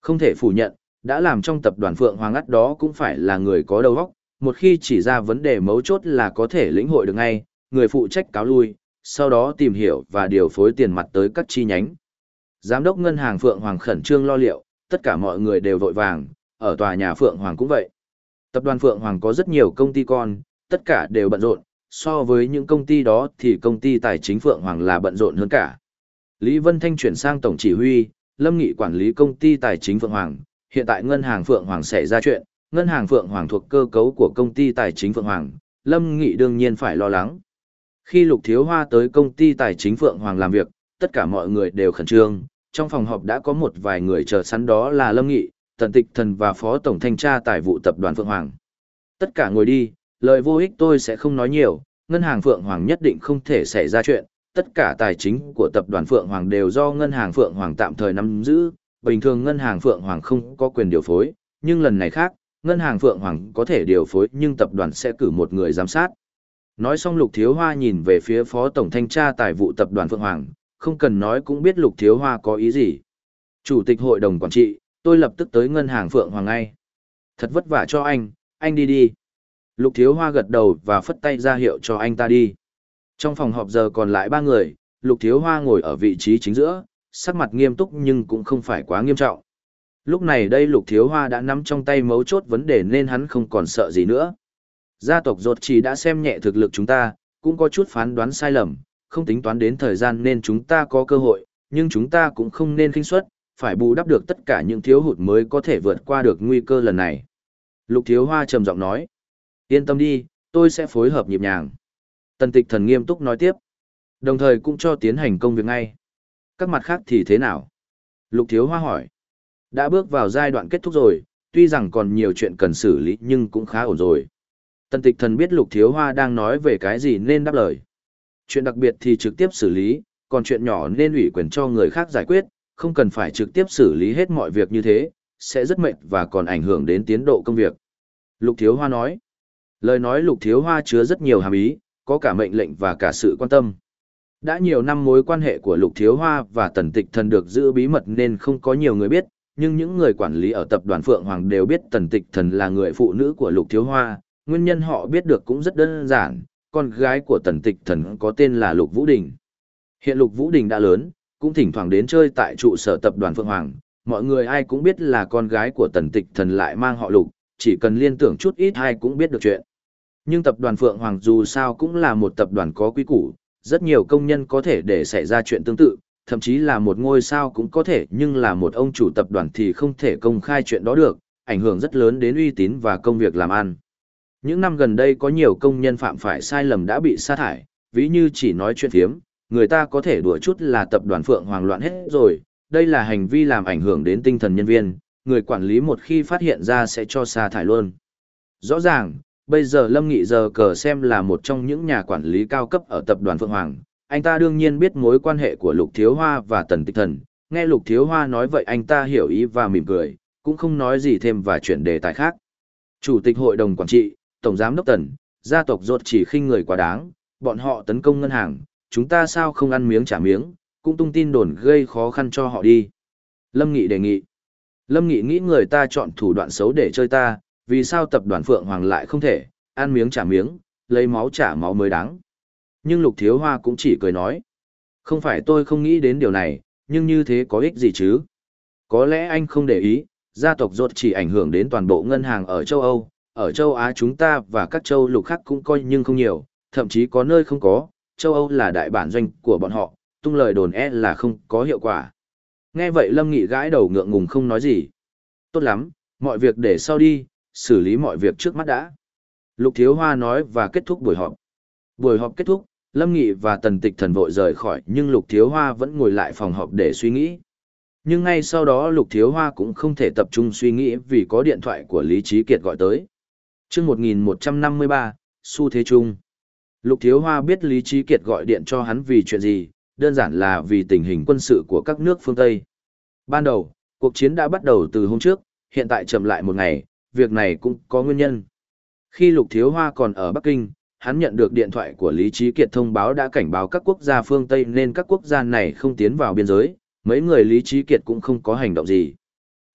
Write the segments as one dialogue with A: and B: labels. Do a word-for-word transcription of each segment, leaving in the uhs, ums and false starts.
A: Không thể phủ nhận, đã làm trong tập đoàn Phượng Hoàng ắt đó cũng phải là người có đầu óc, một khi chỉ ra vấn đề mấu chốt là có thể lĩnh hội được ngay, người phụ trách cáo lui, sau đó tìm hiểu và điều phối tiền mặt tới các chi nhánh. Giám đốc ngân hàng Phượng Hoàng khẩn trương lo liệu, tất cả mọi người đều vội vàng, ở tòa nhà Phượng Hoàng cũng vậy. Tập đoàn Phượng Hoàng có rất nhiều công ty con, tất cả đều bận rộn, so với những công ty đó thì công ty tài chính Phượng Hoàng là bận rộn hơn cả. Lý Vân Thanh chuyển sang tổng chỉ huy, Lâm Nghị quản lý công ty tài chính Phượng Hoàng, hiện tại ngân hàng Phượng Hoàng xảy ra chuyện, ngân hàng Phượng Hoàng thuộc cơ cấu của công ty tài chính Phượng Hoàng, Lâm Nghị đương nhiên phải lo lắng. Khi Lục Thiếu Hoa tới công ty tài chính Phượng Hoàng làm việc, tất cả mọi người đều khẩn trương, trong phòng họp đã có một vài người chờ sẵn, đó là Lâm Nghị, Tần Tịch Thần và Phó Tổng Thanh tra Tài vụ Tập đoàn Phượng Hoàng. Tất cả ngồi đi, lời vô ích tôi sẽ không nói nhiều, ngân hàng Phượng Hoàng nhất định không thể xảy ra chuyện, tất cả tài chính của Tập đoàn Phượng Hoàng đều do ngân hàng Phượng Hoàng tạm thời nắm giữ, bình thường ngân hàng Phượng Hoàng không có quyền điều phối, nhưng lần này khác, ngân hàng Phượng Hoàng có thể điều phối nhưng tập đoàn sẽ cử một người giám sát. Nói xong Lục Thiếu Hoa nhìn về phía Phó Tổng Thanh tra Tài vụ Tập đoàn Phượng Hoàng, không cần nói cũng biết Lục Thiếu Hoa có ý gì. Chủ tịch hội đồng quản trị, tôi lập tức tới ngân hàng Phượng Hoàng ngay. Thật vất vả cho anh, anh đi đi. Lục Thiếu Hoa gật đầu và phất tay ra hiệu cho anh ta đi. Trong phòng họp giờ còn lại ba người, Lục Thiếu Hoa ngồi ở vị trí chính giữa, sắc mặt nghiêm túc nhưng cũng không phải quá nghiêm trọng. Lúc này đây Lục Thiếu Hoa đã nắm trong tay mấu chốt vấn đề nên hắn không còn sợ gì nữa. Gia tộc Rột Chỉ đã xem nhẹ thực lực chúng ta, cũng có chút phán đoán sai lầm, không tính toán đến thời gian nên chúng ta có cơ hội, nhưng chúng ta cũng không nên khinh suất, phải bù đắp được tất cả những thiếu hụt mới có thể vượt qua được nguy cơ lần này. Lục Thiếu Hoa trầm giọng nói, yên tâm đi, tôi sẽ phối hợp nhịp nhàng. Tần Tịch Thần nghiêm túc nói tiếp, đồng thời cũng cho tiến hành công việc ngay. Các mặt khác thì thế nào? Lục Thiếu Hoa hỏi. Đã bước vào giai đoạn kết thúc rồi, tuy rằng còn nhiều chuyện cần xử lý nhưng cũng khá ổn rồi. Tần Tịch Thần biết Lục Thiếu Hoa đang nói về cái gì nên đáp lời. Chuyện đặc biệt thì trực tiếp xử lý, còn chuyện nhỏ nên ủy quyền cho người khác giải quyết, không cần phải trực tiếp xử lý hết mọi việc như thế, sẽ rất mệt và còn ảnh hưởng đến tiến độ công việc. Lục Thiếu Hoa nói. Lời nói Lục Thiếu Hoa chứa rất nhiều hàm ý, có cả mệnh lệnh và cả sự quan tâm. Đã nhiều năm mối quan hệ của Lục Thiếu Hoa và Tần Tịch Thần được giữ bí mật nên không có nhiều người biết, nhưng những người quản lý ở tập đoàn Phượng Hoàng đều biết Tần Tịch Thần là người phụ nữ của Lục Thiếu Hoa, nguyên nhân họ biết được cũng rất đơn giản, con gái của Tần Tịch Thần có tên là Lục Vũ Đình. Hiện Lục Vũ Đình đã lớn, cũng thỉnh thoảng đến chơi tại trụ sở tập đoàn Phượng Hoàng, mọi người ai cũng biết là con gái của Tần Tịch Thần lại mang họ Lục, chỉ cần liên tưởng chút ít ai cũng biết được chuyện. Nhưng tập đoàn Phượng Hoàng dù sao cũng là một tập đoàn có quy củ, rất nhiều công nhân có thể để xảy ra chuyện tương tự, thậm chí là một ngôi sao cũng có thể, nhưng là một ông chủ tập đoàn thì không thể công khai chuyện đó được, ảnh hưởng rất lớn đến uy tín và công việc làm ăn. Những năm gần đây có nhiều công nhân phạm phải sai lầm đã bị sa thải, ví như chỉ nói chuyện phiếm, người ta có thể đùa chút là tập đoàn Phượng Hoàng loạn hết rồi, đây là hành vi làm ảnh hưởng đến tinh thần nhân viên, người quản lý một khi phát hiện ra sẽ cho sa thải luôn. Rõ ràng, bây giờ Lâm Nghị giờ cờ xem là một trong những nhà quản lý cao cấp ở tập đoàn Phượng Hoàng, anh ta đương nhiên biết mối quan hệ của Lục Thiếu Hoa và Tần Tịch Thần, nghe Lục Thiếu Hoa nói vậy anh ta hiểu ý và mỉm cười, cũng không nói gì thêm và chuyển đề tài khác. Chủ tịch hội đồng quản trị, Tổng giám đốc Tần, gia tộc Rột Chỉ khinh người quá đáng, bọn họ tấn công ngân hàng, chúng ta sao không ăn miếng trả miếng, cũng tung tin đồn gây khó khăn cho họ đi. Lâm Nghị đề nghị. Lâm Nghị nghĩ người ta chọn thủ đoạn xấu để chơi ta, vì sao tập đoàn Phượng Hoàng lại không thể, ăn miếng trả miếng, lấy máu trả máu mới đáng. Nhưng Lục Thiếu Hoa cũng chỉ cười nói. Không phải tôi không nghĩ đến điều này, nhưng như thế có ích gì chứ? Có lẽ anh không để ý, gia tộc Rột chỉ ảnh hưởng đến toàn bộ ngân hàng ở châu Âu, ở châu Á chúng ta và các châu lục khác cũng coi nhưng không nhiều, thậm chí có nơi không có, châu Âu là đại bản doanh của bọn họ, tung lời đồn e là không có hiệu quả. Nghe vậy Lâm Nghị gãi đầu ngượng ngùng không nói gì. Tốt lắm, mọi việc để sau đi, xử lý mọi việc trước mắt đã. Lục Thiếu Hoa nói và kết thúc buổi họp. Buổi họp kết thúc, Lâm Nghị và Tần Tịch Thần vội rời khỏi nhưng Lục Thiếu Hoa vẫn ngồi lại phòng họp để suy nghĩ. Nhưng ngay sau đó Lục Thiếu Hoa cũng không thể tập trung suy nghĩ vì có điện thoại của Lý Trí Kiệt gọi tới. Trước một nghìn một trăm năm mươi ba, xu thế chung. Lục Thiếu Hoa biết Lý Trí Kiệt gọi điện cho hắn vì chuyện gì, đơn giản là vì tình hình quân sự của các nước phương Tây. Ban đầu, cuộc chiến đã bắt đầu từ hôm trước, hiện tại chậm lại một ngày, việc này cũng có nguyên nhân. Khi Lục Thiếu Hoa còn ở Bắc Kinh, hắn nhận được điện thoại của Lý Trí Kiệt thông báo đã cảnh báo các quốc gia phương Tây nên các quốc gia này không tiến vào biên giới, mấy người Lý Trí Kiệt cũng không có hành động gì.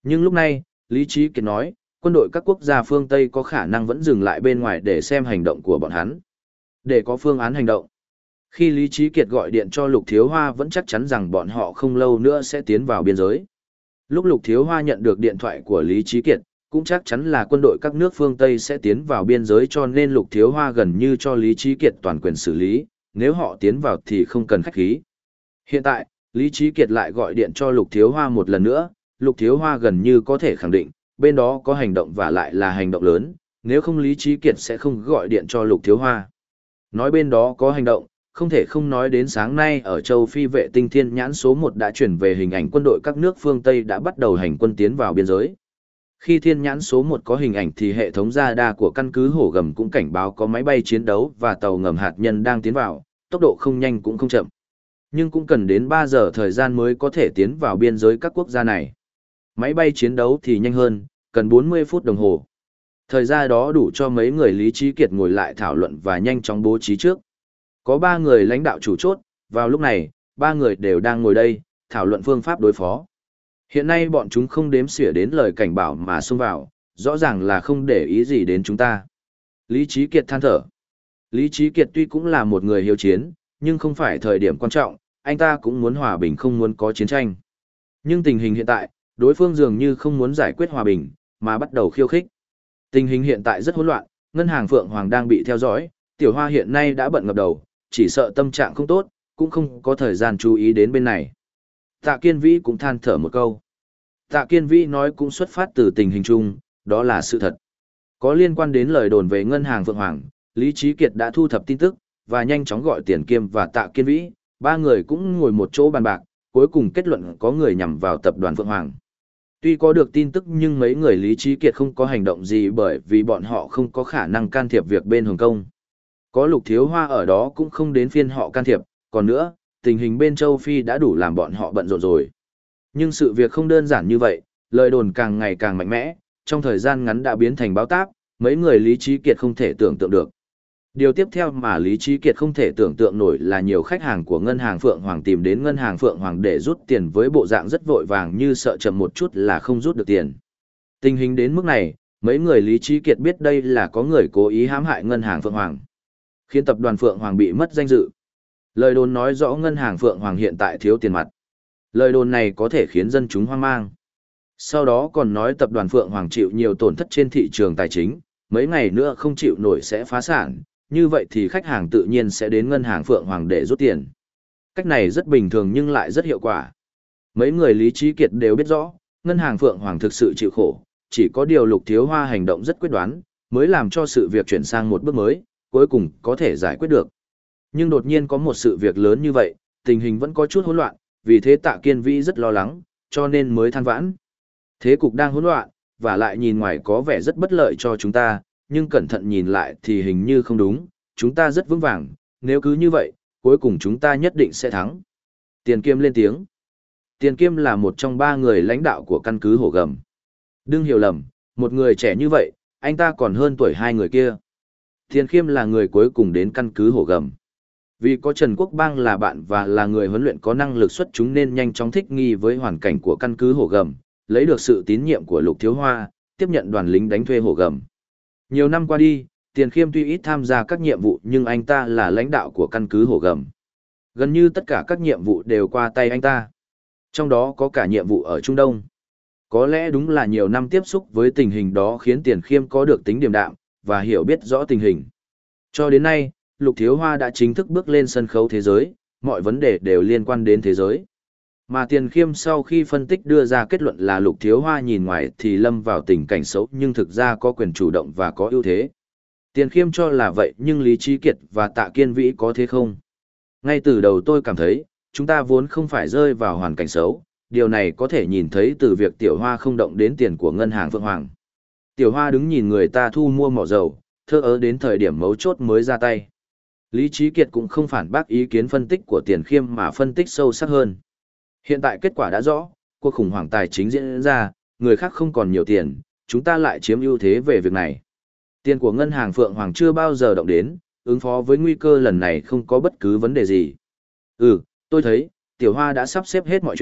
A: Nhưng lúc này, Lý Trí Kiệt nói, quân đội các quốc gia phương Tây có khả năng vẫn dừng lại bên ngoài để xem hành động của bọn hắn. Để có phương án hành động. Khi Lý Trí Kiệt gọi điện cho Lục Thiếu Hoa vẫn chắc chắn rằng bọn họ không lâu nữa sẽ tiến vào biên giới. Lúc Lục Thiếu Hoa nhận được điện thoại của Lý Trí Kiệt, cũng chắc chắn là quân đội các nước phương Tây sẽ tiến vào biên giới cho nên Lục Thiếu Hoa gần như cho Lý Trí Kiệt toàn quyền xử lý, nếu họ tiến vào thì không cần khách khí. Hiện tại, Lý Trí Kiệt lại gọi điện cho Lục Thiếu Hoa một lần nữa, Lục Thiếu Hoa gần như có thể khẳng định, bên đó có hành động và lại là hành động lớn, nếu không Lý Trí Kiệt sẽ không gọi điện cho Lục Thiếu Hoa. Nói bên đó có hành động, không thể không nói đến sáng nay ở châu Phi vệ tinh thiên nhãn số một đã chuyển về hình ảnh quân đội các nước phương Tây đã bắt đầu hành quân tiến vào biên giới. Khi thiên nhãn số một có hình ảnh thì hệ thống radar của căn cứ Hổ Gầm cũng cảnh báo có máy bay chiến đấu và tàu ngầm hạt nhân đang tiến vào, tốc độ không nhanh cũng không chậm. Nhưng cũng cần đến ba giờ thời gian mới có thể tiến vào biên giới các quốc gia này. Máy bay chiến đấu thì nhanh hơn, cần bốn mươi phút đồng hồ. Thời gian đó đủ cho mấy người Lý Trí Kiệt ngồi lại thảo luận và nhanh chóng bố trí trước. Có ba người lãnh đạo chủ chốt, vào lúc này, ba người đều đang ngồi đây, thảo luận phương pháp đối phó. Hiện nay bọn chúng không đếm xỉa đến lời cảnh bảo mà xông vào, rõ ràng là không để ý gì đến chúng ta. Lý Trí Kiệt than thở. Lý Trí Kiệt tuy cũng là một người hiếu chiến, nhưng không phải thời điểm quan trọng, anh ta cũng muốn hòa bình không muốn có chiến tranh. Nhưng tình hình hiện tại, đối phương dường như không muốn giải quyết hòa bình, mà bắt đầu khiêu khích. Tình hình hiện tại rất hỗn loạn, ngân hàng Phượng Hoàng đang bị theo dõi, Tiểu Hoa hiện nay đã bận ngập đầu, chỉ sợ tâm trạng không tốt, cũng không có thời gian chú ý đến bên này. Tạ Kiên Vĩ cũng than thở một câu. Tạ Kiên Vĩ nói cũng xuất phát từ tình hình chung, đó là sự thật. Có liên quan đến lời đồn về ngân hàng Phượng Hoàng, Lý Trí Kiệt đã thu thập tin tức, và nhanh chóng gọi Tiền Kiêm và Tạ Kiên Vĩ, ba người cũng ngồi một chỗ bàn bạc, cuối cùng kết luận có người nhằm vào tập đoàn Phượng Hoàng. Tuy có được tin tức nhưng mấy người Lý Trí Kiệt không có hành động gì bởi vì bọn họ không có khả năng can thiệp việc bên Hồng Kông. Có Lục Thiếu Hoa ở đó cũng không đến phiên họ can thiệp, còn nữa, tình hình bên châu Phi đã đủ làm bọn họ bận rộn rồi. Nhưng sự việc không đơn giản như vậy, lời đồn càng ngày càng mạnh mẽ, trong thời gian ngắn đã biến thành báo táp, mấy người Lý Trí Kiệt không thể tưởng tượng được. Điều tiếp theo mà Lý Trí Kiệt không thể tưởng tượng nổi là nhiều khách hàng của ngân hàng Phượng Hoàng tìm đến ngân hàng Phượng Hoàng để rút tiền với bộ dạng rất vội vàng như sợ chậm một chút là không rút được tiền. Tình hình đến mức này, mấy người Lý Trí Kiệt biết đây là có người cố ý hãm hại ngân hàng Phượng Hoàng, khiến tập đoàn Phượng Hoàng bị mất danh dự. Lời đồn nói rõ ngân hàng Phượng Hoàng hiện tại thiếu tiền mặt. Lời đồn này có thể khiến dân chúng hoang mang. Sau đó còn nói tập đoàn Phượng Hoàng chịu nhiều tổn thất trên thị trường tài chính, mấy ngày nữa không chịu nổi sẽ phá sản, như vậy thì khách hàng tự nhiên sẽ đến ngân hàng Phượng Hoàng để rút tiền. Cách này rất bình thường nhưng lại rất hiệu quả. Mấy người Lý Trí Kiệt đều biết rõ, ngân hàng Phượng Hoàng thực sự chịu khổ, chỉ có điều Lục Thiếu Hoa hành động rất quyết đoán, mới làm cho sự việc chuyển sang một bước mới, cuối cùng có thể giải quyết được. Nhưng đột nhiên có một sự việc lớn như vậy, tình hình vẫn có chút hỗn loạn, vì thế Tạ Kiên Vĩ rất lo lắng, cho nên mới than vãn. Thế cục đang hỗn loạn, và lại nhìn ngoài có vẻ rất bất lợi cho chúng ta, nhưng cẩn thận nhìn lại thì hình như không đúng, chúng ta rất vững vàng, nếu cứ như vậy, cuối cùng chúng ta nhất định sẽ thắng. Tiền Kiêm lên tiếng. Tiền Kiêm là một trong ba người lãnh đạo của căn cứ Hổ Gầm. Đừng hiểu lầm, một người trẻ như vậy, anh ta còn hơn tuổi hai người kia. Tiền Kiêm là người cuối cùng đến căn cứ Hổ Gầm. Vì có Trần Quốc Bang là bạn và là người huấn luyện có năng lực xuất chúng nên nhanh chóng thích nghi với hoàn cảnh của căn cứ Hổ Gầm, lấy được sự tín nhiệm của Lục Thiếu Hoa, tiếp nhận đoàn lính đánh thuê Hổ Gầm. Nhiều năm qua đi, Tiền Khiêm tuy ít tham gia các nhiệm vụ nhưng anh ta là lãnh đạo của căn cứ Hổ Gầm. Gần như tất cả các nhiệm vụ đều qua tay anh ta. Trong đó có cả nhiệm vụ ở Trung Đông. Có lẽ đúng là nhiều năm tiếp xúc với tình hình đó khiến Tiền Khiêm có được tính điềm đạm và hiểu biết rõ tình hình. Cho đến nay, Lục Thiếu Hoa đã chính thức bước lên sân khấu thế giới, mọi vấn đề đều liên quan đến thế giới. Mà Tiền Khiêm sau khi phân tích đưa ra kết luận là Lục Thiếu Hoa nhìn ngoài thì lâm vào tình cảnh xấu nhưng thực ra có quyền chủ động và có ưu thế. Tiền Khiêm cho là vậy nhưng Lý Trí Kiệt và Tạ Kiên Vĩ có thế không? Ngay từ đầu tôi cảm thấy, chúng ta vốn không phải rơi vào hoàn cảnh xấu, điều này có thể nhìn thấy từ việc Tiểu Hoa không động đến tiền của ngân hàng Phượng Hoàng. Tiểu Hoa đứng nhìn người ta thu mua mỏ dầu, thơ ớ đến thời điểm mấu chốt mới ra tay. Lý Trí Kiệt cũng không phản bác ý kiến phân tích của Tiền Khiêm mà phân tích sâu sắc hơn. Hiện tại kết quả đã rõ, cuộc khủng hoảng tài chính diễn ra, người khác không còn nhiều tiền, chúng ta lại chiếm ưu thế về việc này. Tiền của ngân hàng Phượng Hoàng chưa bao giờ động đến, ứng phó với nguy cơ lần này không có bất cứ vấn đề gì. Ừ, tôi thấy, Tiểu Hoa đã sắp xếp hết mọi chuyện,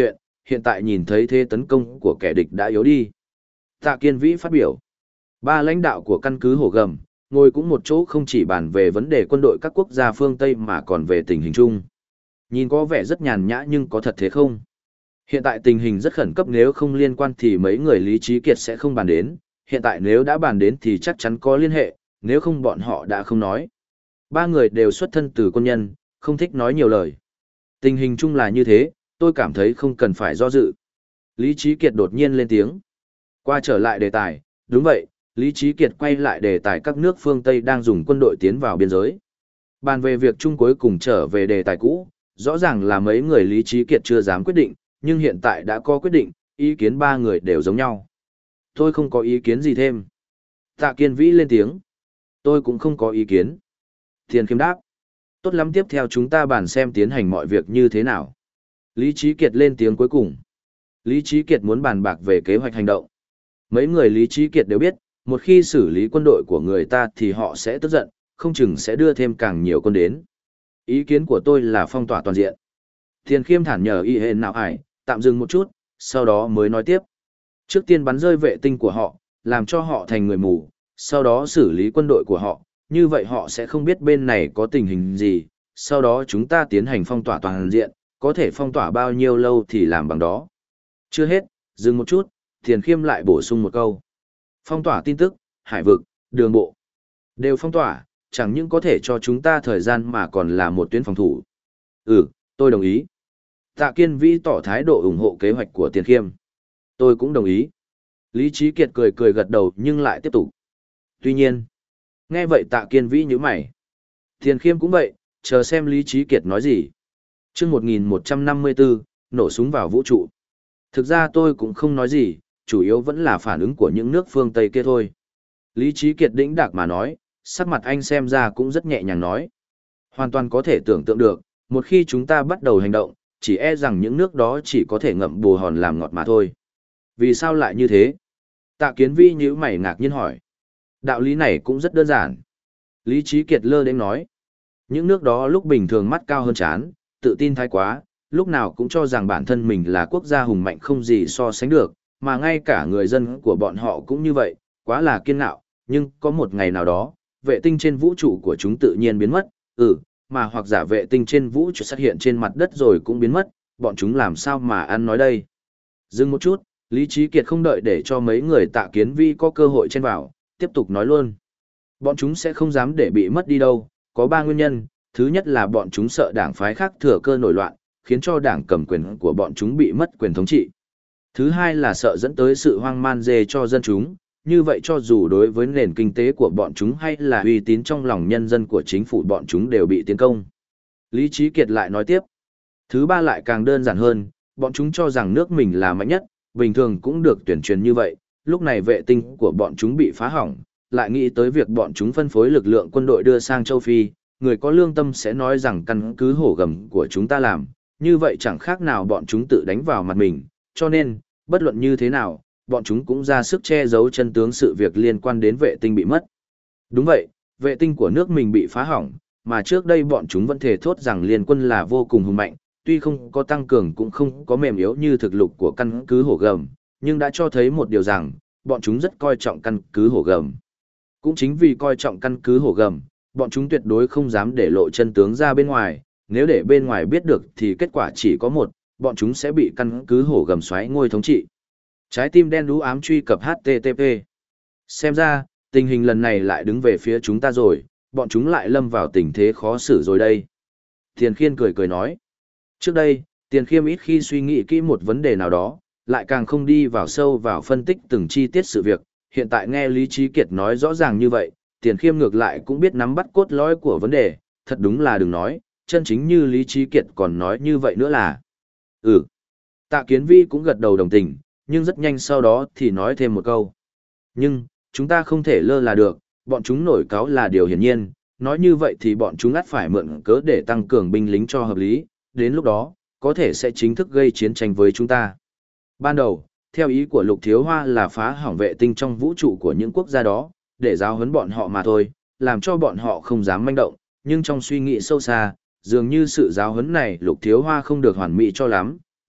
A: hiện tại nhìn thấy thế tấn công của kẻ địch đã yếu đi. Tạ Kiên Vĩ phát biểu. Ba lãnh đạo của căn cứ Hổ Gầm, ngồi cũng một chỗ không chỉ bàn về vấn đề quân đội các quốc gia phương Tây mà còn về tình hình chung. Nhìn có vẻ rất nhàn nhã nhưng có thật thế không? Hiện tại tình hình rất khẩn cấp, nếu không liên quan thì mấy người Lý Trí Kiệt sẽ không bàn đến, hiện tại nếu đã bàn đến thì chắc chắn có liên hệ, nếu không bọn họ đã không nói. Ba người đều xuất thân từ quân nhân, không thích nói nhiều lời. Tình hình chung là như thế, tôi cảm thấy không cần phải do dự. Lý Trí Kiệt đột nhiên lên tiếng. Qua trở lại đề tài, đúng vậy, Lý Trí Kiệt quay lại đề tài các nước phương Tây đang dùng quân đội tiến vào biên giới. Bàn về việc chung cuối cùng trở về đề tài cũ, rõ ràng là mấy người Lý Trí Kiệt chưa dám quyết định, nhưng hiện tại đã có quyết định, ý kiến ba người đều giống nhau. Tôi không có ý kiến gì thêm. Tạ Kiên Vĩ lên tiếng. Tôi cũng không có ý kiến. Tiền Khiêm đáp. Tốt lắm, tiếp theo chúng ta bàn xem tiến hành mọi việc như thế nào. Lý Trí Kiệt lên tiếng cuối cùng. Lý Trí Kiệt muốn bàn bạc về kế hoạch hành động. Mấy người Lý Trí Kiệt đều biết, một khi xử lý quân đội của người ta thì họ sẽ tức giận, không chừng sẽ đưa thêm càng nhiều quân đến. Ý kiến của tôi là phong tỏa toàn diện. Tiền Khiêm thản nhờ y hên nào ải, tạm dừng một chút, sau đó mới nói tiếp. Trước tiên bắn rơi vệ tinh của họ, làm cho họ thành người mù, sau đó xử lý quân đội của họ, như vậy họ sẽ không biết bên này có tình hình gì, sau đó chúng ta tiến hành phong tỏa toàn diện, có thể phong tỏa bao nhiêu lâu thì làm bằng đó. Chưa hết, dừng một chút, Tiền Khiêm lại bổ sung một câu. Phong tỏa tin tức, hải vực, đường bộ, đều phong tỏa, chẳng những có thể cho chúng ta thời gian mà còn là một tuyến phòng thủ. Ừ, tôi đồng ý. Tạ Kiên Vĩ tỏ thái độ ủng hộ kế hoạch của Tiền Khiêm. Tôi cũng đồng ý. Lý Trí Kiệt cười cười gật đầu nhưng lại tiếp tục. Tuy nhiên, nghe vậy Tạ Kiên Vĩ nhíu mày. Tiền Khiêm cũng vậy, chờ xem Lý Trí Kiệt nói gì. Chương một nghìn một trăm năm mươi tư, nổ súng vào vũ trụ. Thực ra tôi cũng không nói gì, chủ yếu vẫn là phản ứng của những nước phương Tây kia thôi. Lý Trí Kiệt đĩnh đạc mà nói, sắc mặt anh xem ra cũng rất nhẹ nhàng nói. Hoàn toàn có thể tưởng tượng được, một khi chúng ta bắt đầu hành động, chỉ e rằng những nước đó chỉ có thể ngậm bù hòn làm ngọt mà thôi. Vì sao lại như thế? Tạ Kiến Vĩ nhíu mày ngạc nhiên hỏi. Đạo lý này cũng rất đơn giản. Lý Trí Kiệt lơ đến nói. Những nước đó lúc bình thường mắt cao hơn trán, tự tin thái quá, lúc nào cũng cho rằng bản thân mình là quốc gia hùng mạnh không gì so sánh được, mà ngay cả người dân của bọn họ cũng như vậy, quá là kiên ngạo, nhưng có một ngày nào đó, vệ tinh trên vũ trụ của chúng tự nhiên biến mất, ừ, mà hoặc giả vệ tinh trên vũ trụ xuất hiện trên mặt đất rồi cũng biến mất, bọn chúng làm sao mà ăn nói đây. Dừng một chút, Lý Trí Kiệt không đợi để cho mấy người Tạ Kiến Vĩ có cơ hội chen vào, tiếp tục nói luôn. Bọn chúng sẽ không dám để bị mất đi đâu, có ba nguyên nhân, thứ nhất là bọn chúng sợ đảng phái khác thừa cơ nổi loạn, khiến cho đảng cầm quyền của bọn chúng bị mất quyền thống trị. Thứ hai là sợ dẫn tới sự hoang man dê cho dân chúng, như vậy cho dù đối với nền kinh tế của bọn chúng hay là uy tín trong lòng nhân dân của chính phủ bọn chúng đều bị tiến công. Lý Trí Kiệt lại nói tiếp. Thứ ba lại càng đơn giản hơn, bọn chúng cho rằng nước mình là mạnh nhất, bình thường cũng được tuyển truyền như vậy, lúc này vệ tinh của bọn chúng bị phá hỏng, lại nghĩ tới việc bọn chúng phân phối lực lượng quân đội đưa sang châu Phi, người có lương tâm sẽ nói rằng căn cứ Hổ Gầm của chúng ta làm, như vậy chẳng khác nào bọn chúng tự đánh vào mặt mình, cho nên, bất luận như thế nào, bọn chúng cũng ra sức che giấu chân tướng sự việc liên quan đến vệ tinh bị mất. Đúng vậy, vệ tinh của nước mình bị phá hỏng, mà trước đây bọn chúng vẫn thề thốt rằng liên quân là vô cùng hùng mạnh, tuy không có tăng cường cũng không có mềm yếu như thực lực của căn cứ Hổ Gầm, nhưng đã cho thấy một điều rằng, bọn chúng rất coi trọng căn cứ Hổ Gầm. Cũng chính vì coi trọng căn cứ Hổ Gầm, bọn chúng tuyệt đối không dám để lộ chân tướng ra bên ngoài, nếu để bên ngoài biết được thì kết quả chỉ có một, bọn chúng sẽ bị căn cứ Hổ Gầm xoáy ngôi thống trị. Trái tim đen đú ám truy cập hát tê tê pê. Xem ra, tình hình lần này lại đứng về phía chúng ta rồi, bọn chúng lại lâm vào tình thế khó xử rồi đây. Tiền Khiên cười cười nói. Trước đây, Tiền Khiêm ít khi suy nghĩ kỹ một vấn đề nào đó, lại càng không đi vào sâu vào phân tích từng chi tiết sự việc. Hiện tại nghe Lý Trí Kiệt nói rõ ràng như vậy, Tiền Khiêm ngược lại cũng biết nắm bắt cốt lõi của vấn đề, thật đúng là đừng nói, chân chính như Lý Trí Kiệt còn nói như vậy nữa là. Ừ. Tạ Kiến Vĩ cũng gật đầu đồng tình, nhưng rất nhanh sau đó thì nói thêm một câu. Nhưng, chúng ta không thể lơ là được, bọn chúng nổi cáu là điều hiển nhiên, nói như vậy thì bọn chúng ắt phải mượn cớ để tăng cường binh lính cho hợp lý, đến lúc đó, có thể sẽ chính thức gây chiến tranh với chúng ta. Ban đầu, theo ý của Lục Thiếu Hoa là phá hỏng vệ tinh trong vũ trụ của những quốc gia đó, để giáo huấn bọn họ mà thôi, làm cho bọn họ không dám manh động, nhưng trong suy nghĩ sâu xa, dường như sự giáo huấn này Lục Thiếu Hoa không được hoàn mỹ cho lắm,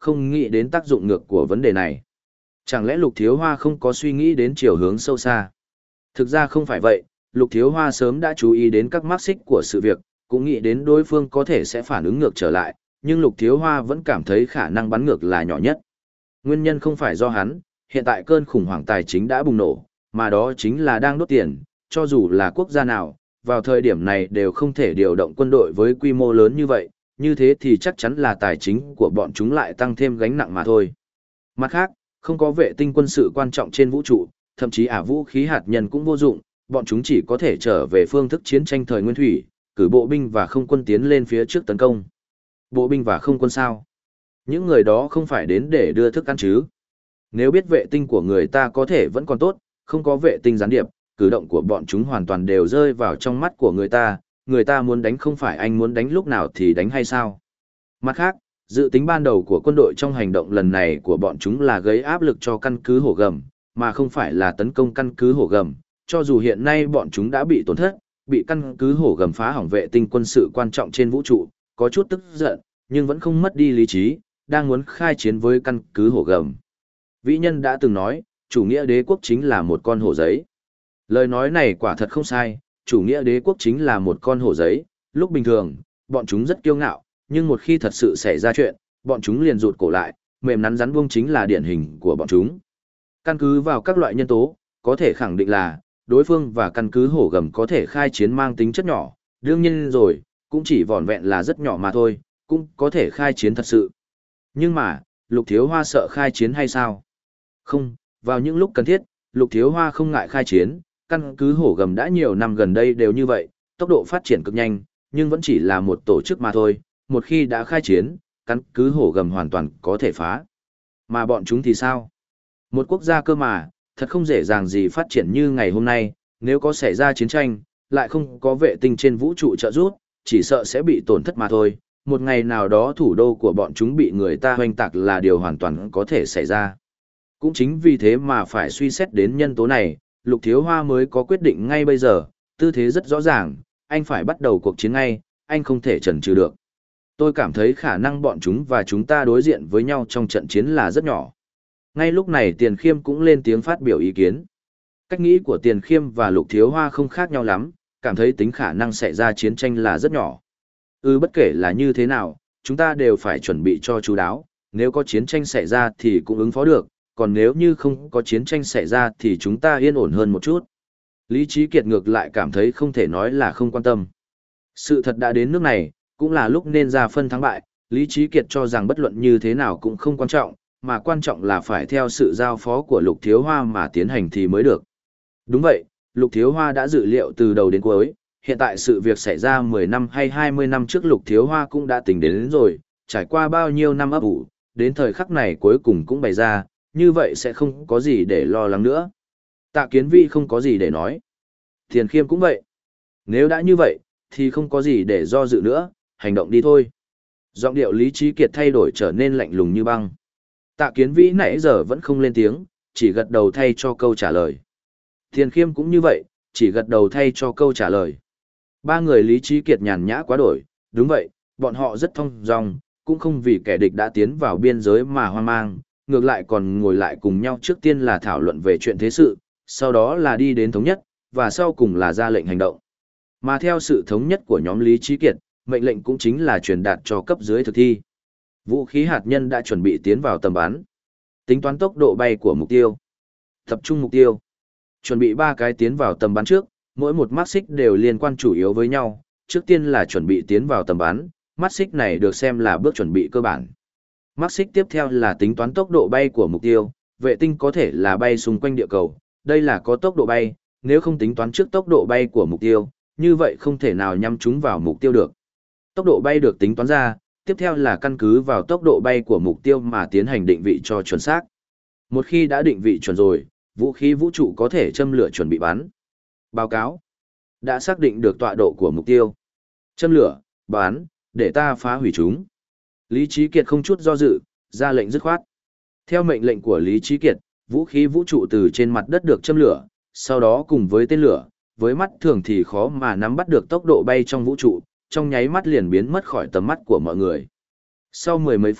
A: không nghĩ đến tác dụng ngược của vấn đề này. Chẳng lẽ Lục Thiếu Hoa không có suy nghĩ đến chiều hướng sâu xa? Thực ra không phải vậy, Lục Thiếu Hoa sớm đã chú ý đến các mắc xích của sự việc, cũng nghĩ đến đối phương có thể sẽ phản ứng ngược trở lại, nhưng Lục Thiếu Hoa vẫn cảm thấy khả năng bắn ngược là nhỏ nhất. Nguyên nhân không phải do hắn, hiện tại cơn khủng hoảng tài chính đã bùng nổ, mà đó chính là đang đốt tiền, cho dù là quốc gia nào, vào thời điểm này đều không thể điều động quân đội với quy mô lớn như vậy, như thế thì chắc chắn là tài chính của bọn chúng lại tăng thêm gánh nặng mà thôi. Mặt khác, không có vệ tinh quân sự quan trọng trên vũ trụ, thậm chí ả vũ khí hạt nhân cũng vô dụng, bọn chúng chỉ có thể trở về phương thức chiến tranh thời nguyên thủy, cử bộ binh và không quân tiến lên phía trước tấn công. Bộ binh và không quân sao? Những người đó không phải đến để đưa thức ăn chứ? Nếu biết vệ tinh của người ta có thể vẫn còn tốt, không có vệ tinh gián điệp, cử động của bọn chúng hoàn toàn đều rơi vào trong mắt của người ta, người ta muốn đánh không phải anh muốn đánh lúc nào thì đánh hay sao? Mặt khác, dự tính ban đầu của quân đội trong hành động lần này của bọn chúng là gây áp lực cho căn cứ Hổ Gầm, mà không phải là tấn công căn cứ Hổ Gầm, cho dù hiện nay bọn chúng đã bị tổn thất, bị căn cứ Hổ Gầm phá hỏng vệ tinh quân sự quan trọng trên vũ trụ, có chút tức giận, nhưng vẫn không mất đi lý trí, đang muốn khai chiến với căn cứ Hổ Gầm. Vĩ nhân đã từng nói, chủ nghĩa đế quốc chính là một con hổ giấy. Lời nói này quả thật không sai, chủ nghĩa đế quốc chính là một con hổ giấy, lúc bình thường, bọn chúng rất kiêu ngạo, nhưng một khi thật sự xảy ra chuyện, bọn chúng liền rụt cổ lại, mềm nắn rắn buông chính là điển hình của bọn chúng. Căn cứ vào các loại nhân tố, có thể khẳng định là, đối phương và căn cứ Hổ Gầm có thể khai chiến mang tính chất nhỏ, đương nhiên rồi, cũng chỉ vỏn vẹn là rất nhỏ mà thôi, cũng có thể khai chiến thật sự. Nhưng mà, Lục Thiếu Hoa sợ khai chiến hay sao? Không, vào những lúc cần thiết, Lục Thiếu Hoa không ngại khai chiến, căn cứ Hổ Gầm đã nhiều năm gần đây đều như vậy, tốc độ phát triển cực nhanh, nhưng vẫn chỉ là một tổ chức mà thôi, một khi đã khai chiến, căn cứ Hổ Gầm hoàn toàn có thể phá. Mà bọn chúng thì sao? Một quốc gia cơ mà, thật không dễ dàng gì phát triển như ngày hôm nay, nếu có xảy ra chiến tranh, lại không có vệ tinh trên vũ trụ trợ giúp, chỉ sợ sẽ bị tổn thất mà thôi. Một ngày nào đó thủ đô của bọn chúng bị người ta hoành tạc là điều hoàn toàn có thể xảy ra. Cũng chính vì thế mà phải suy xét đến nhân tố này, Lục Thiếu Hoa mới có quyết định ngay bây giờ, tư thế rất rõ ràng, anh phải bắt đầu cuộc chiến ngay, anh không thể chần chừ được. Tôi cảm thấy khả năng bọn chúng và chúng ta đối diện với nhau trong trận chiến là rất nhỏ. Ngay lúc này Tiền Khiêm cũng lên tiếng phát biểu ý kiến. Cách nghĩ của Tiền Khiêm và Lục Thiếu Hoa không khác nhau lắm, cảm thấy tính khả năng xảy ra chiến tranh là rất nhỏ. Ừ, bất kể là như thế nào, chúng ta đều phải chuẩn bị cho chú đáo, nếu có chiến tranh xảy ra thì cũng ứng phó được, còn nếu như không có chiến tranh xảy ra thì chúng ta yên ổn hơn một chút. Lý Trí Kiệt ngược lại cảm thấy không thể nói là không quan tâm. Sự thật đã đến nước này, cũng là lúc nên ra phân thắng bại, Lý Trí Kiệt cho rằng bất luận như thế nào cũng không quan trọng, mà quan trọng là phải theo sự giao phó của Lục Thiếu Hoa mà tiến hành thì mới được. Đúng vậy, Lục Thiếu Hoa đã dự liệu từ đầu đến cuối, hiện tại sự việc xảy ra mười năm hay hai mươi năm trước Lục Thiếu Hoa cũng đã tính đến, đến rồi, trải qua bao nhiêu năm ấp ủ, đến thời khắc này cuối cùng cũng bày ra, như vậy sẽ không có gì để lo lắng nữa. Tạ Kiến Vi không có gì để nói. Tiền Khiêm cũng vậy. Nếu đã như vậy, thì không có gì để do dự nữa, hành động đi thôi. Giọng điệu Lý Trí Kiệt thay đổi trở nên lạnh lùng như băng. Tạ Kiến Vĩ nãy giờ vẫn không lên tiếng, chỉ gật đầu thay cho câu trả lời. Tiền Khiêm cũng như vậy, chỉ gật đầu thay cho câu trả lời. Ba người Lý Trí Kiệt nhàn nhã quá đổi, đúng vậy, bọn họ rất thông dong, cũng không vì kẻ địch đã tiến vào biên giới mà hoang mang, ngược lại còn ngồi lại cùng nhau trước tiên là thảo luận về chuyện thế sự, sau đó là đi đến thống nhất, và sau cùng là ra lệnh hành động. Mà theo sự thống nhất của nhóm Lý Trí Kiệt, mệnh lệnh cũng chính là truyền đạt cho cấp dưới thực thi. Vũ khí hạt nhân đã chuẩn bị tiến vào tầm bắn. Tính toán tốc độ bay của mục tiêu. Tập trung mục tiêu. Chuẩn bị ba cái tiến vào tầm bắn trước, mỗi một mắt xích đều liên quan chủ yếu với nhau. Trước tiên là chuẩn bị tiến vào tầm bắn, mắt xích này được xem là bước chuẩn bị cơ bản. Mắt xích tiếp theo là tính toán tốc độ bay của mục tiêu, vệ tinh có thể là bay xung quanh địa cầu, đây là có tốc độ bay, nếu không tính toán trước tốc độ bay của mục tiêu, như vậy không thể nào nhắm chúng vào mục tiêu được. Tốc độ bay được tính toán ra, tiếp theo là căn cứ vào tốc độ bay của mục tiêu mà tiến hành định vị cho chuẩn xác. Một khi đã định vị chuẩn rồi, vũ khí vũ trụ có thể châm lửa chuẩn bị bắn. Báo cáo. Đã xác định được tọa độ của mục tiêu. Châm lửa, bắn, để ta phá hủy chúng. Lý Trí Kiệt không chút do dự, ra lệnh dứt khoát. Theo mệnh lệnh của Lý Trí Kiệt, vũ khí vũ trụ từ trên mặt đất được châm lửa, sau đó cùng với tên lửa, với mắt thường thì khó mà nắm bắt được tốc độ bay trong vũ trụ, trong nháy mắt liền biến mất khỏi tầm mắt của mọi người. Sau mười mấy phút,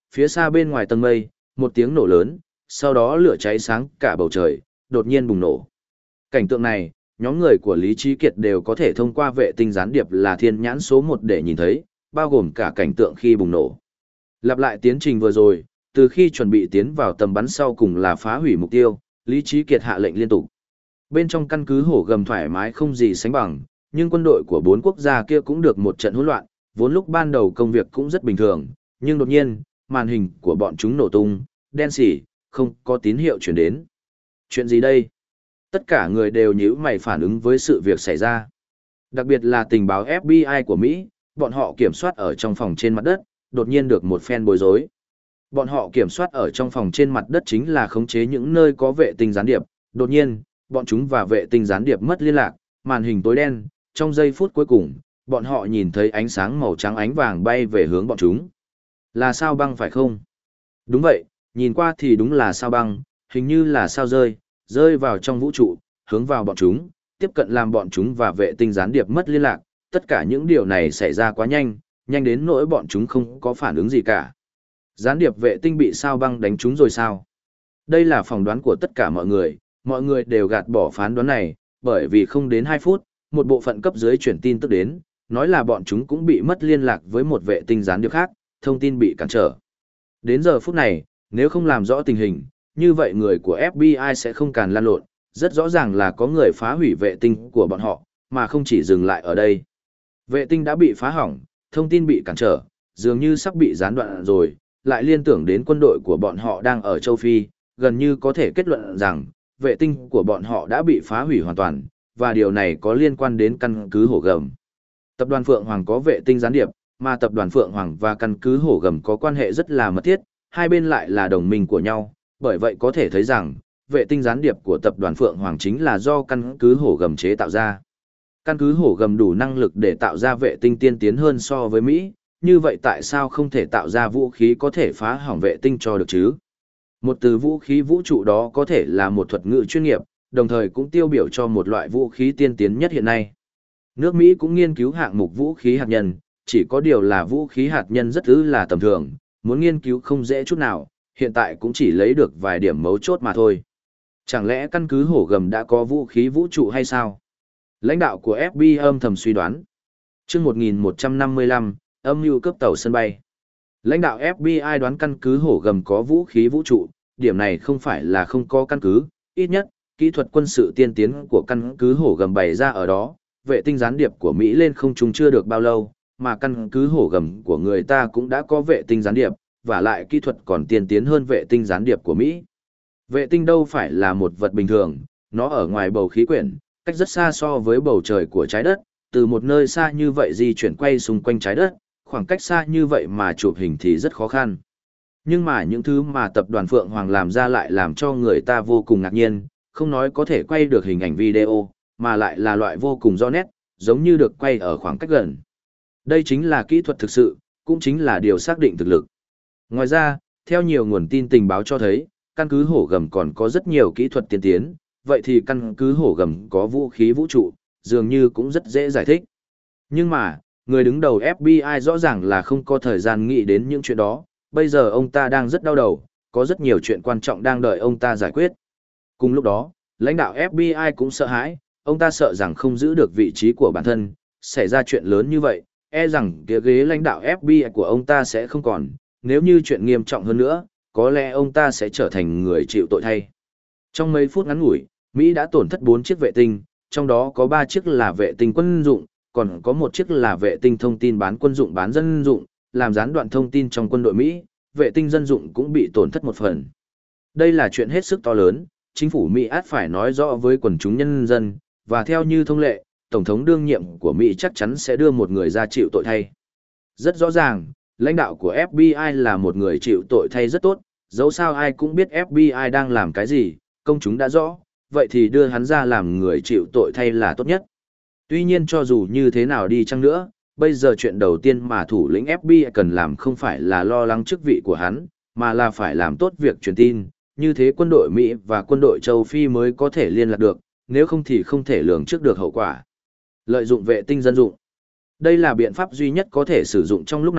A: phía xa bên ngoài tầng mây, một tiếng nổ lớn, sau đó lửa cháy sáng cả bầu trời, đột nhiên bùng nổ. Cảnh tượng này, nhóm người của Lý Trí Kiệt đều có thể thông qua vệ tinh gián điệp là thiên nhãn số một để nhìn thấy, bao gồm cả cảnh tượng khi bùng nổ. Lặp lại tiến trình vừa rồi, từ khi chuẩn bị tiến vào tầm bắn sau cùng là phá hủy mục tiêu, Lý Trí Kiệt hạ lệnh liên tục. Bên trong căn cứ hổ gầm thoải mái không gì sánh bằng, nhưng quân đội của bốn quốc gia kia cũng được một trận hỗn loạn, vốn lúc ban đầu công việc cũng rất bình thường, nhưng đột nhiên, màn hình của bọn chúng nổ tung, đen xỉ, không có tín hiệu chuyển đến. Chuyện gì đây? Tất cả người đều nhíu mày phản ứng với sự việc xảy ra. Đặc biệt là tình báo ép bê i của Mỹ, bọn họ kiểm soát ở trong phòng trên mặt đất, đột nhiên được một phen bối rối. Bọn họ kiểm soát ở trong phòng trên mặt đất chính là khống chế những nơi có vệ tinh gián điệp, đột nhiên, bọn chúng và vệ tinh gián điệp mất liên lạc, màn hình tối đen, trong giây phút cuối cùng, bọn họ nhìn thấy ánh sáng màu trắng ánh vàng bay về hướng bọn chúng. Là sao băng phải không? Đúng vậy, nhìn qua thì đúng là sao băng, hình như là sao rơi, rơi vào trong vũ trụ, hướng vào bọn chúng, tiếp cận làm bọn chúng và vệ tinh gián điệp mất liên lạc. Tất cả những điều này xảy ra quá nhanh, nhanh đến nỗi bọn chúng không có phản ứng gì cả. Gián điệp vệ tinh bị sao băng đánh trúng rồi sao? Đây là phỏng đoán của tất cả mọi người, mọi người đều gạt bỏ phán đoán này, bởi vì không đến hai phút, một bộ phận cấp dưới chuyển tin tức đến, nói là bọn chúng cũng bị mất liên lạc với một vệ tinh gián điệp khác, thông tin bị cản trở. Đến giờ phút này, nếu không làm rõ tình hình, như vậy người của ép bê i sẽ không càn lan lộn, rất rõ ràng là có người phá hủy vệ tinh của bọn họ, mà không chỉ dừng lại ở đây. Vệ tinh đã bị phá hỏng, thông tin bị cản trở, dường như sắp bị gián đoạn rồi, lại liên tưởng đến quân đội của bọn họ đang ở châu Phi, gần như có thể kết luận rằng, vệ tinh của bọn họ đã bị phá hủy hoàn toàn, và điều này có liên quan đến căn cứ hổ gầm. Tập đoàn Phượng Hoàng có vệ tinh gián điệp, mà tập đoàn Phượng Hoàng và căn cứ hổ gầm có quan hệ rất là mật thiết, hai bên lại là đồng minh của nhau, bởi vậy có thể thấy rằng, vệ tinh gián điệp của tập đoàn Phượng Hoàng chính là do căn cứ hổ gầm chế tạo ra. Căn cứ hổ gầm đủ năng lực để tạo ra vệ tinh tiên tiến hơn so với Mỹ, như vậy tại sao không thể tạo ra vũ khí có thể phá hỏng vệ tinh cho được chứ? Một từ vũ khí vũ trụ đó có thể là một thuật ngữ chuyên nghiệp, đồng thời cũng tiêu biểu cho một loại vũ khí tiên tiến nhất hiện nay. Nước Mỹ cũng nghiên cứu hạng mục vũ khí hạt nhân, chỉ có điều là vũ khí hạt nhân rất ư là tầm thường, muốn nghiên cứu không dễ chút nào, hiện tại cũng chỉ lấy được vài điểm mấu chốt mà thôi. Chẳng lẽ căn cứ hổ gầm đã có vũ khí vũ trụ hay sao? Lãnh đạo của ép bê i âm thầm suy đoán. Trước một nghìn một trăm năm mươi lăm, âm mưu cướp tàu sân bay. Lãnh đạo ép bê i đoán căn cứ hổ gầm có vũ khí vũ trụ, điểm này không phải là không có căn cứ, ít nhất, kỹ thuật quân sự tiên tiến của căn cứ hổ gầm bày ra ở đó, vệ tinh gián điệp của Mỹ lên không trung chưa được bao lâu, mà căn cứ hổ gầm của người ta cũng đã có vệ tinh gián điệp, và lại kỹ thuật còn tiên tiến hơn vệ tinh gián điệp của Mỹ. Vệ tinh đâu phải là một vật bình thường, nó ở ngoài bầu khí quyển, cách rất xa so với bầu trời của trái đất, từ một nơi xa như vậy di chuyển quay xung quanh trái đất, khoảng cách xa như vậy mà chụp hình thì rất khó khăn. Nhưng mà những thứ mà tập đoàn Phượng Hoàng làm ra lại làm cho người ta vô cùng ngạc nhiên, không nói có thể quay được hình ảnh video, mà lại là loại vô cùng rõ nét, giống như được quay ở khoảng cách gần. Đây chính là kỹ thuật thực sự, cũng chính là điều xác định thực lực. Ngoài ra, theo nhiều nguồn tin tình báo cho thấy, căn cứ hổ gầm còn có rất nhiều kỹ thuật tiên tiến, vậy thì căn cứ hổ gầm có vũ khí vũ trụ, dường như cũng rất dễ giải thích. Nhưng mà, người đứng đầu ép bê i rõ ràng là không có thời gian nghĩ đến những chuyện đó, bây giờ ông ta đang rất đau đầu, có rất nhiều chuyện quan trọng đang đợi ông ta giải quyết. Cùng lúc đó, lãnh đạo ép bê i cũng sợ hãi, ông ta sợ rằng không giữ được vị trí của bản thân, xảy ra chuyện lớn như vậy, e rằng cái ghế lãnh đạo ép bê i của ông ta sẽ không còn, nếu như chuyện nghiêm trọng hơn nữa, có lẽ ông ta sẽ trở thành người chịu tội thay. Trong mấy phút ngắn ngủi, Mỹ đã tổn thất bốn chiếc vệ tinh, trong đó có ba chiếc là vệ tinh quân dụng, còn có một chiếc là vệ tinh thông tin bán quân dụng bán dân dụng, làm gián đoạn thông tin trong quân đội Mỹ, vệ tinh dân dụng cũng bị tổn thất một phần. Đây là chuyện hết sức to lớn, chính phủ Mỹ ắt phải nói rõ với quần chúng nhân dân, và theo như thông lệ, Tổng thống đương nhiệm của Mỹ chắc chắn sẽ đưa một người ra chịu tội thay. Rất rõ ràng, lãnh đạo của ép bê i là một người chịu tội thay rất tốt, dẫu sao ai cũng biết ép bê i đang làm cái gì, công chúng đã rõ, vậy thì đưa hắn ra làm người chịu tội thay là tốt nhất. Tuy nhiên cho dù như thế nào đi chăng nữa, bây giờ chuyện đầu tiên mà thủ lĩnh ép bê i cần làm không phải là lo lắng chức vị của hắn, mà là phải làm tốt việc truyền tin, như thế quân đội Mỹ và quân đội châu Phi mới có thể liên lạc được, nếu không thì không thể lường trước được hậu quả. Lợi dụng vệ tinh dân dụng. Đây là biện pháp duy nhất có thể sử dụng trong lúc này,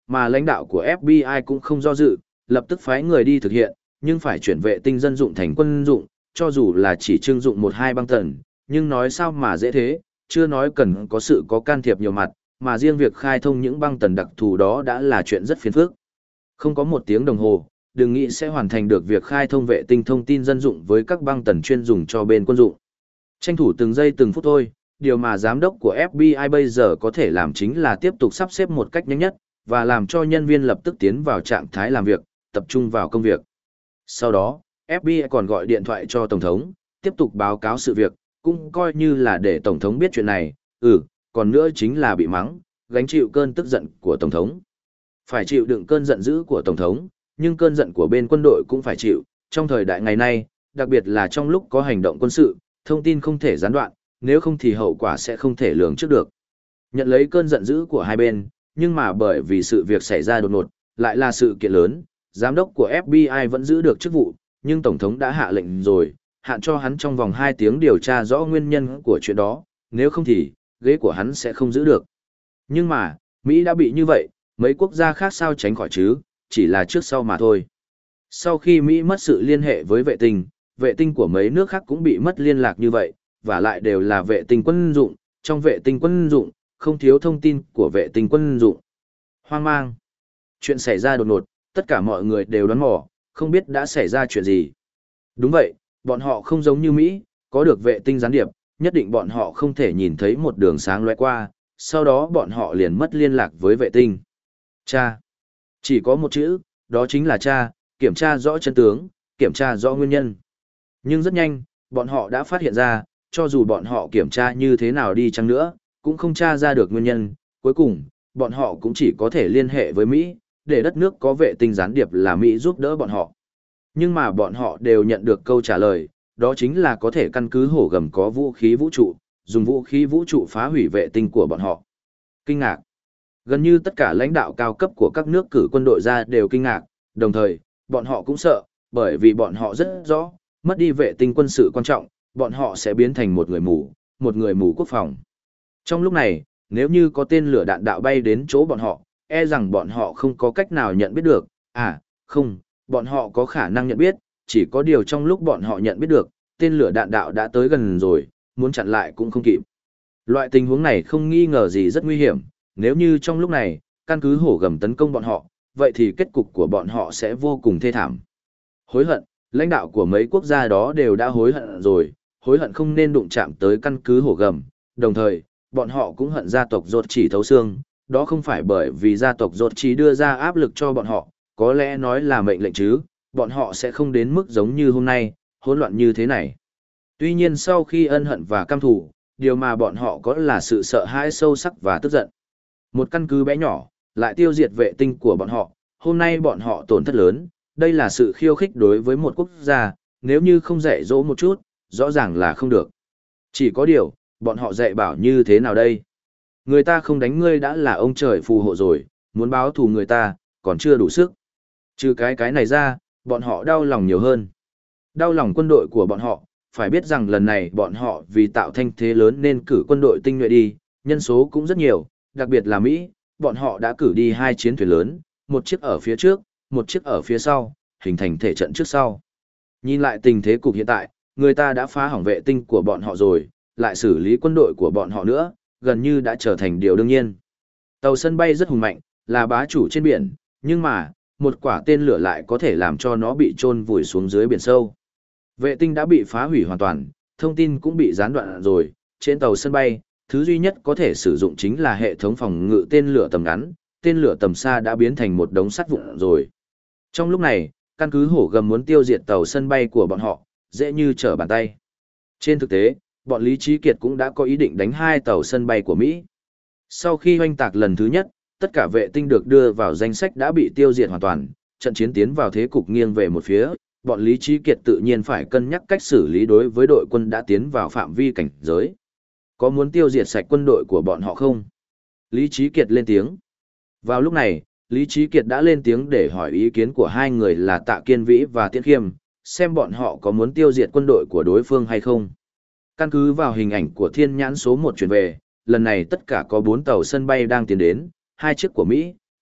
A: mà lãnh đạo của ép bê i cũng không do dự, lập tức phái người đi thực hiện, nhưng phải chuyển vệ tinh dân dụng thành quân dụng, cho dù là chỉ trưng dụng một hai băng tần, nhưng nói sao mà dễ thế, chưa nói cần có sự có can thiệp nhiều mặt, mà riêng việc khai thông những băng tần đặc thù đó đã là chuyện rất phiền phức. Không có một tiếng đồng hồ, đừng nghĩ sẽ hoàn thành được việc khai thông vệ tinh thông tin dân dụng với các băng tần chuyên dùng cho bên quân dụng. Tranh thủ từng giây từng phút thôi, điều mà giám đốc của ép bê i bây giờ có thể làm chính là tiếp tục sắp xếp một cách nhanh nhất, và làm cho nhân viên lập tức tiến vào trạng thái làm việc, tập trung vào công việc. Sau đó, ép bê i còn gọi điện thoại cho Tổng thống, tiếp tục báo cáo sự việc, cũng coi như là để Tổng thống biết chuyện này, ừ, còn nữa chính là bị mắng, gánh chịu cơn tức giận của Tổng thống. Phải chịu đựng cơn giận dữ của Tổng thống, nhưng cơn giận của bên quân đội cũng phải chịu, trong thời đại ngày nay, đặc biệt là trong lúc có hành động quân sự, thông tin không thể gián đoạn, nếu không thì hậu quả sẽ không thể lường trước được. Nhận lấy cơn giận dữ của hai bên, nhưng mà bởi vì sự việc xảy ra đột ngột, lại là sự kiện lớn, giám đốc của ép bê i vẫn giữ được chức vụ, nhưng Tổng thống đã hạ lệnh rồi, hạn cho hắn trong vòng hai tiếng điều tra rõ nguyên nhân của chuyện đó, nếu không thì, ghế của hắn sẽ không giữ được. Nhưng mà, Mỹ đã bị như vậy, mấy quốc gia khác sao tránh khỏi chứ, chỉ là trước sau mà thôi. Sau khi Mỹ mất sự liên hệ với vệ tinh, vệ tinh của mấy nước khác cũng bị mất liên lạc như vậy, và lại đều là vệ tinh quân dụng, trong vệ tinh quân dụng, không thiếu thông tin của vệ tinh quân dụng. Hoang mang. Chuyện xảy ra đột ngột, tất cả mọi người đều đoán mò, không biết đã xảy ra chuyện gì. Đúng vậy, bọn họ không giống như Mỹ, có được vệ tinh gián điệp, nhất định bọn họ không thể nhìn thấy một đường sáng lóe qua, sau đó bọn họ liền mất liên lạc với vệ tinh. Cha. Chỉ có một chữ, đó chính là cha, kiểm tra rõ chân tướng, kiểm tra rõ nguyên nhân. Nhưng rất nhanh, bọn họ đã phát hiện ra, cho dù bọn họ kiểm tra như thế nào đi chăng nữa, cũng không tra ra được nguyên nhân. Cuối cùng, bọn họ cũng chỉ có thể liên hệ với Mỹ, để đất nước có vệ tinh gián điệp là Mỹ giúp đỡ bọn họ. Nhưng mà bọn họ đều nhận được câu trả lời, đó chính là có thể căn cứ hổ gầm có vũ khí vũ trụ, dùng vũ khí vũ trụ phá hủy vệ tinh của bọn họ. Kinh ngạc. Gần như tất cả lãnh đạo cao cấp của các nước cử quân đội ra đều kinh ngạc, đồng thời, bọn họ cũng sợ, bởi vì bọn họ rất rõ, mất đi vệ tinh quân sự quan trọng, bọn họ sẽ biến thành một người mù, một người mù quốc phòng. Trong lúc này, nếu như có tên lửa đạn đạo bay đến chỗ bọn họ, e rằng bọn họ không có cách nào nhận biết được, à, không, bọn họ có khả năng nhận biết, chỉ có điều trong lúc bọn họ nhận biết được, tên lửa đạn đạo đã tới gần rồi, muốn chặn lại cũng không kịp. Loại tình huống này không nghi ngờ gì rất nguy hiểm, nếu như trong lúc này, căn cứ hổ gầm tấn công bọn họ, vậy thì kết cục của bọn họ sẽ vô cùng thê thảm. Hối hận, lãnh đạo của mấy quốc gia đó đều đã hối hận rồi, hối hận không nên đụng chạm tới căn cứ hổ gầm, đồng thời, bọn họ cũng hận gia tộc Rốt Chỉ thấu xương, đó không phải bởi vì gia tộc Rốt Chỉ đưa ra áp lực cho bọn họ, có lẽ nói là mệnh lệnh chứ, bọn họ sẽ không đến mức giống như hôm nay, hỗn loạn như thế này. Tuy nhiên sau khi ân hận và căm thù, điều mà bọn họ có là sự sợ hãi sâu sắc và tức giận. Một căn cứ bé nhỏ, lại tiêu diệt vệ tinh của bọn họ, hôm nay bọn họ tổn thất lớn, đây là sự khiêu khích đối với một quốc gia, nếu như không dạy dỗ một chút, rõ ràng là không được. Chỉ có điều, bọn họ dạy bảo như thế nào đây? Người ta không đánh ngươi đã là ông trời phù hộ rồi, muốn báo thù người ta, còn chưa đủ sức. Trừ cái cái này ra, bọn họ đau lòng nhiều hơn. Đau lòng quân đội của bọn họ, phải biết rằng lần này bọn họ vì tạo thanh thế lớn nên cử quân đội tinh nhuệ đi, nhân số cũng rất nhiều, đặc biệt là Mỹ, bọn họ đã cử đi hai chiến thuyền lớn, một chiếc ở phía trước, một chiếc ở phía sau, hình thành thể trận trước sau. Nhìn lại tình thế cục hiện tại, người ta đã phá hỏng vệ tinh của bọn họ rồi, lại xử lý quân đội của bọn họ nữa, gần như đã trở thành điều đương nhiên. Tàu sân bay rất hùng mạnh, là bá chủ trên biển, nhưng mà, một quả tên lửa lại có thể làm cho nó bị chôn vùi xuống dưới biển sâu. Vệ tinh đã bị phá hủy hoàn toàn, thông tin cũng bị gián đoạn rồi, trên tàu sân bay, thứ duy nhất có thể sử dụng chính là hệ thống phòng ngự tên lửa tầm ngắn, tên lửa tầm xa đã biến thành một đống sắt vụn rồi. Trong lúc này, căn cứ hổ gầm muốn tiêu diệt tàu sân bay của bọn họ, dễ như trở bàn tay. Trên thực tế, bọn Lý Trí Kiệt cũng đã có ý định đánh hai tàu sân bay của Mỹ. Sau khi hoành tạc lần thứ nhất, tất cả vệ tinh được đưa vào danh sách đã bị tiêu diệt hoàn toàn, trận chiến tiến vào thế cục nghiêng về một phía, bọn Lý Trí Kiệt tự nhiên phải cân nhắc cách xử lý đối với đội quân đã tiến vào phạm vi cảnh giới. Có muốn tiêu diệt sạch quân đội của bọn họ không? Lý Trí Kiệt lên tiếng. Vào lúc này, Lý Trí Kiệt đã lên tiếng để hỏi ý kiến của hai người là Tạ Kiên Vĩ và Tiễn Khiêm, xem bọn họ có muốn tiêu diệt quân đội của đối phương hay không. Căn cứ vào hình ảnh của thiên nhãn số một chuyển về, lần này tất cả có bốn tàu sân bay đang tiến đến, hai chiếc của Mỹ,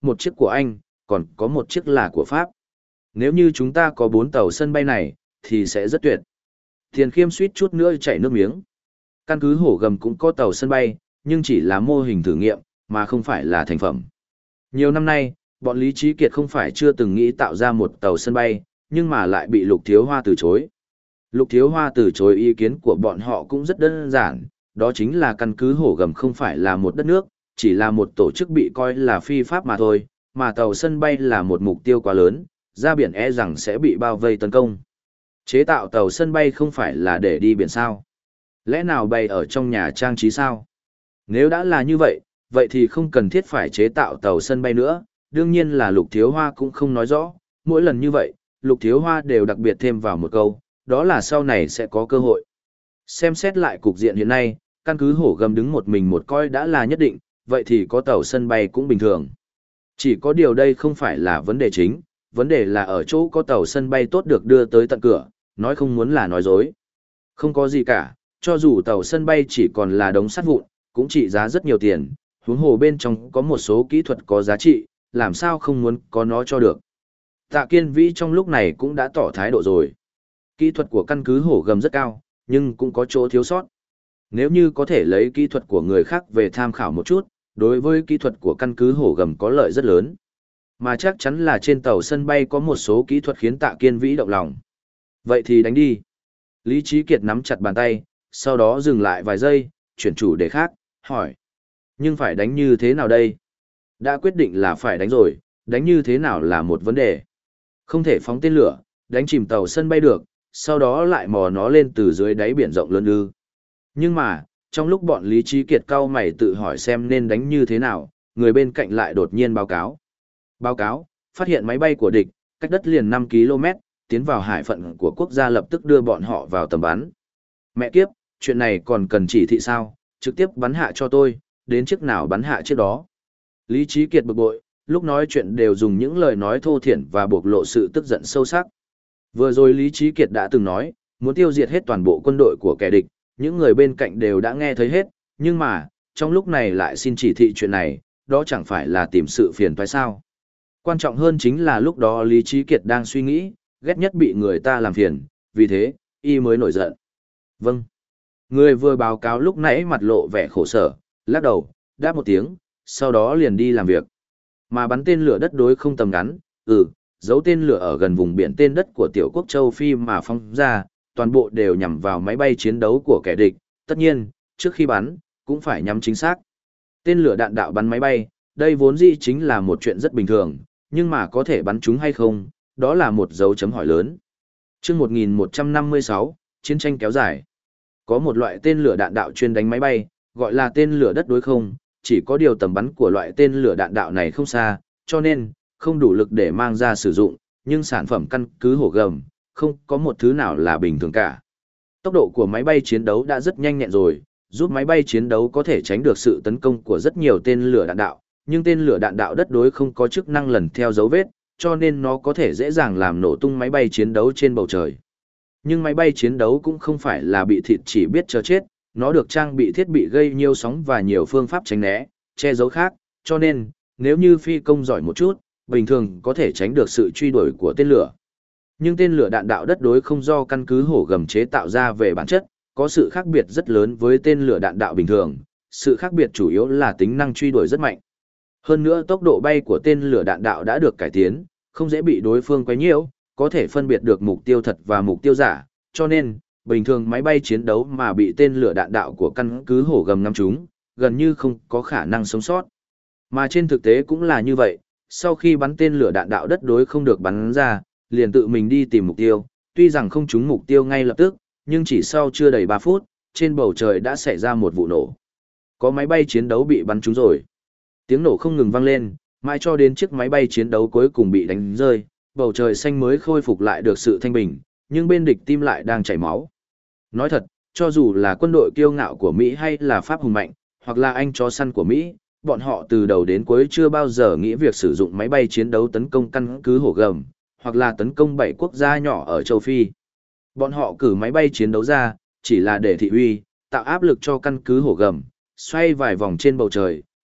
A: một chiếc của Anh, còn có một chiếc là của Pháp. Nếu như chúng ta có bốn tàu sân bay này, thì sẽ rất tuyệt. Tiền Khiêm suýt chút nữa chảy nước miếng. Căn cứ Hổ Gầm cũng có tàu sân bay, nhưng chỉ là mô hình thử nghiệm, mà không phải là thành phẩm. Nhiều năm nay, bọn Lý Trí Kiệt không phải chưa từng nghĩ tạo ra một tàu sân bay, nhưng mà lại bị Lục Thiếu Hoa từ chối. Lục Thiếu Hoa từ chối ý kiến của bọn họ cũng rất đơn giản, đó chính là căn cứ Hổ Gầm không phải là một đất nước, chỉ là một tổ chức bị coi là phi pháp mà thôi, mà tàu sân bay là một mục tiêu quá lớn, ra biển e rằng sẽ bị bao vây tấn công. Chế tạo tàu sân bay không phải là để đi biển sao? Lẽ nào bay ở trong nhà trang trí sao? Nếu đã là như vậy, vậy thì không cần thiết phải chế tạo tàu sân bay nữa, đương nhiên là Lục Thiếu Hoa cũng không nói rõ, mỗi lần như vậy, Lục Thiếu Hoa đều đặc biệt thêm vào một câu, đó là sau này sẽ có cơ hội. Xem xét lại cục diện hiện nay, căn cứ Hổ Gầm đứng một mình một coi đã là nhất định, vậy thì có tàu sân bay cũng bình thường. Chỉ có điều đây không phải là vấn đề chính, vấn đề là ở chỗ có tàu sân bay tốt được đưa tới tận cửa, nói không muốn là nói dối. Không có gì cả, cho dù tàu sân bay chỉ còn là đống sắt vụn, cũng trị giá rất nhiều tiền, huống hồ bên trong có một số kỹ thuật có giá trị, làm sao không muốn có nó cho được. Tạ Kiên Vĩ trong lúc này cũng đã tỏ thái độ rồi. Kỹ thuật của căn cứ Hổ Gầm rất cao, nhưng cũng có chỗ thiếu sót. Nếu như có thể lấy kỹ thuật của người khác về tham khảo một chút, đối với kỹ thuật của căn cứ Hổ Gầm có lợi rất lớn. Mà chắc chắn là trên tàu sân bay có một số kỹ thuật khiến Tạ Kiên Vĩ động lòng. Vậy thì đánh đi. Lý Trí Kiệt nắm chặt bàn tay, sau đó dừng lại vài giây, chuyển chủ đề khác, hỏi. Nhưng phải đánh như thế nào đây? Đã quyết định là phải đánh rồi, đánh như thế nào là một vấn đề. Không thể phóng tên lửa, đánh chìm tàu sân bay được, sau đó lại mò nó lên từ dưới đáy biển rộng lớn ư. Nhưng mà, trong lúc bọn Lý Trí Kiệt cau mày tự hỏi xem nên đánh như thế nào, người bên cạnh lại đột nhiên báo cáo. Báo cáo, phát hiện máy bay của địch, cách đất liền năm ki lô mét, tiến vào hải phận của quốc gia lập tức đưa bọn họ vào tầm bắn. Mẹ kiếp, chuyện này còn cần chỉ thị sao, trực tiếp bắn hạ cho tôi, đến chiếc nào bắn hạ chiếc đó. Lý Trí Kiệt bực bội, lúc nói chuyện đều dùng những lời nói thô thiển và bộc lộ sự tức giận sâu sắc. Vừa rồi Lý Trí Kiệt đã từng nói, muốn tiêu diệt hết toàn bộ quân đội của kẻ địch, những người bên cạnh đều đã nghe thấy hết, nhưng mà, trong lúc này lại xin chỉ thị chuyện này, đó chẳng phải là tìm sự phiền toái sao. Quan trọng hơn chính là lúc đó Lý Trí Kiệt đang suy nghĩ, ghét nhất bị người ta làm phiền, vì thế, y mới nổi giận. Vâng. Người vừa báo cáo lúc nãy mặt lộ vẻ khổ sở, lắc đầu, đáp một tiếng, sau đó liền đi làm việc. Mà bắn tên lửa đất đối không tầm ngắn, ừ, giấu tên lửa ở gần vùng biển tên đất của tiểu quốc châu Phi mà phóng ra, toàn bộ đều nhằm vào máy bay chiến đấu của kẻ địch, tất nhiên, trước khi bắn, cũng phải nhắm chính xác. Tên lửa đạn đạo bắn máy bay, đây vốn dĩ chính là một chuyện rất bình thường, nhưng mà có thể bắn chúng hay không, đó là một dấu chấm hỏi lớn. Trước một nghìn một trăm năm mươi sáu, chiến tranh kéo dài. Có một loại tên lửa đạn đạo chuyên đánh máy bay, gọi là tên lửa đất đối không, chỉ có điều tầm bắn của loại tên lửa đạn đạo này không xa, cho nên, không đủ lực để mang ra sử dụng, nhưng sản phẩm căn cứ Hổ Gầm, không có một thứ nào là bình thường cả. Tốc độ của máy bay chiến đấu đã rất nhanh nhẹn rồi, giúp máy bay chiến đấu có thể tránh được sự tấn công của rất nhiều tên lửa đạn đạo, nhưng tên lửa đạn đạo đất đối không có chức năng lần theo dấu vết, cho nên nó có thể dễ dàng làm nổ tung máy bay chiến đấu trên bầu trời. Nhưng máy bay chiến đấu cũng không phải là bị thịt chỉ biết chờ chết, nó được trang bị thiết bị gây nhiều sóng và nhiều phương pháp tránh né, che giấu khác, cho nên, nếu như phi công giỏi một chút, bình thường có thể tránh được sự truy đuổi của tên lửa. Nhưng tên lửa đạn đạo đất đối không do căn cứ Hổ Gầm chế tạo ra về bản chất, có sự khác biệt rất lớn với tên lửa đạn đạo bình thường, sự khác biệt chủ yếu là tính năng truy đuổi rất mạnh. Hơn nữa tốc độ bay của tên lửa đạn đạo đã được cải tiến, không dễ bị đối phương quấy nhiễu, có thể phân biệt được mục tiêu thật và mục tiêu giả, cho nên, bình thường máy bay chiến đấu mà bị tên lửa đạn đạo của căn cứ Hổ Gầm ngắm trúng, gần như không có khả năng sống sót. Mà trên thực tế cũng là như vậy, sau khi bắn tên lửa đạn đạo đất đối không được bắn ra, liền tự mình đi tìm mục tiêu, tuy rằng không trúng mục tiêu ngay lập tức, nhưng chỉ sau chưa đầy ba phút, trên bầu trời đã xảy ra một vụ nổ. Có máy bay chiến đấu bị bắn trúng rồi. Tiếng nổ không ngừng vang lên, mãi cho đến chiếc máy bay chiến đấu cuối cùng bị đánh rơi, bầu trời xanh mới khôi phục lại được sự thanh bình, nhưng bên địch tim lại đang chảy máu. Nói thật, cho dù là quân đội kiêu ngạo của Mỹ hay là Pháp hùng mạnh, hoặc là anh chó săn của Mỹ, bọn họ từ đầu đến cuối chưa bao giờ nghĩ việc sử dụng máy bay chiến đấu tấn công căn cứ Hổ Gầm, hoặc là tấn công bảy quốc gia nhỏ ở châu Phi. Bọn họ cử máy bay chiến đấu ra, chỉ là để thị uy, tạo áp lực cho căn cứ Hổ Gầm, xoay vài vòng trên bầu trời,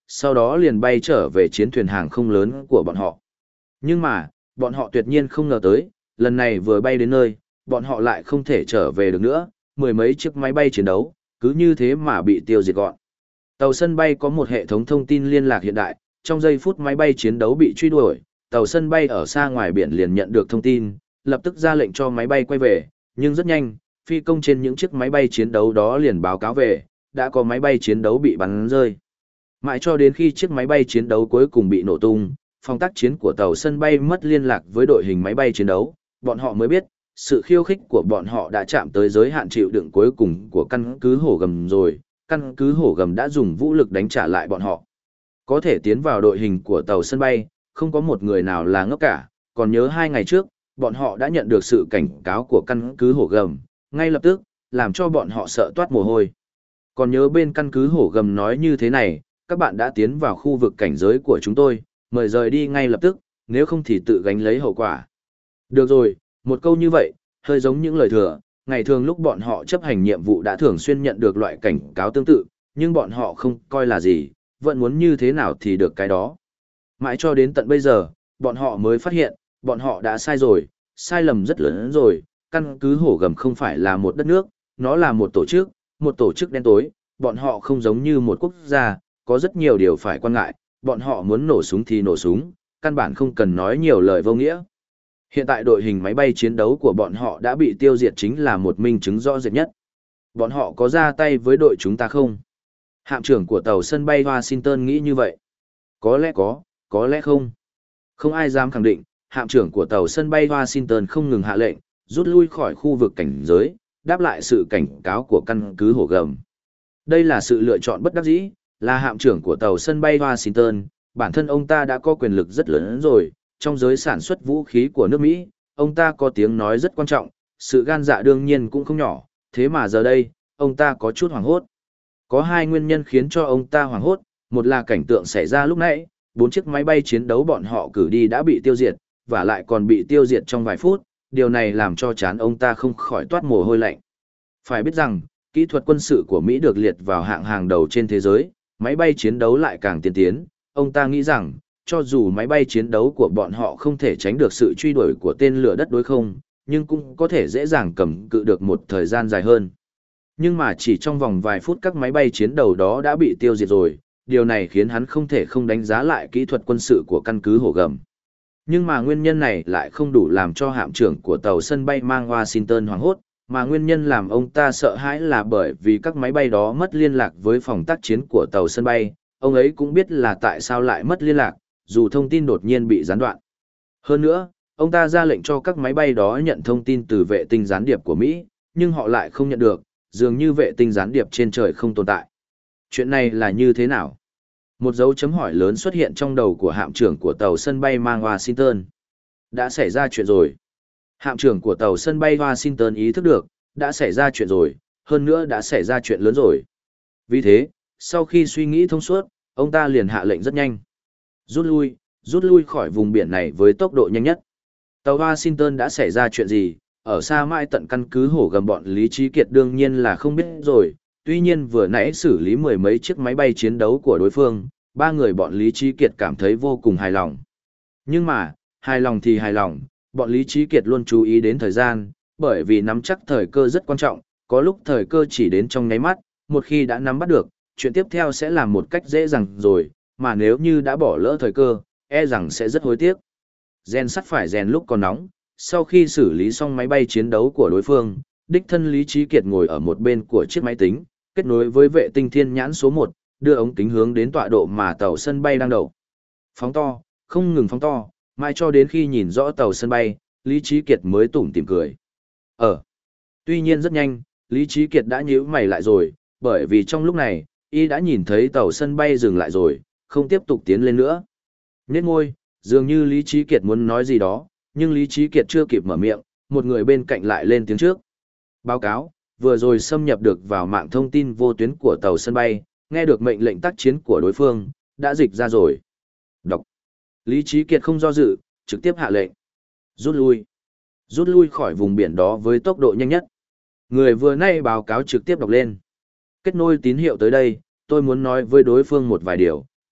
A: sau đó liền bay trở về chiến thuyền hàng không lớn của bọn họ. Nhưng mà, bọn họ tuyệt nhiên không ngờ tới, lần này vừa bay đến nơi, bọn họ lại không thể trở về được nữa, mười mấy chiếc máy bay chiến đấu, cứ như thế mà bị tiêu diệt gọn. Tàu sân bay có một hệ thống thông tin liên lạc hiện đại, trong giây phút máy bay chiến đấu bị truy đuổi, tàu sân bay ở xa ngoài biển liền nhận được thông tin, lập tức ra lệnh cho máy bay quay về, nhưng rất nhanh, phi công trên những chiếc máy bay chiến đấu đó liền báo cáo về, đã có máy bay chiến đấu bị bắn rơi. Mãi cho đến khi chiếc máy bay chiến đấu cuối cùng bị nổ tung, phòng tác chiến của tàu sân bay mất liên lạc với đội hình máy bay chiến đấu, bọn họ mới biết, sự khiêu khích của bọn họ đã chạm tới giới hạn chịu đựng cuối cùng của căn cứ hổ gầm rồi, căn cứ hổ gầm đã dùng vũ lực đánh trả lại bọn họ. Có thể tiến vào đội hình của tàu sân bay, không có một người nào là ngốc cả, còn nhớ hai ngày trước, bọn họ đã nhận được sự cảnh cáo của căn cứ hổ gầm, ngay lập tức, làm cho bọn họ sợ toát mồ hôi. Còn nhớ bên căn cứ hổ gầm nói như thế này, các bạn đã tiến vào khu vực cảnh giới của chúng tôi, mời rời đi ngay lập tức, nếu không thì tự gánh lấy hậu quả. Được rồi, một câu như vậy, hơi giống những lời thừa, ngày thường lúc bọn họ chấp hành nhiệm vụ đã thường xuyên nhận được loại cảnh cáo tương tự, nhưng bọn họ không coi là gì, vẫn muốn như thế nào thì được cái đó. Mãi cho đến tận bây giờ, bọn họ mới phát hiện, bọn họ đã sai rồi, sai lầm rất lớn rồi, căn cứ hổ gầm không phải là một đất nước, nó là một tổ chức, một tổ chức đen tối, bọn họ không giống như một quốc gia, có rất nhiều điều phải quan ngại, bọn họ muốn nổ súng thì nổ súng, căn bản không cần nói nhiều lời vô nghĩa. Hiện tại đội hình máy bay chiến đấu của bọn họ đã bị tiêu diệt chính là một minh chứng rõ rệt nhất. Bọn họ có ra tay với đội chúng ta không? Hạm trưởng của tàu sân bay Washington nghĩ như vậy. Có lẽ có, có lẽ không. Không ai dám khẳng định, hạm trưởng của tàu sân bay Washington không ngừng hạ lệnh, rút lui khỏi khu vực cảnh giới, đáp lại sự cảnh cáo của căn cứ hổ gầm. Đây là sự lựa chọn bất đắc dĩ, là hạm trưởng của tàu sân bay Washington, bản thân ông ta đã có quyền lực rất lớn rồi, trong giới sản xuất vũ khí của nước Mỹ, ông ta có tiếng nói rất quan trọng, sự gan dạ đương nhiên cũng không nhỏ, thế mà giờ đây, ông ta có chút hoảng hốt. Có hai nguyên nhân khiến cho ông ta hoảng hốt, một là cảnh tượng xảy ra lúc nãy, bốn chiếc máy bay chiến đấu bọn họ cử đi đã bị tiêu diệt, và lại còn bị tiêu diệt trong vài phút, điều này làm cho trán ông ta không khỏi toát mồ hôi lạnh. Phải biết rằng, kỹ thuật quân sự của Mỹ được liệt vào hạng hàng đầu trên thế giới, máy bay chiến đấu lại càng tiên tiến, ông ta nghĩ rằng, cho dù máy bay chiến đấu của bọn họ không thể tránh được sự truy đuổi của tên lửa đất đối không, nhưng cũng có thể dễ dàng cầm cự được một thời gian dài hơn. Nhưng mà chỉ trong vòng vài phút các máy bay chiến đấu đó đã bị tiêu diệt rồi, điều này khiến hắn không thể không đánh giá lại kỹ thuật quân sự của căn cứ hổ gầm. Nhưng mà nguyên nhân này lại không đủ làm cho hạm trưởng của tàu sân bay mang Washington hoảng hốt, mà nguyên nhân làm ông ta sợ hãi là bởi vì các máy bay đó mất liên lạc với phòng tác chiến của tàu sân bay, ông ấy cũng biết là tại sao lại mất liên lạc, dù thông tin đột nhiên bị gián đoạn. Hơn nữa, ông ta ra lệnh cho các máy bay đó nhận thông tin từ vệ tinh gián điệp của Mỹ, nhưng họ lại không nhận được, dường như vệ tinh gián điệp trên trời không tồn tại. Chuyện này là như thế nào? Một dấu chấm hỏi lớn xuất hiện trong đầu của hạm trưởng của tàu sân bay mang Washington. Đã xảy ra chuyện rồi. Hạm trưởng của tàu sân bay Washington ý thức được, đã xảy ra chuyện rồi, hơn nữa đã xảy ra chuyện lớn rồi. Vì thế, sau khi suy nghĩ thông suốt, ông ta liền hạ lệnh rất nhanh. Rút lui, rút lui khỏi vùng biển này với tốc độ nhanh nhất. Tàu Washington đã xảy ra chuyện gì, ở xa mãi tận căn cứ hổ gầm bọn Lý Trí Kiệt đương nhiên là không biết rồi, tuy nhiên vừa nãy xử lý mười mấy chiếc máy bay chiến đấu của đối phương, ba người bọn Lý Trí Kiệt cảm thấy vô cùng hài lòng. Nhưng mà, hài lòng thì hài lòng, bọn Lý Trí Kiệt luôn chú ý đến thời gian, bởi vì nắm chắc thời cơ rất quan trọng, có lúc thời cơ chỉ đến trong nháy mắt, một khi đã nắm bắt được, chuyện tiếp theo sẽ làm một cách dễ dàng rồi, mà nếu như đã bỏ lỡ thời cơ, e rằng sẽ rất hối tiếc. Rèn sắt phải rèn lúc còn nóng, sau khi xử lý xong máy bay chiến đấu của đối phương, đích thân Lý Trí Kiệt ngồi ở một bên của chiếc máy tính, kết nối với vệ tinh thiên nhãn số một, đưa ống kính hướng đến tọa độ mà tàu sân bay đang đậu. Phóng to, không ngừng phóng to, mãi cho đến khi nhìn rõ tàu sân bay, Lý Trí Kiệt mới tủm tỉm cười. Ờ. Tuy nhiên rất nhanh, Lý Trí Kiệt đã nhíu mày lại rồi, bởi vì trong lúc này, y đã nhìn thấy tàu sân bay dừng lại rồi, không tiếp tục tiến lên nữa. Nhếch môi, dường như Lý Trí Kiệt muốn nói gì đó, nhưng Lý Trí Kiệt chưa kịp mở miệng, một người bên cạnh lại lên tiếng trước. Báo cáo, vừa rồi xâm nhập được vào mạng thông tin vô tuyến của tàu sân bay, nghe được mệnh lệnh tác chiến của đối phương, đã dịch ra rồi. Đọc. Lý Trí Kiệt không do dự, trực tiếp hạ lệnh. Rút lui. Rút lui khỏi vùng biển đó với tốc độ nhanh nhất. Người vừa nay báo cáo trực tiếp đọc lên. Kết nối tín hiệu tới đây, tôi muốn nói với đối phương một vài điều.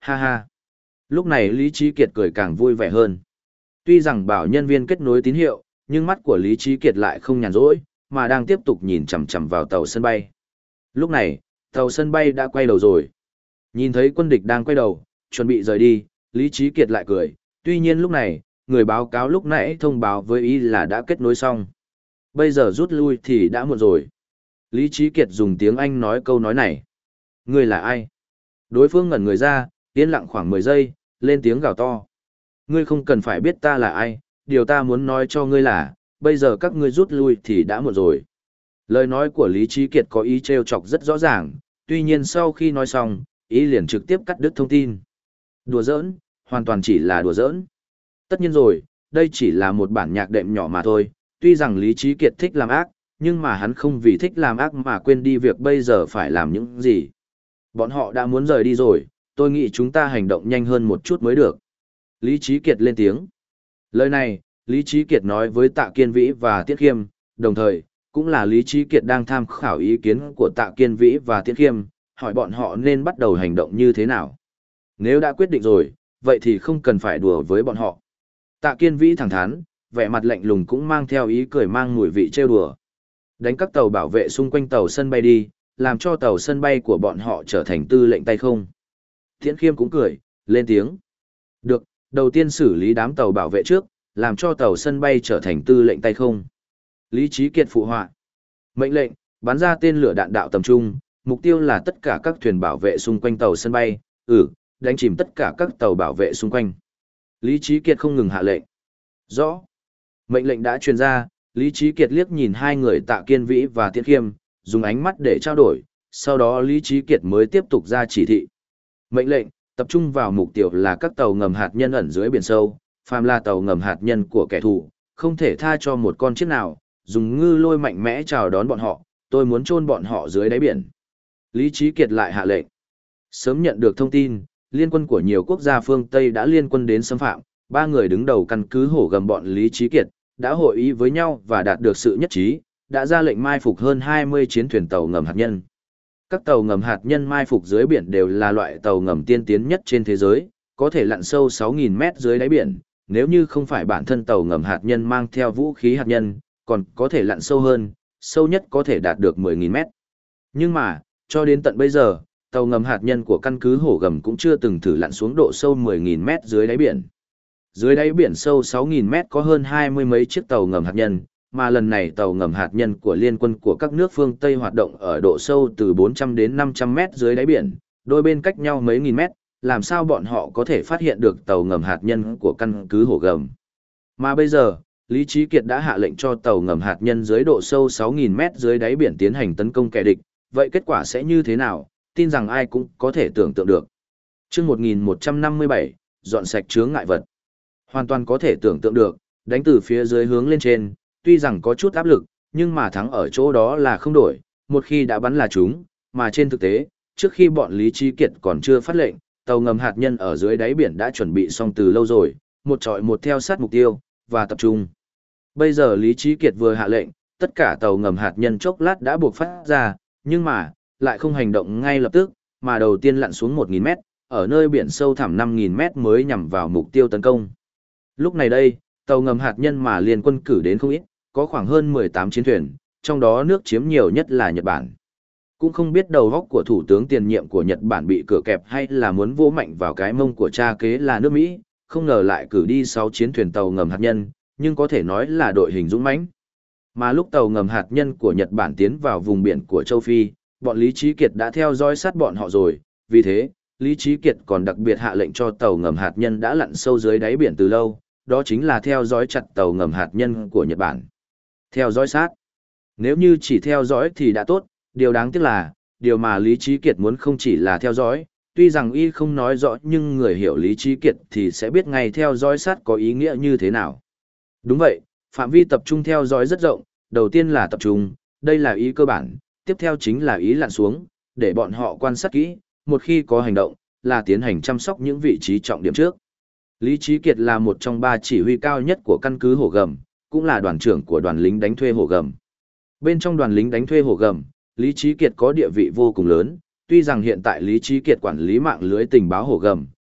A: Ha ha. Lúc này Lý Trí Kiệt cười càng vui vẻ hơn. Tuy rằng bảo nhân viên kết nối tín hiệu, nhưng mắt của Lý Trí Kiệt lại không nhàn rỗi, mà đang tiếp tục nhìn chằm chằm vào tàu sân bay. Lúc này, tàu sân bay đã quay đầu rồi. Nhìn thấy quân địch đang quay đầu, chuẩn bị rời đi, Lý Trí Kiệt lại cười. Tuy nhiên lúc này, người báo cáo lúc nãy thông báo với ý là đã kết nối xong. Bây giờ rút lui thì đã muộn rồi. Lý Trí Kiệt dùng tiếng Anh nói câu nói này. Ngươi là ai? Đối phương ngẩn người ra, yên lặng khoảng mười giây, lên tiếng gào to. Ngươi không cần phải biết ta là ai, điều ta muốn nói cho ngươi là, bây giờ các ngươi rút lui thì đã muộn rồi. Lời nói của Lý Trí Kiệt có ý trêu chọc rất rõ ràng, tuy nhiên sau khi nói xong, ý liền trực tiếp cắt đứt thông tin. Đùa giỡn, hoàn toàn chỉ là đùa giỡn. Tất nhiên rồi, đây chỉ là một bản nhạc đệm nhỏ mà thôi, tuy rằng Lý Trí Kiệt thích làm ác, nhưng mà hắn không vì thích làm ác mà quên đi việc bây giờ phải làm những gì. Bọn họ đã muốn rời đi rồi, tôi nghĩ chúng ta hành động nhanh hơn một chút mới được. Lý Trí Kiệt lên tiếng. Lời này, Lý Trí Kiệt nói với Tạ Kiên Vĩ và Tiết Khiêm, đồng thời, cũng là Lý Trí Kiệt đang tham khảo ý kiến của Tạ Kiên Vĩ và Tiết Khiêm, hỏi bọn họ nên bắt đầu hành động như thế nào. Nếu đã quyết định rồi, vậy thì không cần phải đùa với bọn họ. Tạ Kiên Vĩ thẳng thắn, vẻ mặt lạnh lùng cũng mang theo ý cười mang mùi vị trêu đùa. Đánh các tàu bảo vệ xung quanh tàu sân bay đi, làm cho tàu sân bay của bọn họ trở thành tư lệnh tay không. Tiễn Khiêm cũng cười, lên tiếng. Được, đầu tiên xử lý đám tàu bảo vệ trước, làm cho tàu sân bay trở thành tư lệnh tay không. Lý Trí Kiệt phụ họa. Mệnh lệnh, bắn ra tên lửa đạn đạo tầm trung, mục tiêu là tất cả các thuyền bảo vệ xung quanh tàu sân bay, ừ, đánh chìm tất cả các tàu bảo vệ xung quanh. Lý Trí Kiệt không ngừng hạ lệnh. Rõ. Mệnh lệnh đã truyền ra, Lý Trí Kiệt liếc nhìn hai người Tạ Kiên Vĩ và Tiễn Khiêm, dùng ánh mắt để trao đổi, sau đó Lý Trí Kiệt mới tiếp tục ra chỉ thị. Mệnh lệnh, tập trung vào mục tiêu là các tàu ngầm hạt nhân ẩn dưới biển sâu, phàm là tàu ngầm hạt nhân của kẻ thù, không thể tha cho một con chiếc nào, dùng ngư lôi mạnh mẽ chào đón bọn họ, tôi muốn chôn bọn họ dưới đáy biển. Lý Trí Kiệt lại hạ lệnh. Sớm nhận được thông tin, liên quân của nhiều quốc gia phương Tây đã liên quân đến xâm phạm, ba người đứng đầu căn cứ hổ gầm bọn Lý Trí Kiệt, đã hội ý với nhau và đạt được sự nhất trí, đã ra lệnh mai phục hơn hai mươi chiến thuyền tàu ngầm hạt nhân. Các tàu ngầm hạt nhân mai phục dưới biển đều là loại tàu ngầm tiên tiến nhất trên thế giới, có thể lặn sâu sáu nghìn mét dưới đáy biển, nếu như không phải bản thân tàu ngầm hạt nhân mang theo vũ khí hạt nhân, còn có thể lặn sâu hơn, sâu nhất có thể đạt được mười nghìn mét. Nhưng mà, cho đến tận bây giờ, tàu ngầm hạt nhân của căn cứ hổ gầm cũng chưa từng thử lặn xuống độ sâu mười nghìn mét dưới đáy biển. Dưới đáy biển sâu sáu nghìn mét có hơn hai mươi mấy chiếc tàu ngầm hạt nhân, mà lần này tàu ngầm hạt nhân của liên quân của các nước phương Tây hoạt động ở độ sâu từ bốn trăm đến năm trăm mét dưới đáy biển, đôi bên cách nhau mấy nghìn mét, làm sao bọn họ có thể phát hiện được tàu ngầm hạt nhân của căn cứ hổ gầm. Mà bây giờ, Lý Trí Kiệt đã hạ lệnh cho tàu ngầm hạt nhân dưới độ sâu sáu nghìn mét dưới đáy biển tiến hành tấn công kẻ địch, vậy kết quả sẽ như thế nào, tin rằng ai cũng có thể tưởng tượng được. Chương một nghìn một trăm năm mươi bảy, dọn sạch chướng ngại vật. Hoàn toàn có thể tưởng tượng được, đánh từ phía dưới hướng lên trên, tuy rằng có chút áp lực, nhưng mà thắng ở chỗ đó là không đổi, một khi đã bắn là chúng, mà trên thực tế, trước khi bọn Lý Trí Kiệt còn chưa phát lệnh, tàu ngầm hạt nhân ở dưới đáy biển đã chuẩn bị xong từ lâu rồi, một trọi một theo sát mục tiêu, và tập trung. Bây giờ Lý Trí Kiệt vừa hạ lệnh, tất cả tàu ngầm hạt nhân chốc lát đã buộc phát ra, nhưng mà, lại không hành động ngay lập tức, mà đầu tiên lặn xuống một nghìn mét, ở nơi biển sâu thẳm năm nghìn mét mới nhằm vào mục tiêu tấn công. Lúc này đây, tàu ngầm hạt nhân mà liên quân cử đến không ít, có khoảng hơn mười tám chiến thuyền, trong đó nước chiếm nhiều nhất là Nhật Bản. Cũng không biết đầu góc của thủ tướng tiền nhiệm của Nhật Bản bị cửa kẹp hay là muốn vỗ mạnh vào cái mông của cha kế là nước Mỹ, không ngờ lại cử đi sáu chiến thuyền tàu ngầm hạt nhân, nhưng có thể nói là đội hình dũng mãnh. Mà lúc tàu ngầm hạt nhân của Nhật Bản tiến vào vùng biển của châu Phi, bọn Lý Trí Kiệt đã theo dõi sát bọn họ rồi, vì thế, Lý Trí Kiệt còn đặc biệt hạ lệnh cho tàu ngầm hạt nhân đã lặn sâu dưới đáy biển từ lâu, đó chính là theo dõi chặt tàu ngầm hạt nhân của Nhật Bản. Theo dõi sát. Nếu như chỉ theo dõi thì đã tốt, điều đáng tiếc là, điều mà Lý Trí Kiệt muốn không chỉ là theo dõi, tuy rằng y không nói rõ nhưng người hiểu Lý Trí Kiệt thì sẽ biết ngay theo dõi sát có ý nghĩa như thế nào. Đúng vậy, phạm vi tập trung theo dõi rất rộng, đầu tiên là tập trung, đây là ý cơ bản, tiếp theo chính là ý lặn xuống, để bọn họ quan sát kỹ, một khi có hành động, là tiến hành chăm sóc những vị trí trọng điểm trước. Lý Trí Kiệt là một trong ba chỉ huy cao nhất của căn cứ hổ gầm, cũng là đoàn trưởng của đoàn lính đánh thuê hổ gầm. Bên trong đoàn lính đánh thuê hổ gầm, Lý Trí Kiệt có địa vị vô cùng lớn, tuy rằng hiện tại Lý Trí Kiệt quản lý mạng lưới tình báo hổ gầm,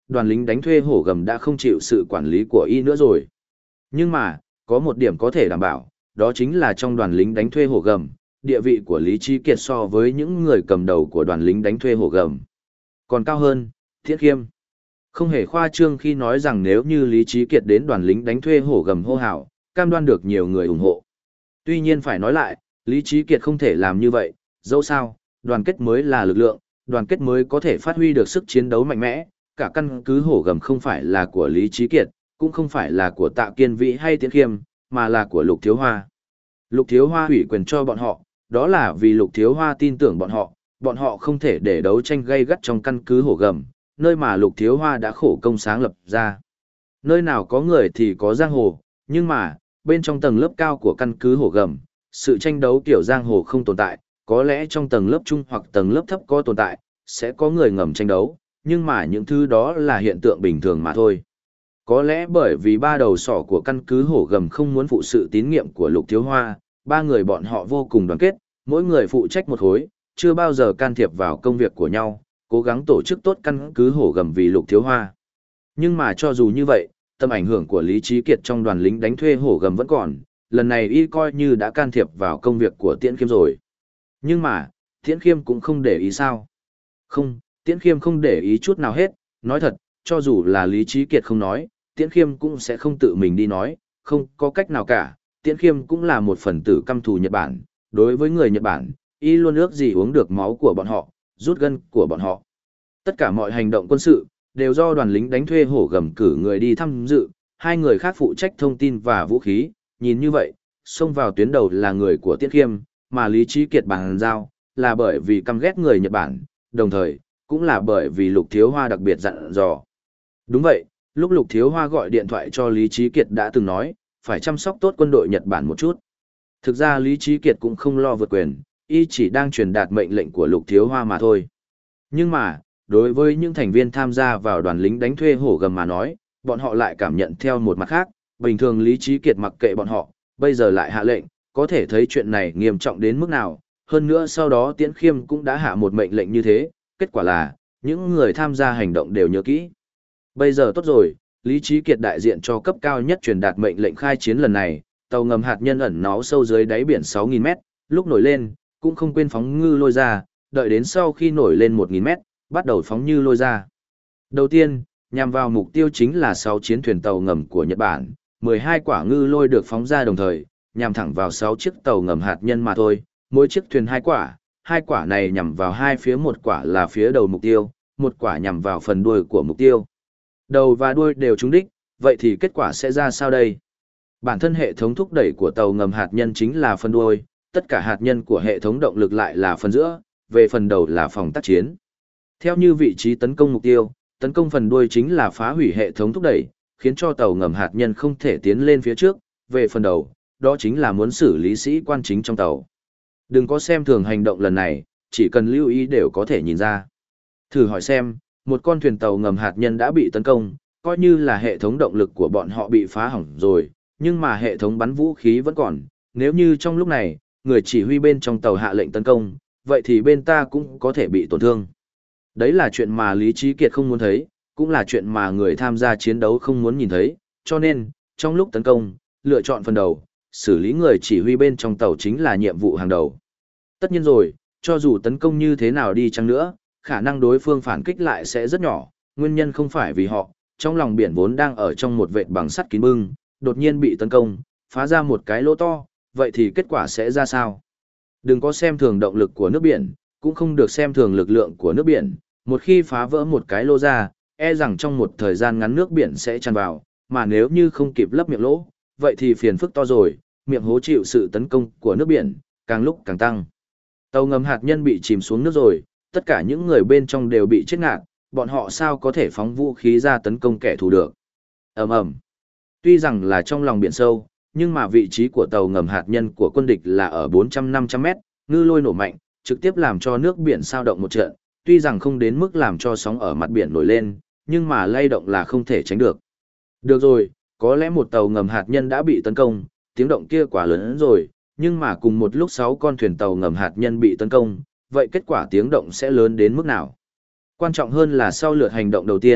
A: đoàn lính đánh thuê hổ gầm đã không chịu sự quản lý của y nữa rồi. Nhưng mà, có một điểm có thể đảm bảo, đó chính là trong đoàn lính đánh thuê hổ gầm, địa vị của Lý Trí Kiệt so với những người cầm đầu của đoàn lính đánh thuê hổ gầm còn cao hơn. Tiễn Khiêm không hề khoa trương khi nói rằng nếu như Lý Trí Kiệt đến đoàn lính đánh thuê hổ gầm hô hào, cam đoan được nhiều người ủng hộ. Tuy nhiên phải nói lại, Lý Trí Kiệt không thể làm như vậy, dẫu sao, đoàn kết mới là lực lượng, đoàn kết mới có thể phát huy được sức chiến đấu mạnh mẽ. Cả căn cứ hổ gầm không phải là của Lý Trí Kiệt, cũng không phải là của Tạ Kiên Vĩ hay Tiễn Khiêm, mà là của Lục Thiếu Hoa. Lục Thiếu Hoa ủy quyền cho bọn họ, đó là vì Lục Thiếu Hoa tin tưởng bọn họ, bọn họ không thể để đấu tranh gay gắt trong căn cứ hổ gầm, nơi mà Lục Thiếu Hoa đã khổ công sáng lập ra. Nơi nào có người thì có giang hồ, nhưng mà, bên trong tầng lớp cao của căn cứ hổ gầm, sự tranh đấu kiểu giang hồ không tồn tại, có lẽ trong tầng lớp trung hoặc tầng lớp thấp có tồn tại, sẽ có người ngầm tranh đấu, nhưng mà những thứ đó là hiện tượng bình thường mà thôi. Có lẽ bởi vì ba đầu sỏ của căn cứ hổ gầm không muốn phụ sự tín nhiệm của Lục Thiếu Hoa, ba người bọn họ vô cùng đoàn kết, mỗi người phụ trách một khối, chưa bao giờ can thiệp vào công việc của nhau, cố gắng tổ chức tốt căn cứ hổ gầm vì Lục Thiếu Hoa. Nhưng mà cho dù như vậy, tầm ảnh hưởng của Lý Trí Kiệt trong đoàn lính đánh thuê hổ gầm vẫn còn, lần này y coi như đã can thiệp vào công việc của Tiễn Khiêm rồi. Nhưng mà, Tiễn Khiêm cũng không để ý sao? Không, Tiễn Khiêm không để ý chút nào hết, nói thật, cho dù là Lý Trí Kiệt không nói, Tiễn Khiêm cũng sẽ không tự mình đi nói, không có cách nào cả. Tiễn Khiêm cũng là một phần tử căm thù Nhật Bản, đối với người Nhật Bản, y luôn ước gì uống được máu của bọn họ, rút gân của bọn họ. Tất cả mọi hành động quân sự, đều do đoàn lính đánh thuê hổ gầm cử người đi tham dự, hai người khác phụ trách thông tin và vũ khí, nhìn như vậy, xông vào tuyến đầu là người của Tiễn Khiêm, mà Lý Trí Kiệt bàn giao, là bởi vì căm ghét người Nhật Bản, đồng thời, cũng là bởi vì Lục Thiếu Hoa đặc biệt dặn dò. Đúng vậy, lúc Lục Thiếu Hoa gọi điện thoại cho Lý Trí Kiệt đã từng nói, phải chăm sóc tốt quân đội Nhật Bản một chút. Thực ra Lý Trí Kiệt cũng không lo vượt quyền, y chỉ đang truyền đạt mệnh lệnh của Lục Thiếu Hoa mà thôi. Nhưng mà, đối với những thành viên tham gia vào đoàn lính đánh thuê hổ gầm mà nói, bọn họ lại cảm nhận theo một mặt khác, bình thường Lý Trí Kiệt mặc kệ bọn họ, bây giờ lại hạ lệnh, có thể thấy chuyện này nghiêm trọng đến mức nào. Hơn nữa sau đó Tiễn Khiêm cũng đã hạ một mệnh lệnh như thế, kết quả là, những người tham gia hành động đều nhớ kỹ. Bây giờ tốt rồi, Lý Trí Kiệt đại diện cho cấp cao nhất truyền đạt mệnh lệnh khai chiến lần này, tàu ngầm hạt nhân ẩn náu sâu dưới đáy biển sáu nghìn mét, lúc nổi lên, cũng không quên phóng ngư lôi ra, đợi đến sau khi nổi lên một nghìn mét, bắt đầu phóng như lôi ra. Đầu tiên, nhằm vào mục tiêu chính là sáu chiến thuyền tàu ngầm của Nhật Bản, mười hai quả ngư lôi được phóng ra đồng thời, nhằm thẳng vào sáu chiếc tàu ngầm hạt nhân mà thôi, mỗi chiếc thuyền hai quả, hai quả này nhằm vào hai phía, một quả là phía đầu mục tiêu, một quả nhằm vào phần đuôi của mục tiêu. Đầu và đuôi đều trúng đích, vậy thì kết quả sẽ ra sao đây? Bản thân hệ thống thúc đẩy của tàu ngầm hạt nhân chính là phần đuôi, tất cả hạt nhân của hệ thống động lực lại là phần giữa, về phần đầu là phòng tác chiến. Theo như vị trí tấn công mục tiêu, tấn công phần đuôi chính là phá hủy hệ thống thúc đẩy, khiến cho tàu ngầm hạt nhân không thể tiến lên phía trước, về phần đầu, đó chính là muốn xử lý sĩ quan chính trong tàu. Đừng có xem thường hành động lần này, chỉ cần lưu ý đều có thể nhìn ra. Thử hỏi xem, một con thuyền tàu ngầm hạt nhân đã bị tấn công, coi như là hệ thống động lực của bọn họ bị phá hỏng rồi, nhưng mà hệ thống bắn vũ khí vẫn còn. Nếu như trong lúc này, người chỉ huy bên trong tàu hạ lệnh tấn công, vậy thì bên ta cũng có thể bị tổn thương. Đấy là chuyện mà Lý Trí Kiệt không muốn thấy, cũng là chuyện mà người tham gia chiến đấu không muốn nhìn thấy, cho nên, trong lúc tấn công, lựa chọn phần đầu, xử lý người chỉ huy bên trong tàu chính là nhiệm vụ hàng đầu. Tất nhiên rồi, cho dù tấn công như thế nào đi chăng nữa, khả năng đối phương phản kích lại sẽ rất nhỏ, nguyên nhân không phải vì họ, trong lòng biển vốn đang ở trong một vệt bằng sắt kín bưng, đột nhiên bị tấn công, phá ra một cái lỗ to, vậy thì kết quả sẽ ra sao? Đừng có xem thường động lực của nước biển, cũng không được xem thường lực lượng của nước biển, một khi phá vỡ một cái lỗ ra, e rằng trong một thời gian ngắn nước biển sẽ tràn vào, mà nếu như không kịp lấp miệng lỗ, vậy thì phiền phức to rồi, miệng hố chịu sự tấn công của nước biển, càng lúc càng tăng. Tàu ngầm hạt nhân bị chìm xuống nước rồi, tất cả những người bên trong đều bị chết ngạt, bọn họ sao có thể phóng vũ khí ra tấn công kẻ thù được. Ầm ầm. Tuy rằng là trong lòng biển sâu, nhưng mà vị trí của tàu ngầm hạt nhân của quân địch là ở bốn trăm năm trăm mét, ngư lôi nổ mạnh, trực tiếp làm cho nước biển sao động một trận, tuy rằng không đến mức làm cho sóng ở mặt biển nổi lên, nhưng mà lay động là không thể tránh được. Được rồi, có lẽ một tàu ngầm hạt nhân đã bị tấn công, tiếng động kia quá lớn hơn rồi, nhưng mà cùng một lúc sáu con thuyền tàu ngầm hạt nhân bị tấn công, vậy kết quả tiếng động sẽ lớn đến mức nào? Quan trọng hơn là sau lượt hành động đầu tiên,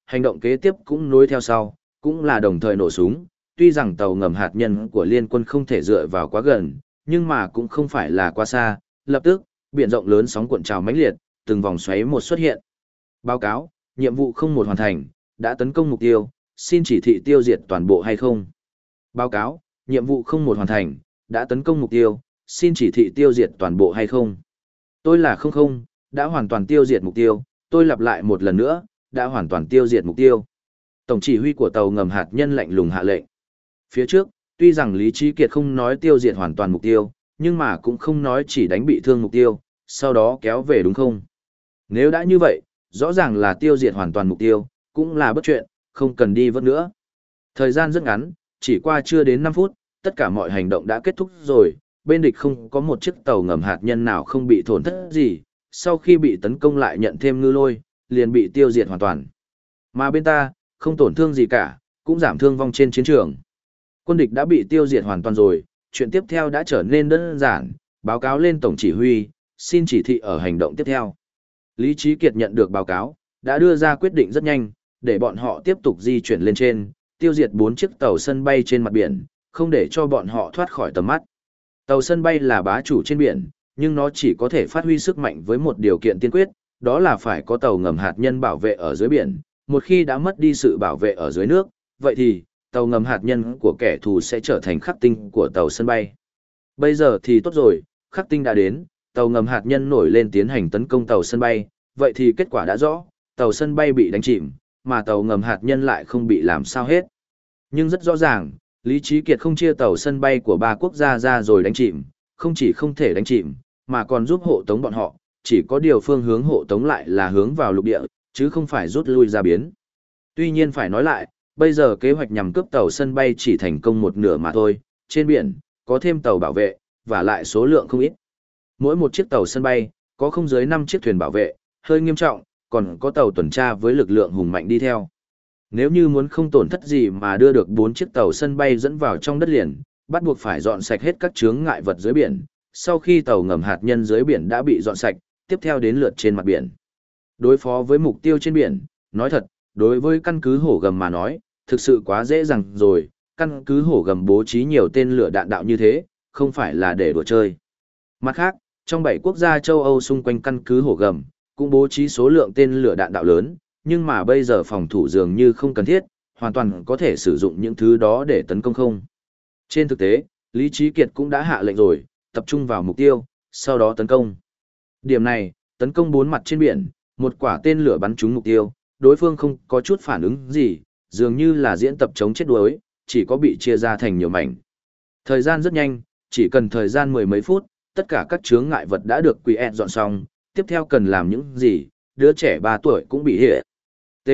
A: hành động kế tiếp cũng nối theo sau, cũng là đồng thời nổ súng, tuy rằng tàu ngầm hạt nhân của liên quân không thể dựa vào quá gần, nhưng mà cũng không phải là quá xa, lập tức, biển rộng lớn sóng cuộn trào mãnh liệt, từng vòng xoáy một xuất hiện. Báo cáo, nhiệm vụ không một hoàn thành, đã tấn công mục tiêu, xin chỉ thị tiêu diệt toàn bộ hay không. Báo cáo, nhiệm vụ không một hoàn thành, đã tấn công mục tiêu, xin chỉ thị tiêu diệt toàn bộ hay không. Tôi là không không, đã hoàn toàn tiêu diệt mục tiêu, tôi lặp lại một lần nữa, đã hoàn toàn tiêu diệt mục tiêu. Tổng chỉ huy của tàu ngầm hạt nhân lạnh lùng hạ lệnh. Phía trước, tuy rằng Lý Trí Kiệt không nói tiêu diệt hoàn toàn mục tiêu, nhưng mà cũng không nói chỉ đánh bị thương mục tiêu, sau đó kéo về đúng không? Nếu đã như vậy, rõ ràng là tiêu diệt hoàn toàn mục tiêu, cũng là bất chuyện, không cần đi vớt nữa. Thời gian rất ngắn, chỉ qua chưa đến năm phút, tất cả mọi hành động đã kết thúc rồi, bên địch không có một chiếc tàu ngầm hạt nhân nào không bị tổn thất gì, sau khi bị tấn công lại nhận thêm ngư lôi, liền bị tiêu diệt hoàn toàn. Mà bên ta, không tổn thương gì cả, cũng giảm thương vong trên chiến trường. Quân địch đã bị tiêu diệt hoàn toàn rồi, chuyện tiếp theo đã trở nên đơn giản, báo cáo lên tổng chỉ huy, xin chỉ thị ở hành động tiếp theo. Lý Trí Kiệt nhận được báo cáo, đã đưa ra quyết định rất nhanh, để bọn họ tiếp tục di chuyển lên trên, tiêu diệt bốn chiếc tàu sân bay trên mặt biển, không để cho bọn họ thoát khỏi tầm mắt. Tàu sân bay là bá chủ trên biển, nhưng nó chỉ có thể phát huy sức mạnh với một điều kiện tiên quyết, đó là phải có tàu ngầm hạt nhân bảo vệ ở dưới biển. Một khi đã mất đi sự bảo vệ ở dưới nước, vậy thì, tàu ngầm hạt nhân của kẻ thù sẽ trở thành khắc tinh của tàu sân bay. Bây giờ thì tốt rồi, khắc tinh đã đến, tàu ngầm hạt nhân nổi lên tiến hành tấn công tàu sân bay, vậy thì kết quả đã rõ, tàu sân bay bị đánh chìm, mà tàu ngầm hạt nhân lại không bị làm sao hết. Nhưng rất rõ ràng, Lý Trí Kiệt không chia tàu sân bay của ba quốc gia ra rồi đánh chìm, không chỉ không thể đánh chìm, mà còn giúp hộ tống bọn họ, chỉ có điều phương hướng hộ tống lại là hướng vào lục địa, chứ không phải rút lui ra biến. Tuy nhiên phải nói lại, bây giờ kế hoạch nhằm cướp tàu sân bay chỉ thành công một nửa mà thôi, trên biển, có thêm tàu bảo vệ, và lại số lượng không ít. Mỗi một chiếc tàu sân bay, có không dưới năm chiếc thuyền bảo vệ, hơi nghiêm trọng, còn có tàu tuần tra với lực lượng hùng mạnh đi theo. Nếu như muốn không tổn thất gì mà đưa được bốn chiếc tàu sân bay dẫn vào trong đất liền, bắt buộc phải dọn sạch hết các chướng ngại vật dưới biển. Sau khi tàu ngầm hạt nhân dưới biển đã bị dọn sạch, tiếp theo đến lượt trên mặt biển. Đối phó với mục tiêu trên biển, nói thật, đối với căn cứ hổ gầm mà nói, thực sự quá dễ dàng rồi, căn cứ hổ gầm bố trí nhiều tên lửa đạn đạo như thế, không phải là để đùa chơi. Mặt khác, trong bảy quốc gia châu Âu xung quanh căn cứ hổ gầm, cũng bố trí số lượng tên lửa đạn đạo lớn, nhưng mà bây giờ phòng thủ dường như không cần thiết, hoàn toàn có thể sử dụng những thứ đó để tấn công không. Trên thực tế, Lý Trí Kiệt cũng đã hạ lệnh rồi, tập trung vào mục tiêu, sau đó tấn công. Điểm này, tấn công bốn mặt trên biển, một quả tên lửa bắn trúng mục tiêu, đối phương không có chút phản ứng gì, dường như là diễn tập chống chết đuối, chỉ có bị chia ra thành nhiều mảnh. Thời gian rất nhanh, chỉ cần thời gian mười mấy phút, tất cả các chướng ngại vật đã được Quy ẹn dọn xong, tiếp theo cần làm những gì, đứa trẻ ba tuổi cũng bị hệ. T.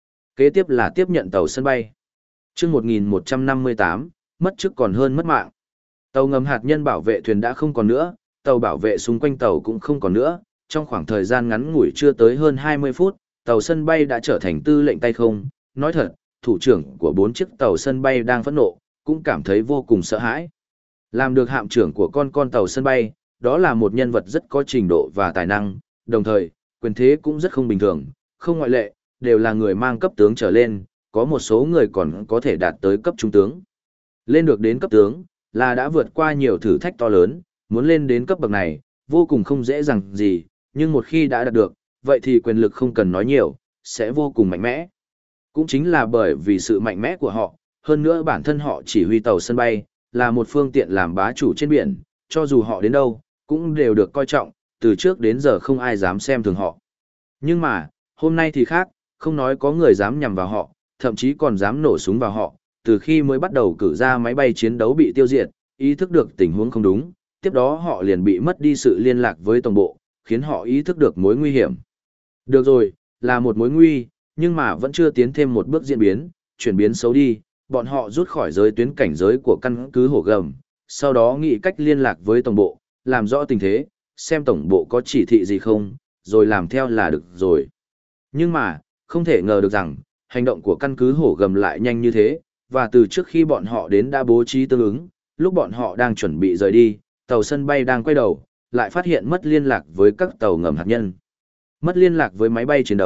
A: Kế tiếp là tiếp nhận tàu sân bay. Chương một nghìn một trăm năm mươi tám, mất chức còn hơn mất mạng. Tàu ngầm hạt nhân bảo vệ thuyền đã không còn nữa, tàu bảo vệ xung quanh tàu cũng không còn nữa, trong khoảng thời gian ngắn ngủi chưa tới hơn hai mươi phút, tàu sân bay đã trở thành tư lệnh tay không. Nói thật, thủ trưởng của bốn chiếc tàu sân bay đang phẫn nộ, cũng cảm thấy vô cùng sợ hãi. Làm được hạm trưởng của con con tàu sân bay, đó là một nhân vật rất có trình độ và tài năng, đồng thời, quyền thế cũng rất không bình thường, không ngoại lệ, đều là người mang cấp tướng trở lên, có một số người còn có thể đạt tới cấp trung tướng. Lên được đến cấp tướng, là đã vượt qua nhiều thử thách to lớn, muốn lên đến cấp bậc này, vô cùng không dễ dàng gì, nhưng một khi đã đạt được, vậy thì quyền lực không cần nói nhiều, sẽ vô cùng mạnh mẽ. Cũng chính là bởi vì sự mạnh mẽ của họ, hơn nữa bản thân họ chỉ huy tàu sân bay, là một phương tiện làm bá chủ trên biển, cho dù họ đến đâu, cũng đều được coi trọng, từ trước đến giờ không ai dám xem thường họ. Nhưng mà, hôm nay thì khác, không nói có người dám nhằm vào họ, thậm chí còn dám nổ súng vào họ, từ khi mới bắt đầu cử ra máy bay chiến đấu bị tiêu diệt, ý thức được tình huống không đúng, tiếp đó họ liền bị mất đi sự liên lạc với tổng bộ, khiến họ ý thức được mối nguy hiểm. Được rồi, là một mối nguy, nhưng mà vẫn chưa tiến thêm một bước diễn biến, chuyển biến xấu đi, bọn họ rút khỏi giới tuyến cảnh giới của căn cứ hổ gầm, sau đó nghĩ cách liên lạc với tổng bộ, làm rõ tình thế, xem tổng bộ có chỉ thị gì không, rồi làm theo là được rồi. Nhưng mà, không thể ngờ được rằng, hành động của căn cứ hổ gầm lại nhanh như thế, và từ trước khi bọn họ đến đã bố trí tương ứng, lúc bọn họ đang chuẩn bị rời đi, tàu sân bay đang quay đầu, lại phát hiện mất liên lạc với các tàu ngầm hạt nhân. Mất liên lạc với máy bay chiến đấu,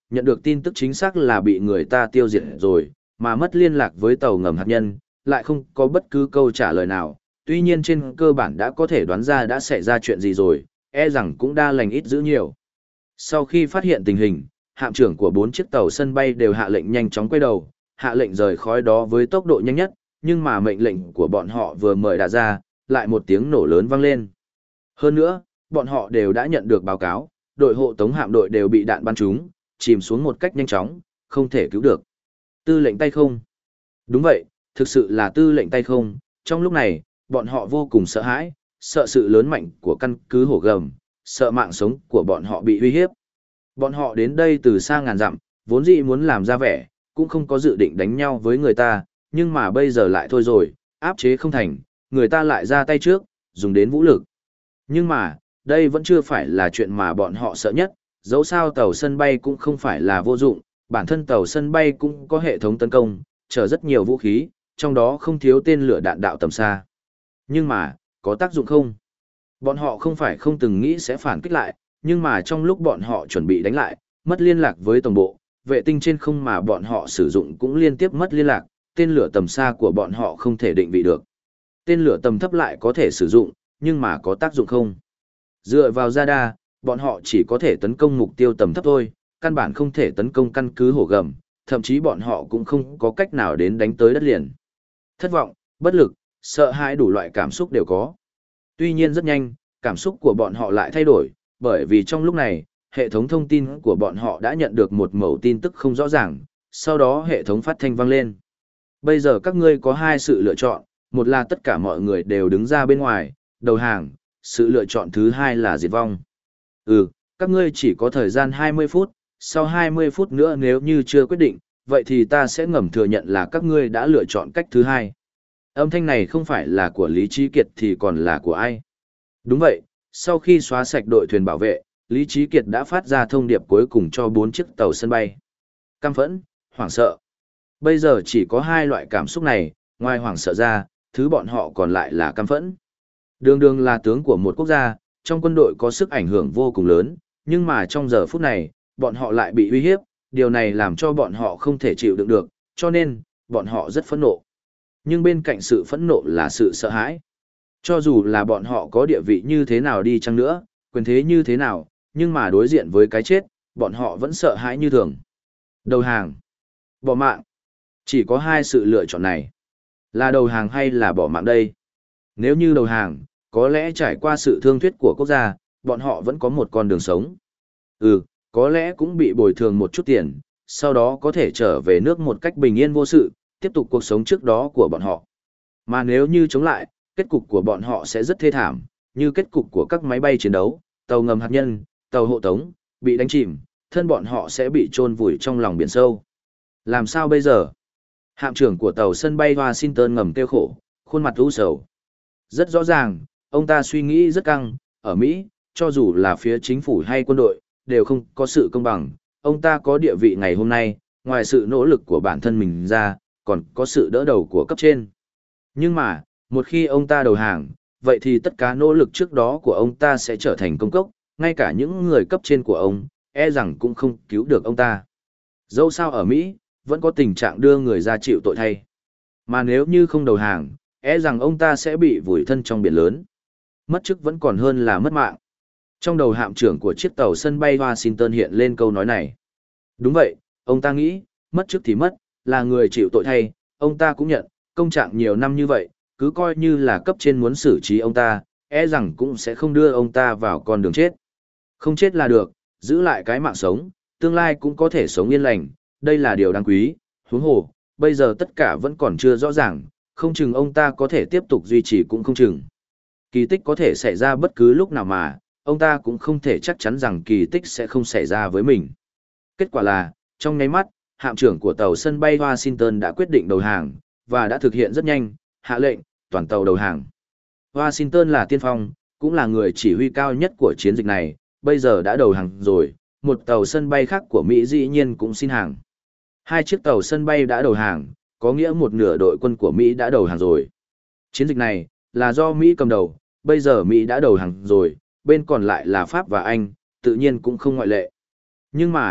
A: nhận được tin tức chính xác là bị người ta tiêu diệt rồi, mà mất liên lạc với tàu ngầm hạt nhân, lại không có bất cứ câu trả lời nào. Tuy nhiên trên cơ bản đã có thể đoán ra đã xảy ra chuyện gì rồi, e rằng cũng đa lành ít dữ nhiều. Sau khi phát hiện tình hình, hạm trưởng của bốn chiếc tàu sân bay đều hạ lệnh nhanh chóng quay đầu, hạ lệnh rời khói đó với tốc độ nhanh nhất, nhưng mà mệnh lệnh của bọn họ vừa mời đã ra, lại một tiếng nổ lớn vang lên. Hơn nữa, bọn họ đều đã nhận được báo cáo, đội hộ tống hạm đội đều bị đạn bắn trúng, chìm xuống một cách nhanh chóng, không thể cứu được. Tư lệnh tay không. Đúng vậy, thực sự là tư lệnh tay không. Trong lúc này, bọn họ vô cùng sợ hãi, sợ sự lớn mạnh của căn cứ hổ gầm, sợ mạng sống của bọn họ bị uy hiếp. Bọn họ đến đây từ xa ngàn dặm, vốn dĩ muốn làm ra vẻ, cũng không có dự định đánh nhau với người ta, nhưng mà bây giờ lại thôi rồi, áp chế không thành, người ta lại ra tay trước, dùng đến vũ lực. Nhưng mà, đây vẫn chưa phải là chuyện mà bọn họ sợ nhất, dẫu sao tàu sân bay cũng không phải là vô dụng, bản thân tàu sân bay cũng có hệ thống tấn công, chở rất nhiều vũ khí, trong đó không thiếu tên lửa đạn đạo tầm xa. Nhưng mà, có tác dụng không? Bọn họ không phải không từng nghĩ sẽ phản kích lại, nhưng mà trong lúc bọn họ chuẩn bị đánh lại, mất liên lạc với tổng bộ, vệ tinh trên không mà bọn họ sử dụng cũng liên tiếp mất liên lạc, tên lửa tầm xa của bọn họ không thể định vị được. Tên lửa tầm thấp lại có thể sử dụng, nhưng mà có tác dụng không? Dựa vào radar, bọn họ chỉ có thể tấn công mục tiêu tầm thấp thôi, căn bản không thể tấn công căn cứ hổ gầm, thậm chí bọn họ cũng không có cách nào đến đánh tới đất liền. Thất vọng, bất lực, sợ hãi đủ loại cảm xúc đều có. Tuy nhiên rất nhanh, cảm xúc của bọn họ lại thay đổi, bởi vì trong lúc này, hệ thống thông tin của bọn họ đã nhận được một mẩu tin tức không rõ ràng, sau đó hệ thống phát thanh vang lên. Bây giờ các ngươi có hai sự lựa chọn, một là tất cả mọi người đều đứng ra bên ngoài, đầu hàng, sự lựa chọn thứ hai là diệt vong. Ừ, các ngươi chỉ có thời gian hai mươi phút, sau hai mươi phút nữa nếu như chưa quyết định, vậy thì ta sẽ ngầm thừa nhận là các ngươi đã lựa chọn cách thứ hai. Âm thanh này không phải là của Lý Trí Kiệt thì còn là của ai? Đúng vậy, sau khi xóa sạch đội thuyền bảo vệ, Lý Trí Kiệt đã phát ra thông điệp cuối cùng cho bốn chiếc tàu sân bay. Căm phẫn, hoảng sợ. Bây giờ chỉ có hai loại cảm xúc này, ngoài hoảng sợ ra, thứ bọn họ còn lại là căm phẫn. Đường đường là tướng của một quốc gia, trong quân đội có sức ảnh hưởng vô cùng lớn, nhưng mà trong giờ phút này, bọn họ lại bị uy hiếp, điều này làm cho bọn họ không thể chịu đựng được, cho nên, bọn họ rất phẫn nộ. Nhưng bên cạnh sự phẫn nộ là sự sợ hãi. Cho dù là bọn họ có địa vị như thế nào đi chăng nữa, quyền thế như thế nào, nhưng mà đối diện với cái chết, bọn họ vẫn sợ hãi như thường. Đầu hàng, bỏ mạng. Chỉ có hai sự lựa chọn này. Là đầu hàng hay là bỏ mạng đây? Nếu như đầu hàng, có lẽ trải qua sự thương thuyết của quốc gia, bọn họ vẫn có một con đường sống. Ừ, có lẽ cũng bị bồi thường một chút tiền, sau đó có thể trở về nước một cách bình yên vô sự, tiếp tục cuộc sống trước đó của bọn họ. Mà nếu như chống lại, kết cục của bọn họ sẽ rất thê thảm, như kết cục của các máy bay chiến đấu, tàu ngầm hạt nhân, tàu hộ tống, bị đánh chìm, thân bọn họ sẽ bị chôn vùi trong lòng biển sâu. Làm sao bây giờ? Hạm trưởng của tàu sân bay Washington ngầm kêu khổ, khuôn mặt u sầu. Rất rõ ràng, ông ta suy nghĩ rất căng, ở Mỹ, cho dù là phía chính phủ hay quân đội, đều không có sự công bằng. Ông ta có địa vị ngày hôm nay, ngoài sự nỗ lực của bản thân mình ra, còn có sự đỡ đầu của cấp trên. Nhưng mà, một khi ông ta đầu hàng, vậy thì tất cả nỗ lực trước đó của ông ta sẽ trở thành công cốc, ngay cả những người cấp trên của ông, e rằng cũng không cứu được ông ta. Dẫu sao ở Mỹ, vẫn có tình trạng đưa người ra chịu tội thay. Mà nếu như không đầu hàng, e rằng ông ta sẽ bị vùi thân trong biển lớn. Mất chức vẫn còn hơn là mất mạng. Trong đầu hạm trưởng của chiếc tàu sân bay Washington hiện lên câu nói này. Đúng vậy, ông ta nghĩ, mất chức thì mất, là người chịu tội thay, ông ta cũng nhận, công trạng nhiều năm như vậy, cứ coi như là cấp trên muốn xử trí ông ta, e rằng cũng sẽ không đưa ông ta vào con đường chết. Không chết là được, giữ lại cái mạng sống, tương lai cũng có thể sống yên lành, đây là điều đáng quý, huống hồ, bây giờ tất cả vẫn còn chưa rõ ràng, không chừng ông ta có thể tiếp tục duy trì cũng không chừng. Kỳ tích có thể xảy ra bất cứ lúc nào mà, ông ta cũng không thể chắc chắn rằng kỳ tích sẽ không xảy ra với mình. Kết quả là, trong nháy mắt, hạm trưởng của tàu sân bay Washington đã quyết định đầu hàng, và đã thực hiện rất nhanh, hạ lệnh, toàn tàu đầu hàng. Washington là tiên phong, cũng là người chỉ huy cao nhất của chiến dịch này, bây giờ đã đầu hàng rồi, một tàu sân bay khác của Mỹ dĩ nhiên cũng xin hàng. Hai chiếc tàu sân bay đã đầu hàng, có nghĩa một nửa đội quân của Mỹ đã đầu hàng rồi. Chiến dịch này, là do Mỹ cầm đầu, bây giờ Mỹ đã đầu hàng rồi, bên còn lại là Pháp và Anh, tự nhiên cũng không ngoại lệ. Nhưng mà,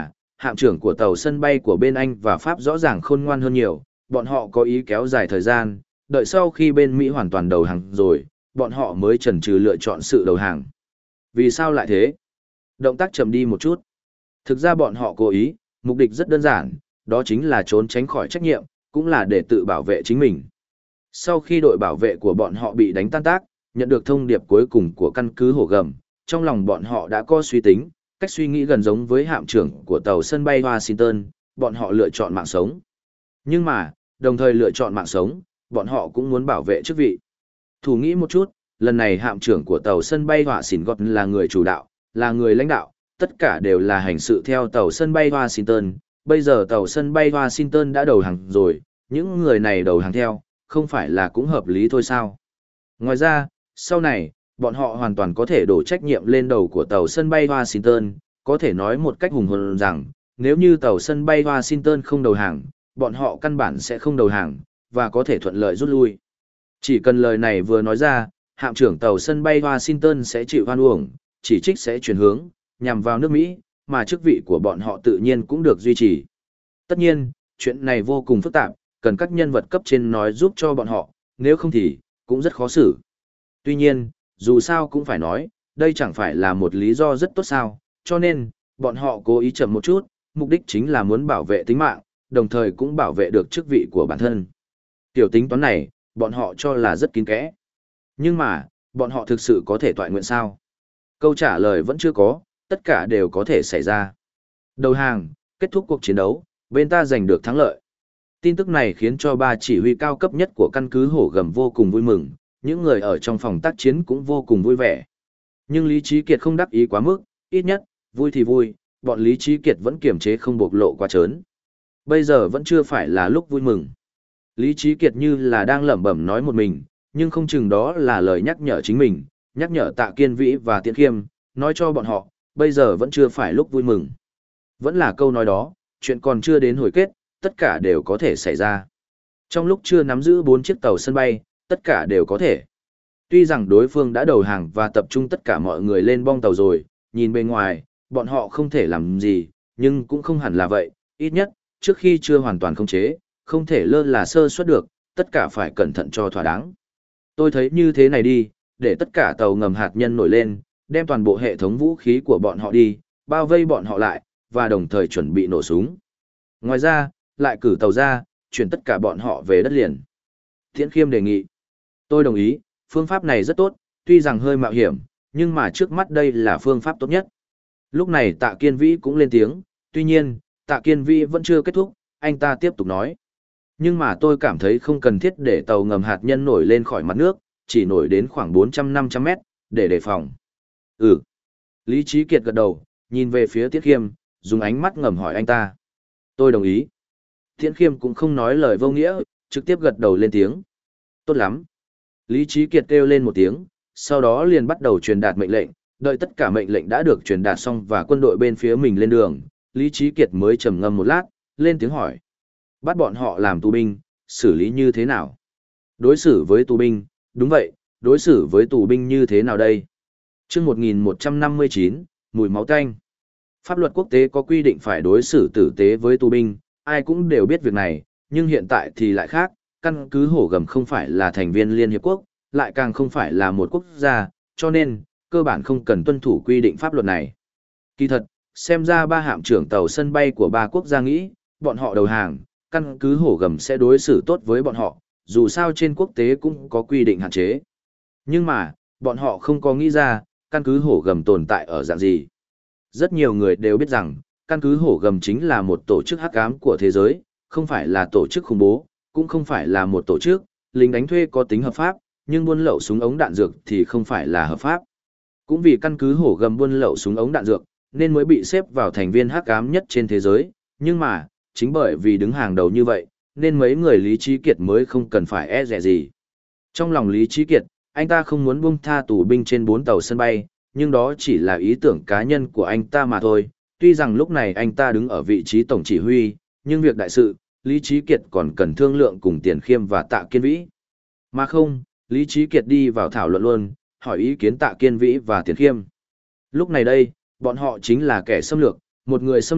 A: hạm trưởng của tàu sân bay của bên Anh và Pháp rõ ràng khôn ngoan hơn nhiều, bọn họ có ý kéo dài thời gian, đợi sau khi bên Mỹ hoàn toàn đầu hàng rồi, bọn họ mới chần chừ lựa chọn sự đầu hàng. Vì sao lại thế? Động tác chậm đi một chút. Thực ra bọn họ cố ý, mục đích rất đơn giản, đó chính là trốn tránh khỏi trách nhiệm, cũng là để tự bảo vệ chính mình. Sau khi đội bảo vệ của bọn họ bị đánh tan tác, nhận được thông điệp cuối cùng của căn cứ Hổ Gầm, trong lòng bọn họ đã có suy tính, cách suy nghĩ gần giống với hạm trưởng của tàu sân bay Washington, bọn họ lựa chọn mạng sống. Nhưng mà, đồng thời lựa chọn mạng sống, bọn họ cũng muốn bảo vệ chức vị. Thủ nghĩ một chút, lần này hạm trưởng của tàu sân bay Washington là người chủ đạo, là người lãnh đạo, tất cả đều là hành sự theo tàu sân bay Washington. Bây giờ tàu sân bay Washington đã đầu hàng rồi, những người này đầu hàng theo, không phải là cũng hợp lý thôi sao? Ngoài ra, sau này, bọn họ hoàn toàn có thể đổ trách nhiệm lên đầu của tàu sân bay Washington, có thể nói một cách hùng hồn rằng, nếu như tàu sân bay Washington không đầu hàng, bọn họ căn bản sẽ không đầu hàng, và có thể thuận lợi rút lui. Chỉ cần lời này vừa nói ra, hạm trưởng tàu sân bay Washington sẽ chịu hoan uổng, chỉ trích sẽ chuyển hướng, nhằm vào nước Mỹ, mà chức vị của bọn họ tự nhiên cũng được duy trì. Tất nhiên, chuyện này vô cùng phức tạp, cần các nhân vật cấp trên nói giúp cho bọn họ, nếu không thì, cũng rất khó xử. Tuy nhiên, dù sao cũng phải nói, đây chẳng phải là một lý do rất tốt sao, cho nên, bọn họ cố ý chậm một chút, mục đích chính là muốn bảo vệ tính mạng, đồng thời cũng bảo vệ được chức vị của bản thân. Tiểu tính toán này, bọn họ cho là rất kín kẽ. Nhưng mà, bọn họ thực sự có thể toại nguyện sao? Câu trả lời vẫn chưa có, tất cả đều có thể xảy ra. Đầu hàng, kết thúc cuộc chiến đấu, bên ta giành được thắng lợi. Tin tức này khiến cho ba chỉ huy cao cấp nhất của căn cứ Hổ Gầm vô cùng vui mừng, những người ở trong phòng tác chiến cũng vô cùng vui vẻ. Nhưng Lý Trí Kiệt không đắc ý quá mức, ít nhất, vui thì vui, bọn Lý Trí Kiệt vẫn kiềm chế không bộc lộ quá trớn. Bây giờ vẫn chưa phải là lúc vui mừng. Lý Trí Kiệt như là đang lẩm bẩm nói một mình, nhưng không chừng đó là lời nhắc nhở chính mình, nhắc nhở Tạ Kiên Vĩ và Tiễn Khiêm, nói cho bọn họ, bây giờ vẫn chưa phải lúc vui mừng. Vẫn là câu nói đó, chuyện còn chưa đến hồi kết, tất cả đều có thể xảy ra. Trong lúc chưa nắm giữ bốn chiếc tàu sân bay, tất cả đều có thể. Tuy rằng đối phương đã đầu hàng và tập trung tất cả mọi người lên bong tàu rồi, nhìn bên ngoài, bọn họ không thể làm gì, nhưng cũng không hẳn là vậy, ít nhất, trước khi chưa hoàn toàn khống chế, không thể lơ là sơ suất được, tất cả phải cẩn thận cho thỏa đáng. Tôi thấy như thế này đi, để tất cả tàu ngầm hạt nhân nổi lên, đem toàn bộ hệ thống vũ khí của bọn họ đi, bao vây bọn họ lại, và đồng thời chuẩn bị nổ súng. Ngoài ra, lại cử tàu ra, chuyển tất cả bọn họ về đất liền. Tiễn Khiêm đề nghị. Tôi đồng ý, phương pháp này rất tốt, tuy rằng hơi mạo hiểm, nhưng mà trước mắt đây là phương pháp tốt nhất. Lúc này Tạ Kiên Vĩ cũng lên tiếng, tuy nhiên, Tạ Kiên Vĩ vẫn chưa kết thúc, anh ta tiếp tục nói. Nhưng mà tôi cảm thấy không cần thiết để tàu ngầm hạt nhân nổi lên khỏi mặt nước, chỉ nổi đến khoảng bốn trăm năm trăm mét, để đề phòng. Ừ. Lý Trí Kiệt gật đầu, nhìn về phía Tiễn Khiêm, dùng ánh mắt ngầm hỏi anh ta. Tôi đồng ý. Tiễn Khiêm cũng không nói lời vô nghĩa, trực tiếp gật đầu lên tiếng. Tốt lắm. Lý Trí Kiệt kêu lên một tiếng, sau đó liền bắt đầu truyền đạt mệnh lệnh, đợi tất cả mệnh lệnh đã được truyền đạt xong và quân đội bên phía mình lên đường, Lý Trí Kiệt mới trầm ngâm một lát, lên tiếng hỏi. Bắt bọn họ làm tù binh, xử lý như thế nào? Đối xử với tù binh, đúng vậy, đối xử với tù binh như thế nào đây? Chương một nghìn một trăm năm mươi chín, mùi máu tanh. Pháp luật quốc tế có quy định phải đối xử tử tế với tù binh, ai cũng đều biết việc này, nhưng hiện tại thì lại khác, căn cứ Hổ Gầm không phải là thành viên Liên Hiệp Quốc, lại càng không phải là một quốc gia, cho nên, cơ bản không cần tuân thủ quy định pháp luật này. Kỳ thật, xem ra ba hạm trưởng tàu sân bay của ba quốc gia nghĩ, bọn họ đầu hàng, căn cứ Hổ Gầm sẽ đối xử tốt với bọn họ, dù sao trên quốc tế cũng có quy định hạn chế. Nhưng mà, bọn họ không có nghĩ ra, căn cứ Hổ Gầm tồn tại ở dạng gì. Rất nhiều người đều biết rằng, căn cứ Hổ Gầm chính là một tổ chức hắc ám của thế giới, không phải là tổ chức khủng bố, cũng không phải là một tổ chức, lính đánh thuê có tính hợp pháp, nhưng buôn lậu súng ống đạn dược thì không phải là hợp pháp. Cũng vì căn cứ Hổ Gầm buôn lậu súng ống đạn dược, nên mới bị xếp vào thành viên hắc ám nhất trên thế giới, nhưng mà, chính bởi vì đứng hàng đầu như vậy, nên mấy người Lý Trí Kiệt mới không cần phải e dè gì. Trong lòng Lý Trí Kiệt, anh ta không muốn buông tha tù binh trên bốn tàu sân bay, nhưng đó chỉ là ý tưởng cá nhân của anh ta mà thôi. Tuy rằng lúc này anh ta đứng ở vị trí tổng chỉ huy, nhưng việc đại sự, Lý Trí Kiệt còn cần thương lượng cùng Tiền Khiêm và Tạ Kiên Vĩ. Mà không, Lý Trí Kiệt đi vào thảo luận luôn, hỏi ý kiến Tạ Kiên Vĩ và Tiền Khiêm. Lúc này đây, bọn họ chính là kẻ xâm lược, một người xâm lược,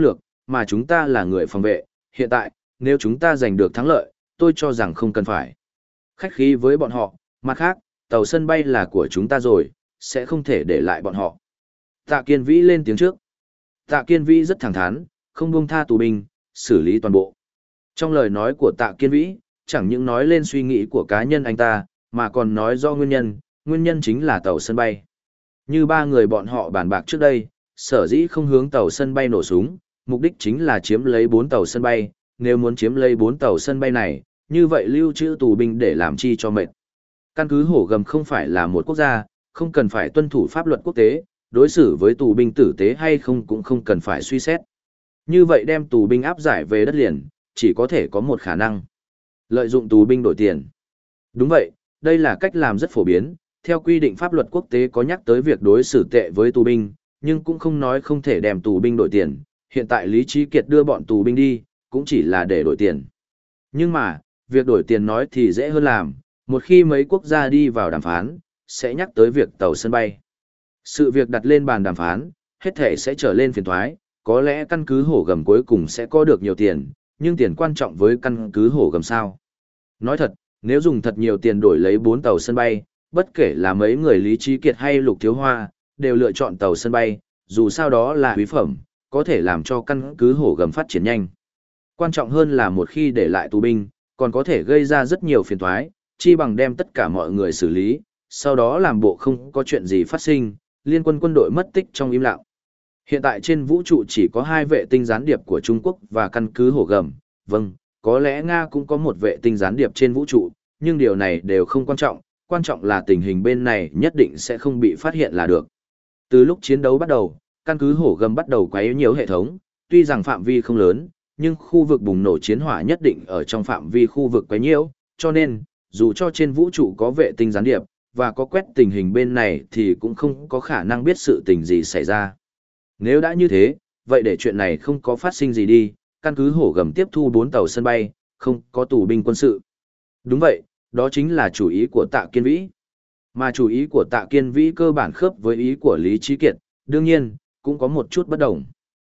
A: mà chúng ta là người phòng vệ, hiện tại, nếu chúng ta giành được thắng lợi, tôi cho rằng không cần phải khách khí với bọn họ, mặt khác, tàu sân bay là của chúng ta rồi, sẽ không thể để lại bọn họ. Tạ Kiên Vĩ lên tiếng trước. Tạ Kiên Vĩ rất thẳng thắn, không buông tha tù binh, xử lý toàn bộ. Trong lời nói của Tạ Kiên Vĩ, chẳng những nói lên suy nghĩ của cá nhân anh ta, mà còn nói do nguyên nhân, nguyên nhân chính là tàu sân bay. Như ba người bọn họ bàn bạc trước đây, sở dĩ không hướng tàu sân bay nổ súng, mục đích chính là chiếm lấy bốn tàu sân bay, nếu muốn chiếm lấy bốn tàu sân bay này, như vậy lưu trữ tù binh để làm chi cho mệt. Căn cứ Hổ Gầm không phải là một quốc gia, không cần phải tuân thủ pháp luật quốc tế, đối xử với tù binh tử tế hay không cũng không cần phải suy xét. Như vậy đem tù binh áp giải về đất liền, chỉ có thể có một khả năng. Lợi dụng tù binh đổi tiền. Đúng vậy, đây là cách làm rất phổ biến, theo quy định pháp luật quốc tế có nhắc tới việc đối xử tệ với tù binh, nhưng cũng không nói không thể đem tù binh đổi tiền. Hiện tại Lý Trí Kiệt đưa bọn tù binh đi, cũng chỉ là để đổi tiền. Nhưng mà, việc đổi tiền nói thì dễ hơn làm, một khi mấy quốc gia đi vào đàm phán, sẽ nhắc tới việc tàu sân bay. Sự việc đặt lên bàn đàm phán, hết thể sẽ trở lên phiền toái, có lẽ căn cứ Hổ Gầm cuối cùng sẽ có được nhiều tiền, nhưng tiền quan trọng với căn cứ Hổ Gầm sao? Nói thật, nếu dùng thật nhiều tiền đổi lấy bốn tàu sân bay, bất kể là mấy người Lý Trí Kiệt hay Lục Thiếu Hoa, đều lựa chọn tàu sân bay, dù sao đó là quý phẩm, có thể làm cho căn cứ Hổ Gầm phát triển nhanh. Quan trọng hơn là một khi để lại tù binh, còn có thể gây ra rất nhiều phiền toái, chi bằng đem tất cả mọi người xử lý, sau đó làm bộ không có chuyện gì phát sinh, liên quân quân đội mất tích trong im lặng. Hiện tại trên vũ trụ chỉ có hai vệ tinh gián điệp của Trung Quốc và căn cứ Hổ Gầm, vâng, có lẽ Nga cũng có một vệ tinh gián điệp trên vũ trụ, nhưng điều này đều không quan trọng, quan trọng là tình hình bên này nhất định sẽ không bị phát hiện là được. Từ lúc chiến đấu bắt đầu, căn cứ Hổ Gầm bắt đầu quấy nhiều hệ thống, tuy rằng phạm vi không lớn, nhưng khu vực bùng nổ chiến hỏa nhất định ở trong phạm vi khu vực quấy nhiễu, cho nên, dù cho trên vũ trụ có vệ tinh gián điệp, và có quét tình hình bên này thì cũng không có khả năng biết sự tình gì xảy ra. Nếu đã như thế, vậy để chuyện này không có phát sinh gì đi, căn cứ Hổ Gầm tiếp thu bốn tàu sân bay, không có tù binh quân sự. Đúng vậy, đó chính là chủ ý của Tạ Kiên Vĩ. Mà chủ ý của Tạ Kiên Vĩ cơ bản khớp với ý của Lý Trí Kiệt, đương nhiên, cũng có một chút bất đồng.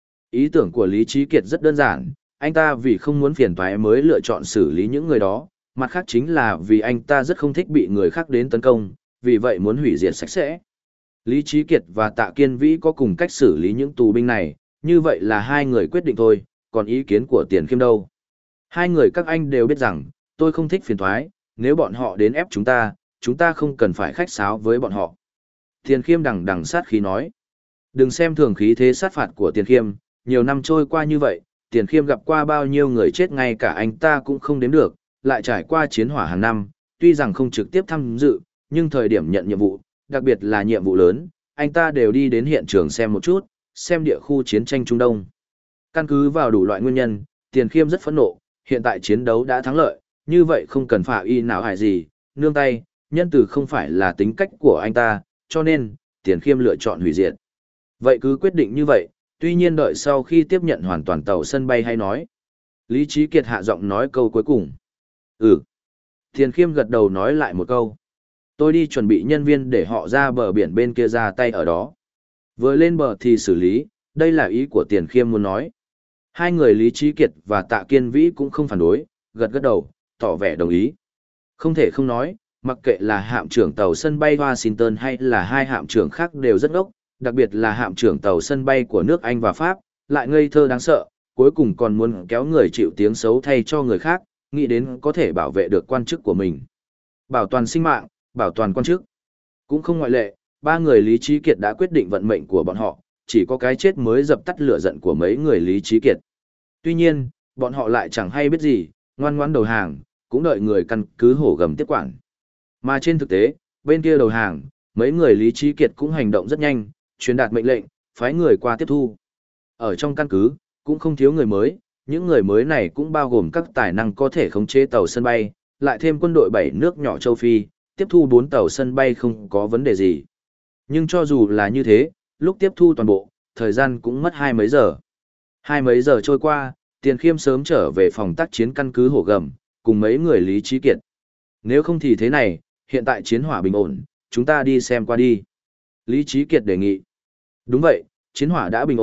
A: Ý tưởng của Lý Trí Kiệt rất đơn giản, anh ta vì không muốn phiền toái mới lựa chọn xử lý những người đó, mặt khác chính là vì anh ta rất không thích bị người khác đến tấn công, vì vậy muốn hủy diệt sạch sẽ. Lý Trí Kiệt và Tạ Kiên Vĩ có cùng cách xử lý những tù binh này, như vậy là hai người quyết định thôi, còn ý kiến của Tiền Khiêm đâu. Hai người các anh đều biết rằng, tôi không thích phiền toái, nếu bọn họ đến ép chúng ta, chúng ta không cần phải khách sáo với bọn họ. Tiền Khiêm đằng đằng sát khí nói. Đừng xem thường khí thế sát phạt của Tiền Khiêm, nhiều năm trôi qua như vậy, Tiền Khiêm gặp qua bao nhiêu người chết ngay cả anh ta cũng không đếm được, lại trải qua chiến hỏa hàng năm, tuy rằng không trực tiếp tham dự, nhưng thời điểm nhận nhiệm vụ, đặc biệt là nhiệm vụ lớn, anh ta đều đi đến hiện trường xem một chút, xem địa khu chiến tranh Trung Đông. Căn cứ vào đủ loại nguyên nhân, Tiền Khiêm rất phẫn nộ, hiện tại chiến đấu đã thắng lợi, như vậy không cần phải y nào hại gì, nương tay, nhân từ không phải là tính cách của anh ta, cho nên, Tiền Khiêm lựa chọn hủy diệt. Vậy cứ quyết định như vậy, tuy nhiên đợi sau khi tiếp nhận hoàn toàn tàu sân bay hay nói. Lý Trí Kiệt hạ giọng nói câu cuối cùng. Ừ. Tiền Khiêm gật đầu nói lại một câu. Tôi đi chuẩn bị nhân viên để họ ra bờ biển bên kia ra tay ở đó. Vừa lên bờ thì xử lý, đây là ý của Tiền Khiêm muốn nói. Hai người Lý Trí Kiệt và Tạ Kiên Vĩ cũng không phản đối, gật gật đầu, tỏ vẻ đồng ý. Không thể không nói, mặc kệ là hạm trưởng tàu sân bay Washington hay là hai hạm trưởng khác đều rất ngốc, đặc biệt là hạm trưởng tàu sân bay của nước Anh và Pháp, lại ngây thơ đáng sợ, cuối cùng còn muốn kéo người chịu tiếng xấu thay cho người khác, nghĩ đến có thể bảo vệ được quan chức của mình. Bảo toàn sinh mạng, bảo toàn quan chức. Cũng không ngoại lệ, ba người Lý Trí Kiệt đã quyết định vận mệnh của bọn họ, chỉ có cái chết mới dập tắt lửa giận của mấy người Lý Trí Kiệt. Tuy nhiên, bọn họ lại chẳng hay biết gì, ngoan ngoãn đầu hàng, cũng đợi người căn cứ Hổ Gầm tiếp quản. Mà trên thực tế, bên kia đầu hàng, mấy người Lý Trí Kiệt cũng hành động rất nhanh, truyền đạt mệnh lệnh, phái người qua tiếp thu. Ở trong căn cứ, cũng không thiếu người mới, những người mới này cũng bao gồm các tài năng có thể khống chế tàu sân bay, lại thêm quân đội bảy nước nhỏ châu Phi, tiếp thu bốn tàu sân bay không có vấn đề gì. Nhưng cho dù là như thế, lúc tiếp thu toàn bộ, thời gian cũng mất hai mấy giờ. Hai mấy giờ trôi qua, Tiền Khiêm sớm trở về phòng tác chiến căn cứ Hổ Gầm, cùng mấy người Lý Trí Kiệt. Nếu không thì thế này, hiện tại chiến hỏa bình ổn, chúng ta đi xem qua đi. Lý Trí Kiệt đề nghị. Đúng vậy, chiến hỏa đã bình ổn,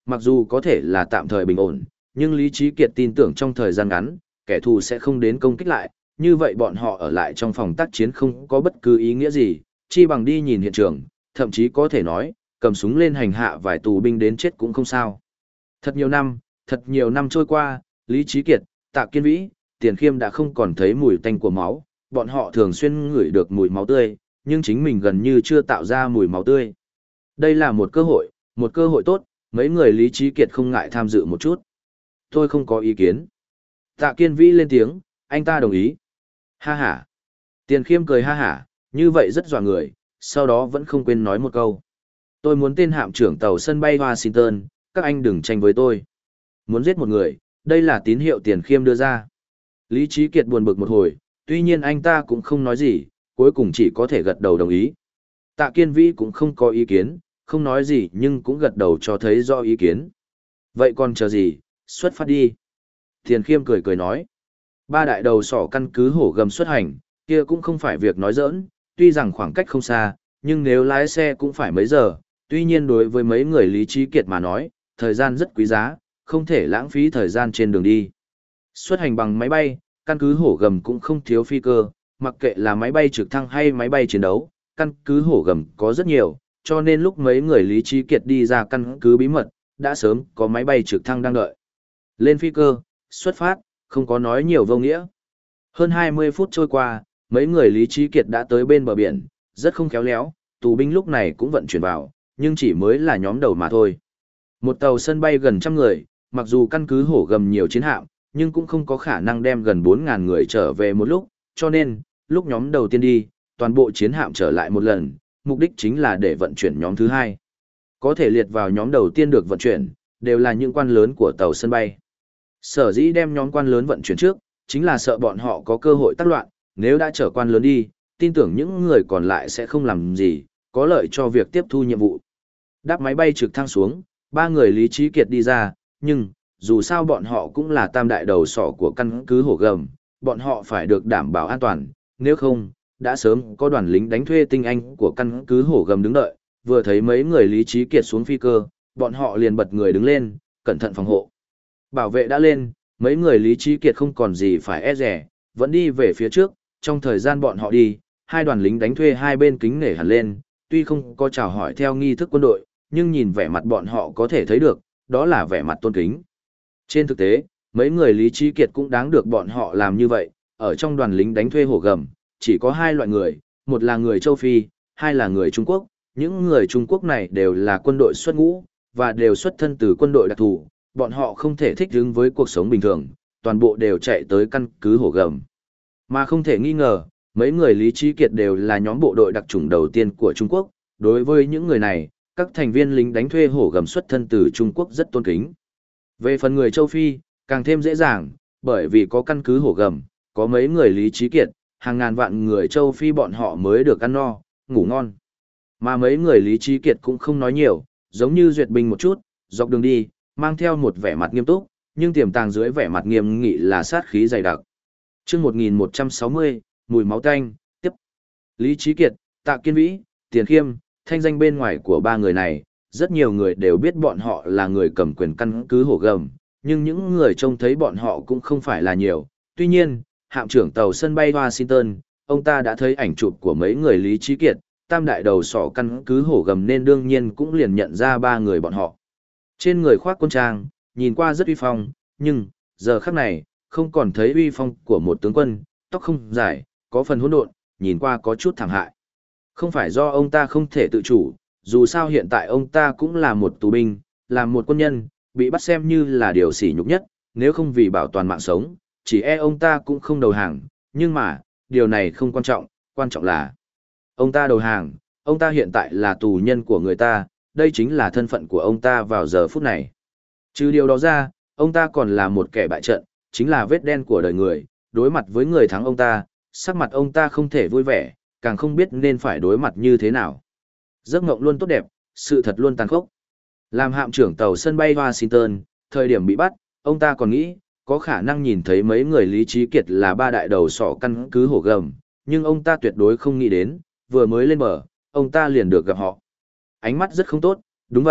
A: mặc dù có thể là tạm thời bình ổn, nhưng Lý Trí Kiệt tin tưởng trong thời gian ngắn, kẻ thù sẽ không đến công kích lại, như vậy bọn họ ở lại trong phòng tác chiến không có bất cứ ý nghĩa gì, chi bằng đi nhìn hiện trường, thậm chí có thể nói, cầm súng lên hành hạ vài tù binh đến chết cũng không sao. Thật nhiều năm, thật nhiều năm trôi qua, Lý Trí Kiệt, Tạ Kiên Vĩ, Tiền Khiêm đã không còn thấy mùi tanh của máu, bọn họ thường xuyên ngửi được mùi máu tươi, nhưng chính mình gần như chưa tạo ra mùi máu tươi. Đây là một cơ hội, một cơ hội tốt, mấy người Lý Trí Kiệt không ngại tham dự một chút. Tôi không có ý kiến. Tạ Kiên Vĩ lên tiếng, anh ta đồng ý. Ha ha. Tiền Khiêm cười ha hả, như vậy rất dọa người, sau đó vẫn không quên nói một câu. Tôi muốn tên hạm trưởng tàu sân bay Washington, các anh đừng tranh với tôi. Muốn giết một người, đây là tín hiệu Tiền Khiêm đưa ra. Lý Trí Kiệt buồn bực một hồi, tuy nhiên anh ta cũng không nói gì, cuối cùng chỉ có thể gật đầu đồng ý. Tạ Kiên Vĩ cũng không có ý kiến, không nói gì nhưng cũng gật đầu cho thấy rõ ý kiến. Vậy còn chờ gì, xuất phát đi. Tiền Khiêm cười cười nói. Ba đại đầu sỏ căn cứ hổ gầm xuất hành, kia cũng không phải việc nói giỡn, tuy rằng khoảng cách không xa, nhưng nếu lái xe cũng phải mấy giờ, tuy nhiên đối với mấy người Lý Trí Kiệt mà nói, thời gian rất quý giá, không thể lãng phí thời gian trên đường đi. Xuất hành bằng máy bay, căn cứ hổ gầm cũng không thiếu phi cơ, mặc kệ là máy bay trực thăng hay máy bay chiến đấu, căn cứ hổ gầm có rất nhiều, cho nên lúc mấy người Lý Trí Kiệt đi ra căn cứ bí mật, đã sớm có máy bay trực thăng đang đợi. Lên phi cơ, xuất phát, không có nói nhiều vô nghĩa. Hơn hai mươi phút trôi qua, mấy người Lý Trí Kiệt đã tới bên bờ biển, rất không khéo léo, tù binh lúc này cũng vận chuyển vào, nhưng chỉ mới là nhóm đầu mà thôi. Một tàu sân bay gần trăm người, mặc dù căn cứ hổ gầm nhiều chiến hạm, nhưng cũng không có khả năng đem gần bốn nghìn người trở về một lúc, cho nên, lúc nhóm đầu tiên đi, toàn bộ chiến hạm trở lại một lần, mục đích chính là để vận chuyển nhóm thứ hai. Có thể liệt vào nhóm đầu tiên được vận chuyển, đều là những quan lớn của tàu sân bay. Sở dĩ đem nhóm quan lớn vận chuyển trước, chính là sợ bọn họ có cơ hội tác loạn, nếu đã chở quan lớn đi, tin tưởng những người còn lại sẽ không làm gì, có lợi cho việc tiếp thu nhiệm vụ. Đáp máy bay trực thăng xuống, ba người Lý Trí Kiệt đi ra, nhưng, dù sao bọn họ cũng là tam đại đầu sỏ của căn cứ hổ gầm, bọn họ phải được đảm bảo an toàn, nếu không, đã sớm có đoàn lính đánh thuê tinh anh của căn cứ hổ gầm đứng đợi, vừa thấy mấy người Lý Trí Kiệt xuống phi cơ, bọn họ liền bật người đứng lên, cẩn thận phòng hộ. Bảo vệ đã lên, mấy người Lý Trí Kiệt không còn gì phải e rẻ, vẫn đi về phía trước, trong thời gian bọn họ đi, hai đoàn lính đánh thuê hai bên kính nể hẳn lên, tuy không có chào hỏi theo nghi thức quân đội, nhưng nhìn vẻ mặt bọn họ có thể thấy được, đó là vẻ mặt tôn kính. Trên thực tế, mấy người Lý Trí Kiệt cũng đáng được bọn họ làm như vậy, ở trong đoàn lính đánh thuê hổ gầm, chỉ có hai loại người, một là người châu Phi, hai là người Trung Quốc, những người Trung Quốc này đều là quân đội xuất ngũ, và đều xuất thân từ quân đội đặc thù, bọn họ không thể thích ứng với cuộc sống bình thường, toàn bộ đều chạy tới căn cứ hổ gầm. Mà không thể nghi ngờ, mấy người Lý Trí Kiệt đều là nhóm bộ đội đặc chủng đầu tiên của Trung Quốc, đối với những người này, các thành viên lính đánh thuê hổ gầm xuất thân từ Trung Quốc rất tôn kính. Về phần người châu Phi, càng thêm dễ dàng, bởi vì có căn cứ hổ gầm, có mấy người Lý Trí Kiệt, hàng ngàn vạn người châu Phi bọn họ mới được ăn no, ngủ ngon. Mà mấy người Lý Trí Kiệt cũng không nói nhiều, giống như duyệt binh một chút, dọc đường đi, mang theo một vẻ mặt nghiêm túc, nhưng tiềm tàng dưới vẻ mặt nghiêm nghị là sát khí dày đặc. Chương một nghìn một trăm sáu mươi, mùi máu tanh, tiếp. Lý Trí Kiệt, Tạ Kiên Vĩ, Tiền Khiêm, thanh danh bên ngoài của ba người này, rất nhiều người đều biết bọn họ là người cầm quyền căn cứ hổ gầm, nhưng những người trông thấy bọn họ cũng không phải là nhiều. Tuy nhiên, hạm trưởng tàu sân bay Washington, ông ta đã thấy ảnh chụp của mấy người Lý Trí Kiệt, tam đại đầu sỏ căn cứ hổ gầm nên đương nhiên cũng liền nhận ra ba người bọn họ. Trên người khoác quân trang, nhìn qua rất uy phong, nhưng, giờ khắc này, không còn thấy uy phong của một tướng quân, tóc không dài, có phần hỗn độn, nhìn qua có chút thảm hại. Không phải do ông ta không thể tự chủ, dù sao hiện tại ông ta cũng là một tù binh, là một quân nhân, bị bắt xem như là điều sỉ nhục nhất, nếu không vì bảo toàn mạng sống, chỉ e ông ta cũng không đầu hàng, nhưng mà, điều này không quan trọng, quan trọng là ông ta đầu hàng, ông ta hiện tại là tù nhân của người ta, đây chính là thân phận của ông ta vào giờ phút này. Trừ điều đó ra, ông ta còn là một kẻ bại trận, chính là vết đen của đời người, đối mặt với người thắng ông ta, sắc mặt ông ta không thể vui vẻ, càng không biết nên phải đối mặt như thế nào. Giấc mộng luôn tốt đẹp, sự thật luôn tàn khốc. Làm hạm trưởng tàu sân bay Washington, thời điểm bị bắt, ông ta còn nghĩ, có khả năng nhìn thấy mấy người Lý Trí Kiệt là ba đại đầu sỏ căn cứ hổ gầm, nhưng ông ta tuyệt đối không nghĩ đến, vừa mới lên bờ, ông ta liền được gặp họ. Ánh mắt rất không tốt, đúng vậy,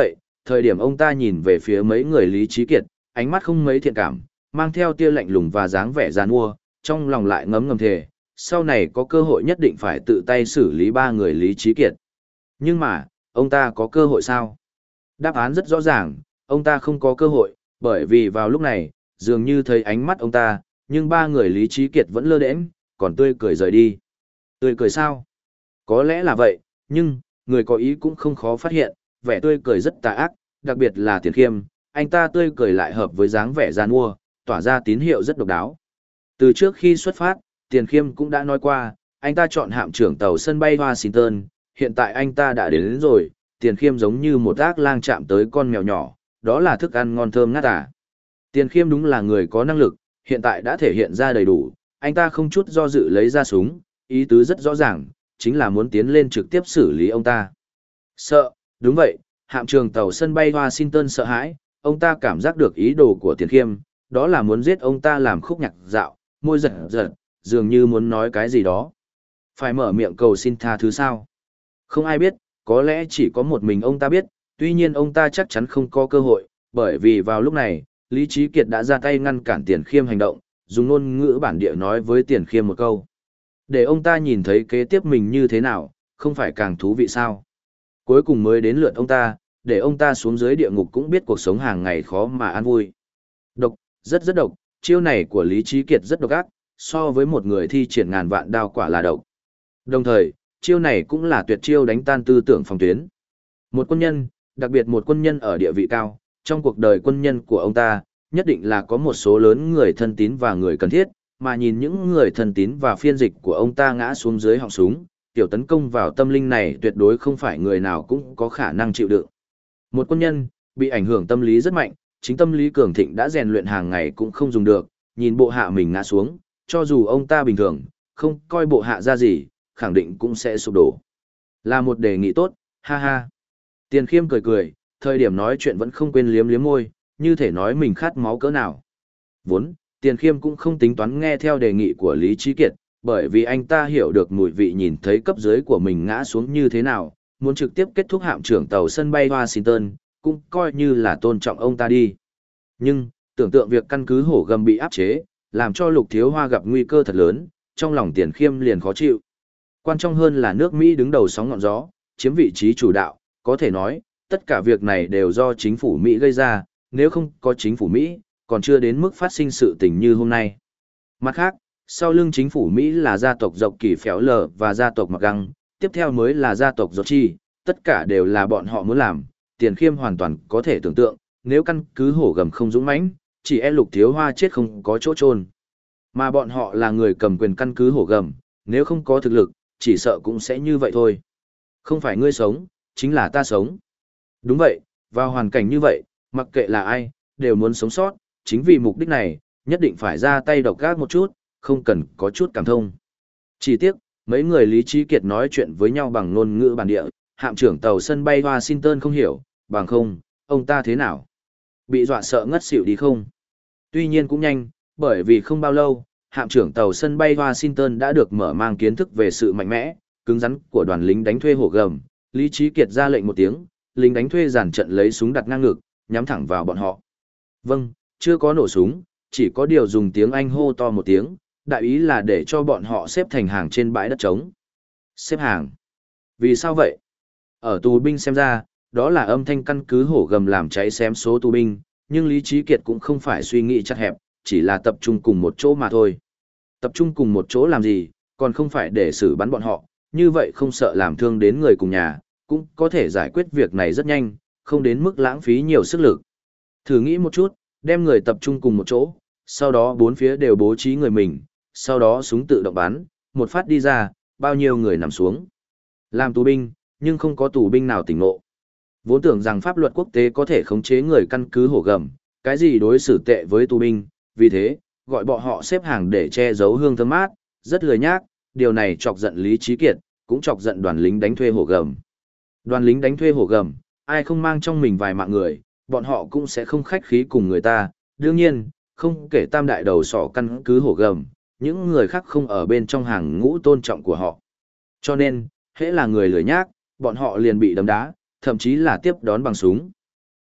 A: thời điểm ông ta nhìn về phía mấy người Lý Trí Kiệt, ánh mắt không mấy thiện cảm, mang theo tia lạnh lùng và dáng vẻ giàn mua, trong lòng lại ngấm ngầm thề, sau này có cơ hội nhất định phải tự tay xử lý ba người Lý Trí Kiệt. Nhưng mà, ông ta có cơ hội sao? Đáp án rất rõ ràng, ông ta không có cơ hội, bởi vì vào lúc này, dường như thấy ánh mắt ông ta, nhưng ba người Lý Trí Kiệt vẫn lơ đễnh, còn tươi cười rời đi. Tươi cười sao? Có lẽ là vậy, nhưng, người có ý cũng không khó phát hiện, vẻ tươi cười rất tà ác, đặc biệt là Tiền Khiêm, anh ta tươi cười lại hợp với dáng vẻ gian mua, tỏa ra tín hiệu rất độc đáo. Từ trước khi xuất phát, Tiền Khiêm cũng đã nói qua, anh ta chọn hạm trưởng tàu sân bay Washington, hiện tại anh ta đã đến, đến rồi, Tiền Khiêm giống như một ác lang chạm tới con mèo nhỏ, đó là thức ăn ngon thơm ngát à. Tiền Khiêm đúng là người có năng lực, hiện tại đã thể hiện ra đầy đủ, anh ta không chút do dự lấy ra súng, ý tứ rất rõ ràng, chính là muốn tiến lên trực tiếp xử lý ông ta. Sợ, đúng vậy, hạm trưởng tàu sân bay Washington sợ hãi, ông ta cảm giác được ý đồ của Tiền Khiêm, đó là muốn giết ông ta làm khúc nhạc dạo, môi giật giật, dường như muốn nói cái gì đó. Phải mở miệng cầu xin tha thứ sao? Không ai biết, có lẽ chỉ có một mình ông ta biết, tuy nhiên ông ta chắc chắn không có cơ hội, bởi vì vào lúc này, Lý Trí Kiệt đã ra tay ngăn cản Tiền Khiêm hành động, dùng ngôn ngữ bản địa nói với Tiền Khiêm một câu. Để ông ta nhìn thấy kế tiếp mình như thế nào, không phải càng thú vị sao? Cuối cùng mới đến lượt ông ta, để ông ta xuống dưới địa ngục cũng biết cuộc sống hàng ngày khó mà an vui. Độc, rất rất độc, chiêu này của Lý Trí Kiệt rất độc ác, so với một người thi triển ngàn vạn đao quả là độc. Đồng thời, chiêu này cũng là tuyệt chiêu đánh tan tư tưởng phòng tuyến. Một quân nhân, đặc biệt một quân nhân ở địa vị cao, trong cuộc đời quân nhân của ông ta, nhất định là có một số lớn người thân tín và người cần thiết, mà nhìn những người thân tín và phiên dịch của ông ta ngã xuống dưới họng súng, tiểu tấn công vào tâm linh này tuyệt đối không phải người nào cũng có khả năng chịu đựng. Một quân nhân, bị ảnh hưởng tâm lý rất mạnh, chính tâm lý cường thịnh đã rèn luyện hàng ngày cũng không dùng được, nhìn bộ hạ mình ngã xuống, cho dù ông ta bình thường, không coi bộ hạ ra gì, khẳng định cũng sẽ sụp đổ. Là một đề nghị tốt, ha ha. Tiền Khiêm cười cười, thời điểm nói chuyện vẫn không quên liếm liếm môi, như thể nói mình khát máu cỡ nào. Vốn, Tiền Khiêm cũng không tính toán nghe theo đề nghị của Lý Trí Kiệt, bởi vì anh ta hiểu được mùi vị nhìn thấy cấp dưới của mình ngã xuống như thế nào, muốn trực tiếp kết thúc hạm trưởng tàu sân bay Washington, cũng coi như là tôn trọng ông ta đi. Nhưng, tưởng tượng việc căn cứ hổ gầm bị áp chế, làm cho Lục Thiếu Hoa gặp nguy cơ thật lớn, trong lòng Tiền Khiêm liền khó chịu. Quan trọng hơn là nước Mỹ đứng đầu sóng ngọn gió, chiếm vị trí chủ đạo, có thể nói, tất cả việc này đều do chính phủ Mỹ gây ra, nếu không có chính phủ Mỹ, còn chưa đến mức phát sinh sự tình như hôm nay. Mặt khác, sau lưng chính phủ Mỹ là gia tộc Dọc Kỳ Phéo Lờ và gia tộc Mặc Găng, tiếp theo mới là gia tộc Dọc Chi, tất cả đều là bọn họ muốn làm, Tiền Khiêm hoàn toàn có thể tưởng tượng, nếu căn cứ hổ gầm không dũng mãnh, chỉ e Lục Thiếu Hoa chết không có chỗ chôn. Mà bọn họ là người cầm quyền căn cứ hổ gầm, nếu không có thực lực, chỉ sợ cũng sẽ như vậy thôi. Không phải ngươi sống, chính là ta sống. Đúng vậy, vào hoàn cảnh như vậy, mặc kệ là ai, đều muốn sống sót, chính vì mục đích này, nhất định phải ra tay độc ác một chút, không cần có chút cảm thông. Chỉ tiếc, mấy người Lý Trí Kiệt nói chuyện với nhau bằng ngôn ngữ bản địa, hạm trưởng tàu sân bay Washington không hiểu, bằng không, ông ta thế nào? Bị dọa sợ ngất xỉu đi không? Tuy nhiên cũng nhanh, bởi vì không bao lâu, hạm trưởng tàu sân bay Washington đã được mở mang kiến thức về sự mạnh mẽ, cứng rắn của đoàn lính đánh thuê hổ gầm. Lý Trí Kiệt ra lệnh một tiếng, lính đánh thuê giàn trận lấy súng đặt ngang ngực, nhắm thẳng vào bọn họ. Vâng, chưa có nổ súng, chỉ có điều dùng tiếng Anh hô to một tiếng, đại ý là để cho bọn họ xếp thành hàng trên bãi đất trống. Xếp hàng. Vì sao vậy? Ở tù binh xem ra, đó là âm thanh căn cứ hổ gầm làm cháy xém số tù binh, nhưng Lý Trí Kiệt cũng không phải suy nghĩ chặt hẹp, chỉ là tập trung cùng một chỗ mà thôi. Tập trung cùng một chỗ làm gì, còn không phải để xử bắn bọn họ, như vậy không sợ làm thương đến người cùng nhà, cũng có thể giải quyết việc này rất nhanh, không đến mức lãng phí nhiều sức lực. Thử nghĩ một chút, đem người tập trung cùng một chỗ, sau đó bốn phía đều bố trí người mình, sau đó súng tự động bắn, một phát đi ra, bao nhiêu người nằm xuống. Làm tù binh, nhưng không có tù binh nào tỉnh ngộ. Vốn tưởng rằng pháp luật quốc tế có thể khống chế người căn cứ hổ gầm, cái gì đối xử tệ với tù binh, vì thế, gọi bọn họ xếp hàng để che giấu hương thơm mát, rất lười nhác, điều này chọc giận Lý Trí Kiệt, cũng chọc giận đoàn lính đánh thuê hổ gầm. Đoàn lính đánh thuê hổ gầm, ai không mang trong mình vài mạng người, bọn họ cũng sẽ không khách khí cùng người ta, đương nhiên, không kể tam đại đầu sỏ căn cứ hổ gầm, những người khác không ở bên trong hàng ngũ tôn trọng của họ. Cho nên, hễ là người lười nhác, bọn họ liền bị đấm đá, thậm chí là tiếp đón bằng súng.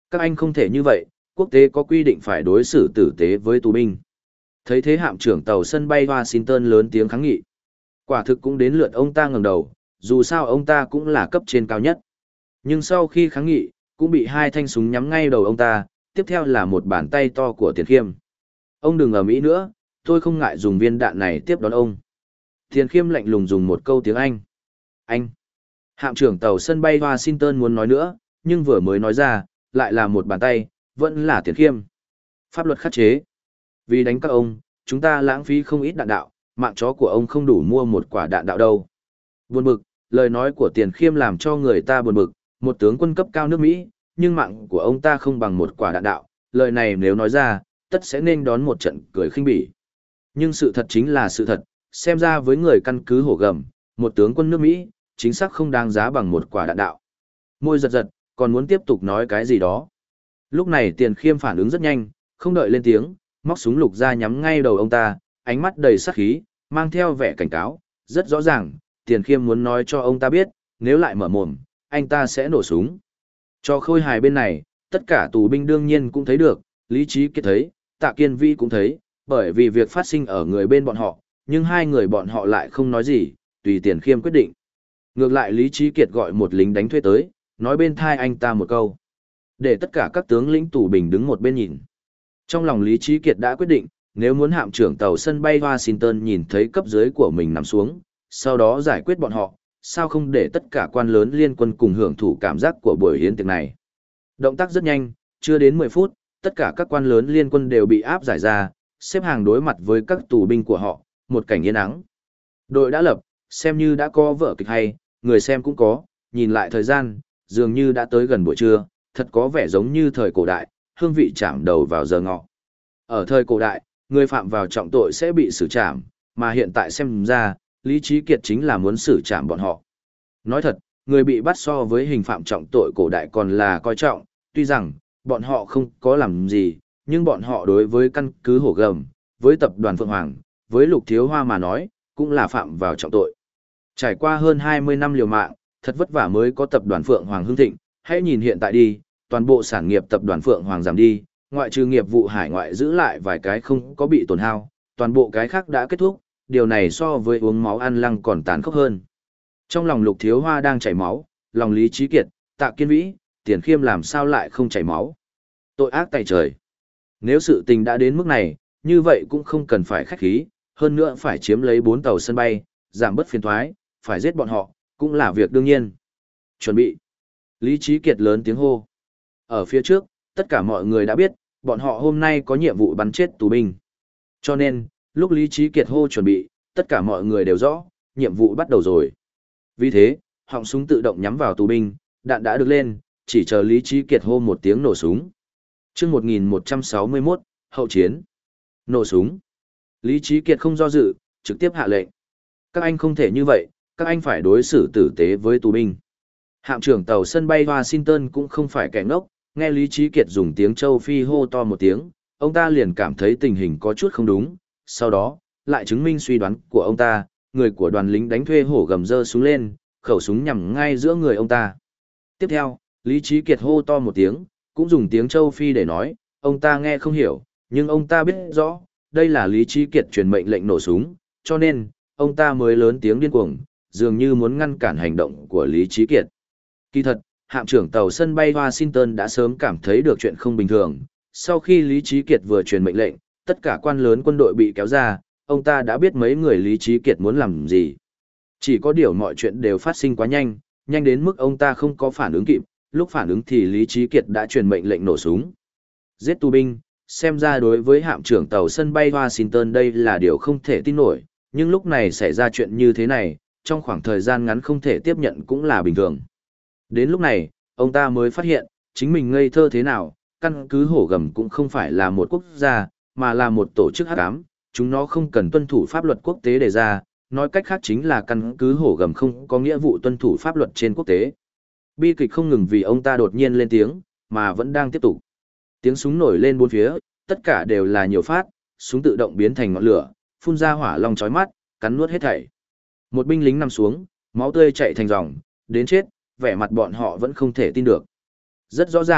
A: Các anh không thể như vậy, quốc tế có quy định phải đối xử tử tế với tù binh. Thấy thế hạm trưởng tàu sân bay Washington lớn tiếng kháng nghị. Quả thực cũng đến lượt ông ta ngẩng đầu, dù sao ông ta cũng là cấp trên cao nhất. Nhưng sau khi kháng nghị, cũng bị hai thanh súng nhắm ngay đầu ông ta, tiếp theo là một bàn tay to của Tiền Khiêm. Ông đừng ầm ĩ nữa, tôi không ngại dùng viên đạn này tiếp đón ông. Tiền Khiêm lạnh lùng dùng một câu tiếng Anh. Anh. Hạm trưởng tàu sân bay Washington muốn nói nữa, nhưng vừa mới nói ra, lại là một bàn tay, vẫn là Tiền Khiêm. Pháp luật khắc chế. Vì đánh các ông, chúng ta lãng phí không ít đạn đạo, mạng chó của ông không đủ mua một quả đạn đạo đâu. Buồn bực, lời nói của Tiền Khiêm làm cho người ta buồn bực, một tướng quân cấp cao nước Mỹ, nhưng mạng của ông ta không bằng một quả đạn đạo, lời này nếu nói ra, tất sẽ nên đón một trận cười khinh bỉ. Nhưng sự thật chính là sự thật, xem ra với người căn cứ hổ gầm, một tướng quân nước Mỹ, chính xác không đáng giá bằng một quả đạn đạo. Môi giật giật, còn muốn tiếp tục nói cái gì đó. Lúc này Tiền Khiêm phản ứng rất nhanh, không đợi lên tiếng, móc súng lục ra nhắm ngay đầu ông ta, ánh mắt đầy sát khí, mang theo vẻ cảnh cáo, rất rõ ràng, Tiền Khiêm muốn nói cho ông ta biết, nếu lại mở mồm, anh ta sẽ nổ súng. Cho khôi hài bên này, tất cả tù binh đương nhiên cũng thấy được, Lý Trí Kiệt thấy, Tạ Kiên Vi cũng thấy, bởi vì việc phát sinh ở người bên bọn họ, nhưng hai người bọn họ lại không nói gì, tùy Tiền Khiêm quyết định. Ngược lại Lý Trí Kiệt gọi một lính đánh thuê tới, nói bên thai anh ta một câu. Để tất cả các tướng lĩnh tù binh đứng một bên nhìn. Trong lòng Lý Trí Kiệt đã quyết định, nếu muốn hạm trưởng tàu sân bay Washington nhìn thấy cấp dưới của mình nằm xuống, sau đó giải quyết bọn họ, sao không để tất cả quan lớn liên quân cùng hưởng thụ cảm giác của buổi hiến tiệc này. Động tác rất nhanh, chưa đến mười phút, tất cả các quan lớn liên quân đều bị áp giải ra, xếp hàng đối mặt với các tù binh của họ, một cảnh yên ắng. Đội đã lập, xem như đã có vở kịch hay, người xem cũng có, nhìn lại thời gian, dường như đã tới gần buổi trưa, thật có vẻ giống như thời cổ đại, hương vị chạm đầu vào giờ ngọ. Ở thời cổ đại, người phạm vào trọng tội sẽ bị xử trảm, mà hiện tại xem ra, Lý Trí Kiệt chính là muốn xử trảm bọn họ. Nói thật, người bị bắt so với hình phạm trọng tội cổ đại còn là coi trọng, tuy rằng, bọn họ không có làm gì, nhưng bọn họ đối với căn cứ hổ gầm, với tập đoàn Phượng Hoàng, với Lục Thiếu Hoa mà nói, cũng là phạm vào trọng tội. Trải qua hơn hai mươi năm liều mạng, thật vất vả mới có tập đoàn Phượng Hoàng hưng thịnh, hãy nhìn hiện tại đi, toàn bộ sản nghiệp tập đoàn Phượng Hoàng giảm đi, ngoại trừ nghiệp vụ hải ngoại giữ lại vài cái không có bị tổn hao, toàn bộ cái khác đã kết thúc, điều này so với uống máu ăn lăng còn tàn khốc hơn. Trong lòng Lục Thiếu Hoa đang chảy máu, lòng Lý Trí Kiệt, Tạ Kiên Vĩ, Tiền Khiêm làm sao lại không chảy máu. Tội ác tày trời. Nếu sự tình đã đến mức này, như vậy cũng không cần phải khách khí, hơn nữa phải chiếm lấy bốn tàu sân bay, giảm bớt phiền thoái, phải giết bọn họ, cũng là việc đương nhiên. Chuẩn bị. Lý Trí Kiệt lớn tiếng hô. Ở phía trước, tất cả mọi người đã biết, bọn họ hôm nay có nhiệm vụ bắn chết tù binh. Cho nên, lúc Lý Trí Kiệt hô chuẩn bị, tất cả mọi người đều rõ, nhiệm vụ bắt đầu rồi. Vì thế, họng súng tự động nhắm vào tù binh, đạn đã được lên, chỉ chờ Lý Trí Kiệt hô một tiếng nổ súng. Chương một nghìn một trăm sáu mươi mốt, hậu chiến. Nổ súng. Lý Trí Kiệt không do dự, trực tiếp hạ lệnh. Các anh không thể như vậy, các anh phải đối xử tử tế với tù binh. Hạm trưởng tàu sân bay Washington cũng không phải kẻ ngốc, nghe Lý Trí Kiệt dùng tiếng châu Phi hô to một tiếng, ông ta liền cảm thấy tình hình có chút không đúng, sau đó, lại chứng minh suy đoán của ông ta, người của đoàn lính đánh thuê hổ gầm giơ súng lên, khẩu súng nhằm ngay giữa người ông ta. Tiếp theo, Lý Trí Kiệt hô to một tiếng, cũng dùng tiếng châu Phi để nói, ông ta nghe không hiểu, nhưng ông ta biết rõ, đây là Lý Trí Kiệt truyền mệnh lệnh nổ súng, cho nên, ông ta mới lớn tiếng điên cuồng, dường như muốn ngăn cản hành động của Lý Trí Kiệt. Kỳ thật, hạm trưởng tàu sân bay Washington đã sớm cảm thấy được chuyện không bình thường, sau khi Lý Trí Kiệt vừa truyền mệnh lệnh, tất cả quan lớn quân đội bị kéo ra, ông ta đã biết mấy người Lý Trí Kiệt muốn làm gì. Chỉ có điều mọi chuyện đều phát sinh quá nhanh, nhanh đến mức ông ta không có phản ứng kịp, lúc phản ứng thì Lý Trí Kiệt đã truyền mệnh lệnh nổ súng. Giết tù binh, xem ra đối với hạm trưởng tàu sân bay Washington đây là điều không thể tin nổi, nhưng lúc này xảy ra chuyện như thế này, trong khoảng thời gian ngắn không thể tiếp nhận cũng là bình thường. Đến lúc này, ông ta mới phát hiện, chính mình ngây thơ thế nào, căn cứ hổ gầm cũng không phải là một quốc gia, mà là một tổ chức hắc ám, chúng nó không cần tuân thủ pháp luật quốc tế đề ra, nói cách khác chính là căn cứ hổ gầm không có nghĩa vụ tuân thủ pháp luật trên quốc tế. Bi kịch không ngừng vì ông ta đột nhiên lên tiếng, mà vẫn đang tiếp tục. Tiếng súng nổi lên bốn phía, tất cả đều là nhiều phát, súng tự động biến thành ngọn lửa, phun ra hỏa long chói mắt, cắn nuốt hết thảy. Một binh lính nằm xuống, máu tươi chảy thành dòng, đến chết, vẻ mặt bọn họ vẫn không thể tin được. Rất rõ ràng,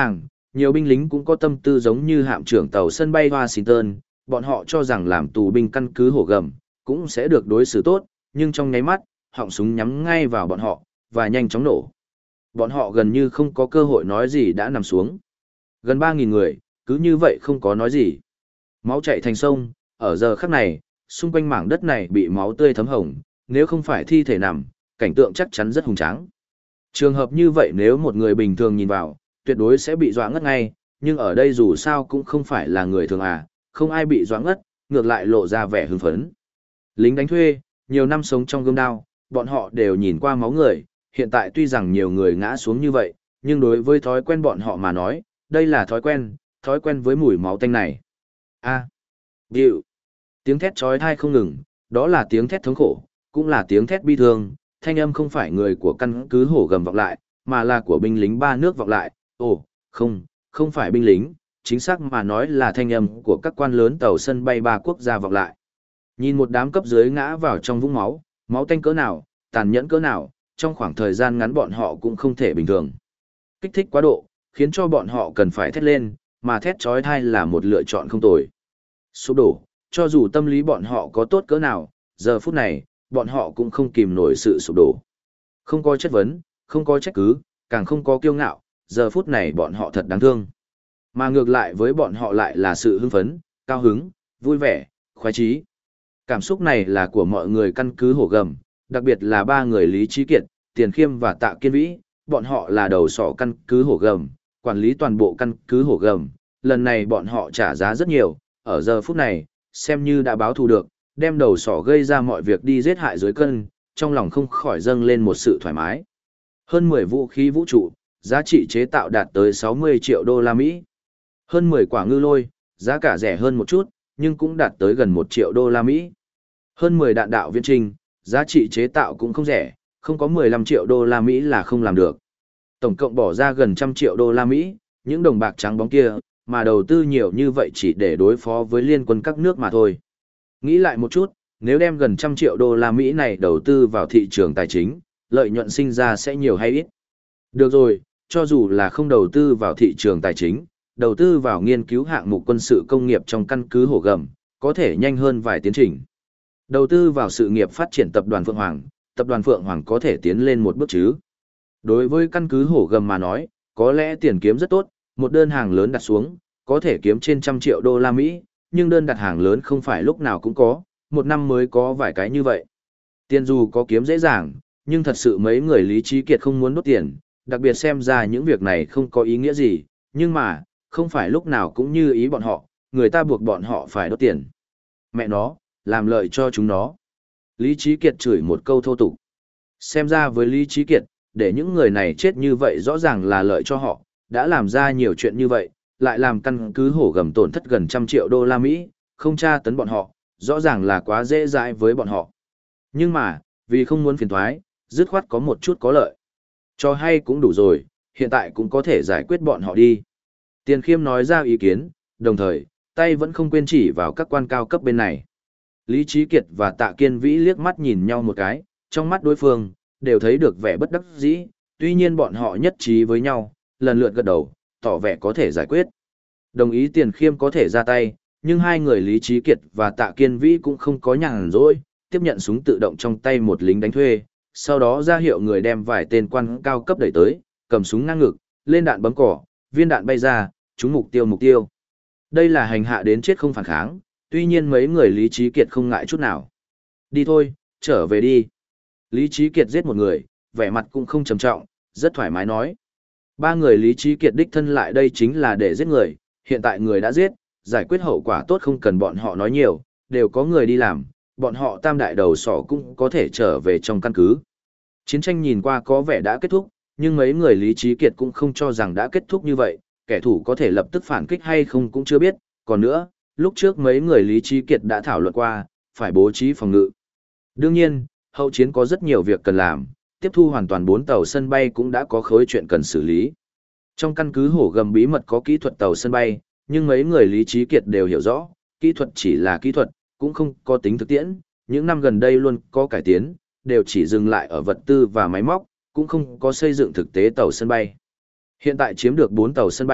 A: nhiều binh lính cũng có tâm tư giống như hạm trưởng tàu sân bay Washington, bọn họ cho rằng làm tù binh căn cứ hổ gầm, cũng sẽ được đối xử tốt, nhưng trong nháy mắt, họng súng nhắm ngay vào bọn họ, và nhanh chóng nổ. Bọn họ gần như không có cơ hội nói gì đã nằm xuống. Gần ba nghìn người, cứ như vậy không có nói gì. Máu chảy thành sông, ở giờ khắc này, xung quanh mảng đất này bị máu tươi thấm hồng, nếu không phải thi thể nằm, cảnh tượng chắc chắn rất hùng tráng. Trường hợp như vậy nếu một người bình thường nhìn vào, tuyệt đối sẽ bị dọa ngất ngay, nhưng ở đây dù sao cũng không phải là người thường à, không ai bị dọa ngất, ngược lại lộ ra vẻ hưng phấn. Lính đánh thuê, nhiều năm sống trong gươm đao, bọn họ đều nhìn qua máu người, hiện tại tuy rằng nhiều người ngã xuống như vậy, nhưng đối với thói quen bọn họ mà nói, đây là thói quen, thói quen với mùi máu tanh này. A. À. Điệu. Tiếng thét chói tai không ngừng, đó là tiếng thét thống khổ, cũng là tiếng thét bi thương, thanh âm không phải người của căn cứ hổ gầm vọng lại, mà là của binh lính ba nước vọng lại. Ồ, không, không phải binh lính, chính xác mà nói là thanh âm của các quan lớn tàu sân bay ba quốc gia vọng lại. Nhìn một đám cấp dưới ngã vào trong vũng máu, máu tanh cỡ nào, tàn nhẫn cỡ nào, trong khoảng thời gian ngắn bọn họ cũng không thể bình thường. Kích thích quá độ, khiến cho bọn họ cần phải thét lên, mà thét chói tai là một lựa chọn không tồi. Sụp đổ, cho dù tâm lý bọn họ có tốt cỡ nào, giờ phút này, bọn họ cũng không kìm nổi sự sụp đổ. Không có chất vấn, không có trách cứ, càng không có kiêu ngạo, giờ phút này bọn họ thật đáng thương. Mà ngược lại với bọn họ lại là sự hưng phấn, cao hứng, vui vẻ, khoái trí. Cảm xúc này là của mọi người căn cứ hổ gầm, đặc biệt là ba người Lý Trí Kiệt, Tiền Khiêm và Tạ Kiên Vĩ, bọn họ là đầu sỏ căn cứ hổ gầm, quản lý toàn bộ căn cứ hổ gầm. Lần này bọn họ trả giá rất nhiều, ở giờ phút này, xem như đã báo thù được, đem đầu sỏ gây ra mọi việc đi giết hại dưới cân, trong lòng không khỏi dâng lên một sự thoải mái. Hơn mười vũ khí vũ trụ, giá trị chế tạo đạt tới sáu mươi triệu đô la Mỹ. Hơn mười quả ngư lôi, giá cả rẻ hơn một chút, nhưng cũng đạt tới gần một triệu đô la Mỹ. Hơn mười đạn đạo viễn trình, giá trị chế tạo cũng không rẻ, không có mười lăm triệu đô la Mỹ là không làm được. Tổng cộng bỏ ra gần trăm triệu đô la Mỹ, những đồng bạc trắng bóng kia, mà đầu tư nhiều như vậy chỉ để đối phó với liên quân các nước mà thôi. Nghĩ lại một chút, nếu đem gần trăm triệu đô la Mỹ này đầu tư vào thị trường tài chính, lợi nhuận sinh ra sẽ nhiều hay ít. Được rồi, cho dù là không đầu tư vào thị trường tài chính, đầu tư vào nghiên cứu hạng mục quân sự công nghiệp trong căn cứ hổ gầm, có thể nhanh hơn vài tiến trình. Đầu tư vào sự nghiệp phát triển tập đoàn Phượng Hoàng, tập đoàn Phượng Hoàng có thể tiến lên một bước chứ. Đối với căn cứ hổ gầm mà nói, có lẽ tiền kiếm rất tốt, một đơn hàng lớn đặt xuống, có thể kiếm trên trăm triệu đô la Mỹ, nhưng đơn đặt hàng lớn không phải lúc nào cũng có, một năm mới có vài cái như vậy. Tiền dù có kiếm dễ dàng, nhưng thật sự mấy người Lý Trí Kiệt không muốn đốt tiền, đặc biệt xem ra những việc này không có ý nghĩa gì, nhưng mà, không phải lúc nào cũng như ý bọn họ, người ta buộc bọn họ phải đốt tiền. Mẹ nó, làm lợi cho chúng nó. Lý Trí Kiệt chửi một câu thô tục. Xem ra với Lý Trí Kiệt, để những người này chết như vậy rõ ràng là lợi cho họ, đã làm ra nhiều chuyện như vậy, lại làm căn cứ hổ gầm tổn thất gần trăm triệu đô la Mỹ, không tra tấn bọn họ, rõ ràng là quá dễ dãi với bọn họ. Nhưng mà, vì không muốn phiền thoái, dứt khoát có một chút có lợi. Cho hay cũng đủ rồi, hiện tại cũng có thể giải quyết bọn họ đi. Tiền Khiêm nói ra ý kiến, đồng thời, tay vẫn không quên chỉ vào các quan cao cấp bên này. Lý Trí Kiệt và Tạ Kiên Vĩ liếc mắt nhìn nhau một cái, trong mắt đối phương, đều thấy được vẻ bất đắc dĩ, tuy nhiên bọn họ nhất trí với nhau, lần lượt gật đầu, tỏ vẻ có thể giải quyết. Đồng ý Tiền Khiêm có thể ra tay, nhưng hai người Lý Trí Kiệt và Tạ Kiên Vĩ cũng không có nhàn rỗi, tiếp nhận súng tự động trong tay một lính đánh thuê, sau đó ra hiệu người đem vài tên quan cao cấp đẩy tới, cầm súng ngang ngực, lên đạn bấm cỏ, viên đạn bay ra, trúng mục tiêu mục tiêu. Đây là hành hạ đến chết không phản kháng, tuy nhiên mấy người Lý Trí Kiệt không ngại chút nào. Đi thôi, trở về đi. Lý Trí Kiệt giết một người, vẻ mặt cũng không trầm trọng, rất thoải mái nói. Ba người Lý Trí Kiệt đích thân lại đây chính là để giết người, hiện tại người đã giết, giải quyết hậu quả tốt không cần bọn họ nói nhiều, đều có người đi làm, bọn họ tam đại đầu sỏ cũng có thể trở về trong căn cứ. Chiến tranh nhìn qua có vẻ đã kết thúc, nhưng mấy người Lý Trí Kiệt cũng không cho rằng đã kết thúc như vậy, kẻ thù có thể lập tức phản kích hay không cũng chưa biết, còn nữa, lúc trước mấy người Lý Trí Kiệt đã thảo luận qua, phải bố trí phòng ngự. Đương nhiên, hậu chiến có rất nhiều việc cần làm, tiếp thu hoàn toàn bốn tàu sân bay cũng đã có khối chuyện cần xử lý. Trong căn cứ hổ gầm bí mật có kỹ thuật tàu sân bay, nhưng mấy người Lý Trí Kiệt đều hiểu rõ, kỹ thuật chỉ là kỹ thuật, cũng không có tính thực tiễn, những năm gần đây luôn có cải tiến, đều chỉ dừng lại ở vật tư và máy móc, cũng không có xây dựng thực tế tàu sân bay. Hiện tại chiếm được bốn tàu sân bay,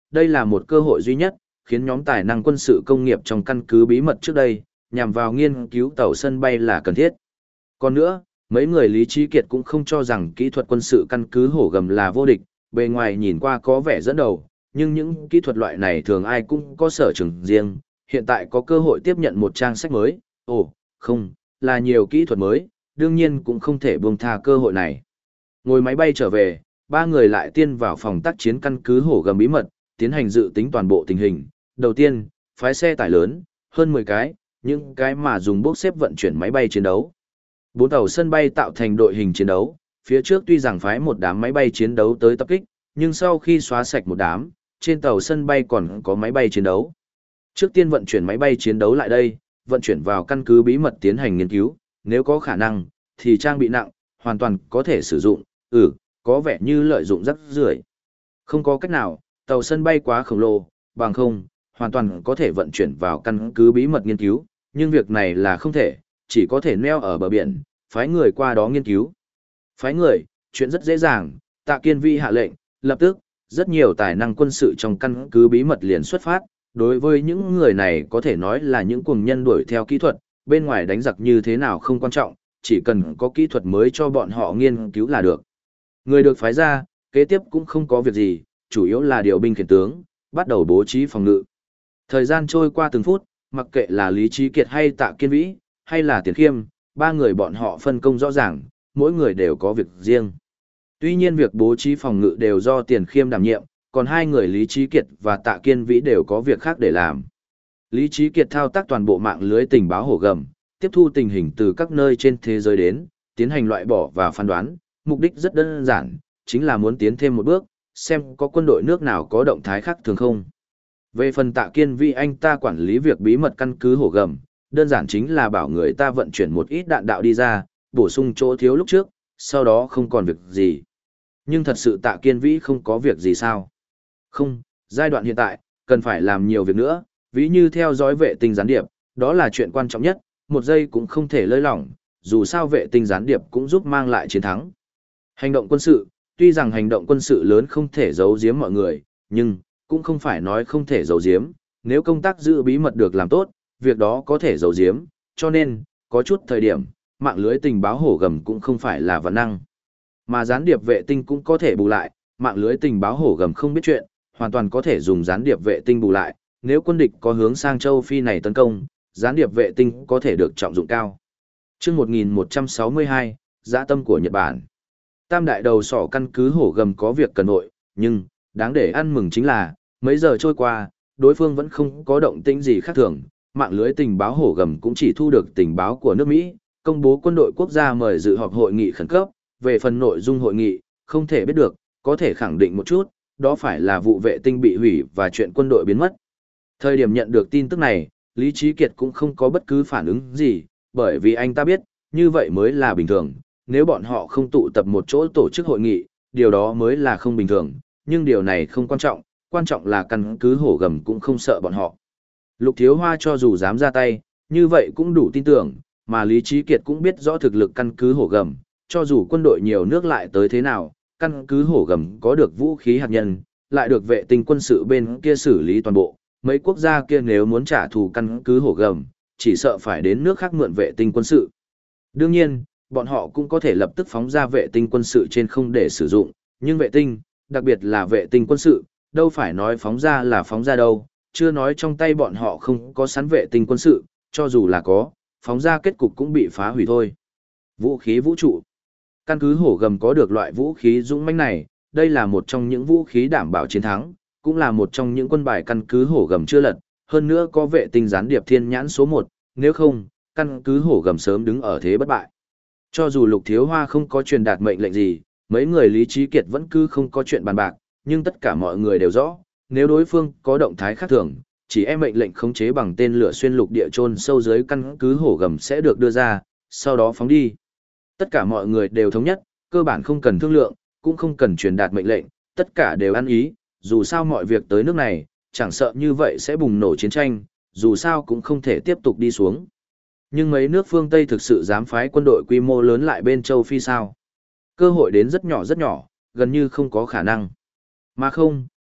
A: đây là một cơ hội duy nhất, khiến nhóm tài năng quân sự công nghiệp trong căn cứ bí mật trước đây, nhằm vào nghiên cứu tàu sân bay là cần thiết. Còn nữa, mấy người Lý Trí Kiệt cũng không cho rằng kỹ thuật quân sự căn cứ hổ gầm là vô địch, bề ngoài nhìn qua có vẻ dẫn đầu, nhưng những kỹ thuật loại này thường ai cũng có sở trường riêng, hiện tại có cơ hội tiếp nhận một trang sách mới, ồ, không, là nhiều kỹ thuật mới, đương nhiên cũng không thể buông tha cơ hội này. Ngồi máy bay trở về, ba người lại tiên vào phòng tác chiến căn cứ hổ gầm bí mật, tiến hành dự tính toàn bộ tình hình. Đầu tiên, phái xe tải lớn, hơn mười cái, những cái mà dùng bốc xếp vận chuyển máy bay chiến đấu. Bốn tàu sân bay tạo thành đội hình chiến đấu, phía trước tuy rằng phái một đám máy bay chiến đấu tới tập kích, nhưng sau khi xóa sạch một đám, trên tàu sân bay còn có máy bay chiến đấu. Trước tiên vận chuyển máy bay chiến đấu lại đây, vận chuyển vào căn cứ bí mật tiến hành nghiên cứu, nếu có khả năng, thì trang bị nặng, hoàn toàn có thể sử dụng, ừ, có vẻ như lợi dụng rất rưởi. Không có cách nào, tàu sân bay quá khổng lồ, bằng không, hoàn toàn có thể vận chuyển vào căn cứ bí mật nghiên cứu, nhưng việc này là không thể, chỉ có thể neo ở bờ biển, phái người qua đó nghiên cứu. Phái người, chuyện rất dễ dàng, Tạ Kiên Vi hạ lệnh, lập tức, rất nhiều tài năng quân sự trong căn cứ bí mật liền xuất phát, đối với những người này có thể nói là những cuồng nhân đuổi theo kỹ thuật, bên ngoài đánh giặc như thế nào không quan trọng, chỉ cần có kỹ thuật mới cho bọn họ nghiên cứu là được. Người được phái ra, kế tiếp cũng không có việc gì, chủ yếu là điều binh khiển tướng, bắt đầu bố trí phòng ngự. Thời gian trôi qua từng phút, mặc kệ là Lý Trí Kiệt hay Tạ Kiên Vĩ, hay là Tiền Khiêm, ba người bọn họ phân công rõ ràng, mỗi người đều có việc riêng. Tuy nhiên việc bố trí phòng ngự đều do Tiền Khiêm đảm nhiệm, còn hai người Lý Trí Kiệt và Tạ Kiên Vĩ đều có việc khác để làm. Lý Trí Kiệt thao tác toàn bộ mạng lưới tình báo hổ gầm, tiếp thu tình hình từ các nơi trên thế giới đến, tiến hành loại bỏ và phán đoán, mục đích rất đơn giản, chính là muốn tiến thêm một bước, xem có quân đội nước nào có động thái khác thường không. Về phần Tạ Kiên Vĩ, anh ta quản lý việc bí mật căn cứ hổ gầm, đơn giản chính là bảo người ta vận chuyển một ít đạn đạo đi ra, bổ sung chỗ thiếu lúc trước, sau đó không còn việc gì. Nhưng thật sự Tạ Kiên Vĩ không có việc gì sao? Không, giai đoạn hiện tại, cần phải làm nhiều việc nữa, ví như theo dõi vệ tinh gián điệp, đó là chuyện quan trọng nhất, một giây cũng không thể lơi lỏng, dù sao vệ tinh gián điệp cũng giúp mang lại chiến thắng. Hành động quân sự, tuy rằng hành động quân sự lớn không thể giấu giếm mọi người, nhưng cũng không phải nói không thể giấu giếm, nếu công tác giữ bí mật được làm tốt, việc đó có thể giấu giếm, cho nên, có chút thời điểm, mạng lưới tình báo hổ gầm cũng không phải là vấn năng. Mà gián điệp vệ tinh cũng có thể bù lại, mạng lưới tình báo hổ gầm không biết chuyện, hoàn toàn có thể dùng gián điệp vệ tinh bù lại, nếu quân địch có hướng sang châu Phi này tấn công, gián điệp vệ tinh có thể được trọng dụng cao. Chương một nghìn một trăm sáu mươi hai, dã tâm của Nhật Bản. Tam đại đầu sỏ căn cứ hổ gầm có việc cần nội, nhưng, đáng để ăn mừng chính là, mấy giờ trôi qua, đối phương vẫn không có động tĩnh gì khác thường, mạng lưới tình báo hổ gầm cũng chỉ thu được tình báo của nước Mỹ, công bố quân đội quốc gia mời dự họp hội nghị khẩn cấp, về phần nội dung hội nghị, không thể biết được, có thể khẳng định một chút, đó phải là vụ vệ tinh bị hủy và chuyện quân đội biến mất. Thời điểm nhận được tin tức này, Lý Trí Kiệt cũng không có bất cứ phản ứng gì, bởi vì anh ta biết, như vậy mới là bình thường, nếu bọn họ không tụ tập một chỗ tổ chức hội nghị, điều đó mới là không bình thường, nhưng điều này không quan trọng, quan trọng là căn cứ hổ gầm cũng không sợ bọn họ. Lục Thiếu Hoa cho dù dám ra tay, như vậy cũng đủ tin tưởng, mà Lý Trí Kiệt cũng biết rõ thực lực căn cứ hổ gầm, cho dù quân đội nhiều nước lại tới thế nào, căn cứ hổ gầm có được vũ khí hạt nhân, lại được vệ tinh quân sự bên kia xử lý toàn bộ, mấy quốc gia kia nếu muốn trả thù căn cứ hổ gầm, chỉ sợ phải đến nước khác mượn vệ tinh quân sự. Đương nhiên, bọn họ cũng có thể lập tức phóng ra vệ tinh quân sự trên không để sử dụng, nhưng vệ tinh, đặc biệt là vệ tinh quân sự, đâu phải nói phóng ra là phóng ra đâu, chưa nói trong tay bọn họ không có sẵn vệ tinh quân sự, cho dù là có, phóng ra kết cục cũng bị phá hủy thôi. Vũ khí vũ trụ. Căn cứ hổ gầm có được loại vũ khí dũng mãnh này, đây là một trong những vũ khí đảm bảo chiến thắng, cũng là một trong những quân bài căn cứ hổ gầm chưa lật, hơn nữa có vệ tinh gián điệp thiên nhãn số một, nếu không, căn cứ hổ gầm sớm đứng ở thế bất bại. Cho dù Lục Thiếu Hoa không có truyền đạt mệnh lệnh gì, mấy người Lý Trí Kiệt vẫn cứ không có chuyện bàn bạc, nhưng tất cả mọi người đều rõ, nếu đối phương có động thái khác thường, chỉ e mệnh lệnh khống chế bằng tên lửa xuyên lục địa chôn sâu dưới căn cứ hổ gầm sẽ được đưa ra, sau đó phóng đi. Tất cả mọi người đều thống nhất, cơ bản không cần thương lượng, cũng không cần truyền đạt mệnh lệnh, tất cả đều ăn ý, dù sao mọi việc tới nước này, chẳng sợ như vậy sẽ bùng nổ chiến tranh, dù sao cũng không thể tiếp tục đi xuống. Nhưng mấy nước phương Tây thực sự dám phái quân đội quy mô lớn lại bên châu Phi sao? Cơ hội đến rất nhỏ rất nhỏ, gần như không có khả năng. Mà không,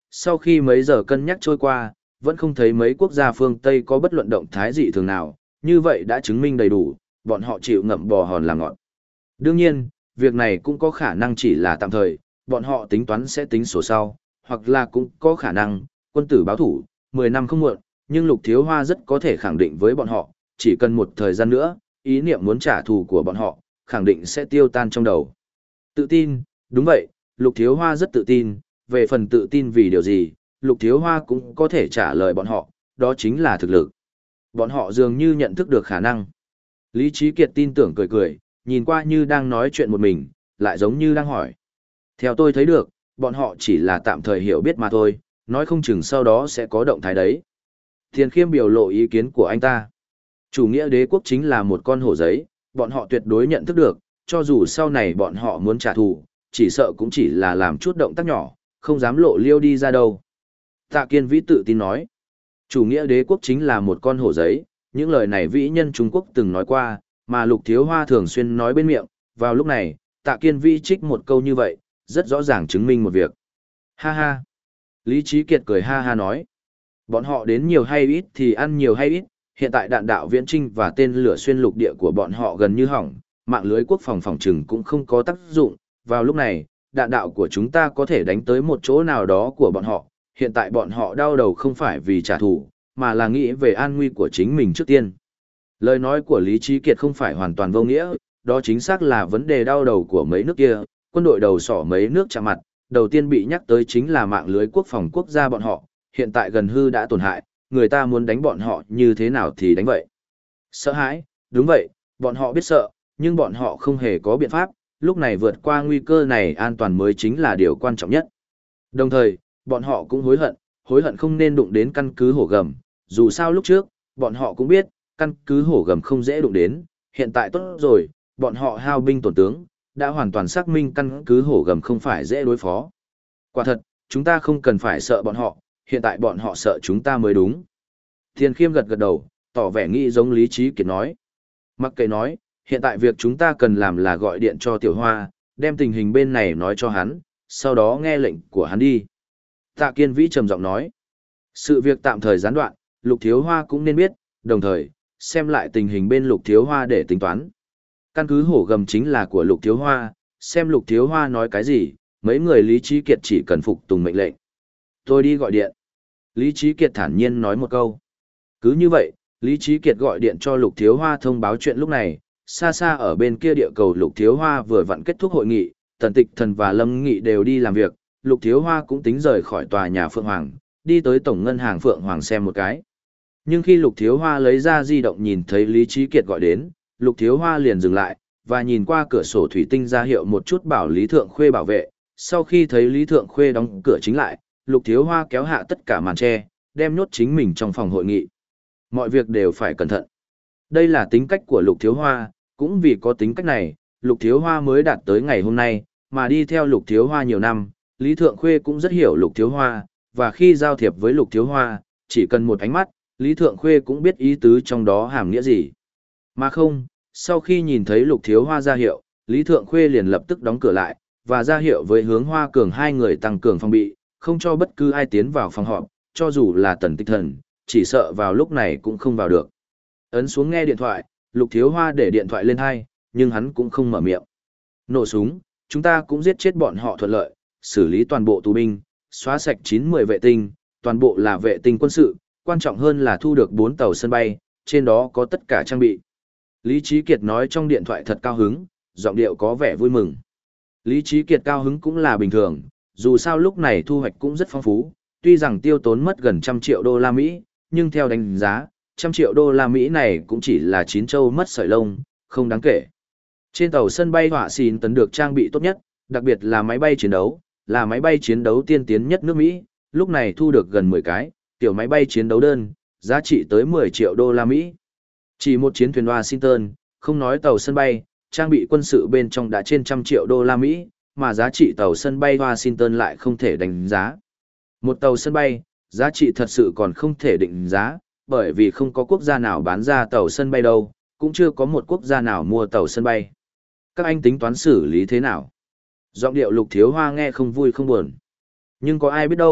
A: sau khi mấy giờ cân nhắc trôi qua, vẫn không thấy mấy quốc gia phương Tây có bất luận động thái dị thường nào, như vậy đã chứng minh đầy đủ, bọn họ chịu ngậm bò hòn làm ngọt. Đương nhiên, việc này cũng có khả năng chỉ là tạm thời, bọn họ tính toán sẽ tính sổ sau, hoặc là cũng có khả năng, quân tử báo thủ, mười năm không muộn, nhưng Lục Thiếu Hoa rất có thể khẳng định với bọn họ, chỉ cần một thời gian nữa, ý niệm muốn trả thù của bọn họ, khẳng định sẽ tiêu tan trong đầu. Tự tin, đúng vậy, Lục Thiếu Hoa rất tự tin, về phần tự tin vì điều gì, Lục Thiếu Hoa cũng có thể trả lời bọn họ, đó chính là thực lực. Bọn họ dường như nhận thức được khả năng. Lý Trí Kiệt tin tưởng cười cười, nhìn qua như đang nói chuyện một mình, lại giống như đang hỏi. Theo tôi thấy được, bọn họ chỉ là tạm thời hiểu biết mà thôi, nói không chừng sau đó sẽ có động thái đấy. Tiền Khiêm biểu lộ ý kiến của anh ta. Chủ nghĩa đế quốc chính là một con hổ giấy, bọn họ tuyệt đối nhận thức được, cho dù sau này bọn họ muốn trả thù, chỉ sợ cũng chỉ là làm chút động tác nhỏ, không dám lộ liêu đi ra đâu. Tạ Kiên Vĩ tự tin nói, chủ nghĩa đế quốc chính là một con hổ giấy, những lời này vĩ nhân Trung Quốc từng nói qua, mà Lục Thiếu Hoa thường xuyên nói bên miệng, vào lúc này, Tạ Kiên Vĩ trích một câu như vậy, rất rõ ràng chứng minh một việc. Ha ha. Lý Trí Kiệt cười ha ha nói, bọn họ đến nhiều hay ít thì ăn nhiều hay ít, hiện tại đạn đạo viễn trinh và tên lửa xuyên lục địa của bọn họ gần như hỏng, mạng lưới quốc phòng phòng trừng cũng không có tác dụng, vào lúc này, đạn đạo của chúng ta có thể đánh tới một chỗ nào đó của bọn họ, hiện tại bọn họ đau đầu không phải vì trả thù, mà là nghĩ về an nguy của chính mình trước tiên. Lời nói của Lý Trí Kiệt không phải hoàn toàn vô nghĩa, đó chính xác là vấn đề đau đầu của mấy nước kia, quân đội đầu sỏ mấy nước chạm mặt, đầu tiên bị nhắc tới chính là mạng lưới quốc phòng quốc gia bọn họ, hiện tại gần hư đã tổn hại, người ta muốn đánh bọn họ như thế nào thì đánh vậy. Sợ hãi, đúng vậy, bọn họ biết sợ, nhưng bọn họ không hề có biện pháp, lúc này vượt qua nguy cơ này an toàn mới chính là điều quan trọng nhất. Đồng thời, bọn họ cũng hối hận, hối hận không nên đụng đến căn cứ hổ gầm, dù sao lúc trước, bọn họ cũng biết, căn cứ hổ gầm không dễ đụng đến, hiện tại tốt rồi, bọn họ hao binh tổn tướng, đã hoàn toàn xác minh căn cứ hổ gầm không phải dễ đối phó. Quả thật, chúng ta không cần phải sợ bọn họ, hiện tại bọn họ sợ chúng ta mới đúng. Tiền Khiêm gật gật đầu, tỏ vẻ nghĩ giống Lý Trí Kiệt nói. Mặc kệ nói, hiện tại việc chúng ta cần làm là gọi điện cho Tiểu Hoa, đem tình hình bên này nói cho hắn, sau đó nghe lệnh của hắn đi. Tạ Kiên Vĩ trầm giọng nói. Sự việc tạm thời gián đoạn, Lục Thiếu Hoa cũng nên biết, đồng thời, xem lại tình hình bên Lục Thiếu Hoa để tính toán. Căn cứ hổ gầm chính là của Lục Thiếu Hoa, xem Lục Thiếu Hoa nói cái gì, mấy người Lý Trí Kiệt chỉ cần phục tùng mệnh lệnh. Tôi đi gọi điện. Lý Trí Kiệt thản nhiên nói một câu. Cứ như vậy, Lý Trí Kiệt gọi điện cho Lục Thiếu Hoa thông báo chuyện lúc này, xa xa ở bên kia địa cầu Lục Thiếu Hoa vừa vặn kết thúc hội nghị, Tần Tịch Thần và Lâm Nghị đều đi làm việc, Lục Thiếu Hoa cũng tính rời khỏi tòa nhà Phượng Hoàng, đi tới tổng ngân hàng Phượng Hoàng xem một cái. Nhưng khi Lục Thiếu Hoa lấy ra di động nhìn thấy Lý Trí Kiệt gọi đến, Lục Thiếu Hoa liền dừng lại, và nhìn qua cửa sổ thủy tinh ra hiệu một chút bảo Lý Thượng Khuê bảo vệ, sau khi thấy Lý Thượng Khuê đóng cửa chính lại, Lục Thiếu Hoa kéo hạ tất cả màn che, đem nhốt chính mình trong phòng hội nghị. Mọi việc đều phải cẩn thận. Đây là tính cách của Lục Thiếu Hoa, cũng vì có tính cách này, Lục Thiếu Hoa mới đạt tới ngày hôm nay, mà đi theo Lục Thiếu Hoa nhiều năm, Lý Thượng Khuê cũng rất hiểu Lục Thiếu Hoa, và khi giao thiệp với Lục Thiếu Hoa, chỉ cần một ánh mắt, Lý Thượng Khuê cũng biết ý tứ trong đó hàm nghĩa gì. Mà không, sau khi nhìn thấy Lục Thiếu Hoa ra hiệu, Lý Thượng Khuê liền lập tức đóng cửa lại, và ra hiệu với Hướng Hoa Cường hai người tăng cường phòng bị, không cho bất cứ ai tiến vào phòng họp, cho dù là Tần Tịch Thần, chỉ sợ vào lúc này cũng không vào được. Ấn xuống nghe điện thoại, Lục Thiếu Hoa để điện thoại lên hai, nhưng hắn cũng không mở miệng. Nổ súng, chúng ta cũng giết chết bọn họ thuận lợi, xử lý toàn bộ tù binh, xóa sạch chín mười vệ tinh, toàn bộ là vệ tinh quân sự, quan trọng hơn là thu được bốn tàu sân bay, trên đó có tất cả trang bị. Lý Trí Kiệt nói trong điện thoại thật cao hứng, giọng điệu có vẻ vui mừng. Lý Trí Kiệt cao hứng cũng là bình thường, dù sao lúc này thu hoạch cũng rất phong phú, tuy rằng tiêu tốn mất gần trăm triệu đô la Mỹ, nhưng theo đánh giá, trăm triệu đô la Mỹ này cũng chỉ là chín châu mất sợi lông, không đáng kể. Trên tàu sân bay hỏa xìn tấn được trang bị tốt nhất, đặc biệt là máy bay chiến đấu, là máy bay chiến đấu tiên tiến nhất nước Mỹ, lúc này thu được gần mười cái, tiểu máy bay chiến đấu đơn, giá trị tới mười triệu đô la Mỹ. Chỉ một chiến thuyền Washington, không nói tàu sân bay, trang bị quân sự bên trong đã trên trăm triệu đô la Mỹ, mà giá trị tàu sân bay Washington lại không thể đánh giá. Một tàu sân bay, giá trị thật sự còn không thể định giá, bởi vì không có quốc gia nào bán ra tàu sân bay đâu, cũng chưa có một quốc gia nào mua tàu sân bay. Các anh tính toán xử lý thế nào? Giọng điệu Lục Thiếu Hoa nghe không vui không buồn. Nhưng có ai biết đâu,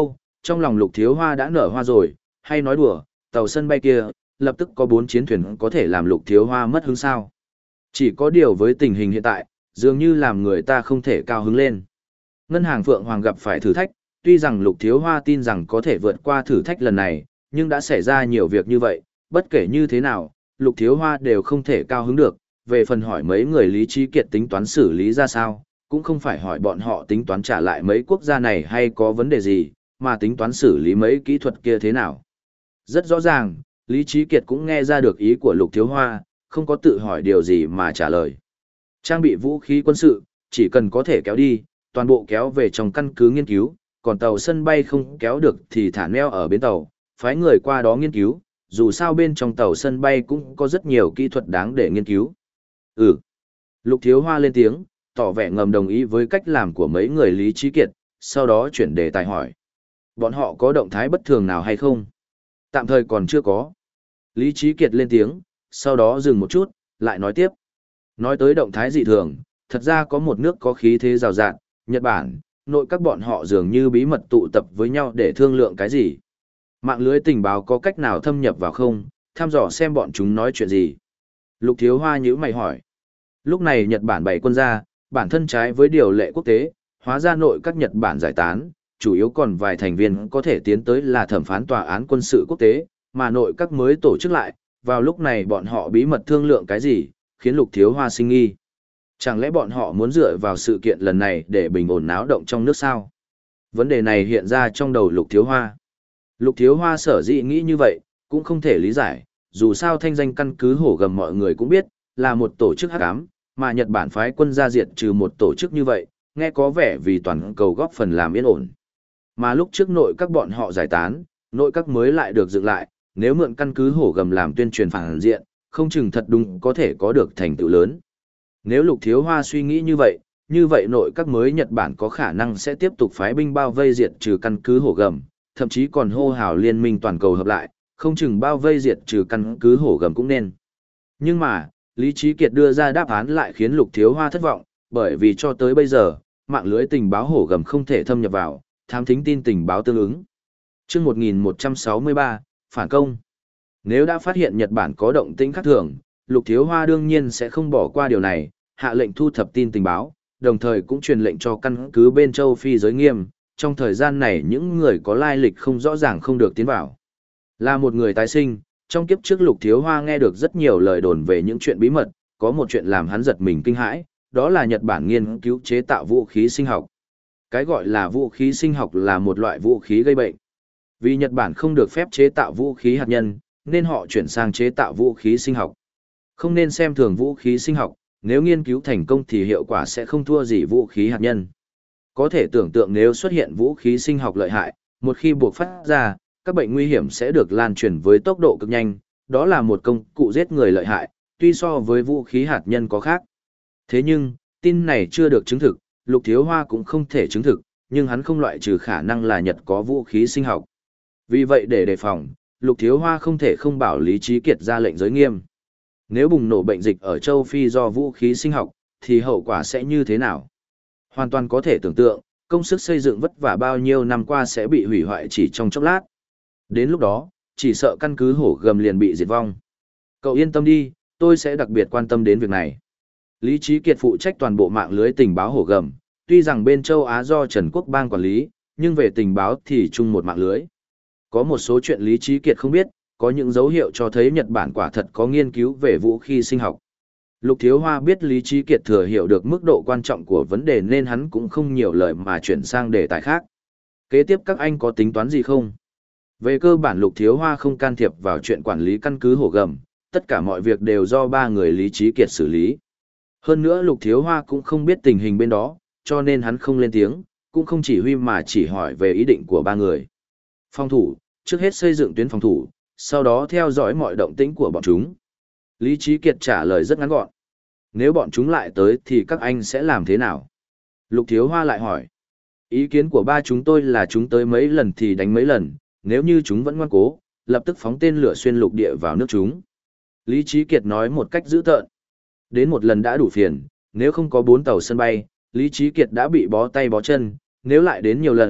A: Trong lòng Lục Thiếu Hoa đã nở hoa rồi, hay nói đùa, tàu sân bay kia, lập tức có bốn chiến thuyền có thể làm Lục Thiếu Hoa mất hứng sao. Chỉ có điều với tình hình hiện tại, dường như làm người ta không thể cao hứng lên. Ngân hàng Phượng Hoàng gặp phải thử thách, tuy rằng Lục Thiếu Hoa tin rằng có thể vượt qua thử thách lần này, nhưng đã xảy ra nhiều việc như vậy, bất kể như thế nào, Lục Thiếu Hoa đều không thể cao hứng được. Về phần hỏi mấy người Lý Trí Kiệt tính toán xử lý ra sao, cũng không phải hỏi bọn họ tính toán trả lại mấy quốc gia này hay có vấn đề gì, mà tính toán xử lý mấy kỹ thuật kia thế nào. Rất rõ ràng, Lý Trí Kiệt cũng nghe ra được ý của Lục Thiếu Hoa, không có tự hỏi điều gì mà trả lời. Trang bị vũ khí quân sự, chỉ cần có thể kéo đi, toàn bộ kéo về trong căn cứ nghiên cứu, còn tàu sân bay không kéo được thì thả neo ở bến tàu, phái người qua đó nghiên cứu, dù sao bên trong tàu sân bay cũng có rất nhiều kỹ thuật đáng để nghiên cứu. Ừ. Lục Thiếu Hoa lên tiếng, tỏ vẻ ngầm đồng ý với cách làm của mấy người Lý Trí Kiệt, sau đó chuyển đề tài hỏi. Bọn họ có động thái bất thường nào hay không? Tạm thời còn chưa có. Lý Trí Kiệt lên tiếng, sau đó dừng một chút, lại nói tiếp. Nói tới động thái dị thường, thật ra có một nước có khí thế rào rạt, Nhật Bản, nội các bọn họ dường như bí mật tụ tập với nhau để thương lượng cái gì. Mạng lưới tình báo có cách nào thâm nhập vào không, thăm dò xem bọn chúng nói chuyện gì. Lục Thiếu Hoa nhíu mày hỏi. Lúc này Nhật Bản bày quân ra, bản thân trái với điều lệ quốc tế, hóa ra nội các Nhật Bản giải tán, chủ yếu còn vài thành viên có thể tiến tới là thẩm phán tòa án quân sự quốc tế, mà nội các mới tổ chức lại, vào lúc này bọn họ bí mật thương lượng cái gì, khiến Lục Thiếu Hoa sinh nghi. Chẳng lẽ bọn họ muốn dựa vào sự kiện lần này để bình ổn náo động trong nước sao? Vấn đề này hiện ra trong đầu Lục Thiếu Hoa. Lục Thiếu Hoa sở dĩ nghĩ như vậy, cũng không thể lý giải, dù sao thanh danh căn cứ hổ gầm mọi người cũng biết, là một tổ chức hắc ám, mà Nhật Bản phái quân ra diệt trừ một tổ chức như vậy, nghe có vẻ vì toàn cầu góp phần làm yên ổn. Mà lúc trước nội các bọn họ giải tán, nội các mới lại được dựng lại, nếu mượn căn cứ hổ gầm làm tuyên truyền phản diện, không chừng thật đúng có thể có được thành tựu lớn. Nếu Lục Thiếu Hoa suy nghĩ như vậy, như vậy nội các mới Nhật Bản có khả năng sẽ tiếp tục phái binh bao vây diệt trừ căn cứ hổ gầm, thậm chí còn hô hào liên minh toàn cầu hợp lại, không chừng bao vây diệt trừ căn cứ hổ gầm cũng nên. Nhưng mà, Lý Trí Kiệt đưa ra đáp án lại khiến Lục Thiếu Hoa thất vọng, bởi vì cho tới bây giờ, mạng lưới tình báo hổ gầm không thể thâm nhập vào, thám thính tin tình báo tương ứng. Chương một nghìn một trăm sáu mươi ba, phản công. Nếu đã phát hiện Nhật Bản có động tĩnh khác thường, Lục Thiếu Hoa đương nhiên sẽ không bỏ qua điều này, hạ lệnh thu thập tin tình báo, đồng thời cũng truyền lệnh cho căn cứ bên châu Phi giới nghiêm, trong thời gian này những người có lai lịch không rõ ràng không được tiến vào. Là một người tái sinh, trong kiếp trước Lục Thiếu Hoa nghe được rất nhiều lời đồn về những chuyện bí mật, có một chuyện làm hắn giật mình kinh hãi, đó là Nhật Bản nghiên cứu chế tạo vũ khí sinh học. Cái gọi là vũ khí sinh học là một loại vũ khí gây bệnh. Vì Nhật Bản không được phép chế tạo vũ khí hạt nhân, nên họ chuyển sang chế tạo vũ khí sinh học. Không nên xem thường vũ khí sinh học, nếu nghiên cứu thành công thì hiệu quả sẽ không thua gì vũ khí hạt nhân. Có thể tưởng tượng nếu xuất hiện vũ khí sinh học lợi hại, một khi buộc phát ra, các bệnh nguy hiểm sẽ được lan truyền với tốc độ cực nhanh, đó là một công cụ giết người lợi hại, tuy so với vũ khí hạt nhân có khác. Thế nhưng, tin này chưa được chứng thực, Lục Thiếu Hoa cũng không thể chứng thực, nhưng hắn không loại trừ khả năng là Nhật có vũ khí sinh học. Vì vậy để đề phòng, Lục Thiếu Hoa không thể không bảo Lý Trí Kiệt ra lệnh giới nghiêm. Nếu bùng nổ bệnh dịch ở châu Phi do vũ khí sinh học, thì hậu quả sẽ như thế nào? Hoàn toàn có thể tưởng tượng, công sức xây dựng vất vả bao nhiêu năm qua sẽ bị hủy hoại chỉ trong chốc lát. Đến lúc đó, chỉ sợ căn cứ hổ gầm liền bị diệt vong. Cậu yên tâm đi, tôi sẽ đặc biệt quan tâm đến việc này. Lý Trí Kiệt phụ trách toàn bộ mạng lưới tình báo hổ gầm, tuy rằng bên châu Á do Trần Quốc Bang quản lý, nhưng về tình báo thì chung một mạng lưới. Có một số chuyện Lý Trí Kiệt không biết, có những dấu hiệu cho thấy Nhật Bản quả thật có nghiên cứu về vũ khí sinh học. Lục Thiếu Hoa biết Lý Trí Kiệt thừa hiểu được mức độ quan trọng của vấn đề nên hắn cũng không nhiều lời mà chuyển sang đề tài khác. Kế tiếp các anh có tính toán gì không? Về cơ bản Lục Thiếu Hoa không can thiệp vào chuyện quản lý căn cứ hổ gầm, tất cả mọi việc đều do ba người Lý Trí Kiệt xử lý. Hơn nữa Lục Thiếu Hoa cũng không biết tình hình bên đó, cho nên hắn không lên tiếng, cũng không chỉ huy mà chỉ hỏi về ý định của ba người. Phòng thủ, trước hết xây dựng tuyến phòng thủ, sau đó theo dõi mọi động tĩnh của bọn chúng. Lý Trí Kiệt trả lời rất ngắn gọn. Nếu bọn chúng lại tới thì các anh sẽ làm thế nào? Lục Thiếu Hoa lại hỏi. Ý kiến của ba chúng tôi là chúng tới mấy lần thì đánh mấy lần, nếu như chúng vẫn ngoan cố, lập tức phóng tên lửa xuyên lục địa vào nước chúng. Lý Trí Kiệt nói một cách dữ tợn. Đến một lần đã đủ phiền, nếu không có bốn tàu sân bay, Lý Trí Kiệt đã bị bó tay bó chân, nếu lại đến nhiều lần,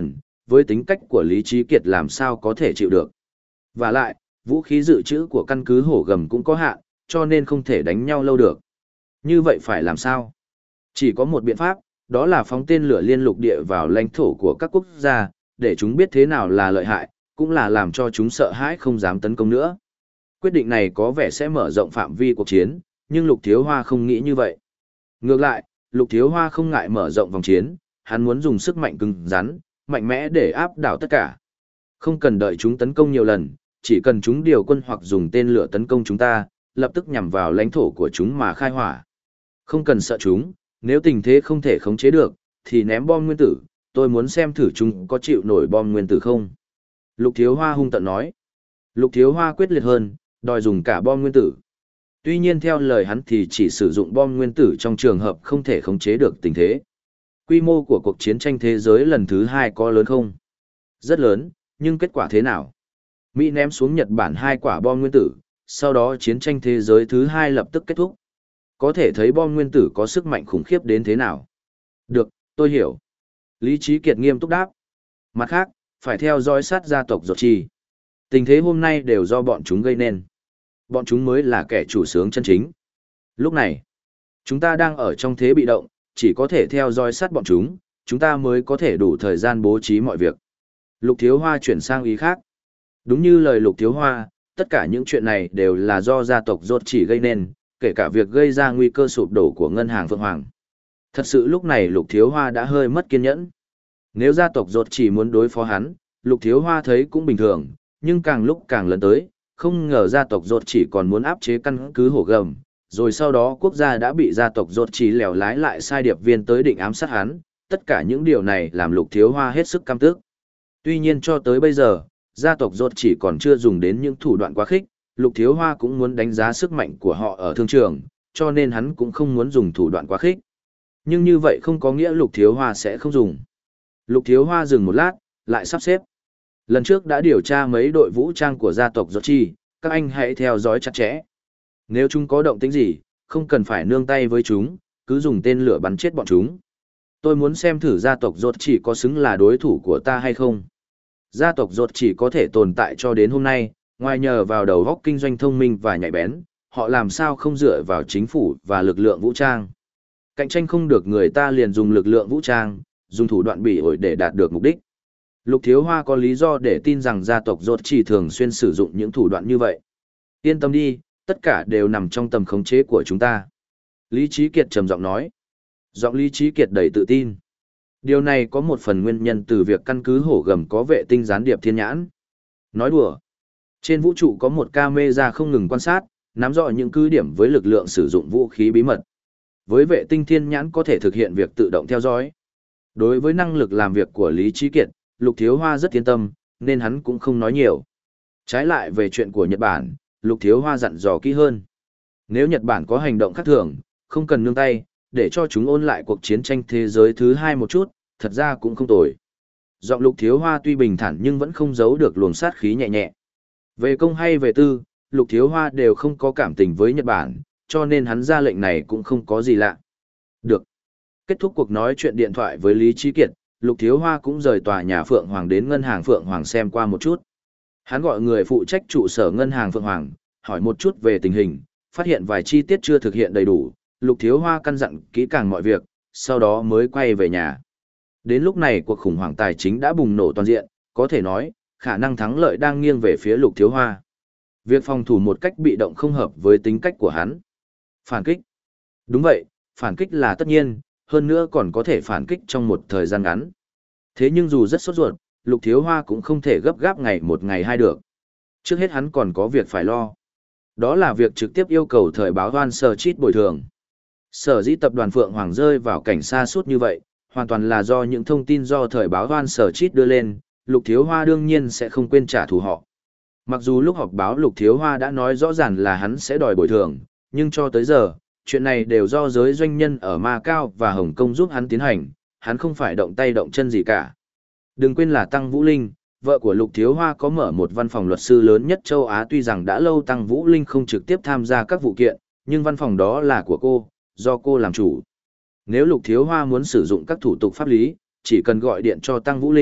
A: với tính cách của Lý Trí Kiệt làm sao có thể chịu được. Và lại, vũ khí dự trữ của căn cứ hổ gầm cũng có hạn, cho nên không thể đánh nhau lâu được. Như vậy phải làm sao? Chỉ có một biện pháp, đó là phóng tên lửa liên lục địa vào lãnh thổ của các quốc gia, để chúng biết thế nào là lợi hại, cũng là làm cho chúng sợ hãi không dám tấn công nữa. Quyết định này có vẻ sẽ mở rộng phạm vi cuộc chiến, nhưng Lục Thiếu Hoa không nghĩ như vậy. Ngược lại, Lục Thiếu Hoa không ngại mở rộng vòng chiến, hắn muốn dùng sức mạnh cứng rắn, mạnh mẽ để áp đảo tất cả. Không cần đợi chúng tấn công nhiều lần, chỉ cần chúng điều quân hoặc dùng tên lửa tấn công chúng ta, lập tức nhằm vào lãnh thổ của chúng mà khai hỏa. Không cần sợ chúng, nếu tình thế không thể khống chế được, thì ném bom nguyên tử, tôi muốn xem thử chúng có chịu nổi bom nguyên tử không. Lục Thiếu Hoa hung tợn nói. Lục Thiếu Hoa quyết liệt hơn, đòi dùng cả bom nguyên tử. Tuy nhiên theo lời hắn thì chỉ sử dụng bom nguyên tử trong trường hợp không thể khống chế được tình thế. Quy mô của cuộc chiến tranh thế giới lần thứ hai có lớn không? Rất lớn, nhưng kết quả thế nào? Mỹ ném xuống Nhật Bản hai quả bom nguyên tử, sau đó chiến tranh thế giới thứ hai lập tức kết thúc. Có thể thấy bom nguyên tử có sức mạnh khủng khiếp đến thế nào. Được, tôi hiểu. Lý Trí Kiệt nghiêm túc đáp. Mặt khác, phải theo dõi sát gia tộc Dột Trì. Tình thế hôm nay đều do bọn chúng gây nên. Bọn chúng mới là kẻ chủ sướng chân chính. Lúc này, chúng ta đang ở trong thế bị động, chỉ có thể theo dõi sát bọn chúng, chúng ta mới có thể đủ thời gian bố trí mọi việc. Lục Thiếu Hoa chuyển sang ý khác. Đúng như lời Lục Thiếu Hoa, tất cả những chuyện này đều là do gia tộc Dột Trì gây nên, kể cả việc gây ra nguy cơ sụp đổ của ngân hàng Phượng Hoàng. Thật sự lúc này Lục Thiếu Hoa đã hơi mất kiên nhẫn. Nếu gia tộc Dột Trì muốn đối phó hắn, Lục Thiếu Hoa thấy cũng bình thường, nhưng càng lúc càng lớn tới, không ngờ gia tộc Dột Trì còn muốn áp chế căn cứ hổ gầm, rồi sau đó quốc gia đã bị gia tộc Dột Trì lèo lái lại sai điệp viên tới định ám sát hắn, tất cả những điều này làm Lục Thiếu Hoa hết sức căm tức. Tuy nhiên cho tới bây giờ, gia tộc Dột Trì còn chưa dùng đến những thủ đoạn quá khích, Lục Thiếu Hoa cũng muốn đánh giá sức mạnh của họ ở thương trường, cho nên hắn cũng không muốn dùng thủ đoạn quá khích. Nhưng như vậy không có nghĩa Lục Thiếu Hoa sẽ không dùng. Lục Thiếu Hoa dừng một lát, lại sắp xếp. Lần trước đã điều tra mấy đội vũ trang của gia tộc Dột Trì, các anh hãy theo dõi chặt chẽ. Nếu chúng có động tĩnh gì, không cần phải nương tay với chúng, cứ dùng tên lửa bắn chết bọn chúng. Tôi muốn xem thử gia tộc Dột Trì có xứng là đối thủ của ta hay không. Gia tộc Dột Trì có thể tồn tại cho đến hôm nay, ngoài nhờ vào đầu óc kinh doanh thông minh và nhạy bén, họ làm sao không dựa vào chính phủ và lực lượng vũ trang. Cạnh tranh không được người ta liền dùng lực lượng vũ trang, dùng thủ đoạn bị ổi để đạt được mục đích. Lục Thiếu Hoa có lý do để tin rằng gia tộc Dột Trì thường xuyên sử dụng những thủ đoạn như vậy. Yên tâm đi, tất cả đều nằm trong tầm khống chế của chúng ta. Lý Trí Kiệt trầm giọng nói. Giọng Lý Trí Kiệt đầy tự tin. Điều này có một phần nguyên nhân từ việc căn cứ hổ gầm có vệ tinh gián điệp thiên nhãn. Nói đùa. Trên vũ trụ có một camera không ngừng quan sát, nắm rõ những cứ điểm với lực lượng sử dụng vũ khí bí mật. Với vệ tinh thiên nhãn có thể thực hiện việc tự động theo dõi. Đối với năng lực làm việc của Lý Trí Kiệt, Lục Thiếu Hoa rất yên tâm, nên hắn cũng không nói nhiều. Trái lại về chuyện của Nhật Bản, Lục Thiếu Hoa dặn dò kỹ hơn. Nếu Nhật Bản có hành động khác thường, không cần nương tay, để cho chúng ôn lại cuộc chiến tranh thế giới thứ hai một chút, thật ra cũng không tồi. Giọng Lục Thiếu Hoa tuy bình thản nhưng vẫn không giấu được luồng sát khí nhẹ nhẹ. Về công hay về tư, Lục Thiếu Hoa đều không có cảm tình với Nhật Bản, cho nên hắn ra lệnh này cũng không có gì lạ. Được. Kết thúc cuộc nói chuyện điện thoại với Lý Trí Kiệt, Lục Thiếu Hoa cũng rời tòa nhà Phượng Hoàng đến ngân hàng Phượng Hoàng xem qua một chút. Hắn gọi người phụ trách trụ sở ngân hàng Phượng Hoàng, hỏi một chút về tình hình, phát hiện vài chi tiết chưa thực hiện đầy đủ, Lục Thiếu Hoa căn dặn kỹ càng mọi việc, sau đó mới quay về nhà. Đến lúc này cuộc khủng hoảng tài chính đã bùng nổ toàn diện, có thể nói, khả năng thắng lợi đang nghiêng về phía Lục Thiếu Hoa. Việc phòng thủ một cách bị động không hợp với tính cách của hắn. Phản kích. Đúng vậy, phản kích là tất nhiên, hơn nữa còn có thể phản kích trong một thời gian ngắn. Thế nhưng dù rất sốt ruột, Lục Thiếu Hoa cũng không thể gấp gáp ngày một ngày hai được. Trước hết hắn còn có việc phải lo. Đó là việc trực tiếp yêu cầu thời báo Hoan Sở Chít bồi thường. Sở dĩ tập đoàn Phượng Hoàng rơi vào cảnh xa suốt như vậy, hoàn toàn là do những thông tin do thời báo Hoan Sở Chít đưa lên, Lục Thiếu Hoa đương nhiên sẽ không quên trả thù họ. Mặc dù lúc họp báo Lục Thiếu Hoa đã nói rõ ràng là hắn sẽ đòi bồi thường, nhưng cho tới giờ, chuyện này đều do giới doanh nhân ở Macau và Hồng Kông giúp hắn tiến hành, hắn không phải động tay động chân gì cả. Đừng quên là Tăng Vũ Linh, vợ của Lục Thiếu Hoa có mở một văn phòng luật sư lớn nhất châu Á, tuy rằng đã lâu Tăng Vũ Linh không trực tiếp tham gia các vụ kiện, nhưng văn phòng đó là của cô, do cô làm chủ. Nếu Lục Thiếu Hoa muốn sử dụng các thủ tục pháp lý, chỉ cần gọi điện cho Tăng Vũ Linh,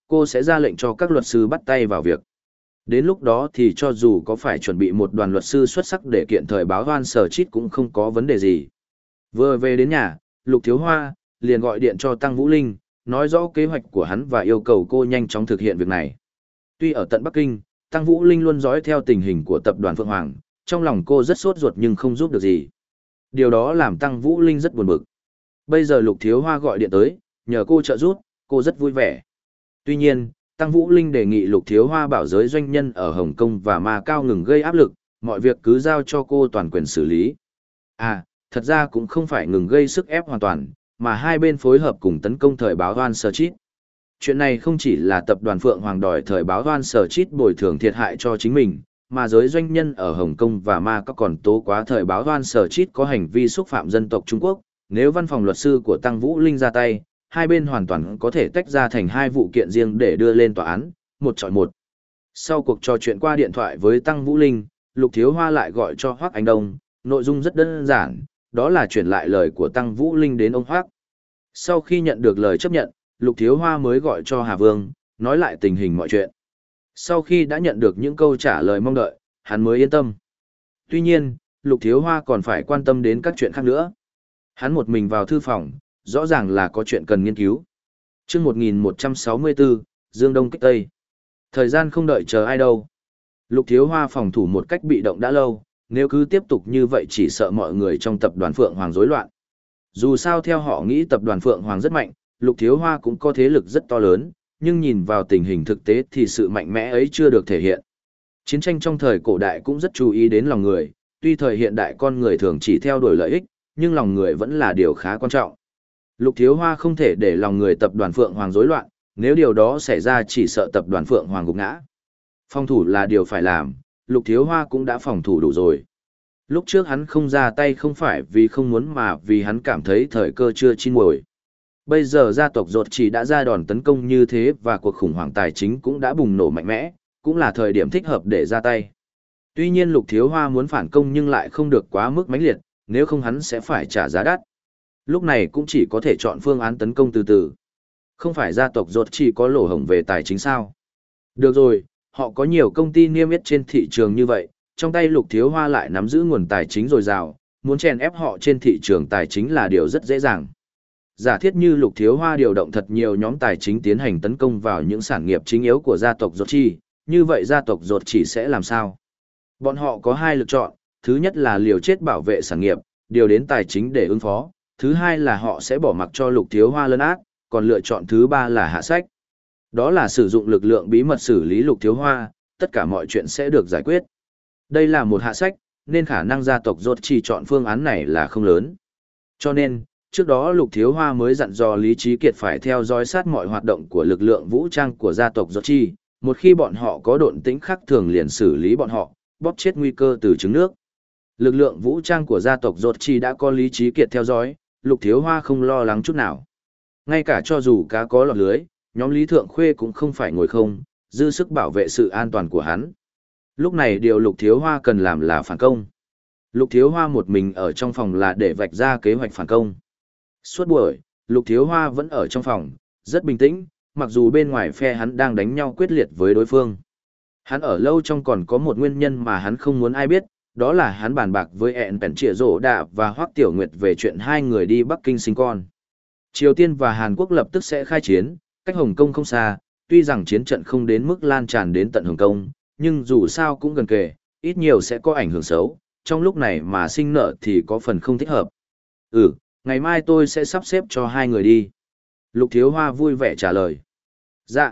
A: cô sẽ ra lệnh cho các luật sư bắt tay vào việc. Đến lúc đó thì cho dù có phải chuẩn bị một đoàn luật sư xuất sắc để kiện thời báo Hoan Sở Chít cũng không có vấn đề gì. Vừa về đến nhà, Lục Thiếu Hoa liền gọi điện cho Tăng Vũ Linh, nói rõ kế hoạch của hắn và yêu cầu cô nhanh chóng thực hiện việc này. Tuy ở tận Bắc Kinh, Tăng Vũ Linh luôn dõi theo tình hình của tập đoàn Phượng Hoàng, trong lòng cô rất sốt ruột nhưng không giúp được gì. Điều đó làm Tăng Vũ Linh rất buồn bực. Bây giờ Lục Thiếu Hoa gọi điện tới, nhờ cô trợ giúp, cô rất vui vẻ. Tuy nhiên, Tăng Vũ Linh đề nghị Lục Thiếu Hoa bảo giới doanh nhân ở Hồng Kông và Macau ngừng gây áp lực, mọi việc cứ giao cho cô toàn quyền xử lý. À, thật ra cũng không phải ngừng gây sức ép hoàn toàn, mà hai bên phối hợp cùng tấn công thời báo Hoan Sở Chít. Chuyện này không chỉ là tập đoàn Phượng Hoàng đòi thời báo Hoan Sở Chít bồi thường thiệt hại cho chính mình, mà giới doanh nhân ở Hồng Kông và Macau còn tố quá thời báo Hoan Sở Chít có hành vi xúc phạm dân tộc Trung Quốc. Nếu văn phòng luật sư của Tăng Vũ Linh ra tay, hai bên hoàn toàn có thể tách ra thành hai vụ kiện riêng để đưa lên tòa án, một chọi một. Sau cuộc trò chuyện qua điện thoại với Tăng Vũ Linh, Lục Thiếu Hoa lại gọi cho Hoắc Anh Đông, nội dung rất đơn giản, đó là chuyển lại lời của Tăng Vũ Linh đến ông Hoắc. Sau khi nhận được lời chấp nhận, Lục Thiếu Hoa mới gọi cho Hà Vương, nói lại tình hình mọi chuyện. Sau khi đã nhận được những câu trả lời mong đợi, hắn mới yên tâm. Tuy nhiên, Lục Thiếu Hoa còn phải quan tâm đến các chuyện khác nữa. Hắn một mình vào thư phòng, rõ ràng là có chuyện cần nghiên cứu. Chương một nghìn một trăm sáu mươi bốn, Dương Đông kích Tây. Thời gian không đợi chờ ai đâu. Lục Thiếu Hoa phòng thủ một cách bị động đã lâu, nếu cứ tiếp tục như vậy chỉ sợ mọi người trong tập đoàn Phượng Hoàng rối loạn. Dù sao theo họ nghĩ tập đoàn Phượng Hoàng rất mạnh, Lục Thiếu Hoa cũng có thế lực rất to lớn, nhưng nhìn vào tình hình thực tế thì sự mạnh mẽ ấy chưa được thể hiện. Chiến tranh trong thời cổ đại cũng rất chú ý đến lòng người, tuy thời hiện đại con người thường chỉ theo đuổi lợi ích, nhưng lòng người vẫn là điều khá quan trọng. Lục Thiếu Hoa không thể để lòng người tập đoàn Phượng Hoàng rối loạn, nếu điều đó xảy ra chỉ sợ tập đoàn Phượng Hoàng gục ngã. Phòng thủ là điều phải làm, Lục Thiếu Hoa cũng đã phòng thủ đủ rồi. Lúc trước hắn không ra tay không phải vì không muốn mà vì hắn cảm thấy thời cơ chưa chín muồi. Bây giờ gia tộc Rột Chỉ đã ra đòn tấn công như thế và cuộc khủng hoảng tài chính cũng đã bùng nổ mạnh mẽ, cũng là thời điểm thích hợp để ra tay. Tuy nhiên Lục Thiếu Hoa muốn phản công nhưng lại không được quá mức mãnh liệt, nếu không hắn sẽ phải trả giá đắt. Lúc này cũng chỉ có thể chọn phương án tấn công từ từ. Không phải gia tộc Rột Chỉ có lỗ hổng về tài chính sao? Được rồi, họ có nhiều công ty niêm yết trên thị trường như vậy, trong tay Lục Thiếu Hoa lại nắm giữ nguồn tài chính dồi dào, muốn chèn ép họ trên thị trường tài chính là điều rất dễ dàng. Giả thiết như Lục Thiếu Hoa điều động thật nhiều nhóm tài chính tiến hành tấn công vào những sản nghiệp chính yếu của gia tộc Rột Chỉ, như vậy gia tộc Rột Chỉ sẽ làm sao? Bọn họ có hai lựa chọn, thứ nhất là liều chết bảo vệ sản nghiệp, điều đến tài chính để ứng phó, thứ hai là họ sẽ bỏ mặc cho Lục Thiếu Hoa lấn át, còn lựa chọn thứ ba là hạ sách. Đó là sử dụng lực lượng bí mật xử lý Lục Thiếu Hoa, tất cả mọi chuyện sẽ được giải quyết. Đây là một hạ sách, nên khả năng gia tộc Rột Chỉ chọn phương án này là không lớn. Cho nên, trước đó Lục Thiếu Hoa mới dặn dò Lý Trí Kiệt phải theo dõi sát mọi hoạt động của lực lượng vũ trang của gia tộc Rột Chỉ, một khi bọn họ có độn tĩnh khác thường liền xử lý bọn họ, bóp chết nguy cơ từ trứng nước. Lực lượng vũ trang của gia tộc Rột Chỉ đã có Lý Trí Kiệt theo dõi, Lục Thiếu Hoa không lo lắng chút nào. Ngay cả cho dù cá có lọt lưới, nhóm Lý Thượng Khuê cũng không phải ngồi không, dư sức bảo vệ sự an toàn của hắn. Lúc này điều Lục Thiếu Hoa cần làm là phản công. Lục Thiếu Hoa một mình ở trong phòng là để vạch ra kế hoạch phản công. Suốt buổi, Lục Thiếu Hoa vẫn ở trong phòng, rất bình tĩnh, mặc dù bên ngoài phe hắn đang đánh nhau quyết liệt với đối phương. Hắn ở lâu trong còn có một nguyên nhân mà hắn không muốn ai biết, đó là hắn bàn bạc với ẹn bèn trịa rổ đạ và Hoắc Tiểu Nguyệt về chuyện hai người đi Bắc Kinh sinh con. Triều Tiên và Hàn Quốc lập tức sẽ khai chiến, cách Hồng Kông không xa, tuy rằng chiến trận không đến mức lan tràn đến tận Hồng Kông, nhưng dù sao cũng gần kề, ít nhiều sẽ có ảnh hưởng xấu, trong lúc này mà sinh nợ thì có phần không thích hợp. Ừ, ngày mai tôi sẽ sắp xếp cho hai người đi. Lục Thiếu Hoa vui vẻ trả lời. Dạ.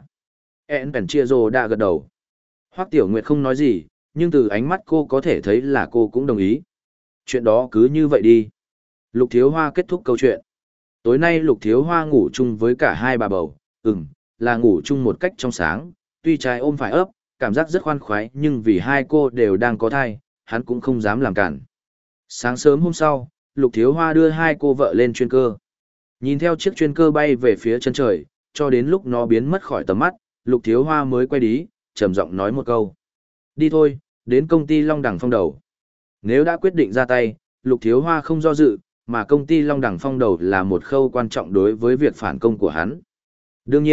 A: ẹn bèn chia rồ đã gật đầu. Hoắc Tiểu Nguyệt không nói gì, nhưng từ ánh mắt cô có thể thấy là cô cũng đồng ý. Chuyện đó cứ như vậy đi. Lục Thiếu Hoa kết thúc câu chuyện. Tối nay Lục Thiếu Hoa ngủ chung với cả hai bà bầu, ừm, là ngủ chung một cách trong sáng, tuy trái ôm phải ấp, cảm giác rất khoan khoái nhưng vì hai cô đều đang có thai, hắn cũng không dám làm cản. Sáng sớm hôm sau, Lục Thiếu Hoa đưa hai cô vợ lên chuyên cơ. Nhìn theo chiếc chuyên cơ bay về phía chân trời, cho đến lúc nó biến mất khỏi tầm mắt, Lục Thiếu Hoa mới quay đi, trầm giọng nói một câu. Đi thôi, đến công ty Long Đằng Phong Đầu. Nếu đã quyết định ra tay, Lục Thiếu Hoa không do dự, mà công ty Long Đằng Phong Đầu là một khâu quan trọng đối với việc phản công của hắn. Đương nhiên,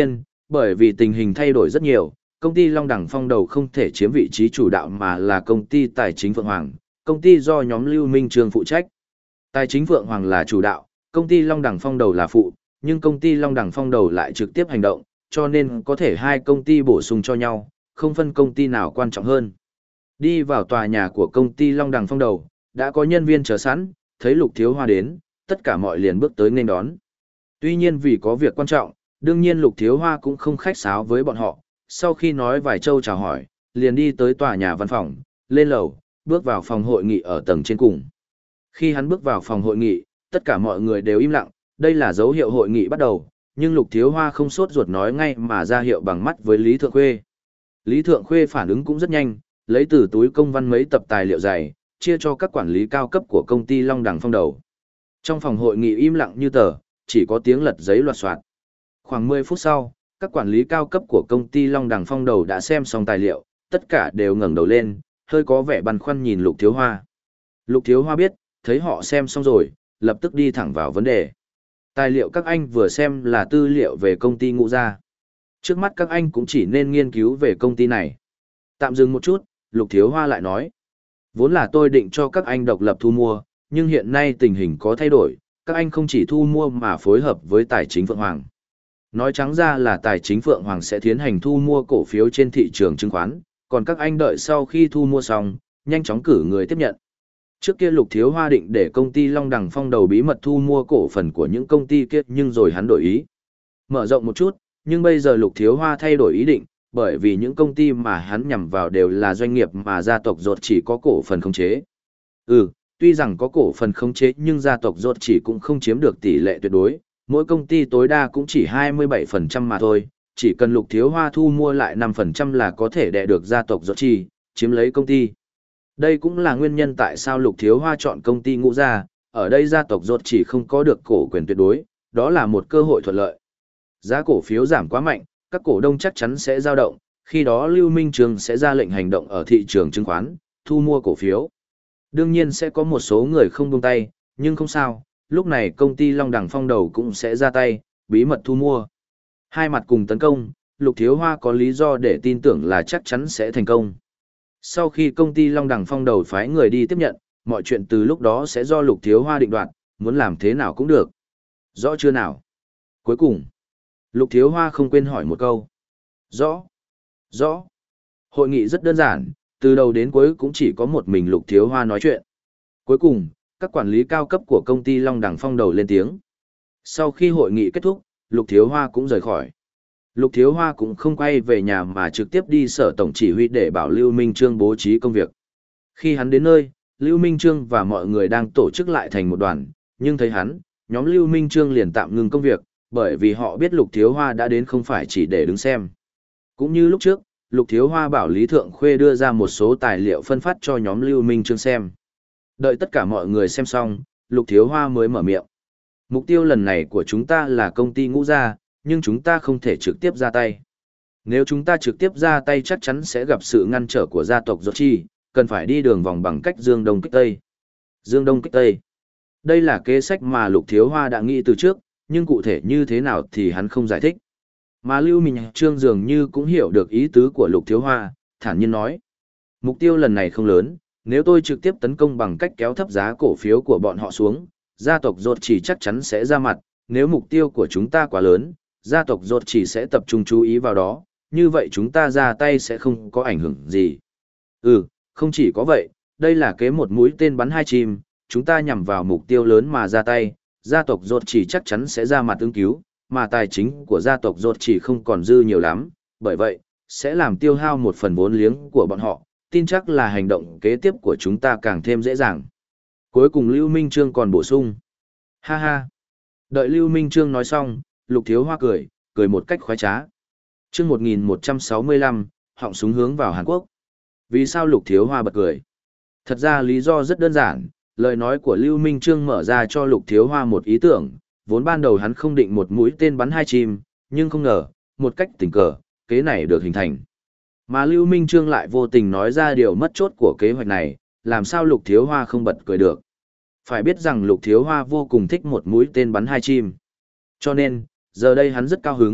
A: Bởi vì tình hình thay đổi rất nhiều, công ty Long Đẳng Phong đầu không thể chiếm vị trí chủ đạo mà là công ty tài chính Phượng Hoàng, công ty do nhóm Lưu Minh Trương phụ trách. Tài chính Phượng Hoàng là chủ đạo, công ty Long Đẳng Phong đầu là phụ, nhưng công ty Long Đẳng Phong đầu lại trực tiếp hành động, cho nên có thể hai công ty bổ sung cho nhau, không phân công ty nào quan trọng hơn. Đi vào tòa nhà của công ty Long Đẳng Phong đầu, đã có nhân viên chờ sẵn, thấy Lục Thiếu Hoa đến, tất cả mọi liền bước tới nghênh đón. Tuy nhiên vì có việc quan trọng, đương nhiên Lục Thiếu Hoa cũng không khách sáo với bọn họ, sau khi nói vài câu chào hỏi, liền đi tới tòa nhà văn phòng, lên lầu, bước vào phòng hội nghị ở tầng trên cùng. Khi hắn bước vào phòng hội nghị, tất cả mọi người đều im lặng, đây là dấu hiệu hội nghị bắt đầu, nhưng Lục Thiếu Hoa không sốt ruột nói ngay mà ra hiệu bằng mắt với Lý Thượng Khuê. Lý Thượng Khuê phản ứng cũng rất nhanh, lấy từ túi công văn mấy tập tài liệu dày, chia cho các quản lý cao cấp của công ty Long Đẳng Phong đầu. Trong phòng hội nghị im lặng như tờ, chỉ có tiếng lật giấy loạt soạt. Khoảng mười phút sau, các quản lý cao cấp của công ty Long Đẳng Phong đầu đã xem xong tài liệu, tất cả đều ngẩng đầu lên, hơi có vẻ băn khoăn nhìn Lục Thiếu Hoa. Lục Thiếu Hoa biết, thấy họ xem xong rồi, lập tức đi thẳng vào vấn đề. Tài liệu các anh vừa xem là tư liệu về công ty Ngũ Gia. Trước mắt các anh cũng chỉ nên nghiên cứu về công ty này. Tạm dừng một chút, Lục Thiếu Hoa lại nói. Vốn là tôi định cho các anh độc lập thu mua, nhưng hiện nay tình hình có thay đổi, các anh không chỉ thu mua mà phối hợp với Tài chính Phượng Hoàng. Nói trắng ra là Tài chính Phượng Hoàng sẽ tiến hành thu mua cổ phiếu trên thị trường chứng khoán, còn các anh đợi sau khi thu mua xong, nhanh chóng cử người tiếp nhận. Trước kia Lục Thiếu Hoa định để công ty Long Đẳng Phong đầu bí mật thu mua cổ phần của những công ty kia, nhưng rồi hắn đổi ý. Mở rộng một chút, nhưng bây giờ Lục Thiếu Hoa thay đổi ý định, bởi vì những công ty mà hắn nhằm vào đều là doanh nghiệp mà gia tộc Rốt chỉ có cổ phần khống chế. Ừ, tuy rằng có cổ phần khống chế nhưng gia tộc Rốt chỉ cũng không chiếm được tỷ lệ tuyệt đối, mỗi công ty tối đa cũng chỉ hai mươi bảy phần trăm mà thôi, chỉ cần Lục Thiếu Hoa thu mua lại năm phần trăm là có thể đè được gia tộc Rốt chỉ, chiếm lấy công ty. Đây cũng là nguyên nhân tại sao Lục Thiếu Hoa chọn công ty Ngũ Gia, ở đây gia tộc Rốt chỉ không có được cổ quyền tuyệt đối, đó là một cơ hội thuận lợi. Giá cổ phiếu giảm quá mạnh, các cổ đông chắc chắn sẽ dao động, khi đó Lưu Minh Trương sẽ ra lệnh hành động ở thị trường chứng khoán, thu mua cổ phiếu. Đương nhiên sẽ có một số người không buông tay, nhưng không sao, lúc này công ty Long Đẳng Phong đầu cũng sẽ ra tay, bí mật thu mua. Hai mặt cùng tấn công, Lục Thiếu Hoa có lý do để tin tưởng là chắc chắn sẽ thành công. Sau khi công ty Long Đẳng Phong đầu phái người đi tiếp nhận, mọi chuyện từ lúc đó sẽ do Lục Thiếu Hoa định đoạt, muốn làm thế nào cũng được. Rõ chưa nào? Cuối cùng, Lục Thiếu Hoa không quên hỏi một câu. Rõ. Rõ. Hội nghị rất đơn giản, từ đầu đến cuối cũng chỉ có một mình Lục Thiếu Hoa nói chuyện. Cuối cùng, các quản lý cao cấp của công ty Long Đẳng Phong đầu lên tiếng. Sau khi hội nghị kết thúc, Lục Thiếu Hoa cũng rời khỏi. Lục Thiếu Hoa cũng không quay về nhà mà trực tiếp đi sở tổng chỉ huy để bảo Lưu Minh Trương bố trí công việc. Khi hắn đến nơi, Lưu Minh Trương và mọi người đang tổ chức lại thành một đoàn, nhưng thấy hắn, nhóm Lưu Minh Trương liền tạm ngừng công việc, bởi vì họ biết Lục Thiếu Hoa đã đến không phải chỉ để đứng xem. Cũng như lúc trước, Lục Thiếu Hoa bảo Lý Thượng Khuê đưa ra một số tài liệu phân phát cho nhóm Lưu Minh Trương xem. Đợi tất cả mọi người xem xong, Lục Thiếu Hoa mới mở miệng. Mục tiêu lần này của chúng ta là công ty Ngũ Gia, nhưng chúng ta không thể trực tiếp ra tay. Nếu chúng ta trực tiếp ra tay chắc chắn sẽ gặp sự ngăn trở của gia tộc Rốt Chi, cần phải đi đường vòng bằng cách Dương Đông kích Tây. Dương Đông kích Tây. Đây là kế sách mà Lục Thiếu Hoa đã nghĩ từ trước, nhưng cụ thể như thế nào thì hắn không giải thích. Mà Lưu Minh Trương dường như cũng hiểu được ý tứ của Lục Thiếu Hoa, thản nhiên nói. Mục tiêu lần này không lớn, nếu tôi trực tiếp tấn công bằng cách kéo thấp giá cổ phiếu của bọn họ xuống, gia tộc Rốt Chỉ chắc chắn sẽ ra mặt, nếu mục tiêu của chúng ta quá lớn, gia tộc Rốt Chỉ sẽ tập trung chú ý vào đó, như vậy chúng ta ra tay sẽ không có ảnh hưởng gì. Ừ, không chỉ có vậy, đây là kế một mũi tên bắn hai chim, chúng ta nhằm vào mục tiêu lớn mà ra tay, gia tộc Rốt Chỉ chắc chắn sẽ ra mặt ứng cứu, mà tài chính của gia tộc Rốt Chỉ không còn dư nhiều lắm, bởi vậy, sẽ làm tiêu hao một phần vốn liếng của bọn họ, tin chắc là hành động kế tiếp của chúng ta càng thêm dễ dàng. Cuối cùng Lưu Minh Trương còn bổ sung. Ha ha. Đợi Lưu Minh Trương nói xong, Lục Thiếu Hoa cười, cười một cách khoái trá. Chương một nghìn một trăm sáu mươi lăm, họng súng hướng vào Hàn Quốc. Vì sao Lục Thiếu Hoa bật cười? Thật ra lý do rất đơn giản, lời nói của Lưu Minh Trương mở ra cho Lục Thiếu Hoa một ý tưởng, vốn ban đầu hắn không định một mũi tên bắn hai chim, nhưng không ngờ, một cách tình cờ, kế này được hình thành. Mà Lưu Minh Trương lại vô tình nói ra điều mất chốt của kế hoạch này, làm sao Lục Thiếu Hoa không bật cười được. Phải biết rằng Lục Thiếu Hoa vô cùng thích một mũi tên bắn hai chim. Cho nên, giờ đây hắn rất cao hứng,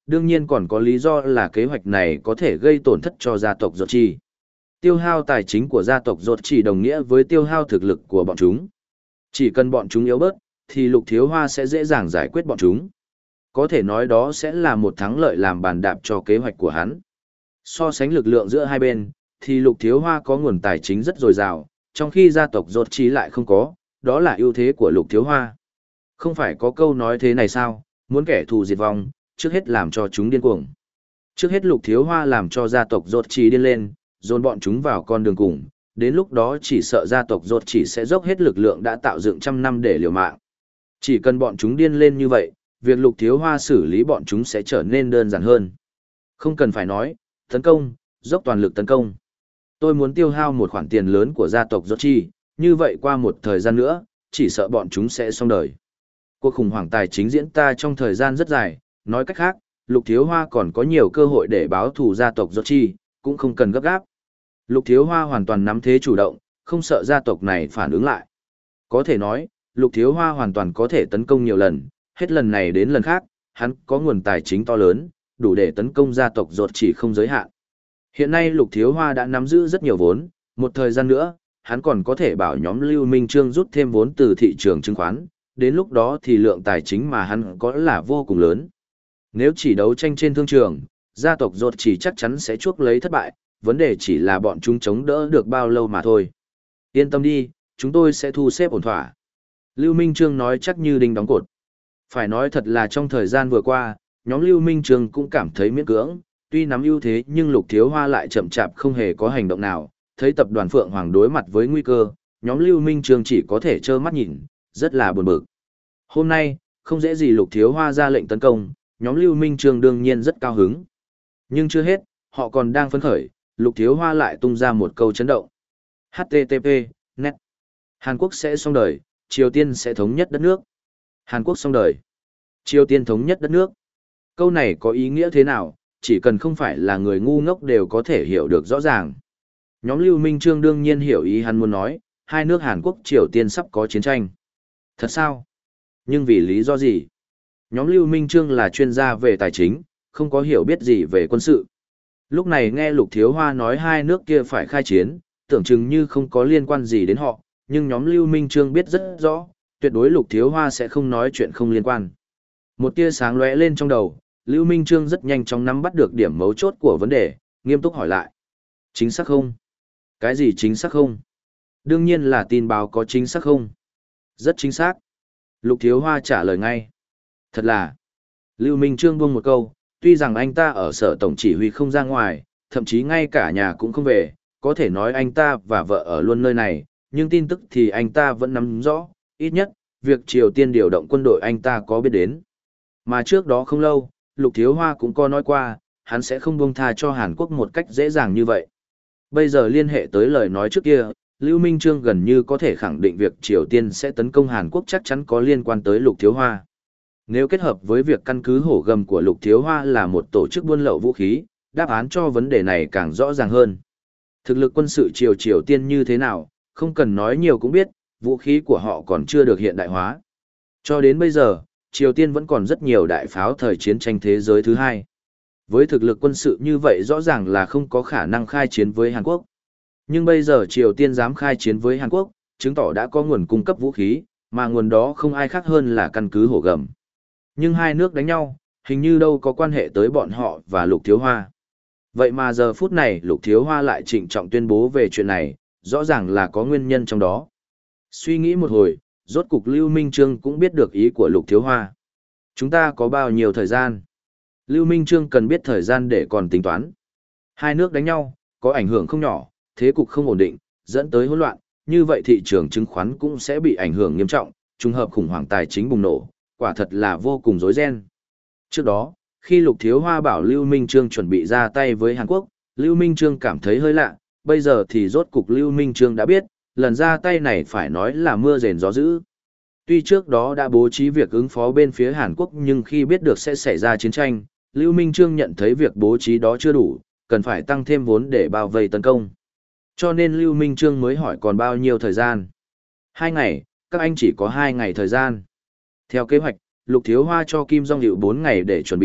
A: Đương nhiên còn có lý do là kế hoạch này có thể gây tổn thất cho gia tộc Rốt Chỉ. Tiêu hao tài chính của gia tộc Rốt Chỉ đồng nghĩa với tiêu hao thực lực của bọn chúng. Chỉ cần bọn chúng yếu bớt, thì Lục Thiếu Hoa sẽ dễ dàng giải quyết bọn chúng. Có thể nói đó sẽ là một thắng lợi làm bàn đạp cho kế hoạch của hắn. So sánh lực lượng giữa hai bên, thì Lục Thiếu Hoa có nguồn tài chính rất dồi dào, trong khi gia tộc Rốt Chỉ lại không có, đó là ưu thế của Lục Thiếu Hoa. Không phải có câu nói thế này sao, muốn kẻ thù diệt vong, trước hết làm cho chúng điên cuồng. Trước hết Lục Thiếu Hoa làm cho gia tộc Rốt Chỉ điên lên, dồn bọn chúng vào con đường cùng, đến lúc đó chỉ sợ gia tộc Rốt Chỉ sẽ dốc hết lực lượng đã tạo dựng trăm năm để liều mạng. Chỉ cần bọn chúng điên lên như vậy, việc Lục Thiếu Hoa xử lý bọn chúng sẽ trở nên đơn giản hơn. Không cần phải nói, tấn công, dốc toàn lực tấn công. Tôi muốn tiêu hao một khoản tiền lớn của gia tộc Rốt Chỉ, như vậy qua một thời gian nữa, chỉ sợ bọn chúng sẽ xong đời. Cuộc khủng hoảng tài chính diễn ra trong thời gian rất dài, nói cách khác, Lục Thiếu Hoa còn có nhiều cơ hội để báo thù gia tộc Rốt Chỉ, cũng không cần gấp gáp. Lục Thiếu Hoa hoàn toàn nắm thế chủ động, không sợ gia tộc này phản ứng lại. Có thể nói, Lục Thiếu Hoa hoàn toàn có thể tấn công nhiều lần, hết lần này đến lần khác, hắn có nguồn tài chính to lớn, đủ để tấn công gia tộc Rốt Chỉ không giới hạn. Hiện nay Lục Thiếu Hoa đã nắm giữ rất nhiều vốn, một thời gian nữa, hắn còn có thể bảo nhóm Lưu Minh Trương rút thêm vốn từ thị trường chứng khoán, đến lúc đó thì lượng tài chính mà hắn có là vô cùng lớn. Nếu chỉ đấu tranh trên thương trường, gia tộc Rốt Chỉ chắc chắn sẽ chuốc lấy thất bại, vấn đề chỉ là bọn chúng chống đỡ được bao lâu mà thôi. Yên tâm đi, chúng tôi sẽ thu xếp ổn thỏa. Lưu Minh Trương nói chắc như đinh đóng cột. Phải nói thật là trong thời gian vừa qua, nhóm Lưu Minh Trương cũng cảm thấy miễn cưỡng, tuy nắm ưu thế nhưng Lục Thiếu Hoa lại chậm chạp không hề có hành động nào, thấy tập đoàn Phượng Hoàng đối mặt với nguy cơ, nhóm Lưu Minh Trương chỉ có thể trơ mắt nhìn, rất là buồn bực. Hôm nay, không dễ gì Lục Thiếu Hoa ra lệnh tấn công, nhóm Lưu Minh Trương đương nhiên rất cao hứng. Nhưng chưa hết, họ còn đang phấn khởi, Lục Thiếu Hoa lại tung ra một câu chấn động. hát tê tê pê, net. Hàn Quốc sẽ xong đời, Triều Tiên sẽ thống nhất đất nước. Hàn Quốc xong đời, Triều Tiên thống nhất đất nước. Câu này có ý nghĩa thế nào, chỉ cần không phải là người ngu ngốc đều có thể hiểu được rõ ràng. Nhóm Lưu Minh Trương đương nhiên hiểu ý hắn muốn nói, hai nước Hàn Quốc Triều Tiên sắp có chiến tranh. Thật sao? Nhưng vì lý do gì? Nhóm Lưu Minh Trương là chuyên gia về tài chính, không có hiểu biết gì về quân sự. Lúc này nghe Lục Thiếu Hoa nói hai nước kia phải khai chiến, tưởng chừng như không có liên quan gì đến họ, nhưng nhóm Lưu Minh Trương biết rất rõ, tuyệt đối Lục Thiếu Hoa sẽ không nói chuyện không liên quan. Một tia sáng lóe lên trong đầu, Lưu Minh Trương rất nhanh chóng nắm bắt được điểm mấu chốt của vấn đề, nghiêm túc hỏi lại. Chính xác không? Cái gì chính xác không? Đương nhiên là tin báo có chính xác không? Rất chính xác. Lục Thiếu Hoa trả lời ngay. Thật là. Lưu Minh Trương buông một câu, tuy rằng anh ta ở sở tổng chỉ huy không ra ngoài, thậm chí ngay cả nhà cũng không về, có thể nói anh ta và vợ ở luôn nơi này, nhưng tin tức thì anh ta vẫn nắm rõ, ít nhất, việc Triều Tiên điều động quân đội anh ta có biết đến. Mà trước đó không lâu, Lục Thiếu Hoa cũng có nói qua, hắn sẽ không buông tha cho Hàn Quốc một cách dễ dàng như vậy. Bây giờ liên hệ tới lời nói trước kia, Lưu Minh Trương gần như có thể khẳng định việc Triều Tiên sẽ tấn công Hàn Quốc chắc chắn có liên quan tới Lục Thiếu Hoa. Nếu kết hợp với việc căn cứ hổ gầm của Lục Thiếu Hoa là một tổ chức buôn lậu vũ khí, đáp án cho vấn đề này càng rõ ràng hơn. Thực lực quân sự Triều Triều Tiên như thế nào, không cần nói nhiều cũng biết, vũ khí của họ còn chưa được hiện đại hóa. Cho đến bây giờ, Triều Tiên vẫn còn rất nhiều đại pháo thời chiến tranh thế giới thứ hai. Với thực lực quân sự như vậy rõ ràng là không có khả năng khai chiến với Hàn Quốc. Nhưng bây giờ Triều Tiên dám khai chiến với Hàn Quốc, chứng tỏ đã có nguồn cung cấp vũ khí, mà nguồn đó không ai khác hơn là căn cứ hổ gầm. Nhưng hai nước đánh nhau, hình như đâu có quan hệ tới bọn họ và Lục Thiếu Hoa. Vậy mà giờ phút này Lục Thiếu Hoa lại trịnh trọng tuyên bố về chuyện này, rõ ràng là có nguyên nhân trong đó. Suy nghĩ một hồi, rốt cục Lưu Minh Trương cũng biết được ý của Lục Thiếu Hoa. Chúng ta có bao nhiêu thời gian? Lưu Minh Trương cần biết thời gian để còn tính toán. Hai nước đánh nhau, có ảnh hưởng không nhỏ, thế cục không ổn định, dẫn tới hỗn loạn, như vậy thị trường chứng khoán cũng sẽ bị ảnh hưởng nghiêm trọng, trùng hợp khủng hoảng tài chính bùng nổ, quả thật là vô cùng rối ren. Trước đó, khi Lục Thiếu Hoa bảo Lưu Minh Trương chuẩn bị ra tay với Hàn Quốc, Lưu Minh Trương cảm thấy hơi lạ, bây giờ thì rốt cục Lưu Minh Trương đã biết, lần ra tay này phải nói là mưa rền gió dữ. Tuy trước đó đã bố trí việc ứng phó bên phía Hàn Quốc nhưng khi biết được sẽ xảy ra chiến tranh, Lưu Minh Trương nhận thấy việc bố trí đó chưa đủ, cần phải tăng thêm vốn để bao vây tấn công. Cho nên Lưu Minh Trương mới hỏi còn bao nhiêu thời gian. Hai ngày, các anh chỉ có hai ngày thời gian. Theo kế hoạch, Lục Thiếu Hoa cho Kim Jong-il bốn ngày để chuẩn bị,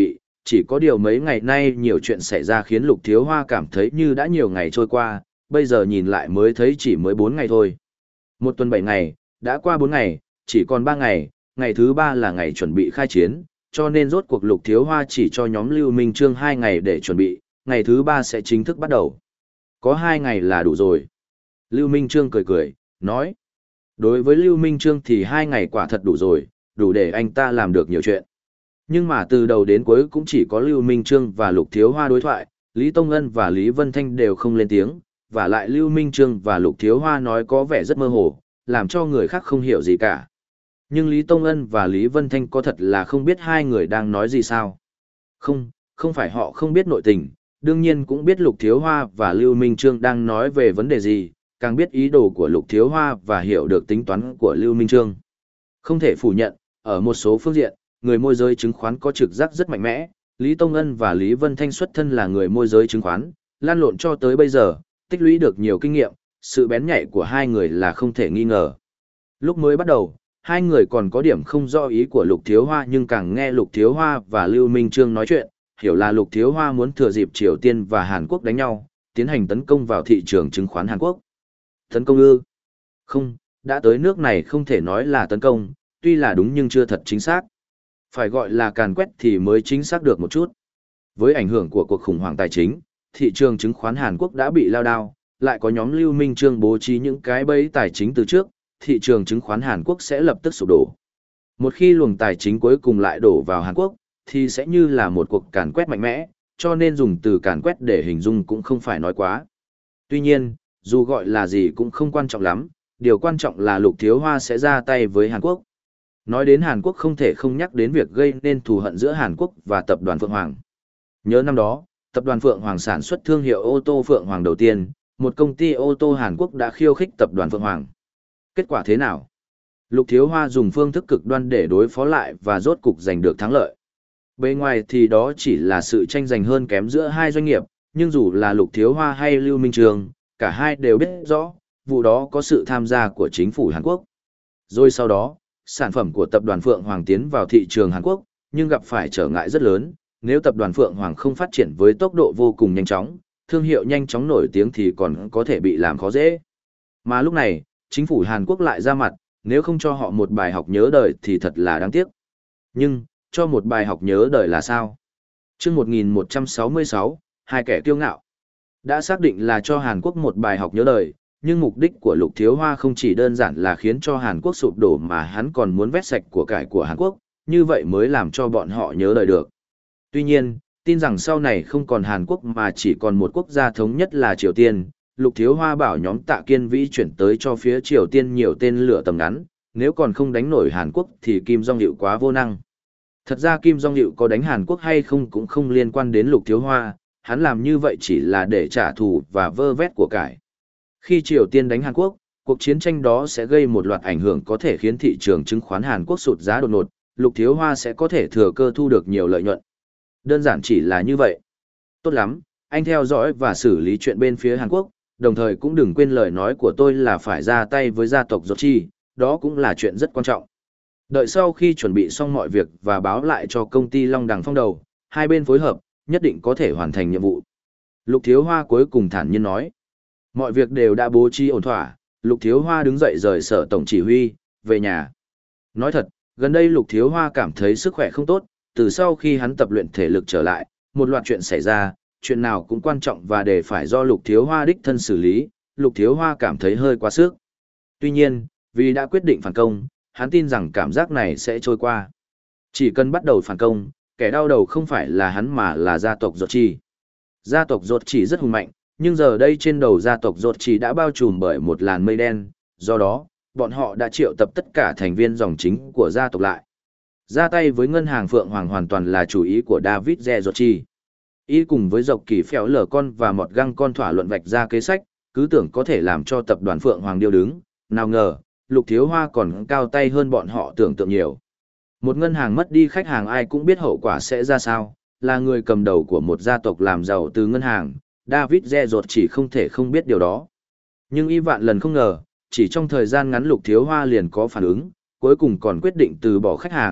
A: chỉ có điều mấy ngày nay nhiều chuyện xảy ra khiến Lục Thiếu Hoa cảm thấy như đã nhiều ngày trôi qua, bây giờ nhìn lại mới thấy chỉ mới bốn ngày thôi. Một tuần bảy ngày, đã qua bốn ngày, chỉ còn ba ngày, ngày thứ ba là ngày chuẩn bị khai chiến, cho nên rốt cuộc Lục Thiếu Hoa chỉ cho nhóm Lưu Minh Trương hai ngày để chuẩn bị, ngày thứ ba sẽ chính thức bắt đầu. Có hai ngày là đủ rồi. Lưu Minh Trương cười cười, nói. Đối với Lưu Minh Trương thì hai ngày quả thật đủ rồi, đủ để anh ta làm được nhiều chuyện. Nhưng mà từ đầu đến cuối cũng chỉ có Lưu Minh Trương và Lục Thiếu Hoa đối thoại, Lý Tông Ân và Lý Vân Thanh đều không lên tiếng, và lại Lưu Minh Trương và Lục Thiếu Hoa nói có vẻ rất mơ hồ, làm cho người khác không hiểu gì cả. Nhưng Lý Tông Ân và Lý Vân Thanh có thật là không biết hai người đang nói gì sao? Không, không phải họ không biết nội tình, đương nhiên cũng biết Lục Thiếu Hoa và Lưu Minh Trương đang nói về vấn đề gì, càng biết ý đồ của Lục Thiếu Hoa và hiểu được tính toán của Lưu Minh Trương. Không thể phủ nhận, ở một số phương diện, người môi giới chứng khoán có trực giác rất mạnh mẽ, Lý Tông Ân và Lý Vân Thanh xuất thân là người môi giới chứng khoán, lan lộn cho tới bây giờ, tích lũy được nhiều kinh nghiệm, sự bén nhạy của hai người là không thể nghi ngờ. Lúc mới bắt đầu, hai người còn có điểm không rõ ý của Lục Thiếu Hoa, nhưng càng nghe Lục Thiếu Hoa và Lưu Minh Trương nói chuyện, hiểu là Lục Thiếu Hoa muốn thừa dịp Triều Tiên và Hàn Quốc đánh nhau, tiến hành tấn công vào thị trường chứng khoán Hàn Quốc. Tấn công ư? Không, đã tới nước này không thể nói là tấn công, tuy là đúng nhưng chưa thật chính xác. Phải gọi là càn quét thì mới chính xác được một chút. Với ảnh hưởng của cuộc khủng hoảng tài chính, thị trường chứng khoán Hàn Quốc đã bị lao đao, lại có nhóm Lưu Minh Trương bố trí những cái bẫy tài chính từ trước, thị trường chứng khoán Hàn Quốc sẽ lập tức sụp đổ. Một khi luồng tài chính cuối cùng lại đổ vào Hàn Quốc, thì sẽ như là một cuộc càn quét mạnh mẽ, cho nên dùng từ càn quét để hình dung cũng không phải nói quá. Tuy nhiên, dù gọi là gì cũng không quan trọng lắm, điều quan trọng là Lục Thiếu Hoa sẽ ra tay với Hàn Quốc. Nói đến Hàn Quốc không thể không nhắc đến việc gây nên thù hận giữa Hàn Quốc và tập đoàn Phượng Hoàng. Nhớ năm đó, tập đoàn Phượng Hoàng sản xuất thương hiệu ô tô Phượng Hoàng đầu tiên, một công ty ô tô Hàn Quốc đã khiêu khích tập đoàn Phượng Hoàng. Kết quả thế nào? Lục Thiếu Hoa dùng phương thức cực đoan để đối phó lại và rốt cục giành được thắng lợi. Bề ngoài thì đó chỉ là sự tranh giành hơn kém giữa hai doanh nghiệp, nhưng dù là Lục Thiếu Hoa hay Lưu Minh Trương, cả hai đều biết rõ, vụ đó có sự tham gia của chính phủ Hàn Quốc. Rồi sau đó, sản phẩm của tập đoàn Phượng Hoàng tiến vào thị trường Hàn Quốc, nhưng gặp phải trở ngại rất lớn, nếu tập đoàn Phượng Hoàng không phát triển với tốc độ vô cùng nhanh chóng, thương hiệu nhanh chóng nổi tiếng thì còn có thể bị làm khó dễ. Mà lúc này, chính phủ Hàn Quốc lại ra mặt, nếu không cho họ một bài học nhớ đời thì thật là đáng tiếc. Nhưng, cho một bài học nhớ đời là sao? Chương một nghìn một trăm sáu mươi sáu, hai kẻ kiêu ngạo. Đã xác định là cho Hàn Quốc một bài học nhớ đời, nhưng mục đích của Lục Thiếu Hoa không chỉ đơn giản là khiến cho Hàn Quốc sụp đổ mà hắn còn muốn vét sạch của cải của Hàn Quốc, như vậy mới làm cho bọn họ nhớ đời được. Tuy nhiên, tin rằng sau này không còn Hàn Quốc mà chỉ còn một quốc gia thống nhất là Triều Tiên, Lục Thiếu Hoa bảo nhóm Tạ Kiên Vĩ chuyển tới cho phía Triều Tiên nhiều tên lửa tầm ngắn, nếu còn không đánh nổi Hàn Quốc thì Kim Jong-il quá vô năng. Thật ra Kim Jong-il có đánh Hàn Quốc hay không cũng không liên quan đến Lục Thiếu Hoa, hắn làm như vậy chỉ là để trả thù và vơ vét của cải. Khi Triều Tiên đánh Hàn Quốc, cuộc chiến tranh đó sẽ gây một loạt ảnh hưởng có thể khiến thị trường chứng khoán Hàn Quốc sụt giá đột ngột, Lục Thiếu Hoa sẽ có thể thừa cơ thu được nhiều lợi nhuận. Đơn giản chỉ là như vậy. Tốt lắm, anh theo dõi và xử lý chuyện bên phía Hàn Quốc, đồng thời cũng đừng quên lời nói của tôi là phải ra tay với gia tộc Dột Chi, đó cũng là chuyện rất quan trọng. Đợi sau khi chuẩn bị xong mọi việc và báo lại cho công ty Long Đằng Phong đầu, hai bên phối hợp, nhất định có thể hoàn thành nhiệm vụ. Lục Thiếu Hoa cuối cùng thản nhiên nói. Mọi việc đều đã bố trí ổn thỏa, Lục Thiếu Hoa đứng dậy rời sở tổng chỉ huy, về nhà. Nói thật, gần đây Lục Thiếu Hoa cảm thấy sức khỏe không tốt, từ sau khi hắn tập luyện thể lực trở lại, một loạt chuyện xảy ra, chuyện nào cũng quan trọng và để phải do Lục Thiếu Hoa đích thân xử lý, Lục Thiếu Hoa cảm thấy hơi quá sức. Tuy nhiên, vì đã quyết định phản công, hắn tin rằng cảm giác này sẽ trôi qua. Chỉ cần bắt đầu phản công, kẻ đau đầu không phải là hắn mà là gia tộc Dột Chi. Gia tộc Dột Chi rất hùng mạnh, nhưng giờ đây trên đầu gia tộc Dột Chi đã bao trùm bởi một làn mây đen, do đó, bọn họ đã triệu tập tất cả thành viên dòng chính của gia tộc lại. Ra tay với ngân hàng Phượng Hoàng hoàn toàn là chủ ý của David Ze Dột Chi. Y cùng với dọc kỳ phèo lở con và mọt găng con thỏa luận vạch ra kế sách, cứ tưởng có thể làm cho tập đoàn Phượng Hoàng điêu đứng, nào ngờ, Lục Thiếu Hoa còn cao tay hơn bọn họ tưởng tượng nhiều. Một ngân hàng mất đi khách hàng ai cũng biết hậu quả sẽ ra sao, là người cầm đầu của một gia tộc làm giàu từ ngân hàng, David Ze Dột chỉ không thể không biết điều đó. Nhưng y vạn lần không ngờ, chỉ trong thời gian ngắn Lục Thiếu Hoa liền có phản ứng, cuối cùng còn quyết định từ bỏ khách hàng,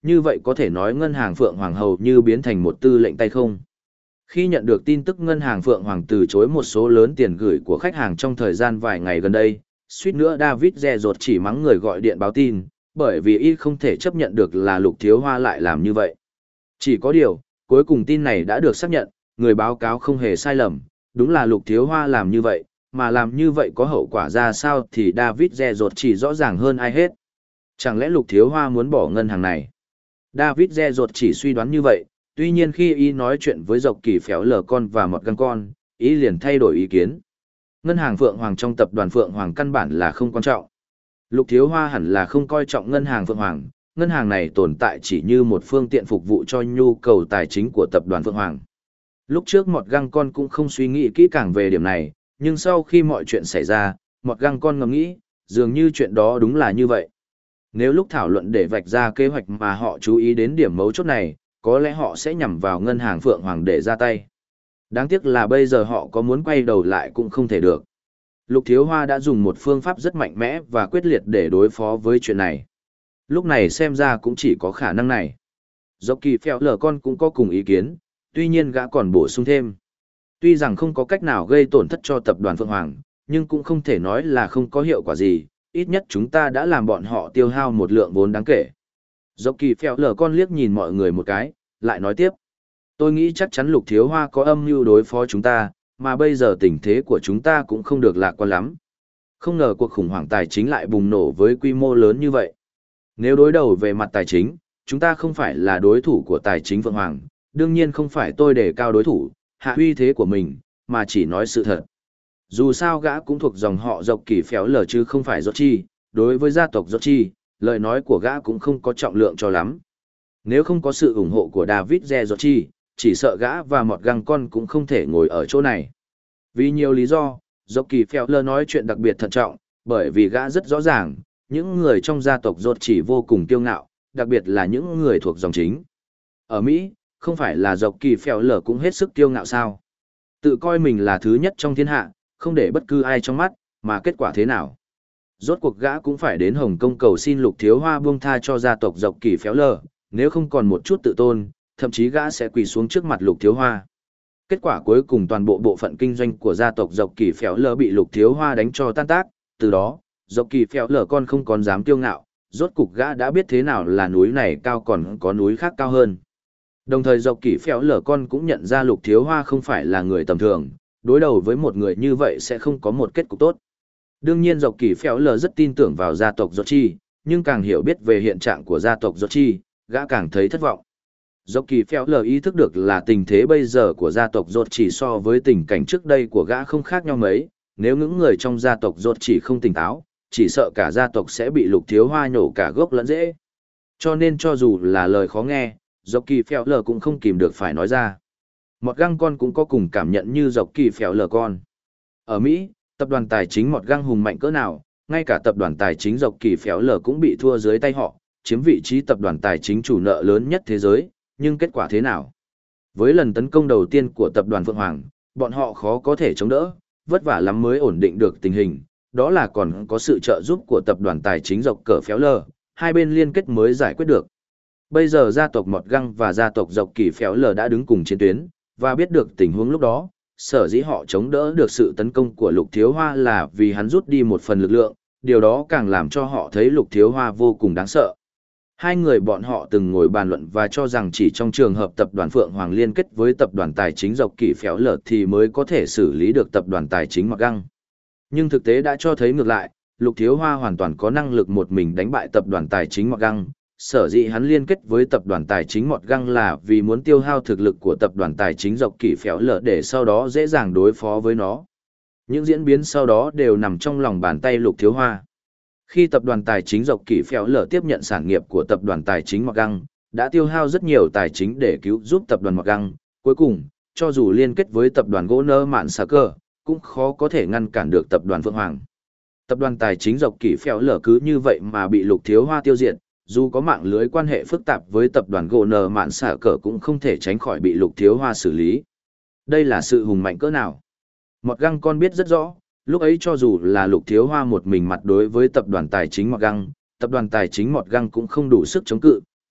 A: như vậy có thể nói ngân hàng Phượng Hoàng hầu như biến thành một tư lệnh tay không. Khi nhận được tin tức ngân hàng Phượng Hoàng từ chối một số lớn tiền gửi của khách hàng trong thời gian vài ngày gần đây, suýt nữa David dè dột chỉ mắng người gọi điện báo tin, bởi vì y không thể chấp nhận được là Lục Thiếu Hoa lại làm như vậy. Chỉ có điều, cuối cùng tin này đã được xác nhận, người báo cáo không hề sai lầm, đúng là Lục Thiếu Hoa làm như vậy, mà làm như vậy có hậu quả ra sao thì David dè dột chỉ rõ ràng hơn ai hết. Chẳng lẽ Lục Thiếu Hoa muốn bỏ ngân hàng này? David dè dột chỉ suy đoán như vậy, tuy nhiên khi y nói chuyện với Dọc Kỳ Phéo Lờ con và Mọt Găng con, y liền thay đổi ý kiến. Ngân hàng Phượng Hoàng trong tập đoàn Phượng Hoàng căn bản là không quan trọng. Lục Thiếu Hoa hẳn là không coi trọng ngân hàng Phượng Hoàng, ngân hàng này tồn tại chỉ như một phương tiện phục vụ cho nhu cầu tài chính của tập đoàn Phượng Hoàng. Lúc trước Mọt Găng con cũng không suy nghĩ kỹ càng về điểm này, nhưng sau khi mọi chuyện xảy ra, Mọt Găng con ngẫm nghĩ, dường như chuyện đó đúng là như vậy. Nếu lúc thảo luận để vạch ra kế hoạch mà họ chú ý đến điểm mấu chốt này, có lẽ họ sẽ nhằm vào ngân hàng Phượng Hoàng để ra tay. Đáng tiếc là bây giờ họ có muốn quay đầu lại cũng không thể được. Lục Thiếu Hoa đã dùng một phương pháp rất mạnh mẽ và quyết liệt để đối phó với chuyện này. Lúc này xem ra cũng chỉ có khả năng này. Dọc Kỳ Phèo Lờ con cũng có cùng ý kiến, tuy nhiên gã còn bổ sung thêm. Tuy rằng không có cách nào gây tổn thất cho tập đoàn Phượng Hoàng, nhưng cũng không thể nói là không có hiệu quả gì, ít nhất chúng ta đã làm bọn họ tiêu hao một lượng vốn đáng kể. Dọc Kỳ Phèo Lờ con liếc nhìn mọi người một cái, lại nói tiếp. Tôi nghĩ chắc chắn Lục Thiếu Hoa có âm mưu đối phó chúng ta, mà bây giờ tình thế của chúng ta cũng không được lạc quan lắm. Không ngờ cuộc khủng hoảng tài chính lại bùng nổ với quy mô lớn như vậy. Nếu đối đầu về mặt tài chính, chúng ta không phải là đối thủ của tài chính Phượng Hoàng, đương nhiên không phải tôi đề cao đối thủ, hạ uy thế của mình, mà chỉ nói sự thật. Dù sao gã cũng thuộc dòng họ Dọc Kỳ Phéo Lờ chứ không phải Dốt Chi, đối với gia tộc Dốt Chi, lời nói của gã cũng không có trọng lượng cho lắm. Nếu không có sự ủng hộ của David dè dột chi, chỉ sợ gã và Mọt Găng con cũng không thể ngồi ở chỗ này. Vì nhiều lý do, Dọc Kỳ Phéo Lờ nói chuyện đặc biệt thận trọng, bởi vì gã rất rõ ràng, những người trong gia tộc Dột chỉ vô cùng kiêu ngạo, đặc biệt là những người thuộc dòng chính. Ở Mỹ, không phải là Dọc Kỳ Phéo Lờ cũng hết sức kiêu ngạo sao? Tự coi mình là thứ nhất trong thiên hạ, không để bất cứ ai trong mắt, mà kết quả thế nào? Rốt cuộc gã cũng phải đến Hồng Kông cầu xin Lục Thiếu Hoa buông tha cho gia tộc Dọc Kỳ Phéo Lờ, nếu không còn một chút tự tôn, thậm chí gã sẽ quỳ xuống trước mặt Lục Thiếu Hoa. Kết quả cuối cùng toàn bộ bộ phận kinh doanh của gia tộc Dọc Kỳ Phéo Lờ bị Lục Thiếu Hoa đánh cho tan tác, từ đó, Dọc Kỳ Phéo Lờ con không còn dám kiêu ngạo, rốt cục gã đã biết thế nào là núi này cao còn có núi khác cao hơn. Đồng thời Dọc Kỳ Phéo Lờ con cũng nhận ra Lục Thiếu Hoa không phải là người tầm thường, đối đầu với một người như vậy sẽ không có một kết cục tốt. Đương nhiên Dọc Kỳ Phéo Lờ rất tin tưởng vào gia tộc Dột Chi, nhưng càng hiểu biết về hiện trạng của gia tộc Dột Chi, gã càng thấy thất vọng. Dọc Kỳ Phéo Lờ ý thức được là tình thế bây giờ của gia tộc Dột Chỉ so với tình cảnh trước đây của gã không khác nhau mấy, nếu những người trong gia tộc Dột Chỉ không tỉnh táo, chỉ sợ cả gia tộc sẽ bị Lục Thiếu Hoa nhổ cả gốc lẫn rễ. Cho nên cho dù là lời khó nghe, Dọc Kỳ Phéo Lờ cũng không kìm được phải nói ra. Mọt Găng con cũng có cùng cảm nhận như Dọc Kỳ Phéo Lờ con. Ở Mỹ, tập đoàn tài chính Mọt Găng hùng mạnh cỡ nào, ngay cả tập đoàn tài chính Dọc Kỳ Phéo Lờ cũng bị thua dưới tay họ, chiếm vị trí tập đoàn tài chính chủ nợ lớn nhất thế giới, nhưng kết quả thế nào? Với lần tấn công đầu tiên của tập đoàn Phượng Hoàng, bọn họ khó có thể chống đỡ, vất vả lắm mới ổn định được tình hình, đó là còn có sự trợ giúp của tập đoàn tài chính Dọc Cờ Phéo Lờ, hai bên liên kết mới giải quyết được. Bây giờ gia tộc Mọt Găng và gia tộc Dọc Kỳ Phéo Lờ đã đứng cùng chiến tuyến, và biết được tình huống lúc đó, sở dĩ họ chống đỡ được sự tấn công của Lục Thiếu Hoa là vì hắn rút đi một phần lực lượng, điều đó càng làm cho họ thấy Lục Thiếu Hoa vô cùng đáng sợ. Hai người bọn họ từng ngồi bàn luận và cho rằng chỉ trong trường hợp tập đoàn Phượng Hoàng liên kết với tập đoàn tài chính Dọc Kỳ Phéo Lờ thì mới có thể xử lý được tập đoàn tài chính Mọt Găng. Nhưng thực tế đã cho thấy ngược lại, Lục Thiếu Hoa hoàn toàn có năng lực một mình đánh bại tập đoàn tài chính Mọt Găng. Sở dĩ hắn liên kết với tập đoàn tài chính Mọt Găng là vì muốn tiêu hao thực lực của tập đoàn tài chính Dọc Kỳ Phéo Lờ để sau đó dễ dàng đối phó với nó. Những diễn biến sau đó đều nằm trong lòng bàn tay Lục Thiếu Hoa. Khi tập đoàn tài chính Dọc Kỳ Phéo Lờ tiếp nhận sản nghiệp của tập đoàn tài chính Mọt Găng, đã tiêu hao rất nhiều tài chính để cứu giúp tập đoàn Mọt Găng. Cuối cùng, cho dù liên kết với tập đoàn gỗ nơ mạn xà cờ, cũng khó có thể ngăn cản được tập đoàn Phượng Hoàng. Tập đoàn tài chính Dọc Kỳ Phéo Lờ cứ như vậy mà bị Lục Thiếu Hoa tiêu diệt. Dù có mạng lưới quan hệ phức tạp với tập đoàn gỗ nờ mạn xả cờ cũng không thể tránh khỏi bị Lục Thiếu Hoa xử lý. Đây là sự hùng mạnh cỡ nào? Mọt Găng con biết rất rõ, lúc ấy cho dù là Lục Thiếu Hoa một mình mặt đối với tập đoàn tài chính Mọt Găng, tập đoàn tài chính Mọt Găng cũng không đủ sức chống cự,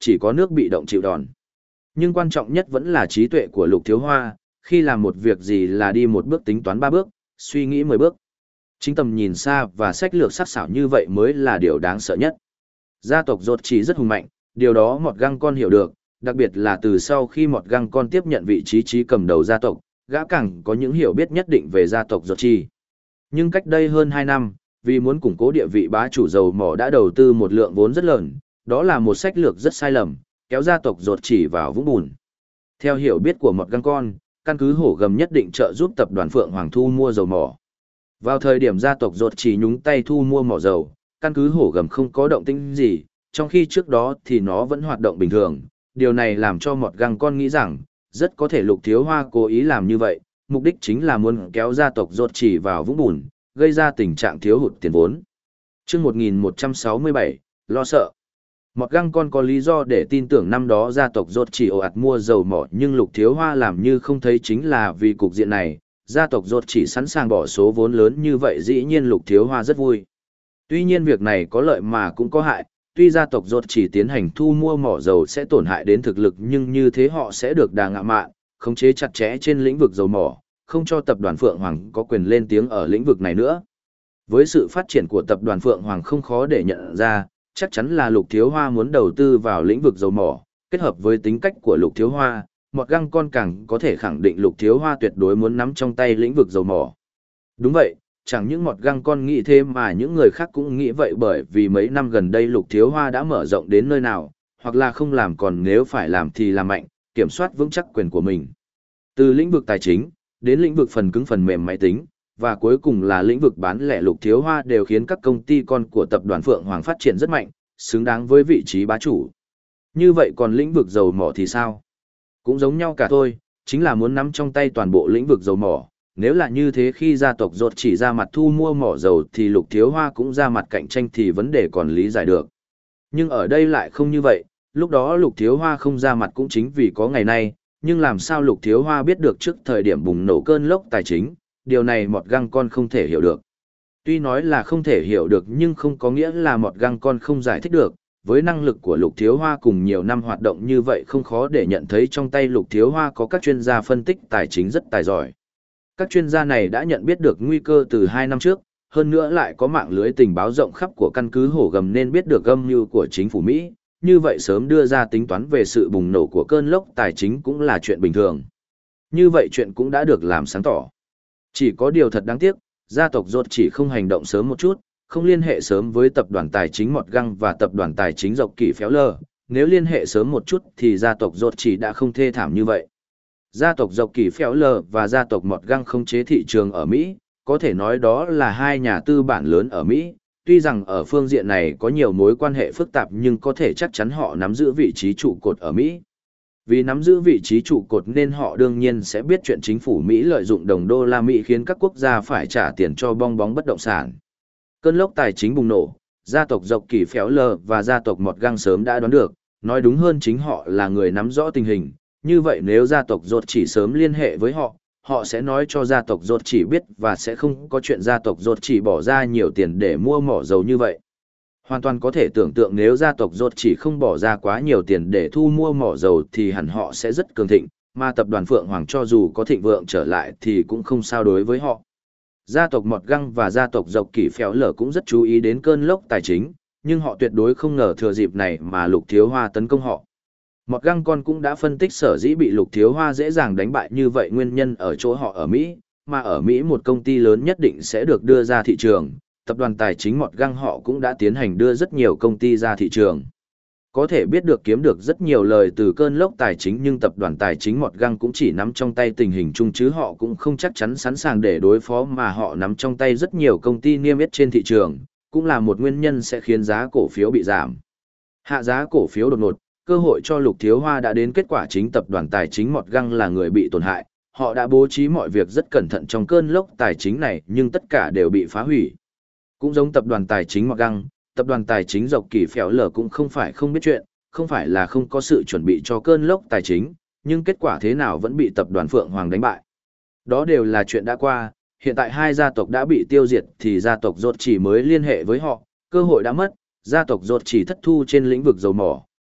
A: chỉ có nước bị động chịu đòn. Nhưng quan trọng nhất vẫn là trí tuệ của Lục Thiếu Hoa, khi làm một việc gì là đi một bước tính toán ba bước, suy nghĩ mười bước. Chính tầm nhìn xa và sách lược sắc sảo như vậy mới là điều đáng sợ nhất. Gia tộc Rốt Chỉ rất hùng mạnh, điều đó Mọt Găng Con hiểu được, đặc biệt là từ sau khi Mọt Găng Con tiếp nhận vị trí trí cầm đầu gia tộc, gã càng có những hiểu biết nhất định về gia tộc Rốt Chỉ. Nhưng cách đây hơn hai năm, vì muốn củng cố địa vị bá chủ dầu mỏ đã đầu tư một lượng vốn rất lớn, đó là một sách lược rất sai lầm, kéo gia tộc Rốt Chỉ vào vũng bùn. Theo hiểu biết của Mọt Găng Con, căn cứ Hổ Gầm nhất định trợ giúp tập đoàn Phượng Hoàng thu mua dầu mỏ. Vào thời điểm gia tộc Rốt Chỉ nhúng tay thu mua mỏ dầu, căn cứ Hổ Gầm không có động tĩnh gì, trong khi trước đó thì nó vẫn hoạt động bình thường. Điều này làm cho Mọt Găng Con nghĩ rằng, rất có thể Lục Thiếu Hoa cố ý làm như vậy, mục đích chính là muốn kéo gia tộc Rốt Chỉ vào vũng bùn, gây ra tình trạng thiếu hụt tiền vốn. Chương một nghìn một trăm sáu mươi bảy, lo sợ. Mọt Găng Con có lý do để tin tưởng năm đó gia tộc Rốt Chỉ ồ ạt mua dầu mỏ, nhưng Lục Thiếu Hoa làm như không thấy chính là vì cục diện này, gia tộc Rốt Chỉ sẵn sàng bỏ số vốn lớn như vậy, dĩ nhiên Lục Thiếu Hoa rất vui. Tuy nhiên việc này có lợi mà cũng có hại, tuy gia tộc Rốt Chỉ tiến hành thu mua mỏ dầu sẽ tổn hại đến thực lực, nhưng như thế họ sẽ được đà ngạo mạn, khống chế chặt chẽ trên lĩnh vực dầu mỏ, không cho tập đoàn Phượng Hoàng có quyền lên tiếng ở lĩnh vực này nữa. Với sự phát triển của tập đoàn Phượng Hoàng không khó để nhận ra, chắc chắn là Lục Thiếu Hoa muốn đầu tư vào lĩnh vực dầu mỏ, kết hợp với tính cách của Lục Thiếu Hoa, Mọt Găng Con càng có thể khẳng định Lục Thiếu Hoa tuyệt đối muốn nắm trong tay lĩnh vực dầu mỏ. Đúng vậy, chẳng những Mọt Găng Con nghĩ thế mà những người khác cũng nghĩ vậy, bởi vì mấy năm gần đây Lục Thiếu Hoa đã mở rộng đến nơi nào, hoặc là không làm, còn nếu phải làm thì làm mạnh, kiểm soát vững chắc quyền của mình. Từ lĩnh vực tài chính, đến lĩnh vực phần cứng phần mềm máy tính, và cuối cùng là lĩnh vực bán lẻ, Lục Thiếu Hoa đều khiến các công ty con của tập đoàn Phượng Hoàng phát triển rất mạnh, xứng đáng với vị trí bá chủ. Như vậy còn lĩnh vực dầu mỏ thì sao? Cũng giống nhau cả thôi, chính là muốn nắm trong tay toàn bộ lĩnh vực dầu mỏ. Nếu là như thế, khi gia tộc Rốt Chỉ ra mặt thu mua mỏ dầu thì Lục Thiếu Hoa cũng ra mặt cạnh tranh thì vấn đề còn lý giải được. Nhưng ở đây lại không như vậy, lúc đó Lục Thiếu Hoa không ra mặt cũng chính vì có ngày nay, nhưng làm sao Lục Thiếu Hoa biết được trước thời điểm bùng nổ cơn lốc tài chính, điều này Mọt Găng Con không thể hiểu được. Tuy nói là không thể hiểu được nhưng không có nghĩa là Mọt Găng Con không giải thích được, với năng lực của Lục Thiếu Hoa cùng nhiều năm hoạt động như vậy không khó để nhận thấy trong tay Lục Thiếu Hoa có các chuyên gia phân tích tài chính rất tài giỏi. Các chuyên gia này đã nhận biết được nguy cơ từ hai năm trước, hơn nữa lại có mạng lưới tình báo rộng khắp của căn cứ Hổ Gầm nên biết được âm mưu của chính phủ Mỹ, như vậy sớm đưa ra tính toán về sự bùng nổ của cơn lốc tài chính cũng là chuyện bình thường. Như vậy chuyện cũng đã được làm sáng tỏ. Chỉ có điều thật đáng tiếc, gia tộc Rốt Chỉ không hành động sớm một chút, không liên hệ sớm với tập đoàn tài chính Mọt Găng và tập đoàn tài chính Dọc Kỳ Phéo Lờ. Nếu liên hệ sớm một chút thì gia tộc Rốt Chỉ đã không thê thảm như vậy. Gia tộc Dọc Kỳ Phéo Lờ và gia tộc Mọt Găng khống chế thị trường ở Mỹ, có thể nói đó là hai nhà tư bản lớn ở Mỹ. Tuy rằng ở phương diện này có nhiều mối quan hệ phức tạp nhưng có thể chắc chắn họ nắm giữ vị trí trụ cột ở Mỹ. Vì nắm giữ vị trí trụ cột nên họ đương nhiên sẽ biết chuyện chính phủ Mỹ lợi dụng đồng đô la Mỹ khiến các quốc gia phải trả tiền cho bong bóng bất động sản. Cơn lốc tài chính bùng nổ, gia tộc Dọc Kỳ Phéo Lờ và gia tộc Mọt Găng sớm đã đoán được, nói đúng hơn chính họ là người nắm rõ tình hình. Như vậy nếu gia tộc Rốt Chỉ sớm liên hệ với họ, họ sẽ nói cho gia tộc Rốt Chỉ biết và sẽ không có chuyện gia tộc Rốt Chỉ bỏ ra nhiều tiền để mua mỏ dầu như vậy. Hoàn toàn có thể tưởng tượng nếu gia tộc Rốt Chỉ không bỏ ra quá nhiều tiền để thu mua mỏ dầu thì hẳn họ sẽ rất cường thịnh, mà tập đoàn Phượng Hoàng cho dù có thịnh vượng trở lại thì cũng không sao đối với họ. Gia tộc Mọt Găng và gia tộc Dọc Kỳ Phéo Lờ cũng rất chú ý đến cơn lốc tài chính, nhưng họ tuyệt đối không ngờ thừa dịp này mà Lục Thiếu Hoa tấn công họ. Mọt Găng Con cũng đã phân tích sở dĩ bị Lục Thiếu Hoa dễ dàng đánh bại như vậy, nguyên nhân ở chỗ họ ở Mỹ, mà ở Mỹ một công ty lớn nhất định sẽ được đưa ra thị trường. Tập đoàn tài chính Mọt Găng họ cũng đã tiến hành đưa rất nhiều công ty ra thị trường. Có thể biết được kiếm được rất nhiều lời từ cơn lốc tài chính, nhưng tập đoàn tài chính Mọt Găng cũng chỉ nắm trong tay tình hình chung chứ họ cũng không chắc chắn sẵn sàng để đối phó, mà họ nắm trong tay rất nhiều công ty niêm yết trên thị trường, cũng là một nguyên nhân sẽ khiến giá cổ phiếu bị giảm. Hạ giá cổ phiếu đột ngột, cơ hội cho Lục Thiếu Hoa đã đến, kết quả chính tập đoàn tài chính Mọt Găng là người bị tổn hại. Họ đã bố trí mọi việc rất cẩn thận trong cơn lốc tài chính này nhưng tất cả đều bị phá hủy. Cũng giống tập đoàn tài chính Mọt Găng, tập đoàn tài chính Dọc Kỳ Phéo Lờ cũng không phải không biết chuyện, không phải là không có sự chuẩn bị cho cơn lốc tài chính, nhưng kết quả thế nào vẫn bị tập đoàn Phượng Hoàng đánh bại. Đó đều là chuyện đã qua, hiện tại hai gia tộc đã bị tiêu diệt thì gia tộc Rốt Chỉ mới liên hệ với họ, cơ hội đã mất, gia tộc Rốt Chỉ thất thu trên lĩnh vực dầu mỏ,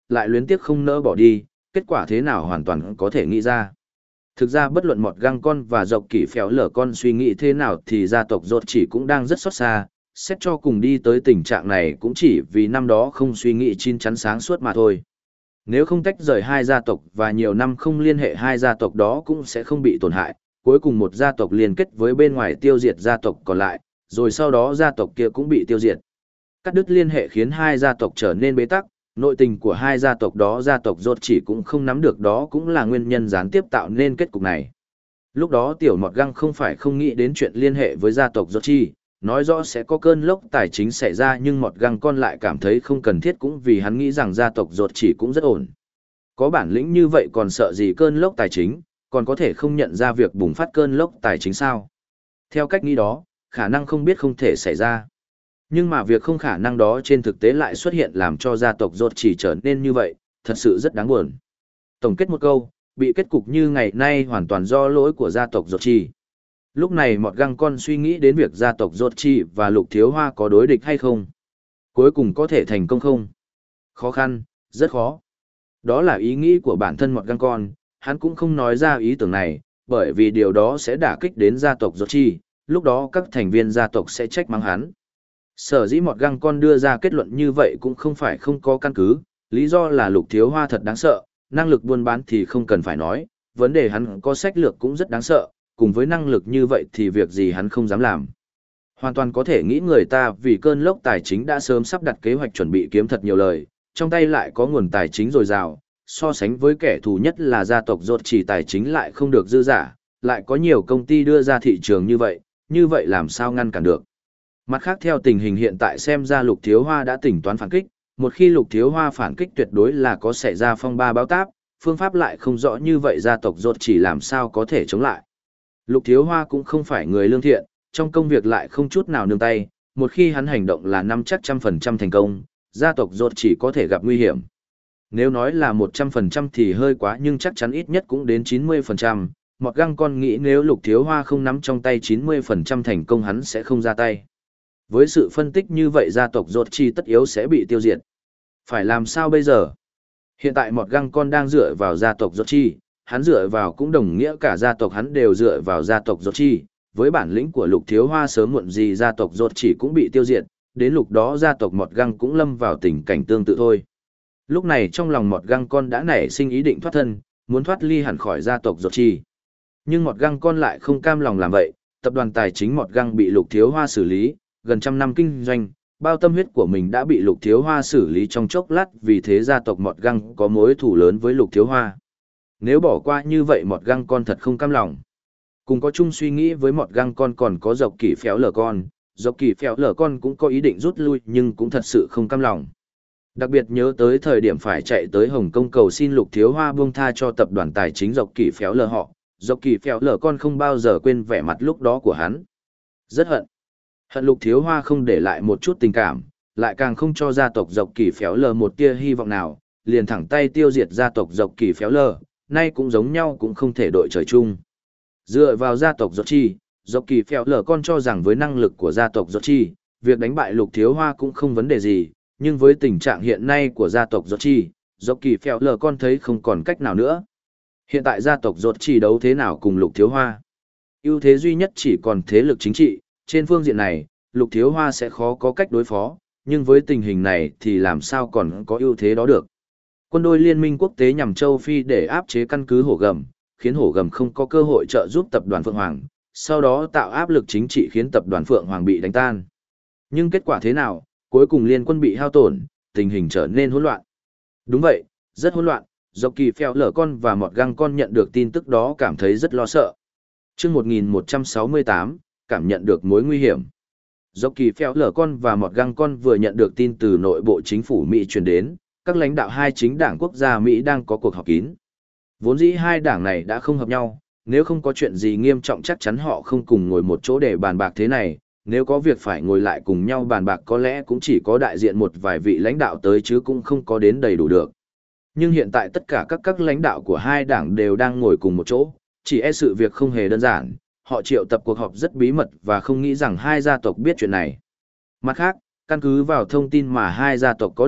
A: lại luyến tiếc không nỡ bỏ đi, kết quả thế nào hoàn toàn có thể nghĩ ra. Thực ra bất luận Mọt Găng Con và Dọc Kỷ Phèo Lở Con suy nghĩ thế nào thì gia tộc Rốt chỉ cũng đang rất xót xa, xét cho cùng đi tới tình trạng này cũng chỉ vì năm đó không suy nghĩ chín chắn sáng suốt mà thôi. Nếu không tách rời hai gia tộc và nhiều năm không liên hệ hai gia tộc đó cũng sẽ không bị tổn hại, cuối cùng một gia tộc liên kết với bên ngoài tiêu diệt gia tộc còn lại, rồi sau đó gia tộc kia cũng bị tiêu diệt. Cắt đứt liên hệ khiến hai gia tộc trở nên bế tắc, nội tình của hai gia tộc đó gia tộc Rốt chỉ cũng không nắm được, đó cũng là nguyên nhân gián tiếp tạo nên kết cục này. Lúc đó tiểu Mọt Găng không phải không nghĩ đến chuyện liên hệ với gia tộc Rốt chỉ, nói rõ sẽ có cơn lốc tài chính xảy ra, nhưng Mọt Găng Con lại cảm thấy không cần thiết, cũng vì hắn nghĩ rằng gia tộc Rốt chỉ cũng rất ổn. Có bản lĩnh như vậy còn sợ gì cơn lốc tài chính, còn có thể không nhận ra việc bùng phát cơn lốc tài chính sao? Theo cách nghĩ đó, khả năng không biết không thể xảy ra. Nhưng mà việc không khả năng đó trên thực tế lại xuất hiện, làm cho gia tộc Rốt chỉ trở nên như vậy, thật sự rất đáng buồn. Tổng kết một câu, bị kết cục như ngày nay hoàn toàn do lỗi của gia tộc Rốt chỉ. Lúc này Mọt Găng Con suy nghĩ đến việc gia tộc Rốt chỉ và Lục Thiếu Hoa có đối địch hay không. Cuối cùng có thể thành công không? Khó khăn, rất khó. Đó là ý nghĩ của bản thân Mọt Găng Con, hắn cũng không nói ra ý tưởng này, bởi vì điều đó sẽ đả kích đến gia tộc Rốt chỉ, lúc đó các thành viên gia tộc sẽ trách mắng hắn. Sở dĩ Mọt Găng Con đưa ra kết luận như vậy cũng không phải không có căn cứ, lý do là Lục Thiếu Hoa thật đáng sợ, năng lực buôn bán thì không cần phải nói, vấn đề hắn có sách lược cũng rất đáng sợ, cùng với năng lực như vậy thì việc gì hắn không dám làm. Hoàn toàn có thể nghĩ người ta vì cơn lốc tài chính đã sớm sắp đặt kế hoạch chuẩn bị kiếm thật nhiều lời, trong tay lại có nguồn tài chính dồi dào, so sánh với kẻ thù nhất là gia tộc Rốt chỉ tài chính lại không được dư giả, lại có nhiều công ty đưa ra thị trường như vậy, như vậy làm sao ngăn cản được. Mặt khác theo tình hình hiện tại xem ra Lục Thiếu Hoa đã tính toán phản kích, một khi Lục Thiếu Hoa phản kích tuyệt đối là có xảy ra phong ba báo táp, phương pháp lại không rõ, như vậy gia tộc Rốt chỉ làm sao có thể chống lại. Lục Thiếu Hoa cũng không phải người lương thiện, trong công việc lại không chút nào nương tay, một khi hắn hành động là năm chắc trăm phần trăm thành công, gia tộc Rốt chỉ có thể gặp nguy hiểm. Nếu nói là một trăm phần trăm thì hơi quá, nhưng chắc chắn ít nhất cũng đến chín mươi phần trăm. Mọt Găng Con nghĩ nếu Lục Thiếu Hoa không nắm trong tay chín mươi phần trăm thành công hắn sẽ không ra tay. Với sự phân tích như vậy gia tộc Rốt chỉ tất yếu sẽ bị tiêu diệt. Phải làm sao bây giờ? Hiện tại Mọt Găng Con đang dựa vào gia tộc Rốt chỉ, hắn dựa vào cũng đồng nghĩa cả gia tộc hắn đều dựa vào gia tộc Rốt chỉ. Với bản lĩnh của Lục Thiếu Hoa sớm muộn gì gia tộc Rốt chỉ cũng bị tiêu diệt, đến lúc đó gia tộc Mọt Găng cũng lâm vào tình cảnh tương tự thôi. Lúc này trong lòng Mọt Găng Con đã nảy sinh ý định thoát thân, muốn thoát ly hẳn khỏi gia tộc Rốt chỉ. Nhưng Mọt Găng Con lại không cam lòng làm vậy, tập đoàn tài chính Mọt Găng bị Lục Thiếu Hoa xử lý, gần trăm năm kinh doanh, bao tâm huyết của mình đã bị Lục Thiếu Hoa xử lý trong chốc lát, vì thế gia tộc Mọt Găng có mối thù lớn với Lục Thiếu Hoa. Nếu bỏ qua như vậy Mọt Găng Con thật không cam lòng. Cùng có chung suy nghĩ với Mọt Găng Con còn có Dọc Kỷ Phèo Lở Con, Dọc Kỷ Phèo Lở Con cũng có ý định rút lui nhưng cũng thật sự không cam lòng. Đặc biệt nhớ tới thời điểm phải chạy tới Hồng Kông cầu xin Lục Thiếu Hoa buông tha cho tập đoàn tài chính Dọc Kỷ Phèo Lở họ, Dọc Kỷ Phèo Lở Con không bao giờ quên vẻ mặt lúc đó của hắn. Rất hận. Hận Lục Thiếu Hoa không để lại một chút tình cảm, lại càng không cho gia tộc Dọc Kỷ Phèo Lở một tia hy vọng nào, liền thẳng tay tiêu diệt gia tộc Dọc Kỷ Phèo Lở, nay cũng giống nhau cũng không thể đội trời chung. Dựa vào gia tộc Rốt chỉ, Dọc Kỷ Phèo Lở Con cho rằng với năng lực của gia tộc Rốt chỉ, việc đánh bại Lục Thiếu Hoa cũng không vấn đề gì, nhưng với tình trạng hiện nay của gia tộc Rốt chỉ, Dọc Kỷ Phèo Lở Con thấy không còn cách nào nữa. Hiện tại gia tộc Rốt chỉ đấu thế nào cùng Lục Thiếu Hoa? Ưu thế duy nhất chỉ còn thế lực chính trị, trên phương diện này, Lục Thiếu Hoa sẽ khó có cách đối phó, nhưng với tình hình này thì làm sao còn có ưu thế đó được. Quân đội liên minh quốc tế nhằm châu Phi để áp chế căn cứ Hổ Gầm, khiến Hổ Gầm không có cơ hội trợ giúp tập đoàn Phượng Hoàng, sau đó tạo áp lực chính trị khiến tập đoàn Phượng Hoàng bị đánh tan. Nhưng kết quả thế nào? Cuối cùng liên quân bị hao tổn, tình hình trở nên hỗn loạn. Đúng vậy, rất hỗn loạn. Dọc Kỷ Phèo Lở Con và Mọt Găng Con nhận được tin tức đó cảm thấy rất lo sợ. Chương một nghìn một trăm sáu mươi tám, cảm nhận được mối nguy hiểm. Dọc Kỷ Phèo Lở Con và Mọt Găng Con vừa nhận được tin từ nội bộ chính phủ Mỹ truyền đến, các lãnh đạo hai chính đảng quốc gia Mỹ đang có cuộc họp kín. Vốn dĩ hai đảng này đã không hợp nhau, nếu không có chuyện gì nghiêm trọng chắc chắn họ không cùng ngồi một chỗ để bàn bạc thế này, nếu có việc phải ngồi lại cùng nhau bàn bạc có lẽ cũng chỉ có đại diện một vài vị lãnh đạo tới chứ cũng không có đến đầy đủ được. Nhưng hiện tại tất cả các các lãnh đạo của hai đảng đều đang ngồi cùng một chỗ, chỉ e sự việc không hề đơn giản, họ triệu tập cuộc họp rất bí mật và không nghĩ rằng hai gia tộc biết chuyện này. Mặt khác, căn cứ vào thông tin mà hai gia tộc có được,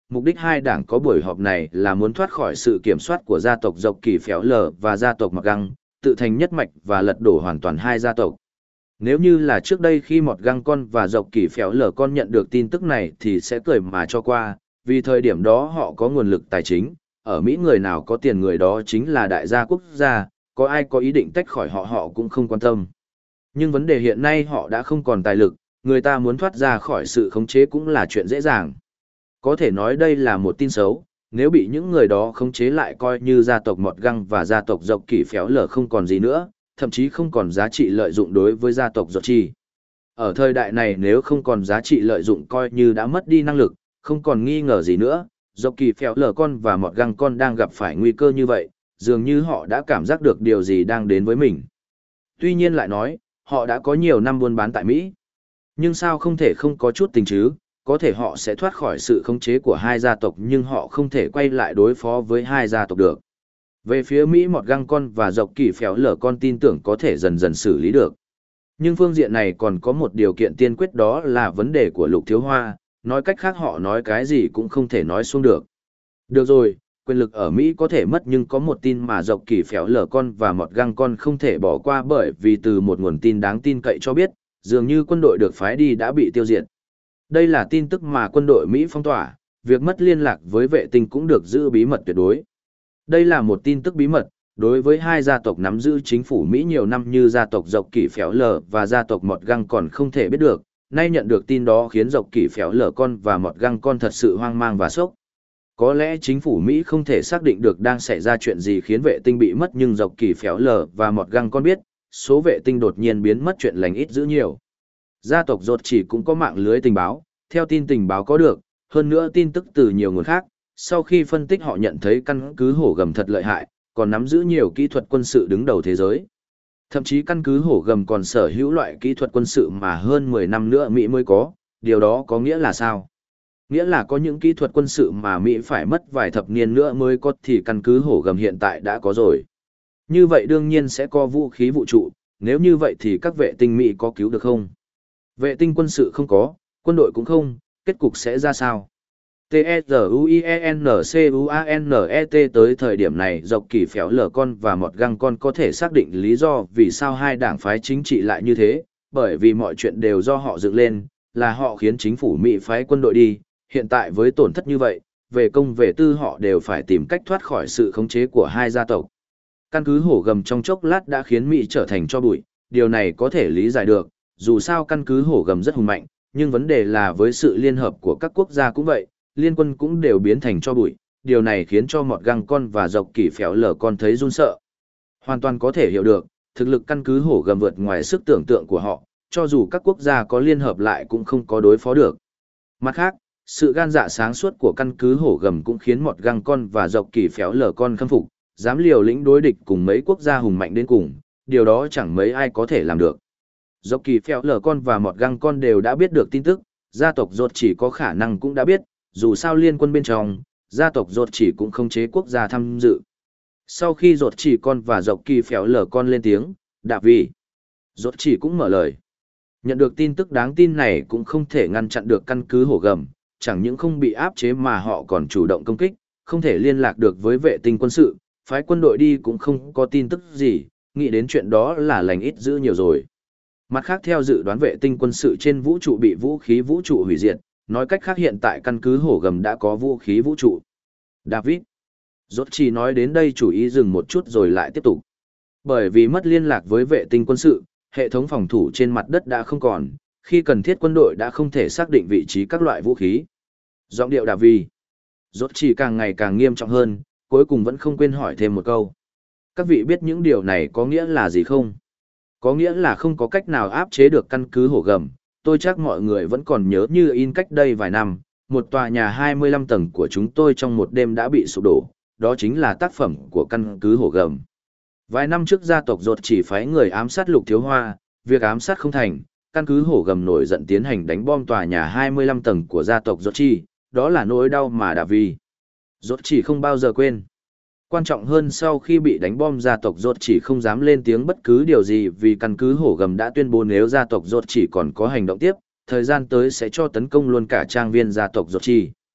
A: mục đích hai đảng có buổi họp này là muốn thoát khỏi sự kiểm soát của gia tộc Dọc Kỳ Phéo Lờ và gia tộc Mọt Găng, tự thành nhất mạch và lật đổ hoàn toàn hai gia tộc. Nếu như là trước đây khi Mọt Găng con và Dọc Kỳ Phéo Lờ con nhận được tin tức này thì sẽ cười mà cho qua, vì thời điểm đó họ có nguồn lực tài chính, ở Mỹ người nào có tiền người đó chính là đại gia quốc gia, có ai có ý định tách khỏi họ họ cũng không quan tâm. Nhưng vấn đề hiện nay họ đã không còn tài lực, người ta muốn thoát ra khỏi sự khống chế cũng là chuyện dễ dàng. Có thể nói đây là một tin xấu, nếu bị những người đó khống chế lại coi như gia tộc Mọt Găng và gia tộc Dọc Kỳ Phéo Lờ không còn gì nữa, thậm chí không còn giá trị lợi dụng đối với gia tộc Dột Chi. Ở thời đại này nếu không còn giá trị lợi dụng coi như đã mất đi năng lực, không còn nghi ngờ gì nữa, Dọc Kỳ Phéo Lờ con và Mọt Găng con đang gặp phải nguy cơ như vậy, dường như họ đã cảm giác được điều gì đang đến với mình. Tuy nhiên lại nói, họ đã có nhiều năm buôn bán tại Mỹ. Nhưng sao không thể không có chút tình chứ, có thể họ sẽ thoát khỏi sự khống chế của hai gia tộc nhưng họ không thể quay lại đối phó với hai gia tộc được. Về phía Mỹ Mọt Găng con và Dọc Kỳ Phéo Lờ con tin tưởng có thể dần dần xử lý được. Nhưng phương diện này còn có một điều kiện tiên quyết, đó là vấn đề của Lục Thiếu Hoa, nói cách khác họ nói cái gì cũng không thể nói xuống được. Được rồi, quyền lực ở Mỹ có thể mất nhưng có một tin mà Dọc Kỳ Phéo Lờ con và Mọt Găng con không thể bỏ qua, bởi vì từ một nguồn tin đáng tin cậy cho biết, dường như quân đội được phái đi đã bị tiêu diệt. Đây là tin tức mà quân đội Mỹ phong tỏa, việc mất liên lạc với vệ tinh cũng được giữ bí mật tuyệt đối. Đây là một tin tức bí mật, đối với hai gia tộc nắm giữ chính phủ Mỹ nhiều năm như gia tộc Dọc Kỳ Phéo Lờ và gia tộc Mọt Găng còn không thể biết được, nay nhận được tin đó khiến Dọc Kỳ Phéo Lờ con và Mọt Găng con thật sự hoang mang và sốc. Có lẽ chính phủ Mỹ không thể xác định được đang xảy ra chuyện gì khiến vệ tinh bị mất, nhưng Dọc Kỳ Phéo Lờ và Mọt Găng con biết, số vệ tinh đột nhiên biến mất chuyện lành ít dữ nhiều. Gia tộc Dột chỉ cũng có mạng lưới tình báo, theo tin tình báo có được, hơn nữa tin tức từ nhiều nguồn khác, sau khi phân tích họ nhận thấy căn cứ Hổ Gầm thật lợi hại, còn nắm giữ nhiều kỹ thuật quân sự đứng đầu thế giới. Thậm chí căn cứ Hổ Gầm còn sở hữu loại kỹ thuật quân sự mà hơn mười năm nữa Mỹ mới có, điều đó có nghĩa là sao? Nghĩa là có những kỹ thuật quân sự mà Mỹ phải mất vài thập niên nữa mới có thì căn cứ Hổ Gầm hiện tại đã có rồi. Như vậy đương nhiên sẽ có vũ khí vũ trụ, nếu như vậy thì các vệ tinh Mỹ có cứu được không? Vệ tinh quân sự không có, quân đội cũng không, kết cục sẽ ra sao? T E Z U I E N C U A N E T tới thời điểm này Dọc Kỳ Phéo Lờ con và Mọt Găng con có thể xác định lý do vì sao hai đảng phái chính trị lại như thế, bởi vì mọi chuyện đều do họ dựng lên, là họ khiến chính phủ Mỹ phái quân đội đi, hiện tại với tổn thất như vậy, về công về tư họ đều phải tìm cách thoát khỏi sự khống chế của hai gia tộc. Căn cứ Hổ Gầm trong chốc lát đã khiến Mỹ trở thành tro bụi, điều này có thể lý giải được, dù sao căn cứ Hổ Gầm rất hùng mạnh, nhưng vấn đề là với sự liên hợp của các quốc gia cũng vậy, liên quân cũng đều biến thành tro bụi, điều này khiến cho Mọt Găng con và Dọc Kỳ Phéo Lờ con thấy run sợ. Hoàn toàn có thể hiểu được, thực lực căn cứ Hổ Gầm vượt ngoài sức tưởng tượng của họ, cho dù các quốc gia có liên hợp lại cũng không có đối phó được. Mặt khác, sự gan dạ sáng suốt của căn cứ Hổ Gầm cũng khiến Mọt Găng con và Dọc Kỳ Phéo Lờ con khâm phục, dám liều lĩnh đối địch cùng mấy quốc gia hùng mạnh đến cùng, điều đó chẳng mấy ai có thể làm được. Dọc Kỳ Phéo Lờ con và Mọt Găng con đều đã biết được tin tức, gia tộc Dột chỉ có khả năng cũng đã biết, dù sao liên quân bên trong, gia tộc Dột chỉ cũng không chế quốc gia tham dự. Sau khi Dột chỉ con và Dọc Kỳ Phéo Lờ con lên tiếng, đạp vì Dột chỉ cũng mở lời. Nhận được tin tức đáng tin này cũng không thể ngăn chặn được căn cứ Hổ Gầm, chẳng những không bị áp chế mà họ còn chủ động công kích, không thể liên lạc được với vệ tinh quân sự, phái quân đội đi cũng không có tin tức gì, nghĩ đến chuyện đó là lành ít dữ nhiều rồi. Mặt khác theo dự đoán vệ tinh quân sự trên vũ trụ bị vũ khí vũ trụ hủy diệt, nói cách khác hiện tại căn cứ Hổ Gầm đã có vũ khí vũ trụ. David. Rốt chỉ nói đến đây chủ ý dừng một chút rồi lại tiếp tục. Bởi vì mất liên lạc với vệ tinh quân sự, hệ thống phòng thủ trên mặt đất đã không còn, khi cần thiết quân đội đã không thể xác định vị trí các loại vũ khí. Giọng điệu David. Rốt chỉ càng ngày càng nghiêm trọng hơn, cuối cùng vẫn không quên hỏi thêm một câu. Các vị biết những điều này có nghĩa là gì không? Có nghĩa là không có cách nào áp chế được căn cứ Hổ Gầm. Tôi chắc mọi người vẫn còn nhớ như in cách đây vài năm, một tòa nhà hai mươi lăm tầng của chúng tôi trong một đêm đã bị sụp đổ, đó chính là tác phẩm của căn cứ Hổ Gầm. Vài năm trước gia tộc Dột chỉ phái người ám sát Lục Thiếu Hoa, việc ám sát không thành, căn cứ Hổ Gầm nổi giận tiến hành đánh bom tòa nhà hai mươi lăm tầng của gia tộc Dột chỉ, đó là nỗi đau mà Đà Vi Dột chỉ không bao giờ quên. Quan trọng hơn sau khi bị đánh bom gia tộc Dột chỉ không dám lên tiếng bất cứ điều gì vì căn cứ Hổ Gầm đã tuyên bố nếu gia tộc Dột chỉ còn có hành động tiếp, thời gian tới sẽ cho tấn công luôn cả trang viên gia tộc Dột chỉ.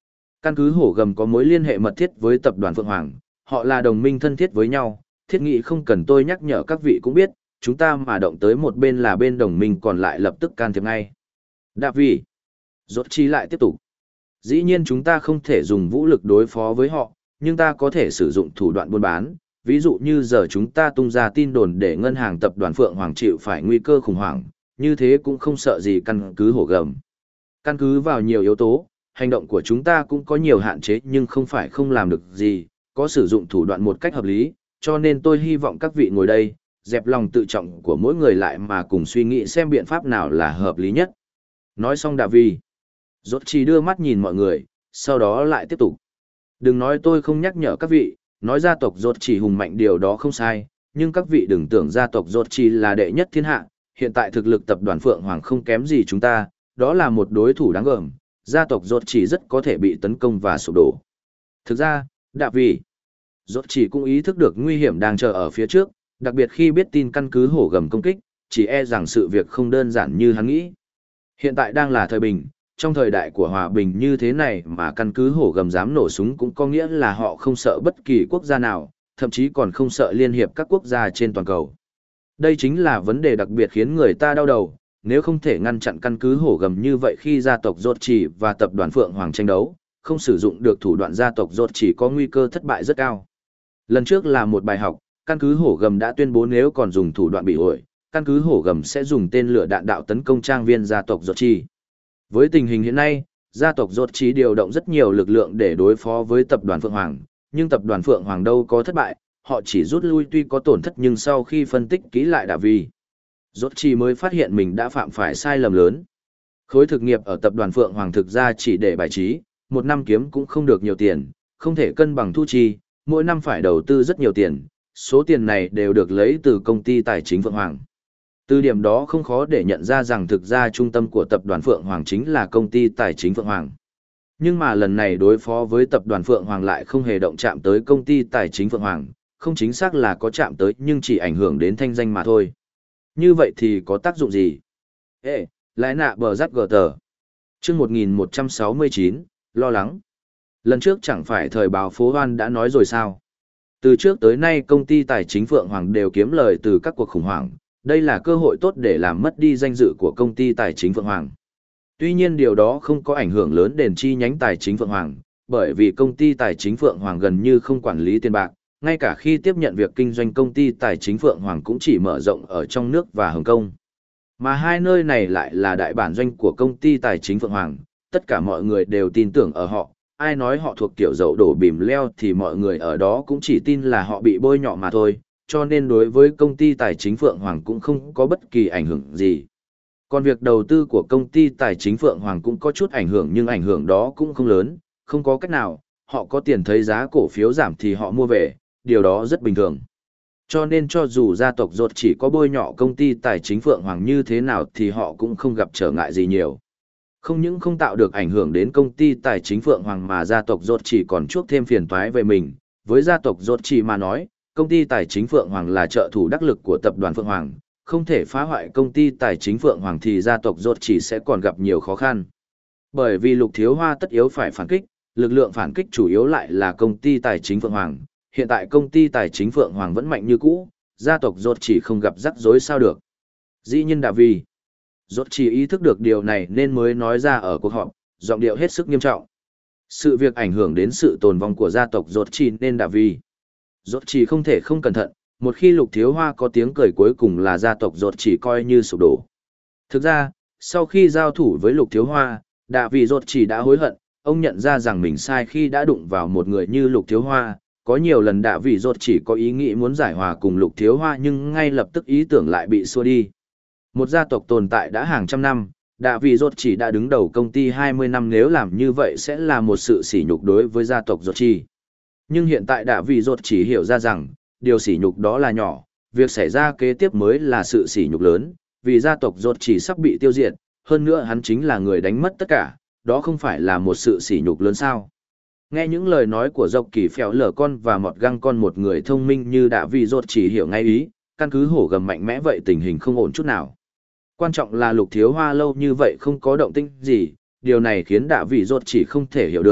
A: Căn cứ hổ gầm có mối liên hệ mật thiết với tập đoàn Phượng Hoàng, họ là đồng minh thân thiết với nhau, thiết nghị không cần tôi nhắc nhở các vị cũng biết, chúng ta mà động tới một bên là bên đồng minh còn lại lập tức can thiệp ngay. Đạp vì, rốt chi lại tiếp tục. Dĩ nhiên chúng ta không thể dùng vũ lực đối phó với họ, nhưng ta có thể sử dụng thủ đoạn buôn bán, ví dụ như giờ chúng ta tung ra tin đồn để ngân hàng tập đoàn Phượng Hoàng chịu phải nguy cơ khủng hoảng, như thế cũng không sợ gì căn cứ hổ gầm. Căn cứ vào nhiều yếu tố, hành động của chúng ta cũng có nhiều hạn chế nhưng không phải không làm được gì, có sử dụng thủ đoạn một cách hợp lý, cho nên tôi hy vọng các vị ngồi đây, dẹp lòng tự trọng của mỗi người lại mà cùng suy nghĩ xem biện pháp nào là hợp lý nhất. Nói xong Đạ Vi, rốt chỉ đưa mắt nhìn mọi người, sau đó lại tiếp tục. Đừng nói tôi không nhắc nhở các vị, nói gia tộc rốt chỉ hùng mạnh điều đó không sai, nhưng các vị đừng tưởng gia tộc rốt chỉ là đệ nhất thiên hạ, hiện tại thực lực tập đoàn Phượng Hoàng không kém gì chúng ta, đó là một đối thủ đáng gờm, gia tộc rốt chỉ rất có thể bị tấn công và sụp đổ. Thực ra, Đạ Vi, rốt chỉ cũng ý thức được nguy hiểm đang chờ ở phía trước, đặc biệt khi biết tin căn cứ hổ gầm công kích, chỉ e rằng sự việc không đơn giản như hắn nghĩ. Hiện tại đang là thời bình, trong thời đại của hòa bình như thế này mà căn cứ hổ gầm dám nổ súng cũng có nghĩa là họ không sợ bất kỳ quốc gia nào, thậm chí còn không sợ liên hiệp các quốc gia trên toàn cầu. Đây chính là vấn đề đặc biệt khiến người ta đau đầu, nếu không thể ngăn chặn căn cứ hổ gầm như vậy khi gia tộc rốt chỉ và tập đoàn Phượng Hoàng tranh đấu, không sử dụng được thủ đoạn gia tộc rốt chỉ có nguy cơ thất bại rất cao. Lần trước là một bài học, căn cứ hổ gầm đã tuyên bố nếu còn dùng thủ đoạn bị ổi, căn cứ hổ gầm sẽ dùng tên lửa đạn đạo tấn công trang viên gia tộc rốt chỉ. Với tình hình hiện nay, gia tộc rốt chỉ điều động rất nhiều lực lượng để đối phó với tập đoàn Phượng Hoàng, nhưng tập đoàn Phượng Hoàng đâu có thất bại, họ chỉ rút lui tuy có tổn thất nhưng sau khi phân tích kỹ lại Đạ Vi, rốt chỉ mới phát hiện mình đã phạm phải sai lầm lớn. Khối thực nghiệp ở tập đoàn Phượng Hoàng thực ra chỉ để bài trí, một năm kiếm cũng không được nhiều tiền, không thể cân bằng thu chi, mỗi năm phải đầu tư rất nhiều tiền, số tiền này đều được lấy từ công ty tài chính Phượng Hoàng. Từ điểm đó không khó để nhận ra rằng thực ra trung tâm của tập đoàn Phượng Hoàng chính là công ty tài chính Phượng Hoàng. Nhưng mà lần này đối phó với tập đoàn Phượng Hoàng lại không hề động chạm tới công ty tài chính Phượng Hoàng, không chính xác là có chạm tới nhưng chỉ ảnh hưởng đến thanh danh mà thôi. Như vậy thì có tác dụng gì? Ê, lái nạ bờ rắc gờ tờ. Chương một nghìn một trăm sáu mươi chín, lo lắng. Lần trước chẳng phải thời báo phố Hoan đã nói rồi sao? Từ trước tới nay công ty tài chính Phượng Hoàng đều kiếm lời từ các cuộc khủng hoảng, đây là cơ hội tốt để làm mất đi danh dự của công ty tài chính Phượng Hoàng. Tuy nhiên điều đó không có ảnh hưởng lớn đến chi nhánh tài chính Phượng Hoàng, bởi vì công ty tài chính Phượng Hoàng gần như không quản lý tiền bạc, ngay cả khi tiếp nhận việc kinh doanh công ty tài chính Phượng Hoàng cũng chỉ mở rộng ở trong nước và Hồng Kông. Mà hai nơi này lại là đại bản doanh của công ty tài chính Phượng Hoàng, tất cả mọi người đều tin tưởng ở họ, ai nói họ thuộc kiểu dậu đổ bìm leo thì mọi người ở đó cũng chỉ tin là họ bị bôi nhọ mà thôi, cho nên đối với công ty tài chính Phượng Hoàng cũng không có bất kỳ ảnh hưởng gì. Còn việc đầu tư của công ty tài chính Phượng Hoàng cũng có chút ảnh hưởng nhưng ảnh hưởng đó cũng không lớn, không có cách nào, họ có tiền thấy giá cổ phiếu giảm thì họ mua về, điều đó rất bình thường. Cho nên cho dù gia tộc rốt chỉ có bôi nhọ công ty tài chính Phượng Hoàng như thế nào thì họ cũng không gặp trở ngại gì nhiều. Không những không tạo được ảnh hưởng đến công ty tài chính Phượng Hoàng mà gia tộc rốt chỉ còn chuốc thêm phiền toái về mình. Với gia tộc rốt chỉ mà nói, công ty tài chính Phượng Hoàng là trợ thủ đắc lực của tập đoàn Phượng Hoàng, không thể phá hoại công ty tài chính Phượng Hoàng thì gia tộc rốt chỉ sẽ còn gặp nhiều khó khăn. Bởi vì Lục Thiếu Hoa tất yếu phải phản kích, lực lượng phản kích chủ yếu lại là công ty tài chính Phượng Hoàng. Hiện tại công ty tài chính Phượng Hoàng vẫn mạnh như cũ, gia tộc rốt chỉ không gặp rắc rối sao được. Dĩ nhiên Đạ Vi, rốt chỉ ý thức được điều này nên mới nói ra ở cuộc họp, giọng điệu hết sức nghiêm trọng. Sự việc ảnh hưởng đến sự tồn vong của gia tộc rốt chỉ nên Đạ Vi, rốt chỉ không thể không cẩn thận, một khi Lục Thiếu Hoa có tiếng cười cuối cùng là gia tộc rốt chỉ coi như sụp đổ. Thực ra, sau khi giao thủ với Lục Thiếu Hoa, Đạ Vi rốt chỉ đã hối hận, ông nhận ra rằng mình sai khi đã đụng vào một người như Lục Thiếu Hoa. Có nhiều lần Đạ Vi rốt chỉ có ý nghĩ muốn giải hòa cùng Lục Thiếu Hoa nhưng ngay lập tức ý tưởng lại bị xua đi. Một gia tộc tồn tại đã hàng trăm năm, Đạ Vi rốt chỉ đã đứng đầu công ty hai mươi năm, nếu làm như vậy sẽ là một sự sỉ nhục đối với gia tộc rốt chỉ. Nhưng hiện tại Đạ Vi rốt chỉ hiểu ra rằng, điều sỉ nhục đó là nhỏ, việc xảy ra kế tiếp mới là sự sỉ nhục lớn, vì gia tộc rốt chỉ sắp bị tiêu diệt, hơn nữa hắn chính là người đánh mất tất cả, đó không phải là một sự sỉ nhục lớn sao? Nghe những lời nói của Dọc Kỳ Phèo Lở con và Mọt Găng con, một người thông minh như Đạ Vi rốt chỉ hiểu ngay ý, căn cứ hổ gầm mạnh mẽ vậy tình hình không ổn chút nào. Quan trọng là Lục Thiếu Hoa lâu như vậy không có động tĩnh gì, điều này khiến Đạ Vi rốt chỉ không thể hiểu được,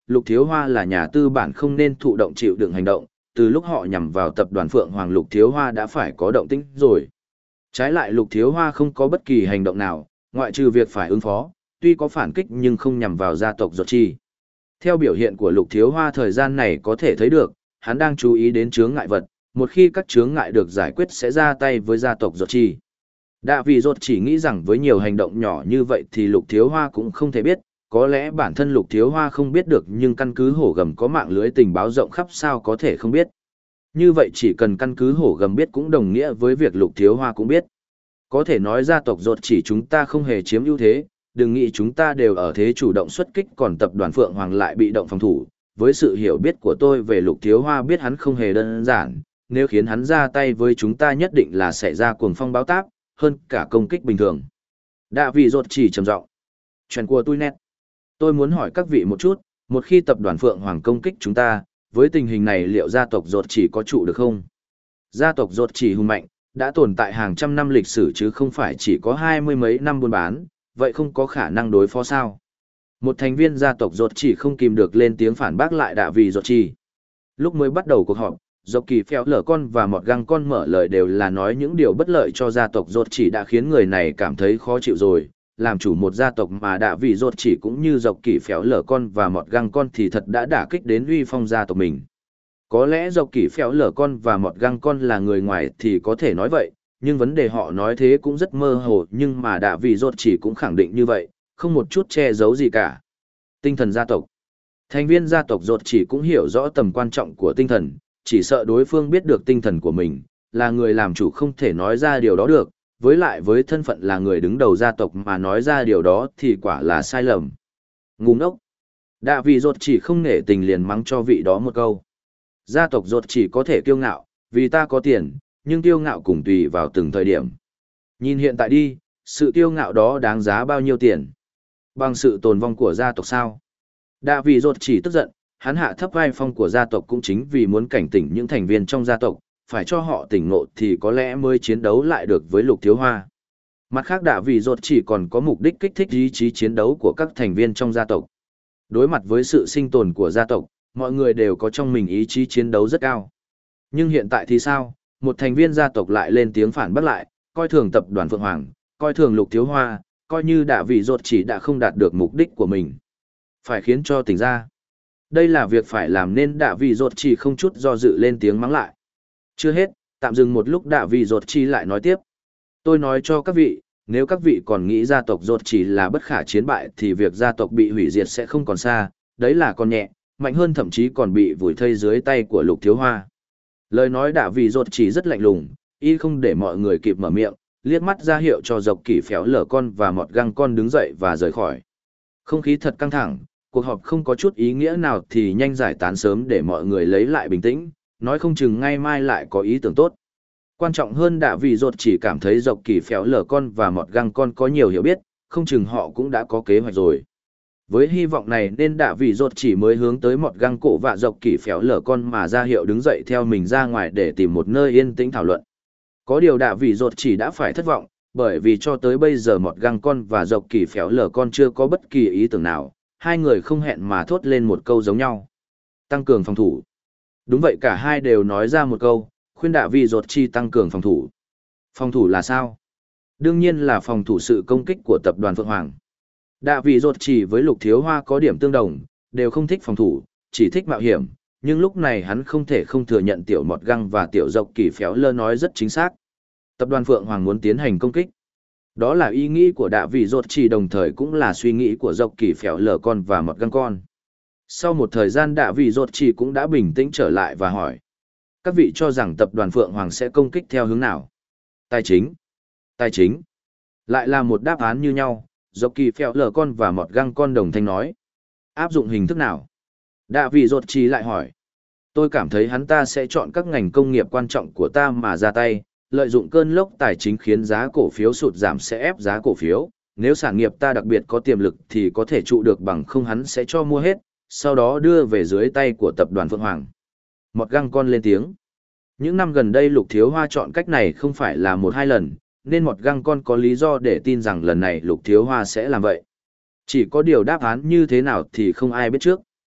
A: Lục Thiếu Hoa là nhà tư bản không nên thụ động chịu đựng hành động, từ lúc họ nhằm vào tập đoàn Phượng Hoàng Lục Thiếu Hoa đã phải có động tĩnh rồi. Trái lại Lục Thiếu Hoa không có bất kỳ hành động nào, ngoại trừ việc phải ứng phó, tuy có phản kích nhưng không nhằm vào gia tộc Giọt Chi. Theo biểu hiện của Lục Thiếu Hoa thời gian này có thể thấy được, hắn đang chú ý đến chướng ngại vật, một khi các chướng ngại được giải quyết sẽ ra tay với gia tộc Giọt Chi. Đạ vì Giọt chỉ nghĩ rằng với nhiều hành động nhỏ như vậy thì Lục Thiếu Hoa cũng không thể biết, có lẽ bản thân Lục Thiếu Hoa không biết được nhưng căn cứ hổ gầm có mạng lưới tình báo rộng khắp sao có thể không biết. Như vậy chỉ cần căn cứ hổ gầm biết cũng đồng nghĩa với việc Lục Thiếu Hoa cũng biết. Có thể nói gia tộc Giọt chỉ chúng ta không hề chiếm ưu thế, đừng nghĩ chúng ta đều ở thế chủ động xuất kích còn tập đoàn Phượng Hoàng lại bị động phòng thủ. Với sự hiểu biết của tôi về Lục Thiếu Hoa biết hắn không hề đơn giản, nếu khiến hắn ra tay với chúng ta nhất định là sẽ ra cuồng phong báo táp, hơn cả công kích bình thường. Đạ vì Giọt chỉ trầm giọng. Chuyện của tôi nét. Tôi muốn hỏi các vị một chút, một khi tập đoàn Phượng Hoàng công kích chúng ta, với tình hình này liệu gia tộc Giọt chỉ có trụ được không? Gia tộc Giọt chỉ hùng mạnh, đã tồn tại hàng trăm năm lịch sử chứ không phải chỉ có hai mươi mấy năm buôn bán, vậy không có khả năng đối phó sao? Một thành viên gia tộc Giọt chỉ không kìm được lên tiếng phản bác lại Đạ vì Giọt chỉ. Lúc mới bắt đầu cuộc họp, Dọc Kỳ Phèo Lở Con và Mọt Găng Con mở lời đều là nói những điều bất lợi cho gia tộc Giọt chỉ đã khiến người này cảm thấy khó chịu rồi. Làm chủ một gia tộc mà Đạ vì Giọt chỉ cũng như Dọc Kỳ Phèo Lở Con và Mọt Găng Con thì thật đã đả kích đến uy phong gia tộc mình. Có lẽ Dọc Kỳ Phèo Lở Con và Mọt Găng Con là người ngoài thì có thể nói vậy, nhưng vấn đề họ nói thế cũng rất mơ hồ, nhưng mà Đạ vì Giọt chỉ cũng khẳng định như vậy, không một chút che giấu gì cả. Tinh thần gia tộc. Thành viên gia tộc Giọt chỉ cũng hiểu rõ tầm quan trọng của tinh thần, chỉ sợ đối phương biết được tinh thần của mình, là người làm chủ không thể nói ra điều đó được, với lại với thân phận là người đứng đầu gia tộc mà nói ra điều đó thì quả là sai lầm. Ngu ngốc. Đạ vì Giọt chỉ không nể tình liền mắng cho vị đó một câu. Gia tộc Giọt chỉ có thể kiêu ngạo, vì ta có tiền, nhưng kiêu ngạo cũng tùy vào từng thời điểm. Nhìn hiện tại đi, sự kiêu ngạo đó đáng giá bao nhiêu tiền? Bằng sự tồn vong của gia tộc sao? Đạ vì Giọt chỉ tức giận, hắn hạ thấp vai phong của gia tộc cũng chính vì muốn cảnh tỉnh những thành viên trong gia tộc, phải cho họ tỉnh ngộ thì có lẽ mới chiến đấu lại được với Lục Thiếu Hoa. Mặt khác Đạ vì Giọt chỉ còn có mục đích kích thích ý chí chiến đấu của các thành viên trong gia tộc. Đối mặt với sự sinh tồn của gia tộc, mọi người đều có trong mình ý chí chiến đấu rất cao. Nhưng hiện tại thì sao? Một thành viên gia tộc lại lên tiếng phản bác lại, coi thường tập đoàn Phượng Hoàng, coi thường Lục Thiếu Hoa, coi như Đạ vì Giọt chỉ đã không đạt được mục đích của mình. Phải khiến cho tỉnh ra. Đây là việc phải làm nên Đạ vì Giọt chỉ không chút do dự lên tiếng mắng lại. Chưa hết, tạm dừng một lúc Đạ vì Giọt chỉ lại nói tiếp. Tôi nói cho các vị, nếu các vị còn nghĩ gia tộc Giọt chỉ là bất khả chiến bại thì việc gia tộc bị hủy diệt sẽ không còn xa, đấy là còn nhẹ, mạnh hơn thậm chí còn bị vùi thây dưới tay của Lục Thiếu Hoa. Lời nói Đạ vì Giọt chỉ rất lạnh lùng, y không để mọi người kịp mở miệng, liếc mắt ra hiệu cho Dọc Kỳ Phèo Lở Con và Mọt Găng Con đứng dậy và rời khỏi. Không khí thật căng thẳng, cuộc họp không có chút ý nghĩa nào thì nhanh giải tán sớm để mọi người lấy lại bình tĩnh, nói không chừng ngay mai lại có ý tưởng tốt. Quan trọng hơn Đạ vì Giọt chỉ cảm thấy Dọc Kỳ Phèo Lở Con và Mọt Găng Con có nhiều hiểu biết, không chừng họ cũng đã có kế hoạch rồi. Với hy vọng này nên Đạ vì Giọt chỉ mới hướng tới Mọt Găng Cổ và Dọc Kỳ Phèo Lở Con mà ra hiệu đứng dậy theo mình ra ngoài để tìm một nơi yên tĩnh thảo luận. Có điều Đạ vì Giọt chỉ đã phải thất vọng, bởi vì cho tới bây giờ Mọt Găng Con và Dọc Kỳ Phèo Lở Con chưa có bất kỳ ý tưởng nào, hai người không hẹn mà thốt lên một câu giống nhau. Tăng cường phòng thủ. Đúng vậy, cả hai đều nói ra một câu, khuyên Đạ vì Giọt chỉ tăng cường phòng thủ. Phòng thủ là sao? Đương nhiên là phòng thủ sự công kích của tập đoàn Phượng Hoàng. Đạ vì Giọt chỉ với Lục Thiếu Hoa có điểm tương đồng, đều không thích phòng thủ, chỉ thích mạo hiểm, nhưng lúc này hắn không thể không thừa nhận tiểu Mọt Găng và tiểu Dọc Kỳ Phèo Lở nói rất chính xác. Tập đoàn Phượng Hoàng muốn tiến hành công kích. Đó là ý nghĩ của Đạ vì Giọt chỉ đồng thời cũng là suy nghĩ của Dọc Kỳ Phèo Lở Con và Mọt Găng Con. Sau một thời gian Đạ vì Giọt chỉ cũng đã bình tĩnh trở lại và hỏi. Các vị cho rằng tập đoàn Phượng Hoàng sẽ công kích theo hướng nào? Tài chính. Tài chính. Lại là một đáp án như nhau, Dọc Kỳ Phèo Lở Con và Mọt Găng Con đồng thanh nói. Áp dụng hình thức nào? Đạ vì Giọt chỉ lại hỏi. Tôi cảm thấy hắn ta sẽ chọn các ngành công nghiệp quan trọng của ta mà ra tay, lợi dụng cơn lốc tài chính khiến giá cổ phiếu sụt giảm sẽ ép giá cổ phiếu, nếu sản nghiệp ta đặc biệt có tiềm lực thì có thể trụ được, bằng không hắn sẽ cho mua hết, sau đó đưa về dưới tay của tập đoàn Phượng Hoàng. Mọt Găng Con lên tiếng. Những năm gần đây Lục Thiếu Hoa chọn cách này không phải là một hai lần, nên Mọt Găng Con có lý do để tin rằng lần này Lục Thiếu Hoa sẽ làm vậy. Chỉ có điều đáp án như thế nào thì không ai biết trước.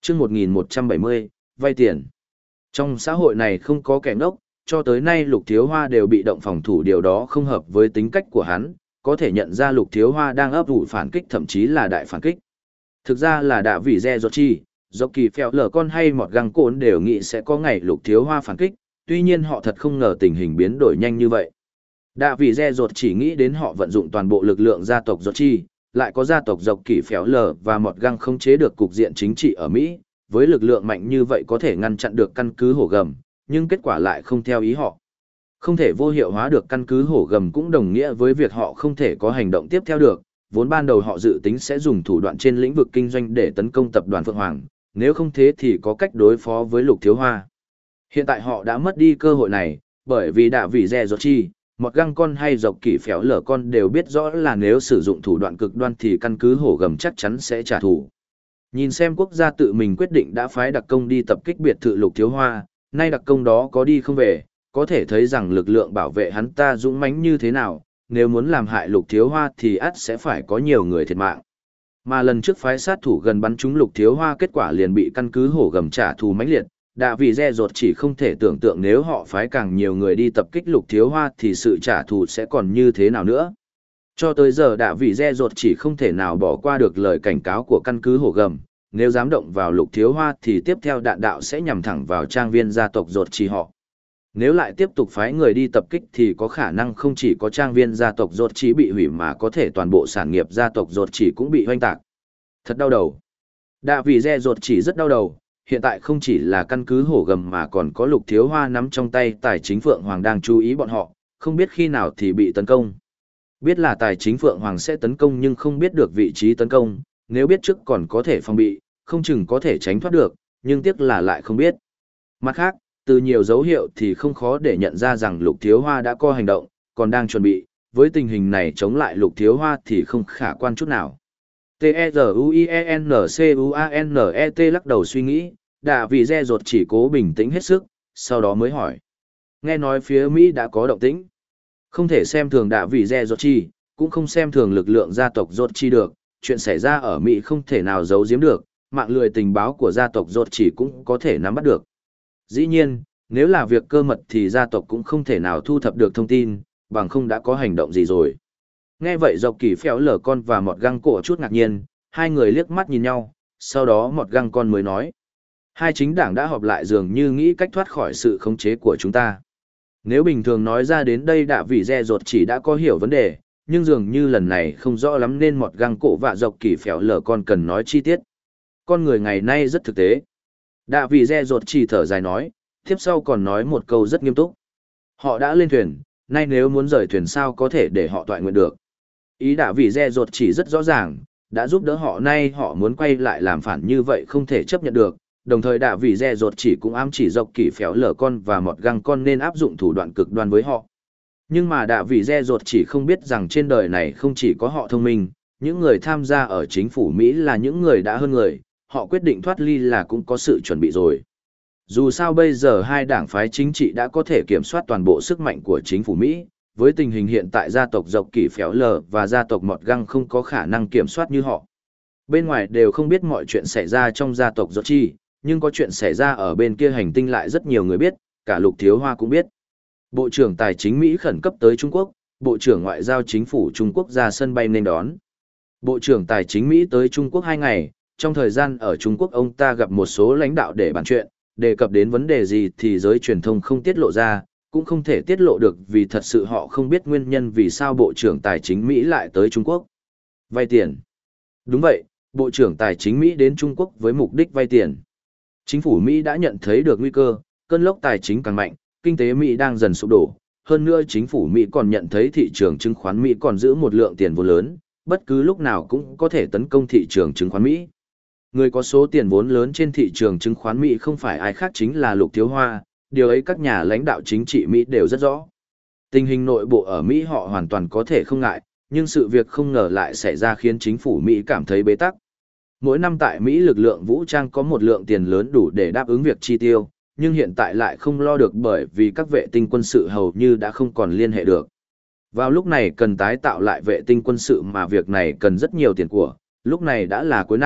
A: Chương một nghìn một trăm bảy mươi, vay tiền. Trong xã hội này không có kẻ ngốc, cho tới nay Lục Thiếu Hoa đều bị động phòng thủ, điều đó không hợp với tính cách của hắn, có thể nhận ra Lục Thiếu Hoa đang ấp ủ phản kích, thậm chí là đại phản kích. Thực ra là đã vì Re Giọt Chi, dọc kỳ phèo lở con hay một găng cồn đều nghĩ sẽ có ngày Lục Thiếu Hoa phản kích, tuy nhiên họ thật không ngờ tình hình biến đổi nhanh như vậy. Đã vì Re Giọt chỉ nghĩ đến họ vận dụng toàn bộ lực lượng gia tộc Giọt Chi, lại có gia tộc dọc kỳ phèo lở và một găng không chế được cục diện chính trị ở Mỹ, với lực lượng mạnh như vậy có thể ngăn chặn được căn cứ hổ gầm, nhưng kết quả lại không theo ý họ. Không thể vô hiệu hóa được căn cứ hổ gầm cũng đồng nghĩa với việc họ không thể có hành động tiếp theo được, vốn ban đầu họ dự tính sẽ dùng thủ đoạn trên lĩnh vực kinh doanh để tấn công tập đoàn Phượng Hoàng, nếu không thế thì có cách đối phó với Lục Thiếu Hoa. Hiện tại họ đã mất đi cơ hội này, bởi vì đã vì Re Giọt Chi, một găng con hay dọc kỷ phéo lở con đều biết rõ là nếu sử dụng thủ đoạn cực đoan thì căn cứ hổ gầm chắc chắn sẽ trả thù. Nhìn xem quốc gia tự mình quyết định đã phái đặc công đi tập kích biệt thự Lục Thiếu Hoa, nay đặc công đó có đi không về, có thể thấy rằng lực lượng bảo vệ hắn ta dũng mãnh như thế nào, nếu muốn làm hại Lục Thiếu Hoa thì ắt sẽ phải có nhiều người thiệt mạng. Mà lần trước phái sát thủ gần bắn trúng Lục Thiếu Hoa, kết quả liền bị căn cứ hổ gầm trả thù mãnh liệt, đã vì Re Giọt chỉ không thể tưởng tượng nếu họ phái càng nhiều người đi tập kích Lục Thiếu Hoa thì sự trả thù sẽ còn như thế nào nữa. Cho tới giờ đã vì Re Giọt chỉ không thể nào bỏ qua được lời cảnh cáo của căn cứ hổ gầm, nếu dám động vào Lục Thiếu Hoa thì tiếp theo đạn đạo sẽ nhằm thẳng vào trang viên gia tộc Giọt chỉ họ. Nếu lại tiếp tục phái người đi tập kích thì có khả năng không chỉ có trang viên gia tộc Giọt chỉ bị hủy mà có thể toàn bộ sản nghiệp gia tộc Giọt chỉ cũng bị hoanh tạc. Thật đau đầu. Đã vì Re Giọt chỉ rất đau đầu, hiện tại không chỉ là căn cứ hổ gầm mà còn có Lục Thiếu Hoa nắm trong tay tài chính Phượng Hoàng đang chú ý bọn họ, không biết khi nào thì bị tấn công. Biết là tài chính Phượng Hoàng sẽ tấn công nhưng không biết được vị trí tấn công, nếu biết trước còn có thể phòng bị, không chừng có thể tránh thoát được, nhưng tiếc là lại không biết. Mặt khác, từ nhiều dấu hiệu thì không khó để nhận ra rằng Lục Thiếu Hoa đã có hành động, còn đang chuẩn bị, với tình hình này chống lại Lục Thiếu Hoa thì không khả quan chút nào. T-E-Z-U-I-E-N-C-U-A-N-E-T lắc đầu suy nghĩ, đã vì Re Giọt chỉ cố bình tĩnh hết sức, sau đó mới hỏi. Nghe nói phía Mỹ đã có động tĩnh. Không thể xem thường đã vì Re Giọt chi, cũng không xem thường lực lượng gia tộc Giọt chi được, chuyện xảy ra ở Mỹ không thể nào giấu giếm được, mạng lưới tình báo của gia tộc Giọt chỉ cũng có thể nắm bắt được. Dĩ nhiên, nếu là việc cơ mật thì gia tộc cũng không thể nào thu thập được thông tin, bằng không đã có hành động gì rồi. Nghe vậy dọc kỳ phèo lở con và một găng cổ chút ngạc nhiên, hai người liếc mắt nhìn nhau, sau đó một găng con mới nói. Hai chính đảng đã họp lại dường như nghĩ cách thoát khỏi sự khống chế của chúng ta. Nếu bình thường nói ra đến đây đã vì Re Giọt chỉ đã có hiểu vấn đề, nhưng dường như lần này không rõ lắm nên một găng cổ và dọc kỳ phèo lở con cần nói chi tiết. Con người ngày nay rất thực tế. Đã vì Re Giọt chỉ thở dài nói, tiếp sau còn nói một câu rất nghiêm túc. Họ đã lên thuyền, nay nếu muốn rời thuyền sao có thể để họ toại nguyện được. Ý đã vì Re Giọt chỉ rất rõ ràng, đã giúp đỡ họ nay họ muốn quay lại làm phản như vậy không thể chấp nhận được, đồng thời đã vì Re Giọt chỉ cũng ám chỉ dọc kỳ phéo lở con và một găng con nên áp dụng thủ đoạn cực đoan với họ. Nhưng mà đã vì Re Giọt chỉ không biết rằng trên đời này không chỉ có họ thông minh, những người tham gia ở chính phủ Mỹ là những người đã hơn người, họ quyết định thoát ly là cũng có sự chuẩn bị rồi. Dù sao bây giờ hai đảng phái chính trị đã có thể kiểm soát toàn bộ sức mạnh của chính phủ Mỹ, với tình hình hiện tại gia tộc dọc kỳ phéo lở và gia tộc mọt găng không có khả năng kiểm soát như họ. Bên ngoài đều không biết mọi chuyện xảy ra trong gia tộc Giọt chi, nhưng có chuyện xảy ra ở bên kia hành tinh lại rất nhiều người biết, cả Lục Thiếu Hoa cũng biết. Bộ trưởng Tài chính Mỹ khẩn cấp tới Trung Quốc, Bộ trưởng Ngoại giao Chính phủ Trung Quốc ra sân bay nên đón. Bộ trưởng Tài chính Mỹ tới Trung Quốc hai ngày, trong thời gian ở Trung Quốc ông ta gặp một số lãnh đạo để bàn chuyện, đề cập đến vấn đề gì thì giới truyền thông không tiết lộ ra, cũng không thể tiết lộ được vì thật sự họ không biết nguyên nhân vì sao Bộ trưởng Tài chính Mỹ lại tới Trung Quốc. Vay tiền. Đúng vậy, Bộ trưởng Tài chính Mỹ đến Trung Quốc với mục đích vay tiền. Chính phủ Mỹ đã nhận thấy được nguy cơ, cơn lốc tài chính càng mạnh, kinh tế Mỹ đang dần sụp đổ. Hơn nữa chính phủ Mỹ còn nhận thấy thị trường chứng khoán Mỹ còn giữ một lượng tiền vốn lớn, bất cứ lúc nào cũng có thể tấn công thị trường chứng khoán Mỹ. Người có số tiền vốn lớn trên thị trường chứng khoán Mỹ không phải ai khác chính là Lục Thiếu Hoa, điều ấy các nhà lãnh đạo chính trị Mỹ đều rất rõ. Tình hình nội bộ ở Mỹ họ hoàn toàn có thể không ngại, nhưng sự việc không ngờ lại xảy ra khiến chính phủ Mỹ cảm thấy bế tắc. Mỗi năm tại Mỹ lực lượng vũ trang có một lượng tiền lớn đủ để đáp ứng việc chi tiêu, nhưng hiện tại lại không lo được bởi vì các vệ tinh quân sự hầu như đã không còn liên hệ được. Vào lúc này cần tái tạo lại vệ tinh quân sự mà việc này cần rất nhiều tiền của, lúc này đã là cuối năm,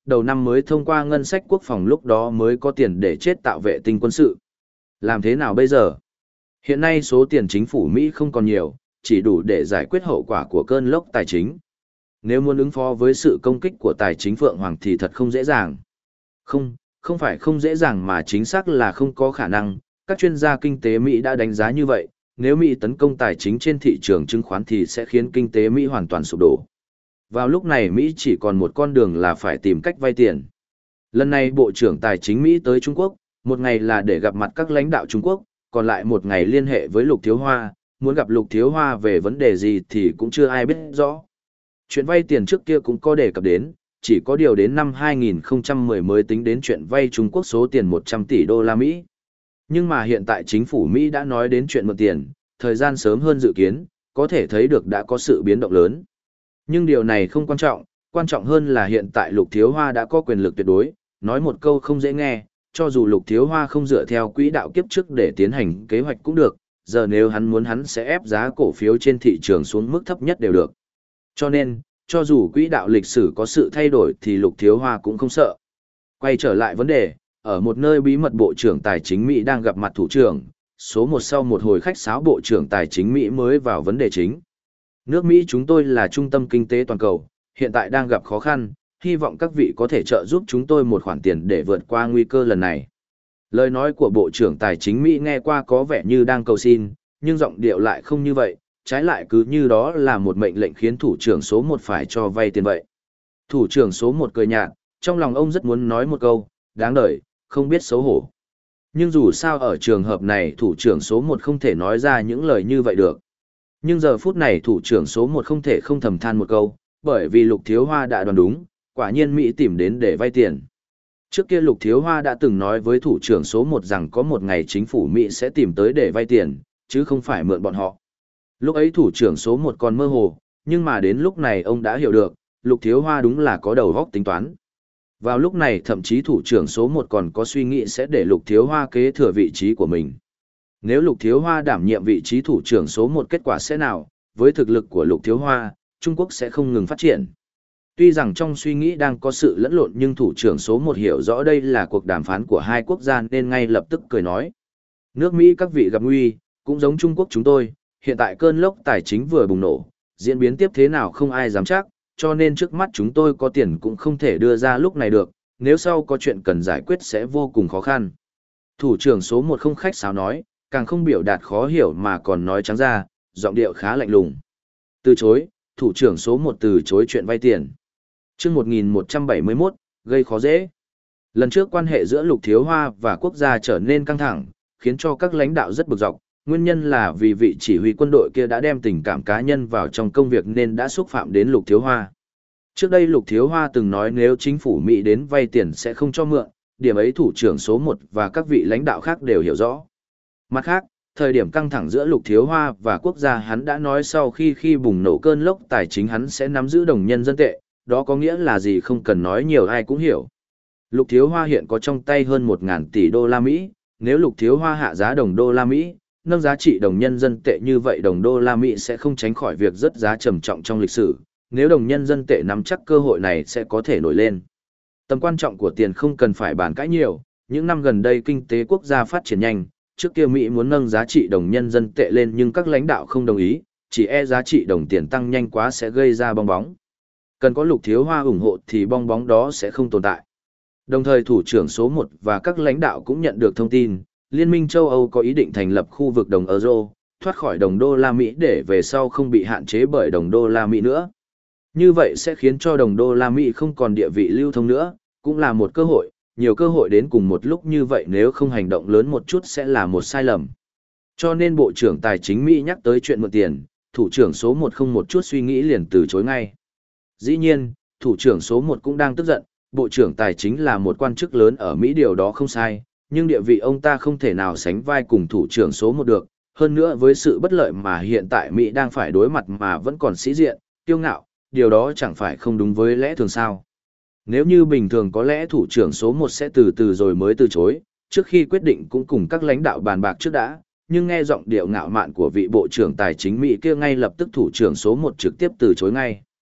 A: đầu năm mới thông qua ngân sách quốc phòng lúc đó mới có tiền để chết tạo vệ tinh quân sự. Làm thế nào bây giờ? Hiện nay số tiền chính phủ Mỹ không còn nhiều, chỉ đủ để giải quyết hậu quả của cơn lốc tài chính. Nếu muốn ứng phó với sự công kích của tài chính Phượng Hoàng thì thật không dễ dàng. Không, không phải không dễ dàng mà chính xác là không có khả năng. Các chuyên gia kinh tế Mỹ đã đánh giá như vậy, nếu Mỹ tấn công tài chính trên thị trường chứng khoán thì sẽ khiến kinh tế Mỹ hoàn toàn sụp đổ. Vào lúc này Mỹ chỉ còn một con đường là phải tìm cách vay tiền. Lần này Bộ trưởng Tài chính Mỹ tới Trung Quốc, một ngày là để gặp mặt các lãnh đạo Trung Quốc, còn lại một ngày liên hệ với Lục Thiếu Hoa, muốn gặp Lục Thiếu Hoa về vấn đề gì thì cũng chưa ai biết rõ. Chuyện vay tiền trước kia cũng có đề cập đến, chỉ có điều đến năm hai nghìn không trăm mười mới tính đến chuyện vay Trung Quốc số tiền một trăm tỷ đô la Mỹ. Nhưng mà hiện tại chính phủ Mỹ đã nói đến chuyện mượn tiền, thời gian sớm hơn dự kiến, có thể thấy được đã có sự biến động lớn. Nhưng điều này không quan trọng, quan trọng hơn là hiện tại Lục Thiếu Hoa đã có quyền lực tuyệt đối, nói một câu không dễ nghe, cho dù Lục Thiếu Hoa không dựa theo quỹ đạo kiếp trước để tiến hành kế hoạch cũng được, giờ nếu hắn muốn hắn sẽ ép giá cổ phiếu trên thị trường xuống mức thấp nhất đều được. Cho nên, cho dù quỹ đạo lịch sử có sự thay đổi thì Lục Thiếu Hoa cũng không sợ. Quay trở lại vấn đề, ở một nơi bí mật Bộ trưởng Tài chính Mỹ đang gặp mặt thủ trưởng, số một sau một hồi khách sáo Bộ trưởng Tài chính Mỹ mới vào vấn đề chính. Nước Mỹ chúng tôi là trung tâm kinh tế toàn cầu, hiện tại đang gặp khó khăn, hy vọng các vị có thể trợ giúp chúng tôi một khoản tiền để vượt qua nguy cơ lần này. Lời nói của Bộ trưởng Tài chính Mỹ nghe qua có vẻ như đang cầu xin, nhưng giọng điệu lại không như vậy, trái lại cứ như đó là một mệnh lệnh khiến thủ trưởng số một phải cho vay tiền vậy. Thủ trưởng số một cười nhạt, trong lòng ông rất muốn nói một câu, đáng đời, không biết xấu hổ. Nhưng dù sao ở trường hợp này thủ trưởng số một không thể nói ra những lời như vậy được. Nhưng giờ phút này thủ trưởng số một không thể không thầm than một câu, bởi vì Lục Thiếu Hoa đã đoán đúng, quả nhiên Mỹ tìm đến để vay tiền. Trước kia Lục Thiếu Hoa đã từng nói với thủ trưởng số một rằng có một ngày chính phủ Mỹ sẽ tìm tới để vay tiền, chứ không phải mượn bọn họ. Lúc ấy thủ trưởng số một còn mơ hồ, nhưng mà đến lúc này ông đã hiểu được, Lục Thiếu Hoa đúng là có đầu óc tính toán. Vào lúc này thậm chí thủ trưởng số một còn có suy nghĩ sẽ để Lục Thiếu Hoa kế thừa vị trí của mình. Nếu Lục Thiếu Hoa đảm nhiệm vị trí thủ trưởng số một kết quả sẽ nào, với thực lực của Lục Thiếu Hoa, Trung Quốc sẽ không ngừng phát triển. Tuy rằng trong suy nghĩ đang có sự lẫn lộn nhưng thủ trưởng số một hiểu rõ đây là cuộc đàm phán của hai quốc gia nên ngay lập tức cười nói. Nước Mỹ các vị gặp nguy, cũng giống Trung Quốc chúng tôi, hiện tại cơn lốc tài chính vừa bùng nổ, diễn biến tiếp thế nào không ai dám chắc, cho nên trước mắt chúng tôi có tiền cũng không thể đưa ra lúc này được, nếu sau có chuyện cần giải quyết sẽ vô cùng khó khăn. Thủ trưởng số một không khách sáo nói, càng không biểu đạt khó hiểu mà còn nói trắng ra, giọng điệu khá lạnh lùng. Từ chối, thủ trưởng số một từ chối chuyện vay tiền. Chương một nghìn một trăm bảy mươi mốt, gây khó dễ. Lần trước quan hệ giữa Lục Thiếu Hoa và quốc gia trở nên căng thẳng, khiến cho các lãnh đạo rất bực dọc, nguyên nhân là vì vị chỉ huy quân đội kia đã đem tình cảm cá nhân vào trong công việc nên đã xúc phạm đến Lục Thiếu Hoa. Trước đây Lục Thiếu Hoa từng nói nếu chính phủ Mỹ đến vay tiền sẽ không cho mượn, điểm ấy thủ trưởng số một và các vị lãnh đạo khác đều hiểu rõ. Mặt khác, thời điểm căng thẳng giữa Lục Thiếu Hoa và quốc gia hắn đã nói sau khi khi bùng nổ cơn lốc tài chính hắn sẽ nắm giữ đồng nhân dân tệ, đó có nghĩa là gì không cần nói nhiều ai cũng hiểu. Lục Thiếu Hoa hiện có trong tay hơn một nghìn tỷ đô la Mỹ, nếu Lục Thiếu Hoa hạ giá đồng đô la Mỹ, nâng giá trị đồng nhân dân tệ như vậy đồng đô la Mỹ sẽ không tránh khỏi việc rất giá trầm trọng trong lịch sử, nếu đồng nhân dân tệ nắm chắc cơ hội này sẽ có thể nổi lên. Tầm quan trọng của tiền không cần phải bàn cãi nhiều, những năm gần đây kinh tế quốc gia phát triển nhanh, trước kia Mỹ muốn nâng giá trị đồng nhân dân tệ lên nhưng các lãnh đạo không đồng ý, chỉ e giá trị đồng tiền tăng nhanh quá sẽ gây ra bong bóng. Cần có Lục Thiếu Hoa ủng hộ thì bong bóng đó sẽ không tồn tại. Đồng thời thủ trưởng số một và các lãnh đạo cũng nhận được thông tin, Liên minh châu Âu có ý định thành lập khu vực đồng euro, thoát khỏi đồng đô la Mỹ để về sau không bị hạn chế bởi đồng đô la Mỹ nữa. Như vậy sẽ khiến cho đồng đô la Mỹ không còn địa vị lưu thông nữa, cũng là một cơ hội, nhiều cơ hội đến cùng một lúc như vậy nếu không hành động lớn một chút sẽ là một sai lầm. Cho nên Bộ trưởng Tài chính Mỹ nhắc tới chuyện mượn tiền, thủ trưởng số một không một chút suy nghĩ liền từ chối ngay. Dĩ nhiên, thủ trưởng số một cũng đang tức giận, Bộ trưởng Tài chính là một quan chức lớn ở Mỹ điều đó không sai, nhưng địa vị ông ta không thể nào sánh vai cùng thủ trưởng số một được, hơn nữa với sự bất lợi mà hiện tại Mỹ đang phải đối mặt mà vẫn còn sĩ diện, kiêu ngạo, điều đó chẳng phải không đúng với lẽ thường sao. Nếu như bình thường có lẽ thủ trưởng số một sẽ từ từ rồi mới từ chối, trước khi quyết định cũng cùng các lãnh đạo bàn bạc trước đã, nhưng nghe giọng điệu ngạo mạn của vị Bộ trưởng Tài chính Mỹ kia ngay lập tức thủ trưởng số một trực tiếp từ chối ngay.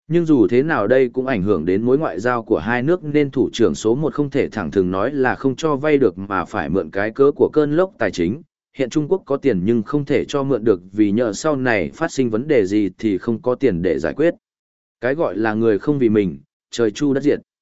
A: Nhưng dù thế nào đây cũng ảnh hưởng đến mối ngoại giao của hai nước nên thủ trưởng số một không thể thẳng thừng nói là không cho vay được mà phải mượn cái cớ của cơn lốc tài chính. Hiện Trung Quốc có tiền nhưng không thể cho mượn được vì nhờ sau này phát sinh vấn đề gì thì không có tiền để giải quyết. Cái gọi là người không vì mình, trời chu đất diệt.